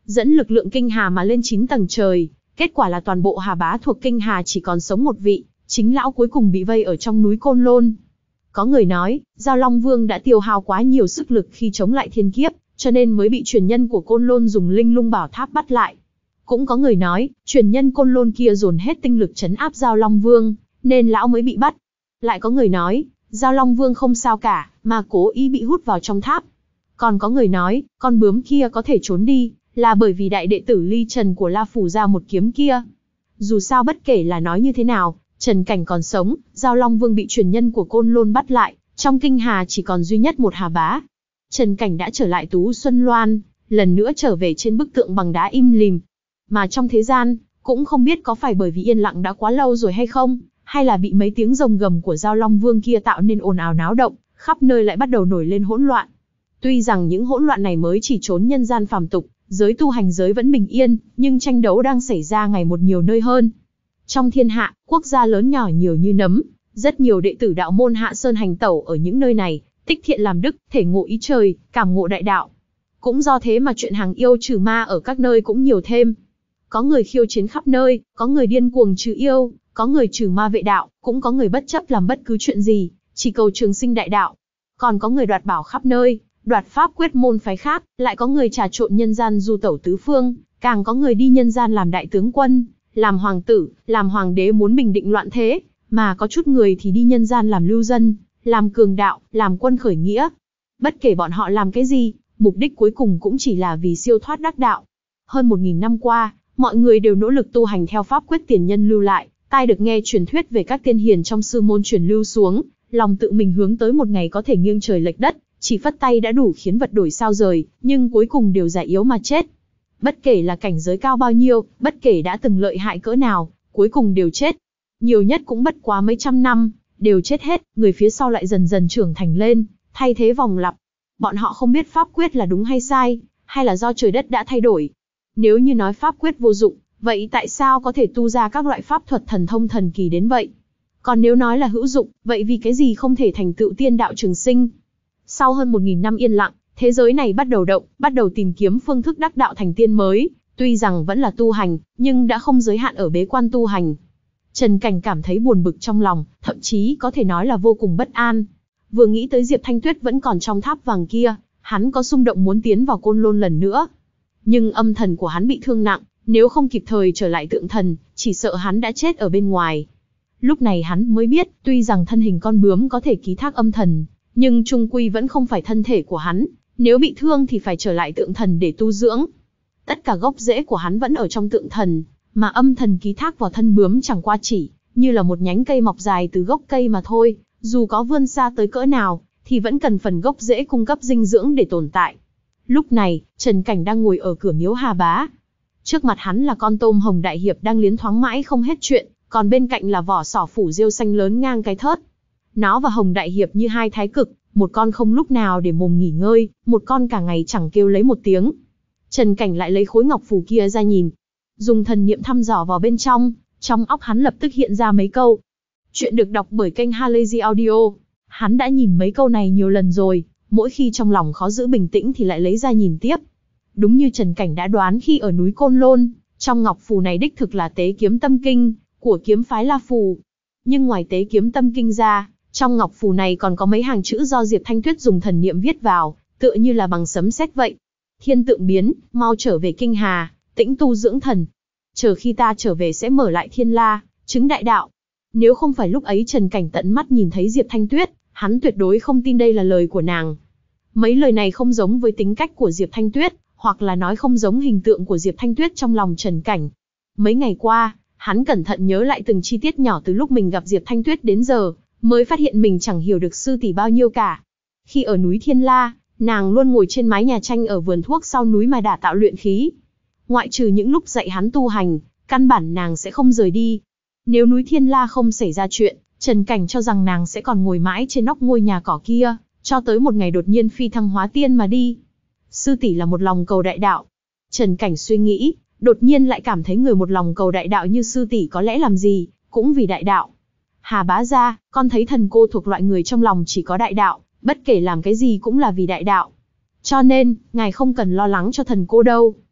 dẫn lực lượng Kinh Hà mà lên chín tầng trời. Kết quả là toàn bộ Hà Bá thuộc Kinh Hà chỉ còn sống một vị, chính lão cuối cùng bị vây ở trong núi Côn Lôn. Có người nói, Giao Long Vương đã tiêu hao quá nhiều sức lực khi chống lại thiên kiếp, cho nên mới bị truyền nhân của Côn Lôn dùng Linh Lung Bảo Tháp bắt lại. Cũng có người nói, truyền nhân Côn Lôn kia dồn hết tinh lực trấn áp Giao Long Vương, nên lão mới bị bắt. Lại có người nói, Giao Long Vương không sao cả, mà cố ý bị hút vào trong tháp. Còn có người nói, con bướm kia có thể trốn đi, là bởi vì đại đệ tử Ly Trần của La Phủ ra một kiếm kia. Dù sao bất kể là nói như thế nào, Trần Cảnh còn sống, Giao Long Vương bị truyền nhân của Côn Lôn bắt lại, trong Kinh Hà chỉ còn duy nhất một Hà Bá. Trần Cảnh đã trở lại Tú Xuân Loan, lần nữa trở về trên bức tượng bằng đá im lìm. Mà trong thế gian, cũng không biết có phải bởi vì yên lặng đã quá lâu rồi hay không, hay là bị mấy tiếng rồng gầm của Giao Long Vương kia tạo nên ồn ào náo động, khắp nơi lại bắt đầu nổi lên hỗn loạn. Tuy rằng những hỗn loạn này mới chỉ trốn nhân gian phàm tục, giới tu hành giới vẫn bình yên, nhưng tranh đấu đang xảy ra ngày một nhiều nơi hơn. Trong thiên hạ, quốc gia lớn nhỏ nhiều như nấm, rất nhiều đệ tử đạo môn Hạ Sơn hành tẩu ở những nơi này, tích thiện làm đức, thể ngộ ý trời, cảm ngộ đại đạo. Cũng do thế mà chuyện hàng yêu trừ ma ở các nơi cũng nhiều thêm. Có người khiêu chiến khắp nơi, có người điên cuồng trừ yêu, có người trừ ma vệ đạo, cũng có người bất chấp làm bất cứ chuyện gì, chỉ cầu trường sinh đại đạo. Còn có người đoạt bảo khắp nơi, đoạt pháp quyết môn phái khác, lại có người trà trộn nhân gian du tẩu tứ phương, càng có người đi nhân gian làm đại tướng quân, làm hoàng tử, làm hoàng đế muốn bình định loạn thế, mà có chút người thì đi nhân gian làm lưu dân, làm cường đạo, làm quân khởi nghĩa. Bất kể bọn họ làm cái gì, mục đích cuối cùng cũng chỉ là vì siêu thoát đắc đạo. Hơn một nghìn năm qua, mọi người đều nỗ lực tu hành theo pháp quyết tiền nhân lưu lại, tai được nghe truyền thuyết về các tiên hiền trong sư môn truyền lưu xuống, lòng tự mình hướng tới một ngày có thể nghiêng trời lệch đất, chỉ phất tay đã đủ khiến vật đổi sao rời, nhưng cuối cùng đều già yếu mà chết. Bất kể là cảnh giới cao bao nhiêu, bất kể đã từng lợi hại cỡ nào, cuối cùng đều chết. Nhiều nhất cũng bất quá mấy trăm năm, đều chết hết, người phía sau lại dần dần trưởng thành lên, thay thế vòng lặp. Bọn họ không biết pháp quyết là đúng hay sai, hay là do trời đất đã thay đổi. Nếu như nói pháp quyết vô dụng, vậy tại sao có thể tu ra các loại pháp thuật thần thông thần kỳ đến vậy? Còn nếu nói là hữu dụng, vậy vì cái gì không thể thành tựu tiên đạo trường sinh? Sau hơn một nghìn năm yên lặng, thế giới này bắt đầu động, bắt đầu tìm kiếm phương thức đắc đạo thành tiên mới, tuy rằng vẫn là tu hành, nhưng đã không giới hạn ở bế quan tu hành. Trần Cảnh cảm thấy buồn bực trong lòng, thậm chí có thể nói là vô cùng bất an. Vừa nghĩ tới Diệp Thanh Tuyết vẫn còn trong tháp vàng kia, hắn có xung động muốn tiến vào Côn Lôn lần nữa. Nhưng âm thần của hắn bị thương nặng, nếu không kịp thời trở lại tượng thần, chỉ sợ hắn đã chết ở bên ngoài. Lúc này hắn mới biết, tuy rằng thân hình con bướm có thể ký thác âm thần, nhưng chung quy vẫn không phải thân thể của hắn, nếu bị thương thì phải trở lại tượng thần để tu dưỡng. Tất cả gốc rễ của hắn vẫn ở trong tượng thần, mà âm thần ký thác vào thân bướm chẳng qua chỉ như là một nhánh cây mọc dài từ gốc cây mà thôi, dù có vươn xa tới cỡ nào, thì vẫn cần phần gốc rễ cung cấp dinh dưỡng để tồn tại. Lúc này, Trần Cảnh đang ngồi ở cửa miếu Hà Bá. Trước mặt hắn là con tôm hồng đại hiệp đang liến thoáng mãi không hết chuyện, còn bên cạnh là vỏ sỏ phủ rêu xanh lớn ngang cái thớt. Nó và hồng đại hiệp như hai thái cực, một con không lúc nào để mồm nghỉ ngơi, một con cả ngày chẳng kêu lấy một tiếng. Trần Cảnh lại lấy khối ngọc phù kia ra nhìn, dùng thần niệm thăm dò vào bên trong, trong óc hắn lập tức hiện ra mấy câu. Chuyện được đọc bởi kênh Halazy Audio. Hắn đã nhìn mấy câu này nhiều lần rồi, mỗi khi trong lòng khó giữ bình tĩnh thì lại lấy ra nhìn tiếp. Đúng như Trần Cảnh đã đoán khi ở núi Côn Lôn, trong ngọc phù này đích thực là Tế Kiếm Tâm Kinh của kiếm phái La Phù. Nhưng ngoài Tế Kiếm Tâm Kinh ra, trong ngọc phù này còn có mấy hàng chữ do Diệp Thanh Tuyết dùng thần niệm viết vào, tựa như là bằng sấm sét vậy. Thiên tượng biến, mau trở về Kinh Hà, tĩnh tu dưỡng thần. Chờ khi ta trở về sẽ mở lại Thiên La, chứng đại đạo. Nếu không phải lúc ấy Trần Cảnh tận mắt nhìn thấy Diệp Thanh Tuyết, hắn tuyệt đối không tin đây là lời của nàng. Mấy lời này không giống với tính cách của Diệp Thanh Tuyết, hoặc là nói không giống hình tượng của Diệp Thanh Tuyết trong lòng Trần Cảnh. Mấy ngày qua, hắn cẩn thận nhớ lại từng chi tiết nhỏ từ lúc mình gặp Diệp Thanh Tuyết đến giờ, mới phát hiện mình chẳng hiểu được sư tỷ bao nhiêu cả. Khi ở núi Thiên La, nàng luôn ngồi trên mái nhà tranh ở vườn thuốc sau núi mà đả tạo luyện khí. Ngoại trừ những lúc dạy hắn tu hành, căn bản nàng sẽ không rời đi. Nếu núi Thiên La không xảy ra chuyện, Trần Cảnh cho rằng nàng sẽ còn ngồi mãi trên nóc ngôi nhà cỏ kia, cho tới một ngày đột nhiên phi thăng hóa tiên mà đi. Sư tỷ là một lòng cầu đại đạo. Trần Cảnh suy nghĩ, đột nhiên lại cảm thấy người một lòng cầu đại đạo như sư tỷ có lẽ làm gì, cũng vì đại đạo. Hà bá gia, con thấy thần cô thuộc loại người trong lòng chỉ có đại đạo, bất kể làm cái gì cũng là vì đại đạo. Cho nên, ngài không cần lo lắng cho thần cô đâu.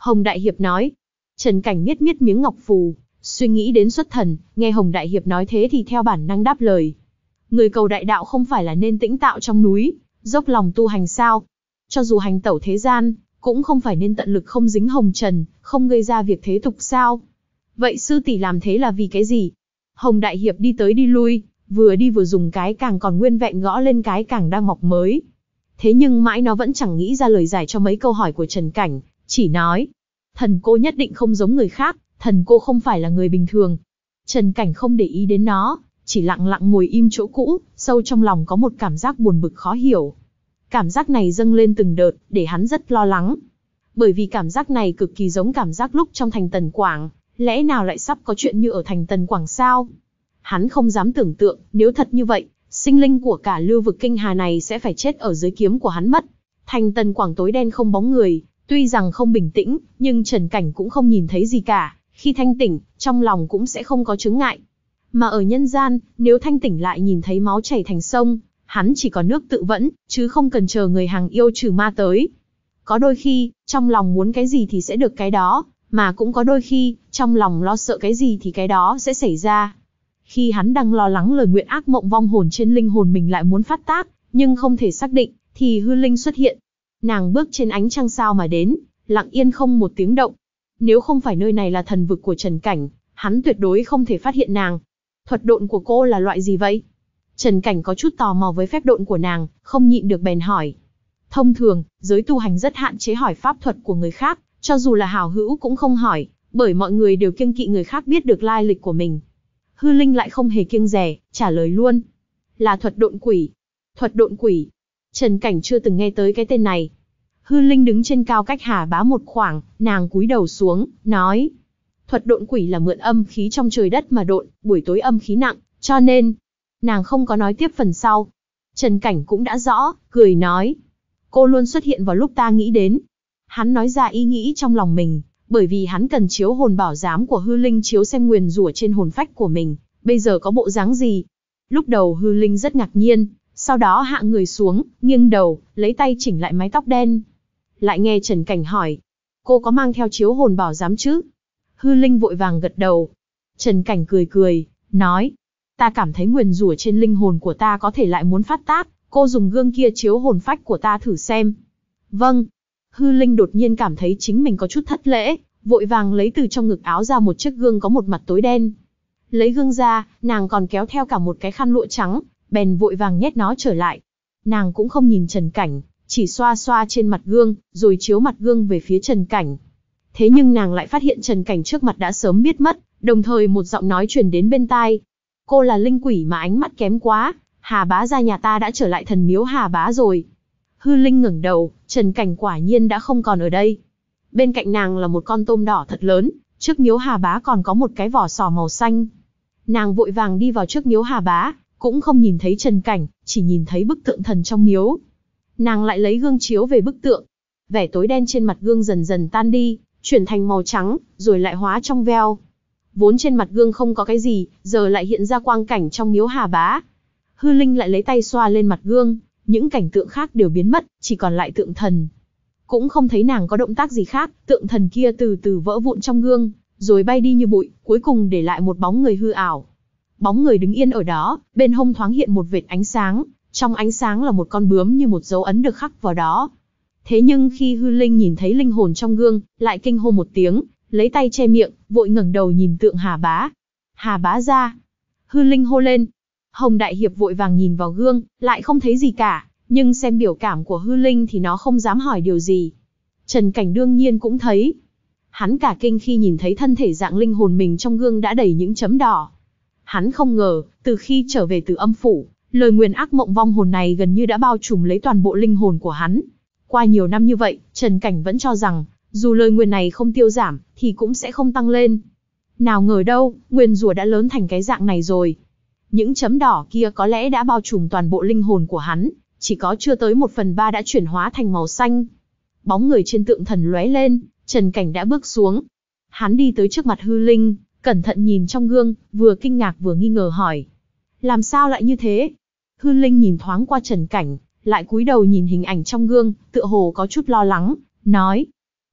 Hồng Đại Hiệp nói. Trần Cảnh miết miết miếng ngọc phù, suy nghĩ đến xuất thần, nghe Hồng Đại Hiệp nói thế thì theo bản năng đáp lời. Người cầu đại đạo không phải là nên tĩnh tạo trong núi, dốc lòng tu hành sao? Cho dù hành tẩu thế gian, cũng không phải nên tận lực không dính hồng trần, không gây ra việc thế tục sao? Vậy sư tỷ làm thế là vì cái gì? Hồng Đại Hiệp đi tới đi lui, vừa đi vừa dùng cái càng còn nguyên vẹn gõ lên cái càng đang mọc mới. Thế nhưng mãi nó vẫn chẳng nghĩ ra lời giải cho mấy câu hỏi của Trần Cảnh, chỉ nói, thần cô nhất định không giống người khác, thần cô không phải là người bình thường. Trần Cảnh không để ý đến nó, chỉ lặng lặng ngồi im chỗ cũ, sâu trong lòng có một cảm giác buồn bực khó hiểu. Cảm giác này dâng lên từng đợt, để hắn rất lo lắng. Bởi vì cảm giác này cực kỳ giống cảm giác lúc trong thành Tần Quảng, lẽ nào lại sắp có chuyện như ở thành Tần Quảng sao? Hắn không dám tưởng tượng, nếu thật như vậy, sinh linh của cả lưu vực kinh hà này sẽ phải chết ở dưới kiếm của hắn mất. Thành Tần Quảng tối đen không bóng người, tuy rằng không bình tĩnh, nhưng Trần Cảnh cũng không nhìn thấy gì cả, khi thanh tỉnh, trong lòng cũng sẽ không có chướng ngại. Mà ở nhân gian, nếu thanh tỉnh lại nhìn thấy máu chảy thành sông, hắn chỉ có nước tự vẫn, chứ không cần chờ người hàng yêu trừ ma tới. Có đôi khi, trong lòng muốn cái gì thì sẽ được cái đó, mà cũng có đôi khi, trong lòng lo sợ cái gì thì cái đó sẽ xảy ra. Khi hắn đang lo lắng lời nguyện ác mộng vong hồn trên linh hồn mình lại muốn phát tác, nhưng không thể xác định, thì hư linh xuất hiện. Nàng bước trên ánh trăng sao mà đến, lặng yên không một tiếng động. Nếu không phải nơi này là thần vực của Trần Cảnh, hắn tuyệt đối không thể phát hiện nàng. Thuật độn của cô là loại gì vậy? Trần Cảnh có chút tò mò với phép độn của nàng, không nhịn được bèn hỏi. Thông thường, giới tu hành rất hạn chế hỏi pháp thuật của người khác, cho dù là hảo hữu cũng không hỏi, bởi mọi người đều kiêng kỵ người khác biết được lai lịch của mình. Hư Linh lại không hề kiêng dè, trả lời luôn. Là thuật độn quỷ. Thuật độn quỷ. Trần Cảnh chưa từng nghe tới cái tên này. Hư Linh đứng trên cao cách Hà Bá một khoảng, nàng cúi đầu xuống, nói. Thuật độn quỷ là mượn âm khí trong trời đất mà độn, buổi tối âm khí nặng, cho nên... Nàng không có nói tiếp phần sau. Trần Cảnh cũng đã rõ, cười nói. Cô luôn xuất hiện vào lúc ta nghĩ đến. Hắn nói ra ý nghĩ trong lòng mình, bởi vì hắn cần chiếu hồn bảo giám của Hư Linh chiếu xem nguyền rủa trên hồn phách của mình, bây giờ có bộ dáng gì. Lúc đầu Hư Linh rất ngạc nhiên, sau đó hạ người xuống, nghiêng đầu, lấy tay chỉnh lại mái tóc đen. Lại nghe Trần Cảnh hỏi, cô có mang theo chiếu hồn bảo giám chứ? Hư Linh vội vàng gật đầu. Trần Cảnh cười cười, nói, ta cảm thấy nguyền rủa trên linh hồn của ta có thể lại muốn phát tác, cô dùng gương kia chiếu hồn phách của ta thử xem. Vâng. Hư Linh đột nhiên cảm thấy chính mình có chút thất lễ, vội vàng lấy từ trong ngực áo ra một chiếc gương có một mặt tối đen. Lấy gương ra, nàng còn kéo theo cả một cái khăn lụa trắng, bèn vội vàng nhét nó trở lại. Nàng cũng không nhìn Trần Cảnh, chỉ xoa xoa trên mặt gương, rồi chiếu mặt gương về phía Trần Cảnh. Thế nhưng nàng lại phát hiện Trần Cảnh trước mặt đã sớm biết mất, đồng thời một giọng nói truyền đến bên tai. Cô là linh quỷ mà ánh mắt kém quá, Hà Bá gia nhà ta đã trở lại thần miếu Hà Bá rồi. Hư Linh ngẩng đầu, Trần Cảnh quả nhiên đã không còn ở đây. Bên cạnh nàng là một con tôm đỏ thật lớn, trước miếu Hà Bá còn có một cái vỏ sò màu xanh. Nàng vội vàng đi vào trước miếu Hà Bá, cũng không nhìn thấy Trần Cảnh, chỉ nhìn thấy bức tượng thần trong miếu. Nàng lại lấy gương chiếu về bức tượng. Vẻ tối đen trên mặt gương dần dần tan đi, chuyển thành màu trắng, rồi lại hóa trong veo. Vốn trên mặt gương không có cái gì, giờ lại hiện ra quang cảnh trong miếu Hà Bá. Hư Linh lại lấy tay xoa lên mặt gương, những cảnh tượng khác đều biến mất, chỉ còn lại tượng thần. Cũng không thấy nàng có động tác gì khác, tượng thần kia từ từ vỡ vụn trong gương, rồi bay đi như bụi, cuối cùng để lại một bóng người hư ảo. Bóng người đứng yên ở đó, bên hông thoáng hiện một vệt ánh sáng, trong ánh sáng là một con bướm như một dấu ấn được khắc vào đó. Thế nhưng khi Hư Linh nhìn thấy linh hồn trong gương, lại kinh hô một tiếng, lấy tay che miệng, vội ngẩng đầu nhìn tượng Hà Bá. Hà Bá gia. Hư Linh hô lên. Hồng Đại Hiệp vội vàng nhìn vào gương, lại không thấy gì cả, nhưng xem biểu cảm của Hư Linh thì nó không dám hỏi điều gì. Trần Cảnh đương nhiên cũng thấy. Hắn cả kinh khi nhìn thấy thân thể dạng linh hồn mình trong gương đã đầy những chấm đỏ. Hắn không ngờ, từ khi trở về từ âm phủ, lời nguyền ác mộng vong hồn này gần như đã bao trùm lấy toàn bộ linh hồn của hắn. Qua nhiều năm như vậy, Trần Cảnh vẫn cho rằng, dù lời nguyền này không tiêu giảm, thì cũng sẽ không tăng lên. Nào ngờ đâu, nguyền rủa đã lớn thành cái dạng này rồi. Những chấm đỏ kia có lẽ đã bao trùm toàn bộ linh hồn của hắn, chỉ có chưa tới một phần ba đã chuyển hóa thành màu xanh. Bóng người trên tượng thần lóe lên, Trần Cảnh đã bước xuống. Hắn đi tới trước mặt Hư Linh, cẩn thận nhìn trong gương, vừa kinh ngạc vừa nghi ngờ hỏi. Làm sao lại như thế? Hư Linh nhìn thoáng qua Trần Cảnh, lại cúi đầu nhìn hình ảnh trong gương, tựa hồ có chút lo lắng, nói.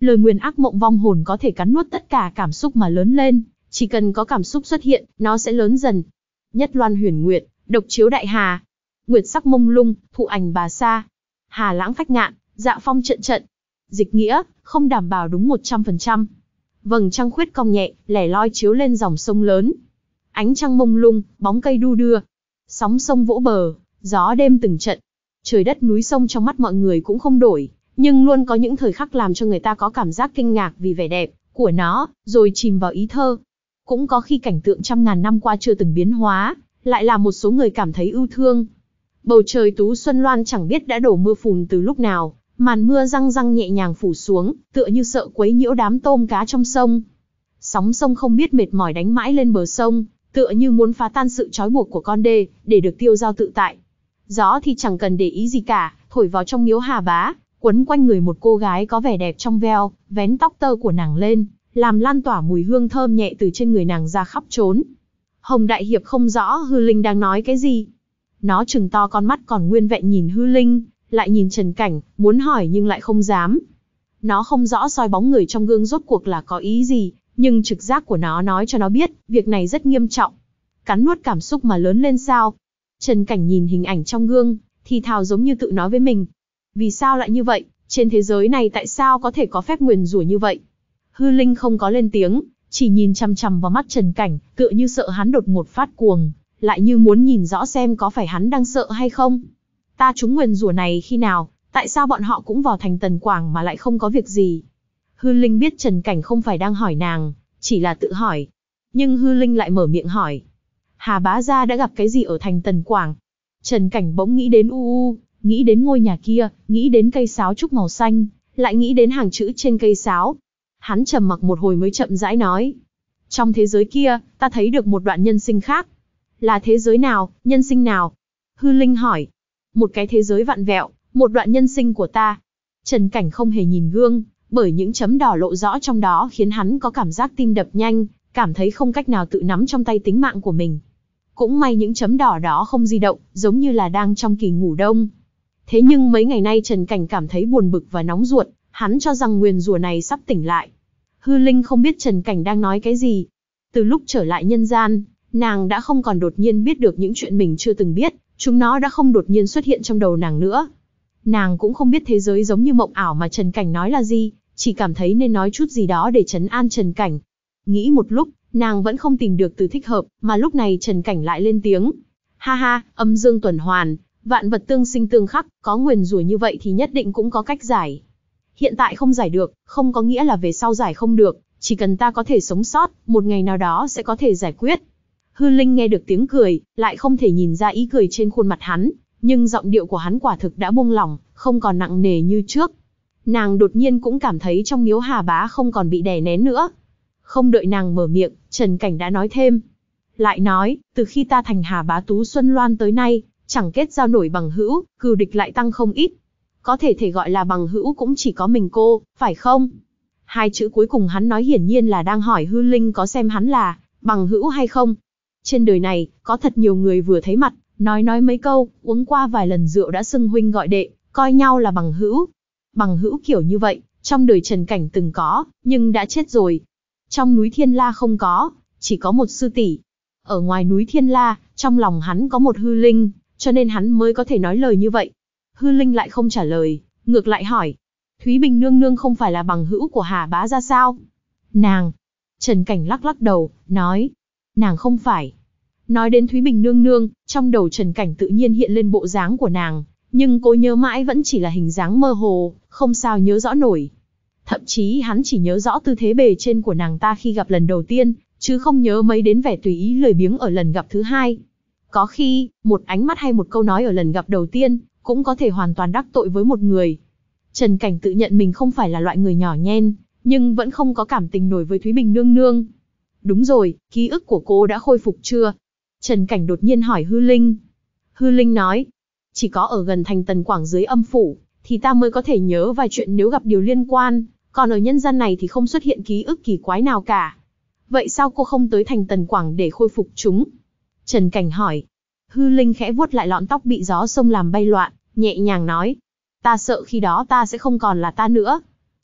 Lời nguyền ác mộng vong hồn có thể cắn nuốt tất cả cảm xúc mà lớn lên, chỉ cần có cảm xúc xuất hiện, nó sẽ lớn dần. Nhất loan huyền nguyệt, độc chiếu đại hà. Nguyệt sắc mông lung, thụ ảnh bà sa. Hà lãng phách ngạn, dạ phong trận trận. Dịch nghĩa, không đảm bảo đúng một trăm phần trăm. Vầng trăng khuyết cong nhẹ, lẻ loi chiếu lên dòng sông lớn. Ánh trăng mông lung, bóng cây đu đưa. Sóng sông vỗ bờ, gió đêm từng trận. Trời đất núi sông trong mắt mọi người cũng không đổi, nhưng luôn có những thời khắc làm cho người ta có cảm giác kinh ngạc vì vẻ đẹp của nó, rồi chìm vào ý thơ. Cũng có khi cảnh tượng trăm ngàn năm qua chưa từng biến hóa, lại làm một số người cảm thấy ưu thương. Bầu trời tú xuân loan chẳng biết đã đổ mưa phùn từ lúc nào, màn mưa răng răng nhẹ nhàng phủ xuống, tựa như sợ quấy nhiễu đám tôm cá trong sông. Sóng sông không biết mệt mỏi đánh mãi lên bờ sông, tựa như muốn phá tan sự trói buộc của con đê, để được tiêu dao tự tại. Gió thì chẳng cần để ý gì cả, thổi vào trong miếu Hà Bá, quấn quanh người một cô gái có vẻ đẹp trong veo, vén tóc tơ của nàng lên, làm lan tỏa mùi hương thơm nhẹ từ trên người nàng ra khắp trốn. Hồng Đại Hiệp không rõ Hư Linh đang nói cái gì. Nó trừng to con mắt còn nguyên vẹn nhìn Hư Linh, lại nhìn Trần Cảnh, muốn hỏi nhưng lại không dám. Nó không rõ soi bóng người trong gương rốt cuộc là có ý gì, nhưng trực giác của nó nói cho nó biết, việc này rất nghiêm trọng. Cắn nuốt cảm xúc mà lớn lên sao? Trần Cảnh nhìn hình ảnh trong gương, thì thào giống như tự nói với mình. Vì sao lại như vậy? Trên thế giới này tại sao có thể có phép nguyền rủa như vậy? Hư Linh không có lên tiếng, chỉ nhìn chằm chằm vào mắt Trần Cảnh, tựa như sợ hắn đột ngột phát cuồng, lại như muốn nhìn rõ xem có phải hắn đang sợ hay không. Ta trúng nguyền rủa này khi nào? Tại sao bọn họ cũng vào thành Tần Quảng mà lại không có việc gì? Hư Linh biết Trần Cảnh không phải đang hỏi nàng, chỉ là tự hỏi. Nhưng Hư Linh lại mở miệng hỏi. Hà Bá Gia đã gặp cái gì ở thành Tần Quảng? Trần Cảnh bỗng nghĩ đến u u, nghĩ đến ngôi nhà kia, nghĩ đến cây sáo trúc màu xanh, lại nghĩ đến hàng chữ trên cây sáo. Hắn trầm mặc một hồi mới chậm rãi nói. Trong thế giới kia, ta thấy được một đoạn nhân sinh khác. Là thế giới nào, nhân sinh nào? Hư Linh hỏi. Một cái thế giới vặn vẹo, một đoạn nhân sinh của ta. Trần Cảnh không hề nhìn gương, bởi những chấm đỏ lộ rõ trong đó khiến hắn có cảm giác tim đập nhanh, cảm thấy không cách nào tự nắm trong tay tính mạng của mình. Cũng may những chấm đỏ đó không di động, giống như là đang trong kỳ ngủ đông. Thế nhưng mấy ngày nay Trần Cảnh cảm thấy buồn bực và nóng ruột, hắn cho rằng nguyền rủa này sắp tỉnh lại. Hư Linh không biết Trần Cảnh đang nói cái gì. Từ lúc trở lại nhân gian, nàng đã không còn đột nhiên biết được những chuyện mình chưa từng biết, chúng nó đã không đột nhiên xuất hiện trong đầu nàng nữa. Nàng cũng không biết thế giới giống như mộng ảo mà Trần Cảnh nói là gì, chỉ cảm thấy nên nói chút gì đó để trấn an Trần Cảnh. Nghĩ một lúc, nàng vẫn không tìm được từ thích hợp, mà lúc này Trần Cảnh lại lên tiếng. Ha ha, âm dương tuần hoàn, vạn vật tương sinh tương khắc, có nguyền rủa như vậy thì nhất định cũng có cách giải. Hiện tại không giải được, không có nghĩa là về sau giải không được, chỉ cần ta có thể sống sót, một ngày nào đó sẽ có thể giải quyết. Hư Linh nghe được tiếng cười, lại không thể nhìn ra ý cười trên khuôn mặt hắn, nhưng giọng điệu của hắn quả thực đã buông lỏng, không còn nặng nề như trước. Nàng đột nhiên cũng cảm thấy trong miếu Hà Bá không còn bị đè nén nữa. Không đợi nàng mở miệng, Trần Cảnh đã nói thêm. Lại nói, từ khi ta thành Hà Bá Tú Xuân Loan tới nay, chẳng kết giao nổi bằng hữu, cừu địch lại tăng không ít. Có thể thể gọi là bằng hữu cũng chỉ có mình cô, phải không? Hai chữ cuối cùng hắn nói hiển nhiên là đang hỏi Hư Linh có xem hắn là bằng hữu hay không. Trên đời này, có thật nhiều người vừa thấy mặt, nói nói mấy câu, uống qua vài lần rượu đã xưng huynh gọi đệ, coi nhau là bằng hữu. Bằng hữu kiểu như vậy, trong đời Trần Cảnh từng có, nhưng đã chết rồi. Trong núi Thiên La không có, chỉ có một sư tỷ. Ở ngoài núi Thiên La, trong lòng hắn có một Hư Linh, cho nên hắn mới có thể nói lời như vậy. Hư Linh lại không trả lời, ngược lại hỏi. Thúy Bình nương nương không phải là bằng hữu của Hà Bá Gia sao? Nàng. Trần Cảnh lắc lắc đầu, nói. Nàng không phải. Nói đến Thúy Bình nương nương, trong đầu Trần Cảnh tự nhiên hiện lên bộ dáng của nàng, nhưng cố nhớ mãi vẫn chỉ là hình dáng mơ hồ, không sao nhớ rõ nổi. Thậm chí hắn chỉ nhớ rõ tư thế bề trên của nàng ta khi gặp lần đầu tiên, chứ không nhớ mấy đến vẻ tùy ý lười biếng ở lần gặp thứ hai. Có khi, một ánh mắt hay một câu nói ở lần gặp đầu tiên, cũng có thể hoàn toàn đắc tội với một người. Trần Cảnh tự nhận mình không phải là loại người nhỏ nhen, nhưng vẫn không có cảm tình nổi với Thúy Bình nương nương. Đúng rồi, ký ức của cô đã khôi phục chưa? Trần Cảnh đột nhiên hỏi Hư Linh. Hư Linh nói, chỉ có ở gần thành Tần Quảng dưới âm phủ, thì ta mới có thể nhớ vài chuyện nếu gặp điều liên quan, còn ở nhân gian này thì không xuất hiện ký ức kỳ quái nào cả. Vậy sao cô không tới thành Tần Quảng để khôi phục chúng? Trần Cảnh hỏi. Hư Linh khẽ vuốt lại lọn tóc bị gió sông làm bay loạn, nhẹ nhàng nói. Ta sợ khi đó ta sẽ không còn là ta nữa.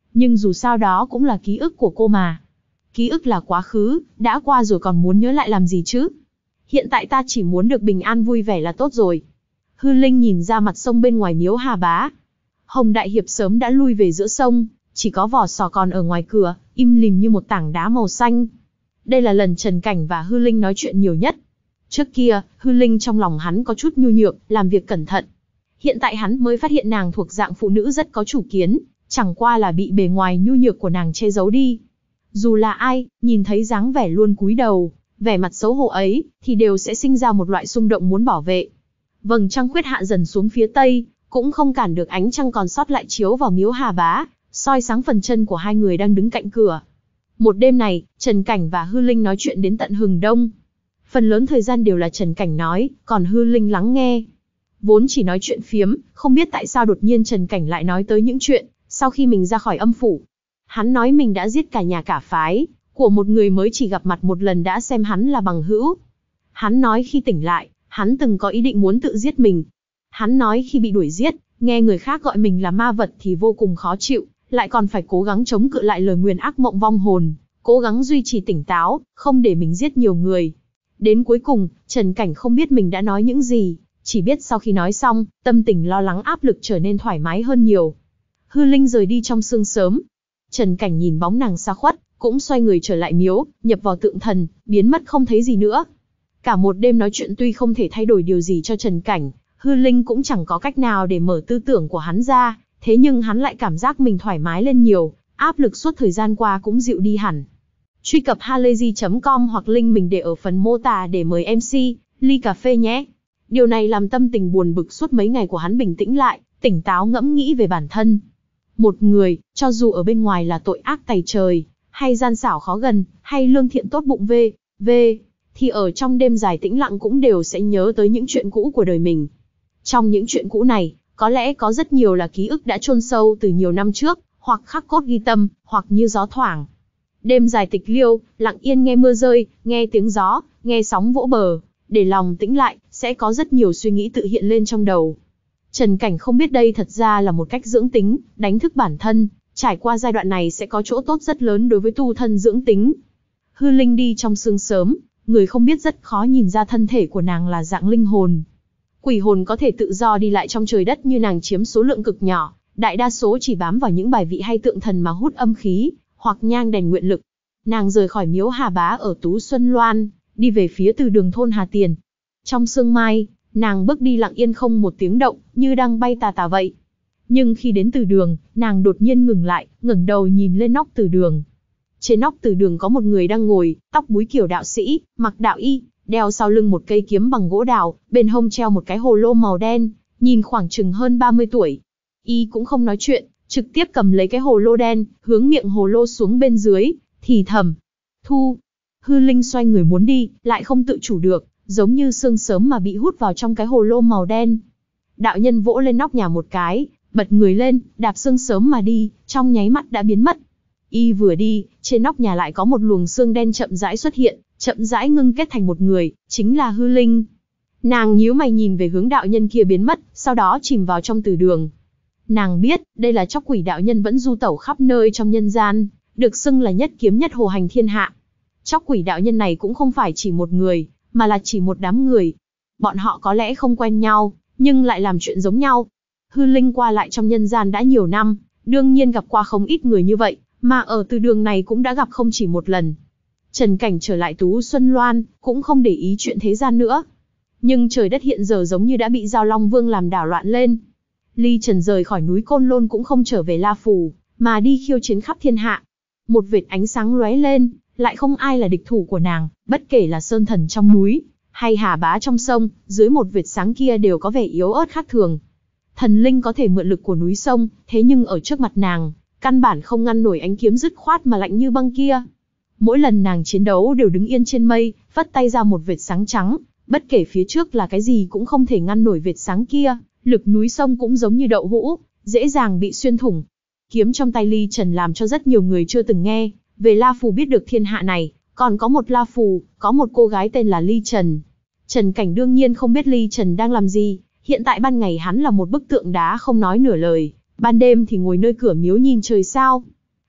Nhưng dù sao đó cũng là ký ức của cô mà. Ký ức là quá khứ, đã qua rồi còn muốn nhớ lại làm gì chứ? Hiện tại ta chỉ muốn được bình an vui vẻ là tốt rồi. Hư Linh nhìn ra mặt sông bên ngoài miếu Hà Bá. Hồng Đại Hiệp sớm đã lui về giữa sông, chỉ có vỏ sò còn ở ngoài cửa, im lìm như một tảng đá màu xanh. Đây là lần Trần Cảnh và Hư Linh nói chuyện nhiều nhất. Trước kia, Hư Linh trong lòng hắn có chút nhu nhược, làm việc cẩn thận. Hiện tại hắn mới phát hiện nàng thuộc dạng phụ nữ rất có chủ kiến, chẳng qua là bị bề ngoài nhu nhược của nàng che giấu đi. Dù là ai, nhìn thấy dáng vẻ luôn cúi đầu, vẻ mặt xấu hổ ấy, thì đều sẽ sinh ra một loại xung động muốn bảo vệ. Vầng trăng khuyết hạ dần xuống phía tây, cũng không cản được ánh trăng còn sót lại chiếu vào miếu Hà Bá, soi sáng phần chân của hai người đang đứng cạnh cửa. Một đêm này, Trần Cảnh và Hư Linh nói chuyện đến tận hừng đông. Phần lớn thời gian đều là Trần Cảnh nói, còn Hư Linh lắng nghe. Vốn chỉ nói chuyện phiếm, không biết tại sao đột nhiên Trần Cảnh lại nói tới những chuyện sau khi mình ra khỏi âm phủ. Hắn nói mình đã giết cả nhà cả phái, của một người mới chỉ gặp mặt một lần đã xem hắn là bằng hữu. Hắn nói khi tỉnh lại, hắn từng có ý định muốn tự giết mình. Hắn nói khi bị đuổi giết, nghe người khác gọi mình là ma vật thì vô cùng khó chịu, lại còn phải cố gắng chống cự lại lời nguyền ác mộng vong hồn, cố gắng duy trì tỉnh táo, không để mình giết nhiều người. Đến cuối cùng, Trần Cảnh không biết mình đã nói những gì, chỉ biết sau khi nói xong, tâm tình lo lắng áp lực trở nên thoải mái hơn nhiều. Hư Linh rời đi trong sương sớm. Trần Cảnh nhìn bóng nàng xa khuất, cũng xoay người trở lại miếu, nhập vào tượng thần, biến mất không thấy gì nữa. Cả một đêm nói chuyện tuy không thể thay đổi điều gì cho Trần Cảnh, Hư Linh cũng chẳng có cách nào để mở tư tưởng của hắn ra, thế nhưng hắn lại cảm giác mình thoải mái lên nhiều, áp lực suốt thời gian qua cũng dịu đi hẳn. Truy cập halayzi chấm com hoặc link mình để ở phần mô tả để mời em xê, ly cà phê nhé. Điều này làm tâm tình buồn bực suốt mấy ngày của hắn bình tĩnh lại, tỉnh táo ngẫm nghĩ về bản thân. Một người, cho dù ở bên ngoài là tội ác tày trời, hay gian xảo khó gần, hay lương thiện tốt bụng vê, vê, thì ở trong đêm dài tĩnh lặng cũng đều sẽ nhớ tới những chuyện cũ của đời mình. Trong những chuyện cũ này, có lẽ có rất nhiều là ký ức đã chôn sâu từ nhiều năm trước, hoặc khắc cốt ghi tâm, hoặc như gió thoảng. Đêm dài tịch liêu, lặng yên nghe mưa rơi, nghe tiếng gió, nghe sóng vỗ bờ, để lòng tĩnh lại, sẽ có rất nhiều suy nghĩ tự hiện lên trong đầu. Trần Cảnh không biết đây thật ra là một cách dưỡng tính, đánh thức bản thân, trải qua giai đoạn này sẽ có chỗ tốt rất lớn đối với tu thân dưỡng tính. Hư Linh đi trong sương sớm, người không biết rất khó nhìn ra thân thể của nàng là dạng linh hồn. Quỷ hồn có thể tự do đi lại trong trời đất như nàng chiếm số lượng cực nhỏ, đại đa số chỉ bám vào những bài vị hay tượng thần mà hút âm khí, hoặc nhang đèn nguyện lực. Nàng rời khỏi miếu Hà Bá ở Tú Xuân Loan, đi về phía từ đường thôn Hà Tiền. Trong sương mai, nàng bước đi lặng yên không một tiếng động, như đang bay tà tà vậy. Nhưng khi đến từ đường, nàng đột nhiên ngừng lại, ngẩng đầu nhìn lên nóc từ đường. Trên nóc từ đường có một người đang ngồi, tóc búi kiểu đạo sĩ, mặc đạo y, đeo sau lưng một cây kiếm bằng gỗ đào, bên hông treo một cái hồ lô màu đen, nhìn khoảng chừng hơn ba mươi tuổi. Y cũng không nói chuyện, trực tiếp cầm lấy cái hồ lô đen, hướng miệng hồ lô xuống bên dưới, thì thầm. Thu. Hư Linh xoay người muốn đi, lại không tự chủ được, giống như sương sớm mà bị hút vào trong cái hồ lô màu đen. Đạo nhân vỗ lên nóc nhà một cái, bật người lên, đạp sương sớm mà đi, trong nháy mắt đã biến mất. Y vừa đi, trên nóc nhà lại có một luồng sương đen chậm rãi xuất hiện, chậm rãi ngưng kết thành một người, chính là Hư Linh. Nàng nhíu mày nhìn về hướng đạo nhân kia biến mất, sau đó chìm vào trong từ đường. Nàng biết, đây là chóc quỷ đạo nhân vẫn du tẩu khắp nơi trong nhân gian, được xưng là nhất kiếm nhất hồ hành thiên hạ. Chóc quỷ đạo nhân này cũng không phải chỉ một người, mà là chỉ một đám người. Bọn họ có lẽ không quen nhau, nhưng lại làm chuyện giống nhau. Hư Linh qua lại trong nhân gian đã nhiều năm, đương nhiên gặp qua không ít người như vậy, mà ở từ đường này cũng đã gặp không chỉ một lần. Trần Cảnh trở lại Tú Xuân Loan, cũng không để ý chuyện thế gian nữa. Nhưng trời đất hiện giờ giống như đã bị Giao Long Vương làm đảo loạn lên. Ly Trần rời khỏi núi Côn Lôn cũng không trở về La Phủ, mà đi khiêu chiến khắp thiên hạ. Một vệt ánh sáng lóe lên, lại không ai là địch thủ của nàng, bất kể là sơn thần trong núi, hay Hà Bá trong sông, dưới một vệt sáng kia đều có vẻ yếu ớt khác thường. Thần linh có thể mượn lực của núi sông, thế nhưng ở trước mặt nàng, căn bản không ngăn nổi ánh kiếm dứt khoát mà lạnh như băng kia. Mỗi lần nàng chiến đấu đều đứng yên trên mây, vất tay ra một vệt sáng trắng, bất kể phía trước là cái gì cũng không thể ngăn nổi vệt sáng kia, lực núi sông cũng giống như đậu hũ, dễ dàng bị xuyên thủng. Kiếm trong tay Ly Trần làm cho rất nhiều người chưa từng nghe về La Phù biết được thiên hạ này, còn có một La Phù, có một cô gái tên là Ly Trần. Trần Cảnh đương nhiên không biết Ly Trần đang làm gì, hiện tại ban ngày hắn là một bức tượng đá không nói nửa lời, ban đêm thì ngồi nơi cửa miếu nhìn trời sao.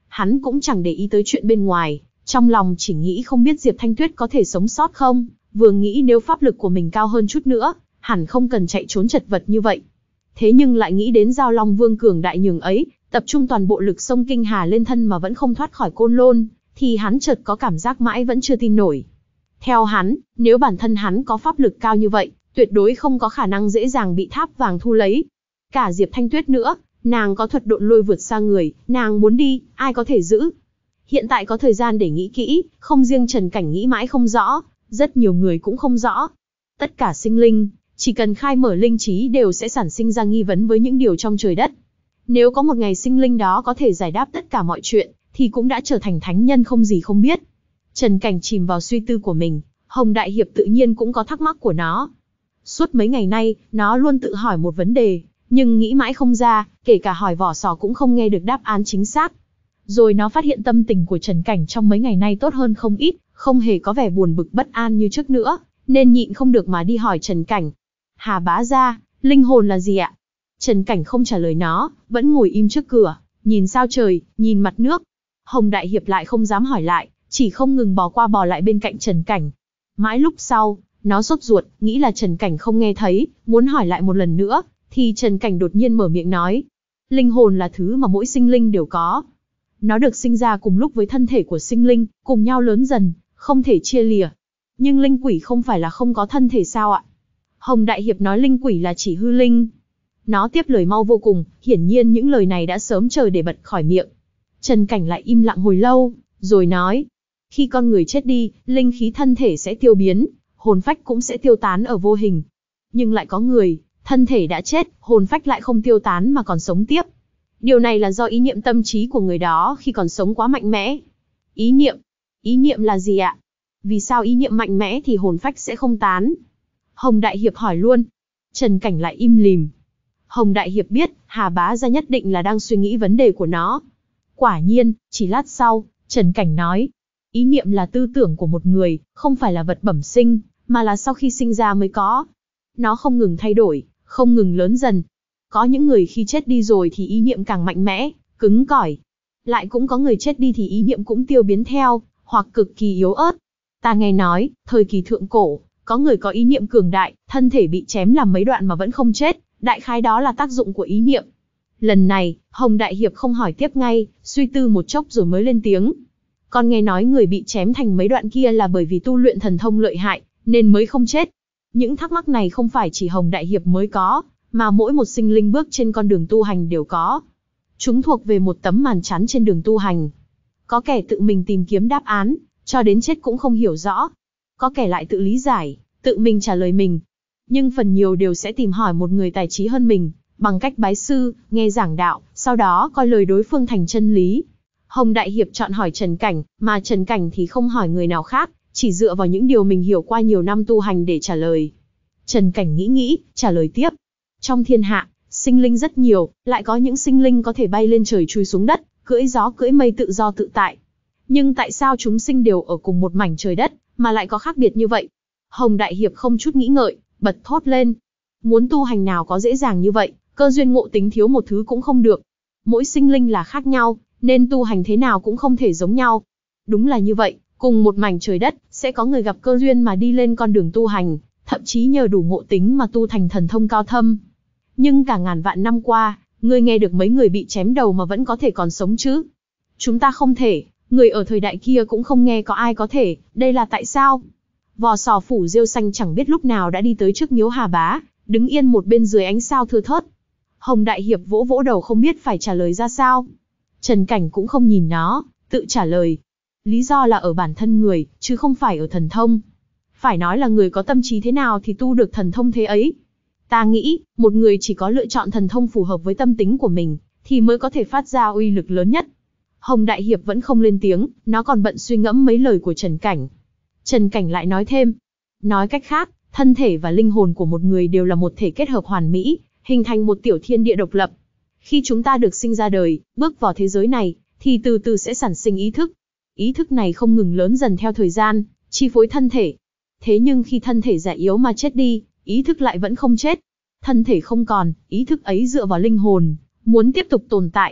hắn cũng chẳng để ý tới chuyện bên ngoài, trong lòng chỉ nghĩ không biết Diệp Thanh Tuyết có thể sống sót không, vừa nghĩ nếu pháp lực của mình cao hơn chút nữa, hẳn không cần chạy trốn chật vật như vậy. Thế nhưng lại nghĩ đến Giao Long Vương cường đại nhường ấy, tập trung toàn bộ lực sông Kinh Hà lên thân mà vẫn không thoát khỏi Côn Lôn, thì hắn chợt có cảm giác mãi vẫn chưa tin nổi. Theo hắn, nếu bản thân hắn có pháp lực cao như vậy, tuyệt đối không có khả năng dễ dàng bị tháp vàng thu lấy. Cả Diệp Thanh Tuyết nữa, nàng có thuật độn lôi vượt xa người, nàng muốn đi, ai có thể giữ. Hiện tại có thời gian để nghĩ kỹ, không riêng Trần Cảnh nghĩ mãi không rõ, rất nhiều người cũng không rõ. Tất cả sinh linh, chỉ cần khai mở linh trí đều sẽ sản sinh ra nghi vấn với những điều trong trời đất. Nếu có một ngày sinh linh đó có thể giải đáp tất cả mọi chuyện, thì cũng đã trở thành thánh nhân không gì không biết. Trần Cảnh chìm vào suy tư của mình, Hồng Đại Hiệp tự nhiên cũng có thắc mắc của nó. Suốt mấy ngày nay, nó luôn tự hỏi một vấn đề, nhưng nghĩ mãi không ra, kể cả hỏi vỏ sò cũng không nghe được đáp án chính xác. Rồi nó phát hiện tâm tình của Trần Cảnh trong mấy ngày nay tốt hơn không ít, không hề có vẻ buồn bực bất an như trước nữa, nên nhịn không được mà đi hỏi Trần Cảnh. Hà bá gia, linh hồn là gì ạ? Trần Cảnh không trả lời nó, vẫn ngồi im trước cửa, nhìn sao trời, nhìn mặt nước. Hồng Đại Hiệp lại không dám hỏi lại, chỉ không ngừng bò qua bò lại bên cạnh Trần Cảnh. Mãi lúc sau, nó sốt ruột, nghĩ là Trần Cảnh không nghe thấy, muốn hỏi lại một lần nữa, thì Trần Cảnh đột nhiên mở miệng nói. Linh hồn là thứ mà mỗi sinh linh đều có. Nó được sinh ra cùng lúc với thân thể của sinh linh, cùng nhau lớn dần, không thể chia lìa. Nhưng linh quỷ không phải là không có thân thể sao ạ? Hồng Đại Hiệp nói linh quỷ là chỉ hư linh. Nó tiếp lời mau vô cùng, hiển nhiên những lời này đã sớm chờ để bật khỏi miệng. Trần Cảnh lại im lặng hồi lâu, rồi nói. Khi con người chết đi, linh khí thân thể sẽ tiêu biến, hồn phách cũng sẽ tiêu tán ở vô hình. Nhưng lại có người, thân thể đã chết, hồn phách lại không tiêu tán mà còn sống tiếp. Điều này là do ý niệm tâm trí của người đó khi còn sống quá mạnh mẽ. Ý niệm? Ý niệm là gì ạ? Vì sao ý niệm mạnh mẽ thì hồn phách sẽ không tán? Hồng Đại Hiệp hỏi luôn. Trần Cảnh lại im lìm. Hồng Đại Hiệp biết, Hà bá gia nhất định là đang suy nghĩ vấn đề của nó. Quả nhiên, chỉ lát sau, Trần Cảnh nói. Ý niệm là tư tưởng của một người, không phải là vật bẩm sinh, mà là sau khi sinh ra mới có. Nó không ngừng thay đổi, không ngừng lớn dần. Có những người khi chết đi rồi thì ý niệm càng mạnh mẽ, cứng cỏi. Lại cũng có người chết đi thì ý niệm cũng tiêu biến theo, hoặc cực kỳ yếu ớt. Ta nghe nói, thời kỳ thượng cổ, có người có ý niệm cường đại, thân thể bị chém làm mấy đoạn mà vẫn không chết, đại khái đó là tác dụng của ý niệm. Lần này, Hồng Đại Hiệp không hỏi tiếp ngay, suy tư một chốc rồi mới lên tiếng. Con nghe nói người bị chém thành mấy đoạn kia là bởi vì tu luyện thần thông lợi hại, nên mới không chết. Những thắc mắc này không phải chỉ Hồng Đại Hiệp mới có, mà mỗi một sinh linh bước trên con đường tu hành đều có. Chúng thuộc về một tấm màn chắn trên đường tu hành. Có kẻ tự mình tìm kiếm đáp án, cho đến chết cũng không hiểu rõ. Có kẻ lại tự lý giải, tự mình trả lời mình. Nhưng phần nhiều đều sẽ tìm hỏi một người tài trí hơn mình, bằng cách bái sư, nghe giảng đạo, sau đó coi lời đối phương thành chân lý. Hồng Đại Hiệp chọn hỏi Trần Cảnh, mà Trần Cảnh thì không hỏi người nào khác, chỉ dựa vào những điều mình hiểu qua nhiều năm tu hành để trả lời. Trần Cảnh nghĩ nghĩ, trả lời tiếp. Trong thiên hạ, sinh linh rất nhiều, lại có những sinh linh có thể bay lên trời chui xuống đất, cưỡi gió cưỡi mây tự do tự tại. Nhưng tại sao chúng sinh đều ở cùng một mảnh trời đất, mà lại có khác biệt như vậy? Hồng Đại Hiệp không chút nghĩ ngợi, bật thốt lên. Muốn tu hành nào có dễ dàng như vậy, cơ duyên ngộ tính thiếu một thứ cũng không được. Mỗi sinh linh là khác nhau, nên tu hành thế nào cũng không thể giống nhau. Đúng là như vậy, cùng một mảnh trời đất, sẽ có người gặp cơ duyên mà đi lên con đường tu hành, thậm chí nhờ đủ ngộ tính mà tu thành thần thông cao thâm. Nhưng cả ngàn vạn năm qua, ngươi nghe được mấy người bị chém đầu mà vẫn có thể còn sống chứ? Chúng ta không thể, người ở thời đại kia cũng không nghe có ai có thể, đây là tại sao? Vò sò phủ rêu xanh chẳng biết lúc nào đã đi tới trước miếu Hà Bá, đứng yên một bên dưới ánh sao thưa thớt. Hồng Đại Hiệp vỗ vỗ đầu không biết phải trả lời ra sao. Trần Cảnh cũng không nhìn nó, tự trả lời. Lý do là ở bản thân người, chứ không phải ở thần thông. Phải nói là người có tâm trí thế nào thì tu được thần thông thế ấy. Ta nghĩ, một người chỉ có lựa chọn thần thông phù hợp với tâm tính của mình, thì mới có thể phát ra uy lực lớn nhất. Hồng Đại Hiệp vẫn không lên tiếng, nó còn bận suy ngẫm mấy lời của Trần Cảnh. Trần Cảnh lại nói thêm. Nói cách khác, thân thể và linh hồn của một người đều là một thể kết hợp hoàn mỹ, hình thành một tiểu thiên địa độc lập. Khi chúng ta được sinh ra đời, bước vào thế giới này, thì từ từ sẽ sản sinh ý thức. Ý thức này không ngừng lớn dần theo thời gian, chi phối thân thể. Thế nhưng khi thân thể già yếu mà chết đi, ý thức lại vẫn không chết. Thân thể không còn, ý thức ấy dựa vào linh hồn, muốn tiếp tục tồn tại.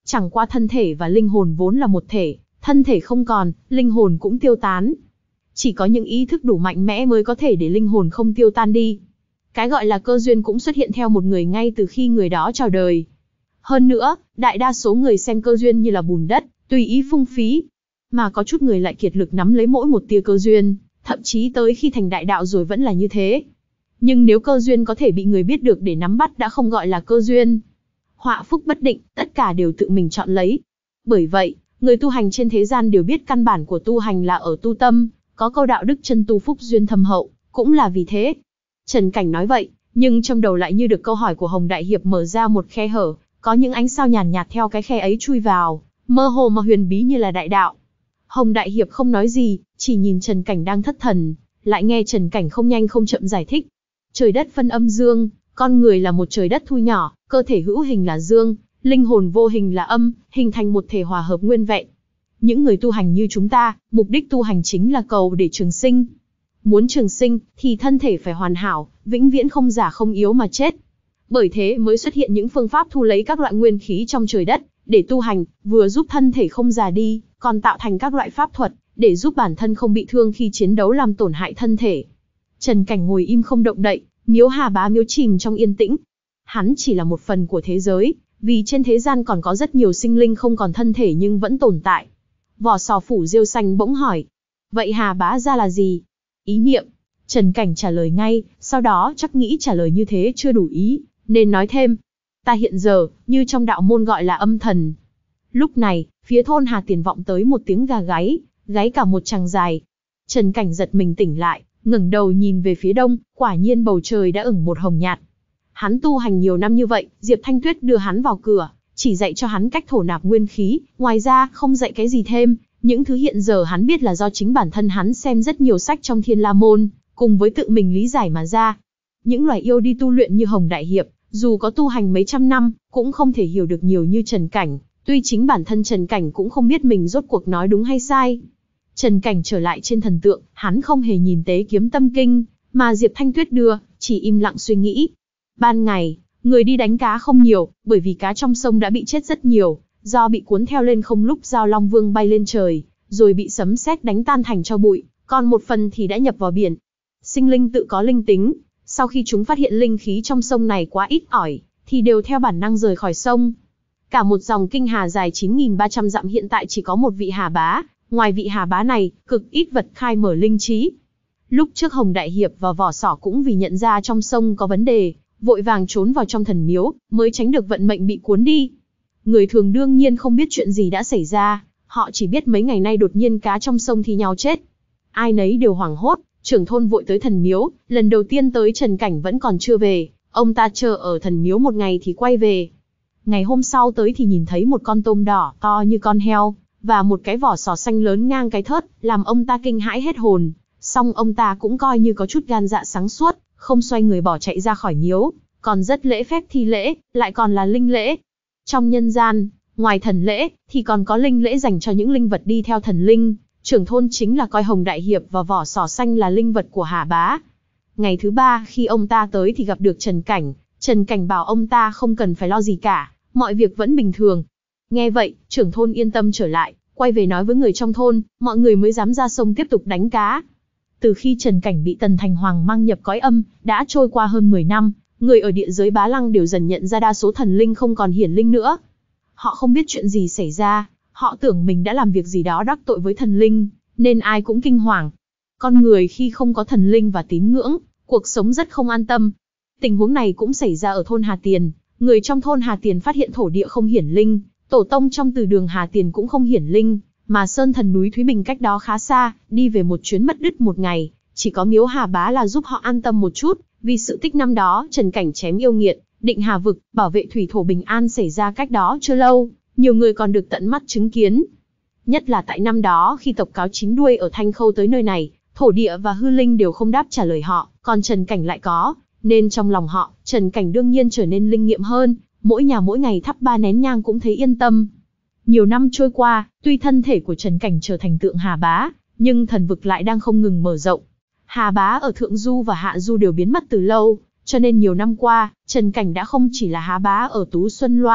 Chẳng qua thân thể và linh hồn vốn là một thể, thân thể không còn, linh hồn cũng tiêu tán. Chỉ có những ý thức đủ mạnh mẽ mới có thể để linh hồn không tiêu tan đi. Cái gọi là cơ duyên cũng xuất hiện theo một người ngay từ khi người đó chào đời. Hơn nữa, đại đa số người xem cơ duyên như là bùn đất, tùy ý phung phí. Mà có chút người lại kiệt lực nắm lấy mỗi một tia cơ duyên, thậm chí tới khi thành đại đạo rồi vẫn là như thế. Nhưng nếu cơ duyên có thể bị người biết được để nắm bắt đã không gọi là cơ duyên. Họa phúc bất định, tất cả đều tự mình chọn lấy. Bởi vậy, người tu hành trên thế gian đều biết căn bản của tu hành là ở tu tâm, có câu đạo đức chân tu phúc duyên thâm hậu, cũng là vì thế. Trần Cảnh nói vậy, nhưng trong đầu lại như được câu hỏi của Hồng Đại Hiệp mở ra một khe hở, có những ánh sao nhàn nhạt theo cái khe ấy chui vào, mơ hồ mà huyền bí như là đại đạo. Hồng Đại Hiệp không nói gì, chỉ nhìn Trần Cảnh đang thất thần, lại nghe Trần Cảnh không nhanh không chậm giải thích. Trời đất phân âm dương, con người là một trời đất thu nhỏ, cơ thể hữu hình là dương, linh hồn vô hình là âm, hình thành một thể hòa hợp nguyên vẹn. Những người tu hành như chúng ta, mục đích tu hành chính là cầu để trường sinh. Muốn trường sinh, thì thân thể phải hoàn hảo, vĩnh viễn không già không yếu mà chết. Bởi thế mới xuất hiện những phương pháp thu lấy các loại nguyên khí trong trời đất, để tu hành, vừa giúp thân thể không già đi, còn tạo thành các loại pháp thuật, để giúp bản thân không bị thương khi chiến đấu làm tổn hại thân thể. Trần Cảnh ngồi im không động đậy, Miếu Hà Bá miếu chìm trong yên tĩnh. Hắn chỉ là một phần của thế giới, vì trên thế gian còn có rất nhiều sinh linh không còn thân thể nhưng vẫn tồn tại. Vỏ sò phủ rêu xanh bỗng hỏi, vậy Hà Bá ra là gì? Ý niệm. Trần Cảnh trả lời ngay, sau đó chắc nghĩ trả lời như thế chưa đủ ý, nên nói thêm, ta hiện giờ, như trong đạo môn gọi là âm thần. Lúc này, phía thôn Hà Tiền vọng tới một tiếng gà gáy, gáy cả một chàng dài. Trần Cảnh giật mình tỉnh lại, ngẩng đầu nhìn về phía đông, quả nhiên bầu trời đã ửng một hồng nhạt. Hắn tu hành nhiều năm như vậy, Diệp Thanh Tuyết đưa hắn vào cửa, chỉ dạy cho hắn cách thổ nạp nguyên khí, ngoài ra không dạy cái gì thêm. Những thứ hiện giờ hắn biết là do chính bản thân hắn xem rất nhiều sách trong Thiên La Môn, cùng với tự mình lý giải mà ra. Những loài yêu đi tu luyện như Hồng Đại Hiệp, dù có tu hành mấy trăm năm, cũng không thể hiểu được nhiều như Trần Cảnh, tuy chính bản thân Trần Cảnh cũng không biết mình rốt cuộc nói đúng hay sai. Trần Cảnh trở lại trên thần tượng, hắn không hề nhìn Tế Kiếm Tâm Kinh, mà Diệp Thanh Tuyết đưa, chỉ im lặng suy nghĩ. Ban ngày, người đi đánh cá không nhiều, bởi vì cá trong sông đã bị chết rất nhiều, do bị cuốn theo lên không lúc Giao Long Vương bay lên trời, rồi bị sấm sét đánh tan thành tro bụi, còn một phần thì đã nhập vào biển. Sinh linh tự có linh tính, sau khi chúng phát hiện linh khí trong sông này quá ít ỏi, thì đều theo bản năng rời khỏi sông. Cả một dòng kinh hà dài chín nghìn ba trăm dặm hiện tại chỉ có một vị Hà Bá, ngoài vị Hà Bá này, cực ít vật khai mở linh trí. Lúc trước Hồng Đại Hiệp và Vỏ Sỏ cũng vì nhận ra trong sông có vấn đề, vội vàng trốn vào trong thần miếu, mới tránh được vận mệnh bị cuốn đi. Người thường đương nhiên không biết chuyện gì đã xảy ra, họ chỉ biết mấy ngày nay đột nhiên cá trong sông thi nhau chết. Ai nấy đều hoảng hốt, trưởng thôn vội tới thần miếu, lần đầu tiên tới Trần Cảnh vẫn còn chưa về, ông ta chờ ở thần miếu một ngày thì quay về. Ngày hôm sau tới thì nhìn thấy một con tôm đỏ to như con heo, và một cái vỏ sò xanh lớn ngang cái thớt, làm ông ta kinh hãi hết hồn. Song ông ta cũng coi như có chút gan dạ sáng suốt, không xoay người bỏ chạy ra khỏi miếu, còn rất lễ phép thi lễ, lại còn là linh lễ. Trong nhân gian, ngoài thần lễ, thì còn có linh lễ dành cho những linh vật đi theo thần linh. Trưởng thôn chính là coi Hồng Đại Hiệp và Vỏ Sò Xanh là linh vật của Hà Bá. Ngày thứ ba khi ông ta tới thì gặp được Trần Cảnh. Trần Cảnh bảo ông ta không cần phải lo gì cả, mọi việc vẫn bình thường. Nghe vậy, trưởng thôn yên tâm trở lại, quay về nói với người trong thôn, mọi người mới dám ra sông tiếp tục đánh cá. Từ khi Trần Cảnh bị Tần Thành Hoàng mang nhập cõi âm, đã trôi qua hơn mười năm, người ở địa giới Bá Lăng đều dần nhận ra đa số thần linh không còn hiển linh nữa. Họ không biết chuyện gì xảy ra, họ tưởng mình đã làm việc gì đó đắc tội với thần linh, nên ai cũng kinh hoàng. Con người khi không có thần linh và tín ngưỡng, cuộc sống rất không an tâm. Tình huống này cũng xảy ra ở thôn Hà Tiền, người trong thôn Hà Tiền phát hiện thổ địa không hiển linh, tổ tông trong từ đường Hà Tiền cũng không hiển linh, mà sơn thần núi Thúy Bình cách đó khá xa, đi về một chuyến mất đứt một ngày, chỉ có miếu Hà Bá là giúp họ an tâm một chút, vì sự tích năm đó Trần Cảnh chém yêu nghiệt, định Hà vực, bảo vệ thủy thổ bình an xảy ra cách đó chưa lâu, nhiều người còn được tận mắt chứng kiến. Nhất là tại năm đó khi tộc cáo chín đuôi ở Thanh Khâu tới nơi này, thổ địa và hư linh đều không đáp trả lời họ, còn Trần Cảnh lại có, nên trong lòng họ, Trần Cảnh đương nhiên trở nên linh nghiệm hơn, mỗi nhà mỗi ngày thắp ba nén nhang cũng thấy yên tâm. Nhiều năm trôi qua, tuy thân thể của Trần Cảnh trở thành tượng Hà Bá, nhưng thần vực lại đang không ngừng mở rộng. Hà Bá ở Thượng Du và Hạ Du đều biến mất từ lâu, cho nên nhiều năm qua, Trần Cảnh đã không chỉ là Hà Bá ở Tú Xuân Loan,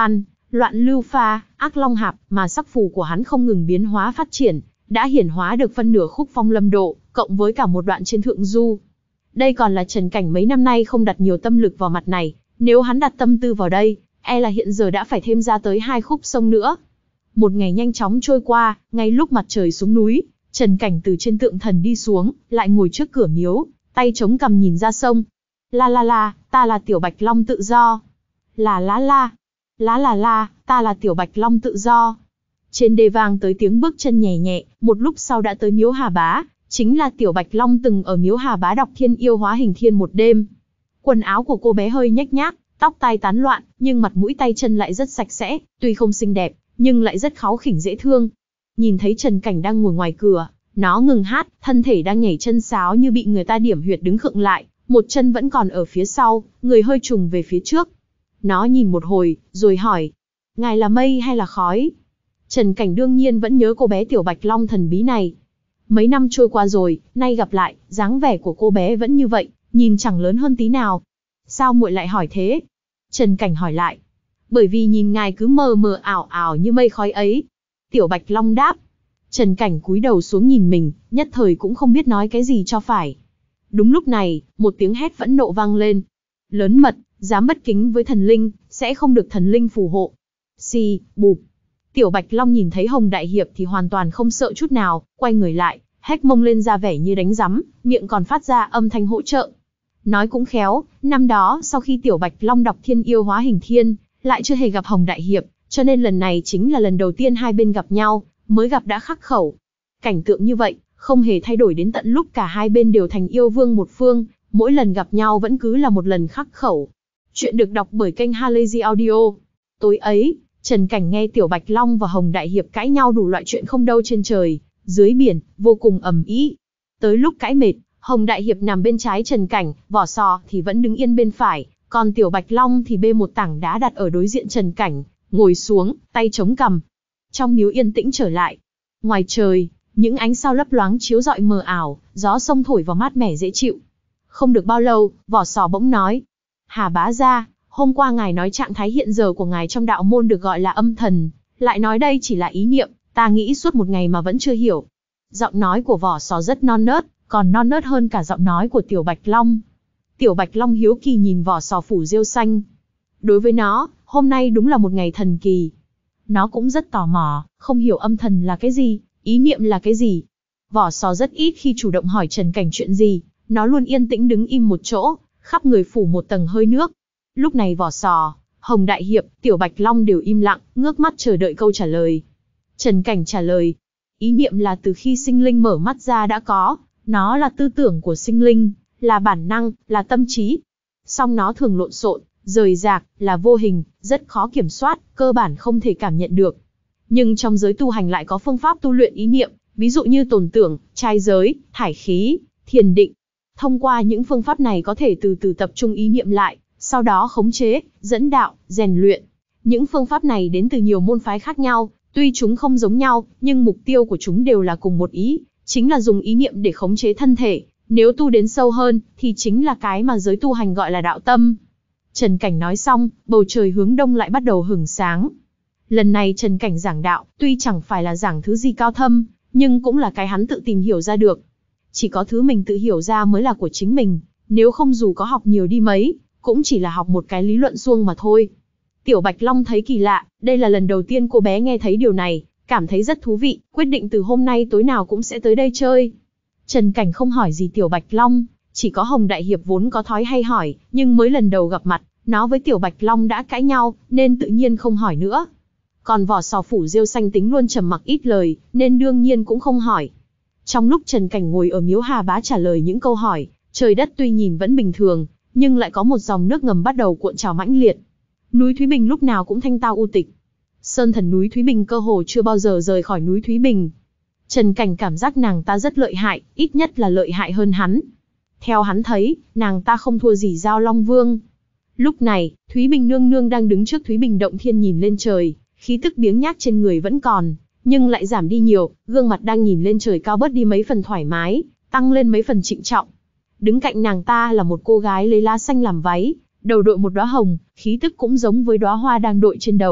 Loạn lưu pha, ác long hạp, mà sắc phù của hắn không ngừng biến hóa phát triển, đã hiển hóa được phân nửa khúc phong lâm độ, cộng với cả một đoạn trên thượng du. Đây còn là Trần Cảnh mấy năm nay không đặt nhiều tâm lực vào mặt này, nếu hắn đặt tâm tư vào đây, e là hiện giờ đã phải thêm ra tới hai khúc sông nữa. Một ngày nhanh chóng trôi qua, ngay lúc mặt trời xuống núi, Trần Cảnh từ trên tượng thần đi xuống, lại ngồi trước cửa miếu, tay chống cằm nhìn ra sông. La la la, ta là Tiểu Bạch Long tự do. Là lá la. Lá là la, ta là Tiểu Bạch Long tự do. Trên đê vang tới tiếng bước chân nhẹ nhẹ, một lúc sau đã tới miếu Hà Bá, chính là Tiểu Bạch Long từng ở miếu Hà Bá đọc Thiên Yêu Hóa Hình Thiên một đêm. Quần áo của cô bé hơi nhếch nhác, tóc tai tán loạn, nhưng mặt mũi tay chân lại rất sạch sẽ, tuy không xinh đẹp, nhưng lại rất kháu khỉnh dễ thương. Nhìn thấy Trần Cảnh đang ngồi ngoài cửa, nó ngừng hát, thân thể đang nhảy chân sáo như bị người ta điểm huyệt đứng khựng lại, một chân vẫn còn ở phía sau, người hơi trùng về phía trước. Nó nhìn một hồi, rồi hỏi, ngài là mây hay là khói? Trần Cảnh đương nhiên vẫn nhớ cô bé Tiểu Bạch Long thần bí này. Mấy năm trôi qua rồi, nay gặp lại, dáng vẻ của cô bé vẫn như vậy, nhìn chẳng lớn hơn tí nào. Sao muội lại hỏi thế? Trần Cảnh hỏi lại. Bởi vì nhìn ngài cứ mờ mờ ảo ảo như mây khói ấy. Tiểu Bạch Long đáp. Trần Cảnh cúi đầu xuống nhìn mình, nhất thời cũng không biết nói cái gì cho phải. Đúng lúc này, một tiếng hét phẫn nộ vang lên. Lớn mật, dám bất kính với thần linh, sẽ không được thần linh phù hộ. Xì, bụp. Tiểu Bạch Long nhìn thấy Hồng Đại Hiệp thì hoàn toàn không sợ chút nào, quay người lại, hét mông lên ra vẻ như đánh rắm, miệng còn phát ra âm thanh hỗ trợ. Nói cũng khéo, năm đó sau khi Tiểu Bạch Long đọc Thiên Yêu Hóa Hình Thiên, lại chưa hề gặp Hồng Đại Hiệp, cho nên lần này chính là lần đầu tiên hai bên gặp nhau, mới gặp đã khắc khẩu. Cảnh tượng như vậy, không hề thay đổi đến tận lúc cả hai bên đều thành yêu vương một phương, mỗi lần gặp nhau vẫn cứ là một lần khắc khẩu. Chuyện được đọc bởi kênh Halazy Audio. Tối ấy, Trần Cảnh nghe Tiểu Bạch Long và Hồng Đại Hiệp cãi nhau đủ loại chuyện không đâu trên trời, dưới biển, vô cùng ầm ĩ. Tới lúc cãi mệt, Hồng Đại Hiệp nằm bên trái Trần Cảnh, Vỏ Sò thì vẫn đứng yên bên phải, còn Tiểu Bạch Long thì bê một tảng đá đặt ở đối diện Trần Cảnh, ngồi xuống, tay chống cằm. Trong miếu yên tĩnh trở lại. Ngoài trời, những ánh sao lấp loáng chiếu rọi mờ ảo, gió sông thổi vào mát mẻ dễ chịu. Không được bao lâu, Vỏ Sò bỗng nói. Hà bá gia, hôm qua ngài nói trạng thái hiện giờ của ngài trong đạo môn được gọi là âm thần, lại nói đây chỉ là ý niệm, ta nghĩ suốt một ngày mà vẫn chưa hiểu. Giọng nói của Vỏ Sò rất non nớt, còn non nớt hơn cả giọng nói của Tiểu Bạch Long. Tiểu Bạch Long hiếu kỳ nhìn Vỏ Sò phủ rêu xanh. Đối với nó, hôm nay đúng là một ngày thần kỳ. Nó cũng rất tò mò, không hiểu âm thần là cái gì, ý niệm là cái gì. Vỏ Sò rất ít khi chủ động hỏi Trần Cảnh chuyện gì, nó luôn yên tĩnh đứng im một chỗ, khắp người phủ một tầng hơi nước. Lúc này Vỏ Sò, Hồng Đại Hiệp, Tiểu Bạch Long đều im lặng, ngước mắt chờ đợi câu trả lời. Trần Cảnh trả lời, ý niệm là từ khi sinh linh mở mắt ra đã có, nó là tư tưởng của sinh linh, là bản năng, là tâm trí. Song nó thường lộn xộn, rời rạc, là vô hình, rất khó kiểm soát, cơ bản không thể cảm nhận được. Nhưng trong giới tu hành lại có phương pháp tu luyện ý niệm, ví dụ như tồn tưởng, trai giới, thải khí, thiền định. Thông qua những phương pháp này có thể từ từ tập trung ý niệm lại, sau đó khống chế, dẫn đạo, rèn luyện. Những phương pháp này đến từ nhiều môn phái khác nhau, tuy chúng không giống nhau, nhưng mục tiêu của chúng đều là cùng một ý, chính là dùng ý niệm để khống chế thân thể. Nếu tu đến sâu hơn, thì chính là cái mà giới tu hành gọi là đạo tâm. Trần Cảnh nói xong, bầu trời hướng đông lại bắt đầu hửng sáng. Lần này Trần Cảnh giảng đạo, tuy chẳng phải là giảng thứ gì cao thâm, nhưng cũng là cái hắn tự tìm hiểu ra được. Chỉ có thứ mình tự hiểu ra mới là của chính mình, nếu không dù có học nhiều đi mấy, cũng chỉ là học một cái lý luận suông mà thôi. Tiểu Bạch Long thấy kỳ lạ, đây là lần đầu tiên cô bé nghe thấy điều này, cảm thấy rất thú vị, quyết định từ hôm nay tối nào cũng sẽ tới đây chơi. Trần Cảnh không hỏi gì Tiểu Bạch Long, chỉ có Hồng Đại Hiệp vốn có thói hay hỏi, nhưng mới lần đầu gặp mặt, nó với Tiểu Bạch Long đã cãi nhau, nên tự nhiên không hỏi nữa. Còn Vỏ Sò phủ rêu xanh tính luôn trầm mặc ít lời, nên đương nhiên cũng không hỏi. Trong lúc Trần Cảnh ngồi ở miếu Hà Bá trả lời những câu hỏi, trời đất tuy nhìn vẫn bình thường, nhưng lại có một dòng nước ngầm bắt đầu cuộn trào mãnh liệt. Núi Thúy Bình lúc nào cũng thanh tao u tịch. Sơn thần núi Thúy Bình cơ hồ chưa bao giờ rời khỏi núi Thúy Bình. Trần Cảnh cảm giác nàng ta rất lợi hại, ít nhất là lợi hại hơn hắn. Theo hắn thấy, nàng ta không thua gì Giao Long Vương. Lúc này, Thúy Bình nương nương đang đứng trước Thúy Bình động thiên nhìn lên trời, khí tức biếng nhác trên người vẫn còn, nhưng lại giảm đi nhiều, gương mặt đang nhìn lên trời cao bớt đi mấy phần thoải mái, tăng lên mấy phần trịnh trọng. Đứng cạnh nàng ta là một cô gái lấy lá xanh làm váy, đầu đội một đóa hồng, khí tức cũng giống với đóa hoa đang đội trên đầu,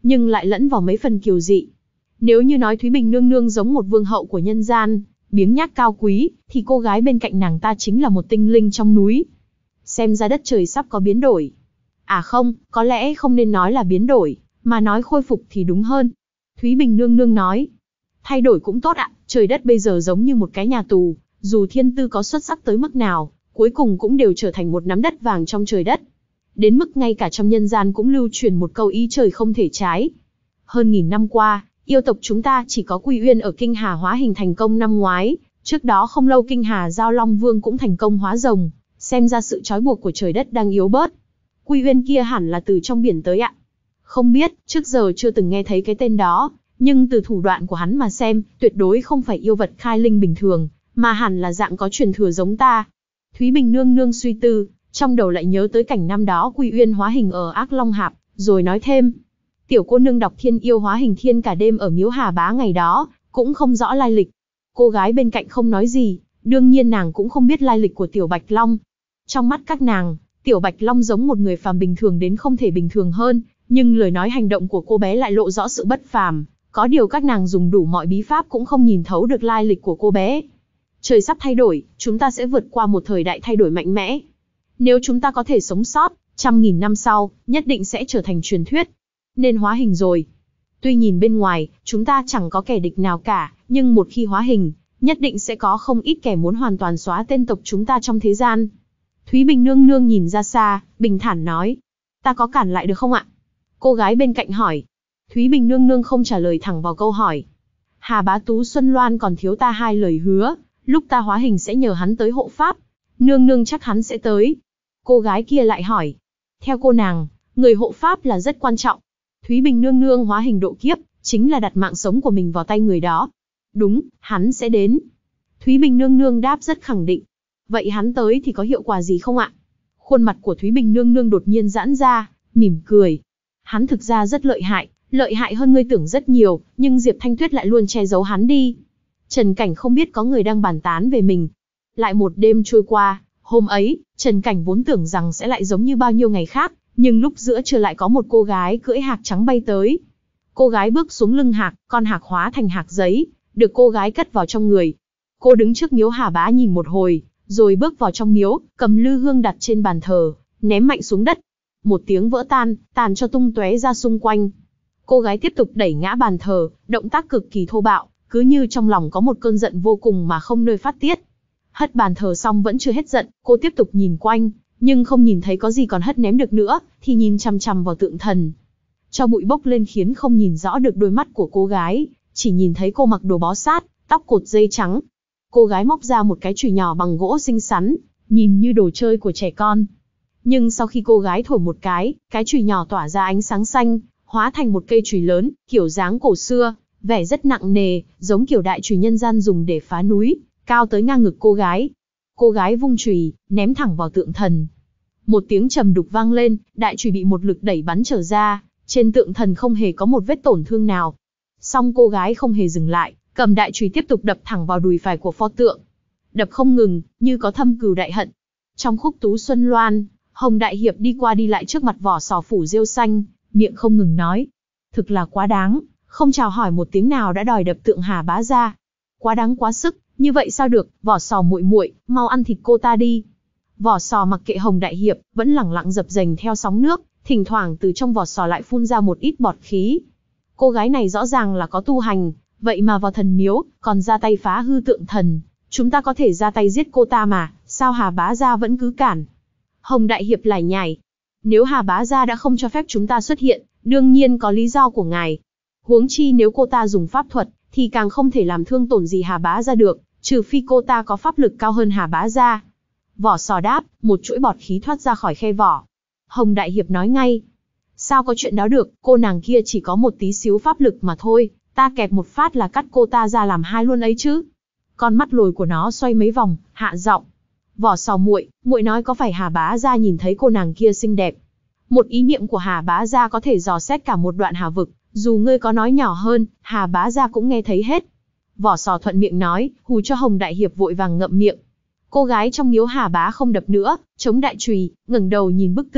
nhưng lại lẫn vào mấy phần kiều dị. Nếu như nói Thúy Bình nương nương giống một vương hậu của nhân gian, biếng nhác cao quý, thì cô gái bên cạnh nàng ta chính là một tinh linh trong núi. Xem ra đất trời sắp có biến đổi. À không, có lẽ không nên nói là biến đổi, mà nói khôi phục thì đúng hơn. Thúy Bình nương nương nói, thay đổi cũng tốt ạ, trời đất bây giờ giống như một cái nhà tù, dù thiên tư có xuất sắc tới mức nào, cuối cùng cũng đều trở thành một nắm đất vàng trong trời đất. Đến mức ngay cả trong nhân gian cũng lưu truyền một câu ý trời không thể trái. Hơn nghìn năm qua, yêu tộc chúng ta chỉ có Quy Uyên ở Kinh Hà hóa hình thành công năm ngoái, trước đó không lâu Kinh Hà Giao Long Vương cũng thành công hóa rồng, xem ra sự trói buộc của trời đất đang yếu bớt. Quy Uyên kia hẳn là từ trong biển tới ạ. Không biết, trước giờ chưa từng nghe thấy cái tên đó, nhưng từ thủ đoạn của hắn mà xem, tuyệt đối không phải yêu vật khai linh bình thường, mà hẳn là dạng có truyền thừa giống ta. Thúy Bình nương nương suy tư, trong đầu lại nhớ tới cảnh năm đó Quy Uyên hóa hình ở Ác Long Hạp, rồi nói thêm. Tiểu cô nương đọc thiên yêu hóa hình thiên cả đêm ở miếu Hà Bá ngày đó, cũng không rõ lai lịch. Cô gái bên cạnh không nói gì, đương nhiên nàng cũng không biết lai lịch của Tiểu Bạch Long. Trong mắt các nàng, Tiểu Bạch Long giống một người phàm bình thường đến không thể bình thường hơn, nhưng lời nói hành động của cô bé lại lộ rõ sự bất phàm, có điều các nàng dùng đủ mọi bí pháp cũng không nhìn thấu được lai lịch của cô bé. Trời sắp thay đổi, chúng ta sẽ vượt qua một thời đại thay đổi mạnh mẽ. Nếu chúng ta có thể sống sót, trăm nghìn năm sau, nhất định sẽ trở thành truyền thuyết. Nên hóa hình rồi. Tuy nhìn bên ngoài, chúng ta chẳng có kẻ địch nào cả, nhưng một khi hóa hình, nhất định sẽ có không ít kẻ muốn hoàn toàn xóa tên tộc chúng ta trong thế gian. Thúy Bình nương nương nhìn ra xa, bình thản nói. Ta có cản lại được không ạ? Cô gái bên cạnh hỏi. Thúy Bình nương nương không trả lời thẳng vào câu hỏi. Hà Bá Tú Xuân Loan còn thiếu ta hai lời hứa, lúc ta hóa hình sẽ nhờ hắn tới hộ pháp. Nương nương chắc hắn sẽ tới. Cô gái kia lại hỏi. Theo cô nàng, người hộ pháp là rất quan trọng. Thúy Bình nương nương hóa hình độ kiếp, chính là đặt mạng sống của mình vào tay người đó. Đúng, hắn sẽ đến. Thúy Bình nương nương đáp rất khẳng định. Vậy hắn tới thì có hiệu quả gì không ạ? Khuôn mặt của Thúy Bình nương nương đột nhiên giãn ra, mỉm cười. Hắn thực ra rất lợi hại, lợi hại hơn ngươi tưởng rất nhiều, nhưng Diệp Thanh Tuyết lại luôn che giấu hắn đi. Trần Cảnh không biết có người đang bàn tán về mình. Lại một đêm trôi qua, hôm ấy, Trần Cảnh vốn tưởng rằng sẽ lại giống như bao nhiêu ngày khác, nhưng lúc giữa trưa lại có một cô gái cưỡi hạc trắng bay tới. Cô gái bước xuống lưng hạc, con hạc hóa thành hạc giấy, được cô gái cất vào trong người. Cô đứng trước miếu Hà Bá nhìn một hồi, rồi bước vào trong miếu, cầm lư hương đặt trên bàn thờ, ném mạnh xuống đất. Một tiếng vỡ tan, tàn cho tung tóe ra xung quanh. Cô gái tiếp tục đẩy ngã bàn thờ, động tác cực kỳ thô bạo, cứ như trong lòng có một cơn giận vô cùng mà không nơi phát tiết. Hất bàn thờ xong vẫn chưa hết giận, cô tiếp tục nhìn quanh, nhưng không nhìn thấy có gì còn hất ném được nữa, thì nhìn chằm chằm vào tượng thần. Cho bụi bốc lên khiến không nhìn rõ được đôi mắt của cô gái, chỉ nhìn thấy cô mặc đồ bó sát, tóc cột dây trắng. Cô gái móc ra một cái chùy nhỏ bằng gỗ xinh xắn, nhìn như đồ chơi của trẻ con. Nhưng sau khi cô gái thổi một cái, cái chùy nhỏ tỏa ra ánh sáng xanh, hóa thành một cây chùy lớn, kiểu dáng cổ xưa, vẻ rất nặng nề, giống kiểu đại chùy nhân gian dùng để phá núi, cao tới ngang ngực cô gái. Cô gái vung chùy, ném thẳng vào tượng thần. Một tiếng trầm đục vang lên, đại chùy bị một lực đẩy bắn trở ra, trên tượng thần không hề có một vết tổn thương nào. Song cô gái không hề dừng lại, cầm đại chùy tiếp tục đập thẳng vào đùi phải của pho tượng. Đập không ngừng, như có thâm cừu đại hận. Trong khúc Tú Xuân Loan, Hồng Đại Hiệp đi qua đi lại trước mặt vỏ sò phủ rêu xanh, miệng không ngừng nói. Thực là quá đáng, không chào hỏi một tiếng nào đã đòi đập tượng Hà Bá ra. Quá đáng quá sức, như vậy sao được, vỏ sò muội muội, mau ăn thịt cô ta đi. Vỏ sò mặc kệ Hồng Đại Hiệp, vẫn lẳng lặng dập dềnh theo sóng nước, thỉnh thoảng từ trong vỏ sò lại phun ra một ít bọt khí. Cô gái này rõ ràng là có tu hành, vậy mà vào thần miếu, còn ra tay phá hư tượng thần. Chúng ta có thể ra tay giết cô ta mà, sao Hà Bá Gia vẫn cứ cản? Hồng Đại Hiệp lải nhải. Nếu Hà Bá Gia đã không cho phép chúng ta xuất hiện, đương nhiên có lý do của ngài. Huống chi nếu cô ta dùng pháp thuật, thì càng không thể làm thương tổn gì Hà Bá Gia được, trừ phi cô ta có pháp lực cao hơn Hà Bá Gia. Vỏ sò đáp, một chuỗi bọt khí thoát ra khỏi khe vỏ. Hồng Đại Hiệp nói ngay. Sao có chuyện đó được, cô nàng kia chỉ có một tí xíu pháp lực mà thôi, ta kẹp một phát là cắt cô ta ra làm hai luôn ấy chứ. Con mắt lồi của nó xoay mấy vòng, hạ giọng. Vỏ sò muội, muội nói có phải Hà Bá Gia nhìn thấy cô nàng kia xinh đẹp? Một ý niệm của Hà Bá Gia có thể dò xét cả một đoạn hà vực, dù ngươi có nói nhỏ hơn, Hà Bá Gia cũng nghe thấy hết. Vỏ sò thuận miệng nói, hù cho Hồng Đại Hiệp vội vàng ngậm miệng. Cô gái trong miếu Hà Bá không đập nữa, chống đại chùy, ngẩng đầu nhìn bức tượng,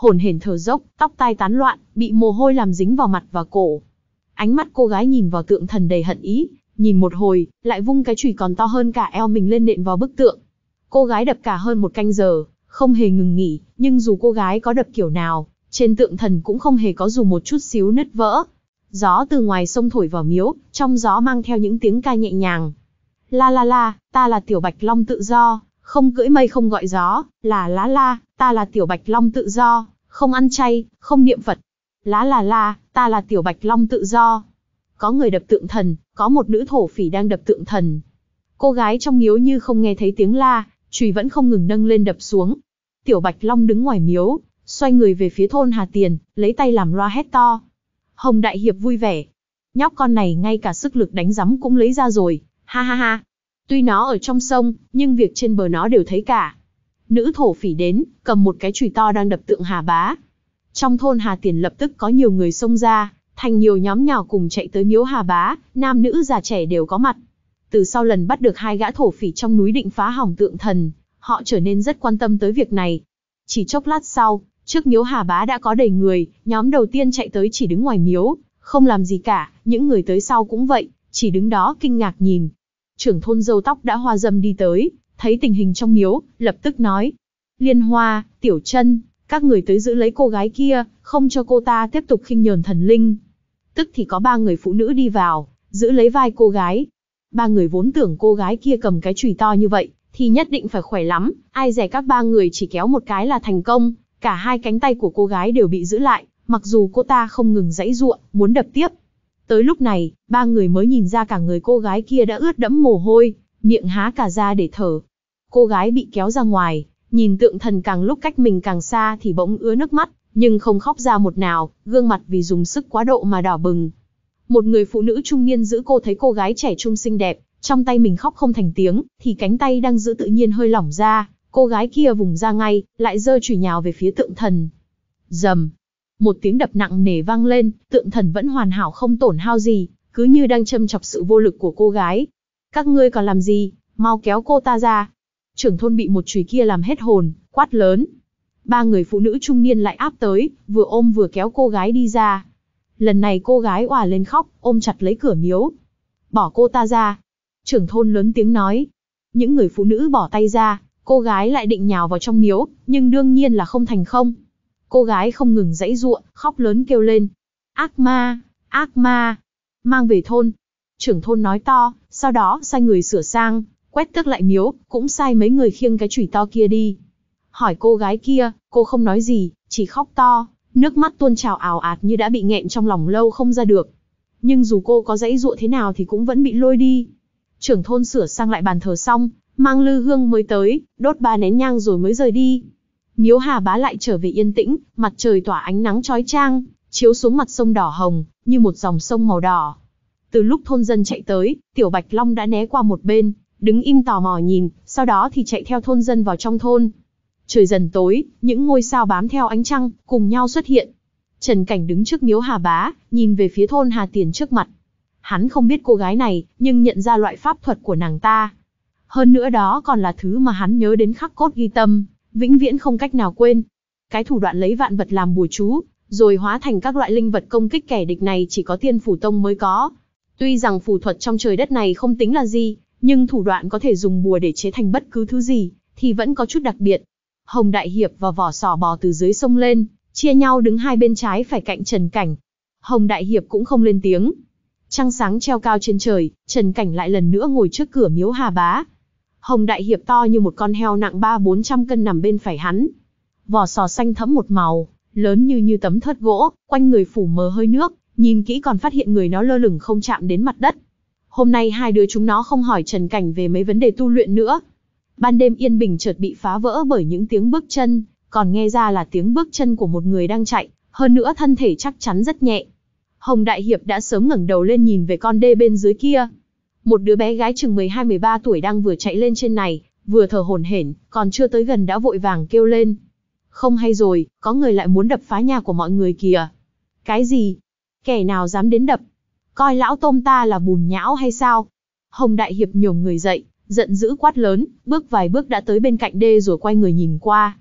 hổn hển thở dốc, tóc tai tán loạn, bị mồ hôi làm dính vào mặt và cổ. Ánh mắt cô gái nhìn vào tượng thần đầy hận ý, nhìn một hồi, lại vung cái chùy còn to hơn cả eo mình lên nện vào bức tượng. Cô gái đập cả hơn một canh giờ, không hề ngừng nghỉ, nhưng dù cô gái có đập kiểu nào, trên tượng thần cũng không hề có dù một chút xíu nứt vỡ. Gió từ ngoài sông thổi vào miếu, trong gió mang theo những tiếng ca nhẹ nhàng. La la la, ta là tiểu bạch long tự do, không cưỡi mây không gọi gió, là lá la, ta là tiểu bạch long tự do, không ăn chay, không niệm Phật. Lá là la, ta là tiểu bạch long tự do. Có người đập tượng thần, có một nữ thổ phỉ đang đập tượng thần. Cô gái trong miếu như không nghe thấy tiếng la, chùy vẫn không ngừng nâng lên đập xuống. Tiểu bạch long đứng ngoài miếu, xoay người về phía thôn Hà Tiền, lấy tay làm loa hét to. Hồng đại hiệp vui vẻ. Nhóc con này ngay cả sức lực đánh giấm cũng lấy ra rồi, ha ha ha. Tuy nó ở trong sông, nhưng việc trên bờ nó đều thấy cả. Nữ thổ phỉ đến, cầm một cái chùy to đang đập tượng Hà Bá. Trong thôn Hà Tiền lập tức có nhiều người xông ra, thành nhiều nhóm nhỏ cùng chạy tới miếu Hà Bá, nam nữ già trẻ đều có mặt. Từ sau lần bắt được hai gã thổ phỉ trong núi định phá hỏng tượng thần, họ trở nên rất quan tâm tới việc này. Chỉ chốc lát sau, trước miếu Hà Bá đã có đầy người, nhóm đầu tiên chạy tới chỉ đứng ngoài miếu, không làm gì cả, những người tới sau cũng vậy, chỉ đứng đó kinh ngạc nhìn. Trưởng thôn râu tóc đã hoa râm đi tới, thấy tình hình trong miếu, lập tức nói. Liên Hoa, Tiểu Trân, các người tới giữ lấy cô gái kia, không cho cô ta tiếp tục khinh nhờn thần linh. Tức thì có ba người phụ nữ đi vào, giữ lấy vai cô gái. Ba người vốn tưởng cô gái kia cầm cái chùy to như vậy, thì nhất định phải khỏe lắm, ai dè các ba người chỉ kéo một cái là thành công, cả hai cánh tay của cô gái đều bị giữ lại, mặc dù cô ta không ngừng giãy giụa, muốn đập tiếp. Tới lúc này, ba người mới nhìn ra cả người cô gái kia đã ướt đẫm mồ hôi, miệng há cả ra để thở. Cô gái bị kéo ra ngoài, nhìn tượng thần càng lúc cách mình càng xa thì bỗng ứa nước mắt, nhưng không khóc ra một nào, gương mặt vì dùng sức quá độ mà đỏ bừng. Một người phụ nữ trung niên giữ cô thấy cô gái trẻ trung xinh đẹp, trong tay mình khóc không thành tiếng, thì cánh tay đang giữ tự nhiên hơi lỏng ra, cô gái kia vùng ra ngay, lại giơ chùy nhào về phía tượng thần. Rầm, một tiếng đập nặng nề vang lên, tượng thần vẫn hoàn hảo không tổn hao gì, cứ như đang châm chọc sự vô lực của cô gái. Các ngươi còn làm gì, mau kéo cô ta ra. Trưởng thôn bị một chùy kia làm hết hồn, quát lớn. Ba người phụ nữ trung niên lại áp tới, vừa ôm vừa kéo cô gái đi ra. Lần này cô gái òa lên khóc, ôm chặt lấy cửa miếu. Bỏ cô ta ra. Trưởng thôn lớn tiếng nói. Những người phụ nữ bỏ tay ra, cô gái lại định nhào vào trong miếu, nhưng đương nhiên là không thành không. Cô gái không ngừng giãy giụa, khóc lớn kêu lên. Ác ma, ác ma, mang về thôn. Trưởng thôn nói to, sau đó sai người sửa sang, quét tước lại miếu, cũng sai mấy người khiêng cái chùy to kia đi. Hỏi cô gái kia, cô không nói gì, chỉ khóc to, nước mắt tuôn trào ào ạt như đã bị nghẹn trong lòng lâu không ra được. Nhưng dù cô có giãy giụa thế nào thì cũng vẫn bị lôi đi. Trưởng thôn sửa sang lại bàn thờ xong, mang lư hương mới tới, đốt ba nén nhang rồi mới rời đi. Miếu Hà Bá lại trở về yên tĩnh, mặt trời tỏa ánh nắng chói chang, chiếu xuống mặt sông đỏ hồng, như một dòng sông màu đỏ. Từ lúc thôn dân chạy tới, Tiểu Bạch Long đã né qua một bên, đứng im tò mò nhìn, sau đó thì chạy theo thôn dân vào trong thôn. Trời dần tối, những ngôi sao bám theo ánh trăng, cùng nhau xuất hiện. Trần Cảnh đứng trước miếu Hà Bá, nhìn về phía thôn Hà Tiền trước mặt. Hắn không biết cô gái này, nhưng nhận ra loại pháp thuật của nàng ta. Hơn nữa đó còn là thứ mà hắn nhớ đến khắc cốt ghi tâm, vĩnh viễn không cách nào quên. Cái thủ đoạn lấy vạn vật làm bùa chú, rồi hóa thành các loại linh vật công kích kẻ địch này chỉ có Tiên Phủ Tông mới có. Tuy rằng phù thuật trong trời đất này không tính là gì, nhưng thủ đoạn có thể dùng bùa để chế thành bất cứ thứ gì, thì vẫn có chút đặc biệt. Hồng Đại Hiệp và Vỏ Sò bò từ dưới sông lên, chia nhau đứng hai bên trái phải cạnh Trần Cảnh. Hồng Đại Hiệp cũng không lên tiếng. Trăng sáng treo cao trên trời, Trần Cảnh lại lần nữa ngồi trước cửa miếu Hà Bá. Hồng Đại Hiệp to như một con heo nặng ba bốn trăm cân nằm bên phải hắn. Vỏ sò xanh thẫm một màu, lớn như như tấm thớt gỗ, quanh người phủ mờ hơi nước, nhìn kỹ còn phát hiện người nó lơ lửng không chạm đến mặt đất. Hôm nay hai đứa chúng nó không hỏi Trần Cảnh về mấy vấn đề tu luyện nữa. Ban đêm yên bình chợt bị phá vỡ bởi những tiếng bước chân, còn nghe ra là tiếng bước chân của một người đang chạy, hơn nữa thân thể chắc chắn rất nhẹ. Hồng Đại Hiệp đã sớm ngẩng đầu lên nhìn về con đê bên dưới kia. Một đứa bé gái chừng mười hai mười ba tuổi đang vừa chạy lên trên này, vừa thở hổn hển, còn chưa tới gần đã vội vàng kêu lên. Không hay rồi, có người lại muốn đập phá nhà của mọi người kìa. Cái gì? Kẻ nào dám đến đập? Coi lão tôm ta là bùn nhão hay sao? Hồng Đại Hiệp nhổm người dậy, giận dữ quát lớn, bước vài bước đã tới bên cạnh đê rồi quay người nhìn qua.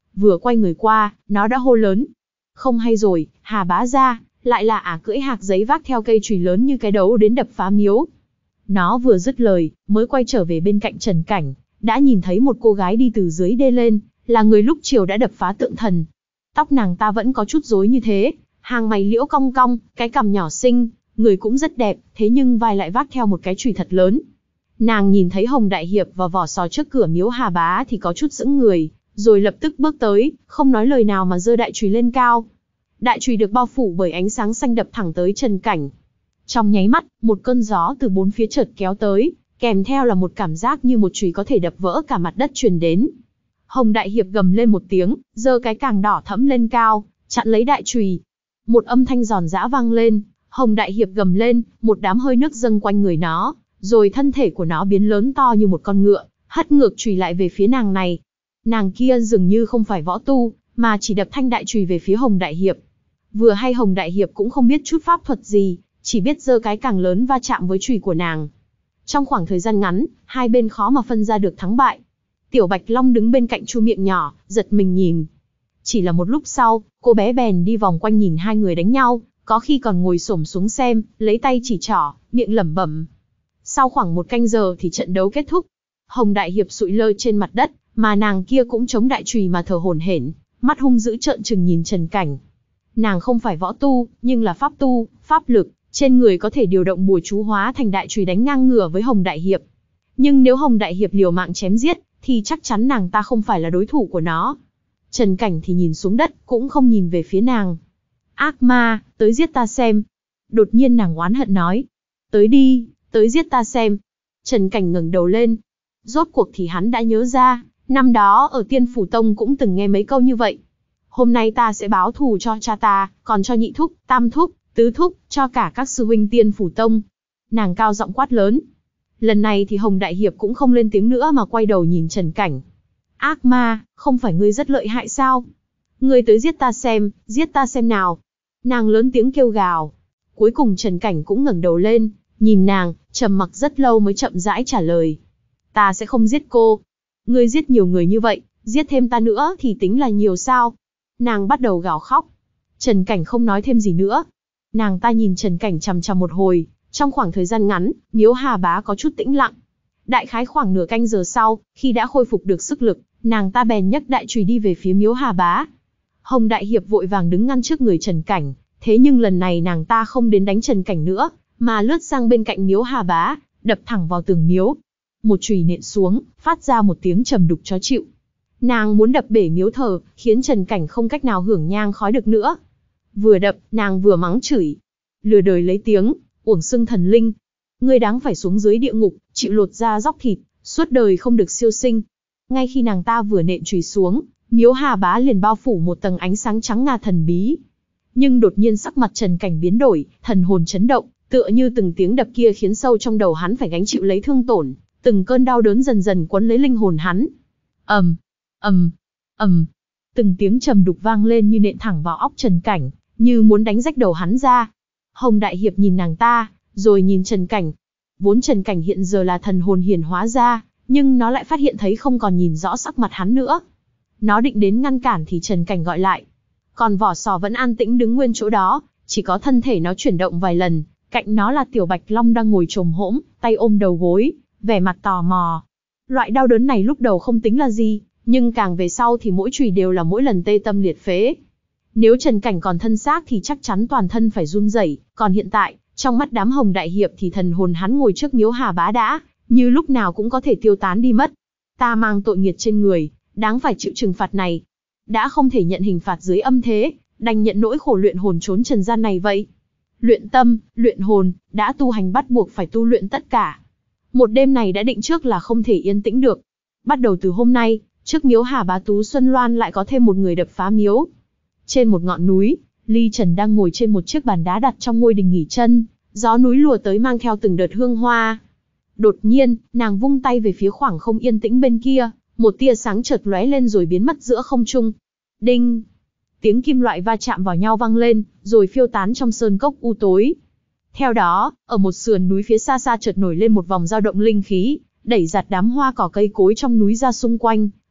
Vừa quay người qua, nó đã hô lớn. Không hay rồi, Hà bá gia, lại là ả cưỡi hạc giấy vác theo cây chùy lớn như cái đấu đến đập phá miếu. Nó vừa dứt lời, mới quay trở về bên cạnh Trần Cảnh, đã nhìn thấy một cô gái đi từ dưới đê lên, là người lúc chiều đã đập phá tượng thần. Tóc nàng ta vẫn có chút rối như thế, hàng mày liễu cong cong, cái cằm nhỏ xinh, người cũng rất đẹp, thế nhưng vai lại vác theo một cái chùy thật lớn. Nàng nhìn thấy Hồng Đại Hiệp và vỏ sò trước cửa miếu Hà bá thì có chút sững người, rồi lập tức bước tới, không nói lời nào mà giơ đại chùy lên cao. Đại chùy được bao phủ bởi ánh sáng xanh đập thẳng tới Trần Cảnh. Trong nháy mắt, một cơn gió từ bốn phía chợt kéo tới, kèm theo là một cảm giác như một chùy có thể đập vỡ cả mặt đất truyền đến. Hồng Đại Hiệp gầm lên một tiếng, giơ cái càng đỏ thẫm lên cao, chặn lấy đại chùy. Một âm thanh giòn giã vang lên, Hồng Đại Hiệp gầm lên, một đám hơi nước dâng quanh người nó, rồi thân thể của nó biến lớn to như một con ngựa, hất ngược chùy lại về phía nàng này. Nàng kia dường như không phải võ tu, mà chỉ đập thanh đại chùy về phía Hồng Đại Hiệp. Vừa hay Hồng Đại Hiệp cũng không biết chút pháp thuật gì, chỉ biết giơ cái càng lớn va chạm với chùy của nàng. Trong khoảng thời gian ngắn, hai bên khó mà phân ra được thắng bại. Tiểu Bạch Long đứng bên cạnh chu miệng nhỏ, giật mình nhìn. Chỉ là một lúc sau, cô bé bèn đi vòng quanh nhìn hai người đánh nhau, có khi còn ngồi xổm xuống xem, lấy tay chỉ trỏ, miệng lẩm bẩm. Sau khoảng một canh giờ thì trận đấu kết thúc. Hồng Đại Hiệp sụi lơ trên mặt đất, mà nàng kia cũng chống đại chùy mà thở hổn hển, mắt hung dữ trợn trừng nhìn Trần Cảnh. Nàng không phải võ tu, nhưng là pháp tu, pháp lực, trên người có thể điều động bùa chú hóa thành đại chùy đánh ngang ngửa với Hồng Đại Hiệp. Nhưng nếu Hồng Đại Hiệp liều mạng chém giết, thì chắc chắn nàng ta không phải là đối thủ của nó. Trần Cảnh thì nhìn xuống đất, cũng không nhìn về phía nàng. Ác ma, tới giết ta xem. Đột nhiên nàng oán hận nói. Tới đi, tới giết ta xem. Trần Cảnh ngẩng đầu lên. Rốt cuộc thì hắn đã nhớ ra, năm đó ở Tiên Phủ Tông cũng từng nghe mấy câu như vậy. Hôm nay ta sẽ báo thù cho cha ta, còn cho nhị thúc, tam thúc, tứ thúc, cho cả các sư huynh Tiên Phủ Tông. Nàng cao giọng quát lớn. Lần này thì Hồng Đại Hiệp cũng không lên tiếng nữa mà quay đầu nhìn Trần Cảnh. Ác ma, không phải ngươi rất lợi hại sao? Ngươi tới giết ta xem, giết ta xem nào. Nàng lớn tiếng kêu gào. Cuối cùng Trần Cảnh cũng ngẩng đầu lên, nhìn nàng, trầm mặc rất lâu mới chậm rãi trả lời. Ta sẽ không giết cô. Ngươi giết nhiều người như vậy, giết thêm ta nữa thì tính là nhiều sao? Nàng bắt đầu gào khóc. Trần Cảnh không nói thêm gì nữa. Nàng ta nhìn Trần Cảnh chằm chằm một hồi, trong khoảng thời gian ngắn, miếu Hà bá có chút tĩnh lặng. Đại khái khoảng nửa canh giờ sau, khi đã khôi phục được sức lực, nàng ta bèn nhấc đại chùy đi về phía miếu Hà bá. Hồng Đại Hiệp vội vàng đứng ngăn trước người Trần Cảnh, thế nhưng lần này nàng ta không đến đánh Trần Cảnh nữa, mà lướt sang bên cạnh miếu Hà bá, đập thẳng vào tường miếu. Một chùy nện xuống, phát ra một tiếng trầm đục khó chịu. Nàng muốn đập bể miếu thờ, khiến Trần Cảnh không cách nào hưởng nhang khói được nữa. Vừa đập, nàng vừa mắng chửi. Lừa đời lấy tiếng, uổng xưng thần linh. Ngươi đáng phải xuống dưới địa ngục, chịu lột da róc thịt, suốt đời không được siêu sinh. Ngay khi nàng ta vừa nện chùy xuống, miếu Hà bá liền bao phủ một tầng ánh sáng trắng ngà thần bí. Nhưng đột nhiên sắc mặt Trần Cảnh biến đổi, thần hồn chấn động, tựa như từng tiếng đập kia khiến sâu trong đầu hắn phải gánh chịu lấy thương tổn, từng cơn đau đớn dần dần quấn lấy linh hồn hắn. ầm, ầm, ầm, từng tiếng trầm đục vang lên như nện thẳng vào óc Trần Cảnh, như muốn đánh rách đầu hắn ra. Hồng Đại Hiệp nhìn nàng ta, rồi nhìn Trần Cảnh. Vốn Trần Cảnh hiện giờ là thần hồn hiển hóa ra, nhưng nó lại phát hiện thấy không còn nhìn rõ sắc mặt hắn nữa. Nó định đến ngăn cản thì Trần Cảnh gọi lại. Còn vỏ sò vẫn an tĩnh đứng nguyên chỗ đó, chỉ có thân thể nó chuyển động vài lần, cạnh nó là Tiểu Bạch Long đang ngồi chồm hỗn, tay ôm đầu gối, vẻ mặt tò mò. Loại đau đớn này lúc đầu không tính là gì, nhưng càng về sau thì mỗi chùy đều là mỗi lần tê tâm liệt phế. Nếu Trần Cảnh còn thân xác thì chắc chắn toàn thân phải run rẩy, còn hiện tại, trong mắt đám Hồng Đại Hiệp thì thần hồn hắn ngồi trước miếu Hà bá đã, như lúc nào cũng có thể tiêu tán đi mất. Ta mang tội nghiệt trên người, đáng phải chịu trừng phạt này. Đã không thể nhận hình phạt dưới âm thế, đành nhận nỗi khổ luyện hồn trốn trần gian này vậy. Luyện tâm, luyện hồn, đã tu hành bắt buộc phải tu luyện tất cả. Một đêm này đã định trước là không thể yên tĩnh được. Bắt đầu từ hôm nay, trước miếu Hà bá Tú Xuân Loan lại có thêm một người đập phá miếu. Trên một ngọn núi, Ly Trần đang ngồi trên một chiếc bàn đá đặt trong ngôi đình nghỉ chân, gió núi lùa tới mang theo từng đợt hương hoa. Đột nhiên, nàng vung tay về phía khoảng không yên tĩnh bên kia, một tia sáng chợt lóe lên rồi biến mất giữa không trung. Đinh! Tiếng kim loại va chạm vào nhau vang lên, rồi phiêu tán trong sơn cốc u tối. Theo đó, ở một sườn núi phía xa xa chợt nổi lên một vòng dao động linh khí, đẩy giạt đám hoa cỏ cây cối trong núi ra xung quanh,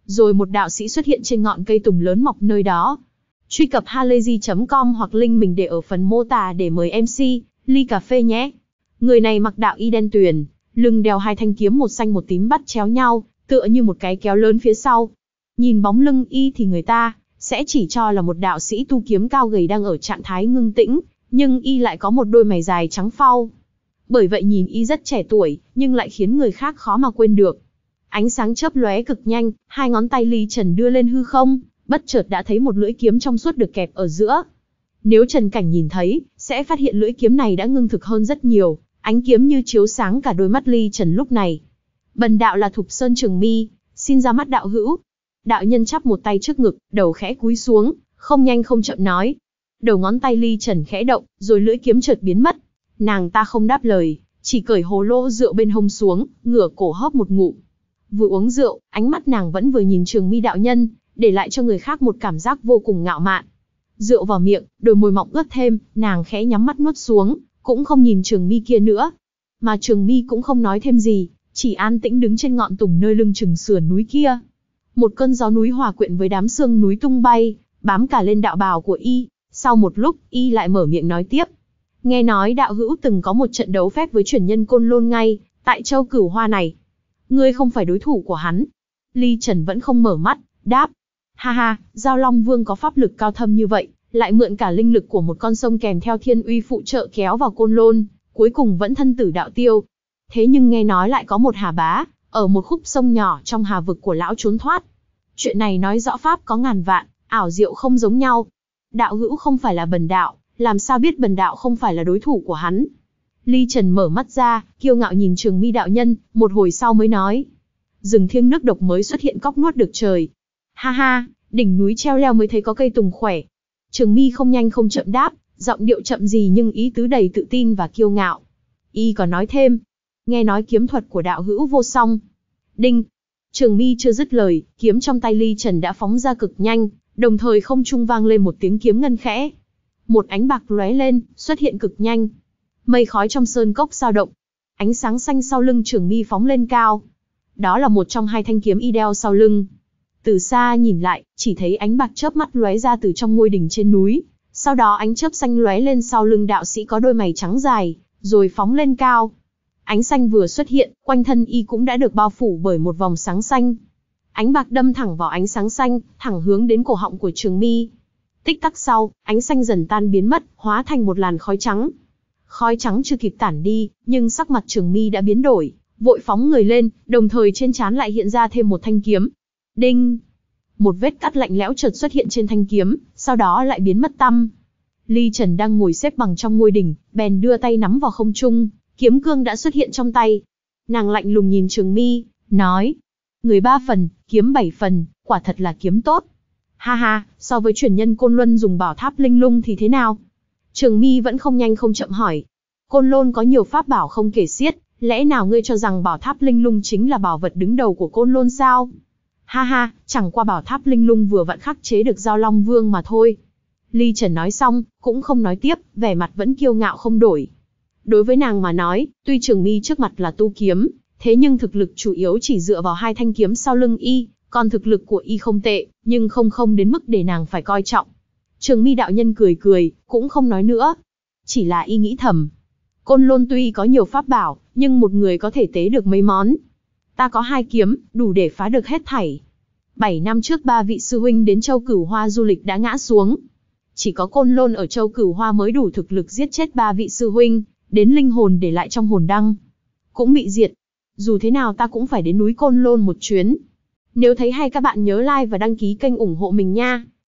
rồi một đạo sĩ xuất hiện trên ngọn cây tùng lớn mọc nơi đó. Truy cập halayzi chấm com hoặc link mình để ở phần mô tả để mời em xê, ly cà phê nhé. Người này mặc đạo y đen tuyền, lưng đeo hai thanh kiếm một xanh một tím bắt chéo nhau, tựa như một cái kéo lớn phía sau. Nhìn bóng lưng y thì người ta sẽ chỉ cho là một đạo sĩ tu kiếm cao gầy đang ở trạng thái ngưng tĩnh, nhưng y lại có một đôi mày dài trắng phau. Bởi vậy nhìn y rất trẻ tuổi, nhưng lại khiến người khác khó mà quên được. Ánh sáng chớp lóe cực nhanh, hai ngón tay Ly Trần đưa lên hư không, bất chợt đã thấy một lưỡi kiếm trong suốt được kẹp ở giữa. Nếu Trần Cảnh nhìn thấy, sẽ phát hiện lưỡi kiếm này đã ngưng thực hơn rất nhiều, ánh kiếm như chiếu sáng cả đôi mắt Ly Trần lúc này. Bần đạo là Thục Sơn Trường Mi, xin ra mắt đạo hữu. Đạo nhân chắp một tay trước ngực, đầu khẽ cúi xuống, không nhanh không chậm nói. Đầu ngón tay Ly Trần khẽ động, rồi lưỡi kiếm chợt biến mất. Nàng ta không đáp lời, chỉ cởi hồ lô rượu bên hông xuống, ngửa cổ hớp một ngụm. Vừa uống rượu, ánh mắt nàng vẫn vừa nhìn Trường Mi đạo nhân, để lại cho người khác một cảm giác vô cùng ngạo mạn. Rượu vào miệng, đôi môi mọng ướt thêm, nàng khẽ nhắm mắt nuốt xuống, cũng không nhìn Trường Mi kia nữa. Mà Trường Mi cũng không nói thêm gì, chỉ an tĩnh đứng trên ngọn tùng nơi lưng chừng sườn núi kia. Một cơn gió núi hòa quyện với đám sương núi tung bay, bám cả lên đạo bào của y. Sau một lúc, y lại mở miệng nói tiếp. Nghe nói đạo hữu từng có một trận đấu phép với truyền nhân Côn Lôn ngay tại châu Cửu Hoa này. Ngươi không phải đối thủ của hắn. Ly Trần vẫn không mở mắt, đáp. Ha ha, Giao Long Vương có pháp lực cao thâm như vậy, lại mượn cả linh lực của một con sông kèm theo thiên uy phụ trợ kéo vào Côn Lôn, cuối cùng vẫn thân tử đạo tiêu. Thế nhưng nghe nói lại có một Hà Bá, ở một khúc sông nhỏ trong Hà vực của lão trốn thoát. Chuyện này nói rõ pháp có ngàn vạn, ảo diệu không giống nhau. Đạo hữu không phải là bần đạo, làm sao biết bần đạo không phải là đối thủ của hắn? Ly Trần mở mắt ra, kiêu ngạo nhìn Trường Mi đạo nhân, một hồi sau mới nói. Rừng thiêng nước độc mới xuất hiện cóc nuốt được trời. Ha ha, đỉnh núi treo leo mới thấy có cây tùng khỏe. Trường Mi không nhanh không chậm đáp, giọng điệu chậm gì nhưng ý tứ đầy tự tin và kiêu ngạo. Y còn nói thêm, nghe nói kiếm thuật của đạo hữu vô song. Đinh. Trường Mi chưa dứt lời, kiếm trong tay Ly Trần đã phóng ra cực nhanh, đồng thời không trung vang lên một tiếng kiếm ngân khẽ. Một ánh bạc lóe lên, xuất hiện cực nhanh. Mây khói trong sơn cốc dao động. Ánh sáng xanh sau lưng Trường Mi phóng lên cao. Đó là một trong hai thanh kiếm y đeo sau lưng. Từ xa nhìn lại, chỉ thấy ánh bạc chớp mắt lóe ra từ trong ngôi đình trên núi. Sau đó ánh chớp xanh lóe lên sau lưng đạo sĩ có đôi mày trắng dài, rồi phóng lên cao. Ánh xanh vừa xuất hiện, quanh thân y cũng đã được bao phủ bởi một vòng sáng xanh. Ánh bạc đâm thẳng vào ánh sáng xanh, thẳng hướng đến cổ họng của Trường Mi. Tích tắc sau, ánh xanh dần tan biến mất, hóa thành một làn khói trắng. Khói trắng chưa kịp tản đi, nhưng sắc mặt Trường Mi đã biến đổi, vội phóng người lên, đồng thời trên trán lại hiện ra thêm một thanh kiếm. Đinh! Một vết cắt lạnh lẽo chợt xuất hiện trên thanh kiếm, sau đó lại biến mất tăm. Ly Trần đang ngồi xếp bằng trong ngôi đình, bèn đưa tay nắm vào không trung, kiếm cương đã xuất hiện trong tay. Nàng lạnh lùng nhìn Trường Mi, nói: người ba phần, kiếm bảy phần, quả thật là kiếm tốt. Ha ha, so với truyền nhân Côn Luân dùng bảo tháp linh lung thì thế nào? Trường Mi vẫn không nhanh không chậm hỏi. Côn Lôn có nhiều pháp bảo không kể xiết, lẽ nào ngươi cho rằng bảo tháp linh lung chính là bảo vật đứng đầu của Côn Lôn sao? Ha ha, chẳng qua bảo tháp linh lung vừa vặn khắc chế được Giao Long Vương mà thôi. Ly Trần nói xong, cũng không nói tiếp, vẻ mặt vẫn kiêu ngạo không đổi. Đối với nàng mà nói, tuy Trường Mi trước mặt là tu kiếm, thế nhưng thực lực chủ yếu chỉ dựa vào hai thanh kiếm sau lưng y, còn thực lực của y không tệ, nhưng không không đến mức để nàng phải coi trọng. Trường Mi đạo nhân cười cười, cũng không nói nữa. Chỉ là y nghĩ thầm. Côn Lôn tuy có nhiều pháp bảo, nhưng một người có thể tế được mấy món. Ta có hai kiếm, đủ để phá được hết thảy. Bảy năm trước ba vị sư huynh đến châu Cửu Hoa du lịch đã ngã xuống. Chỉ có Côn Lôn ở châu Cửu Hoa mới đủ thực lực giết chết ba vị sư huynh, đến linh hồn để lại trong hồn đăng cũng bị diệt. Dù thế nào ta cũng phải đến núi Côn Lôn một chuyến. Nếu thấy hay các bạn nhớ like và đăng ký kênh ủng hộ mình nha.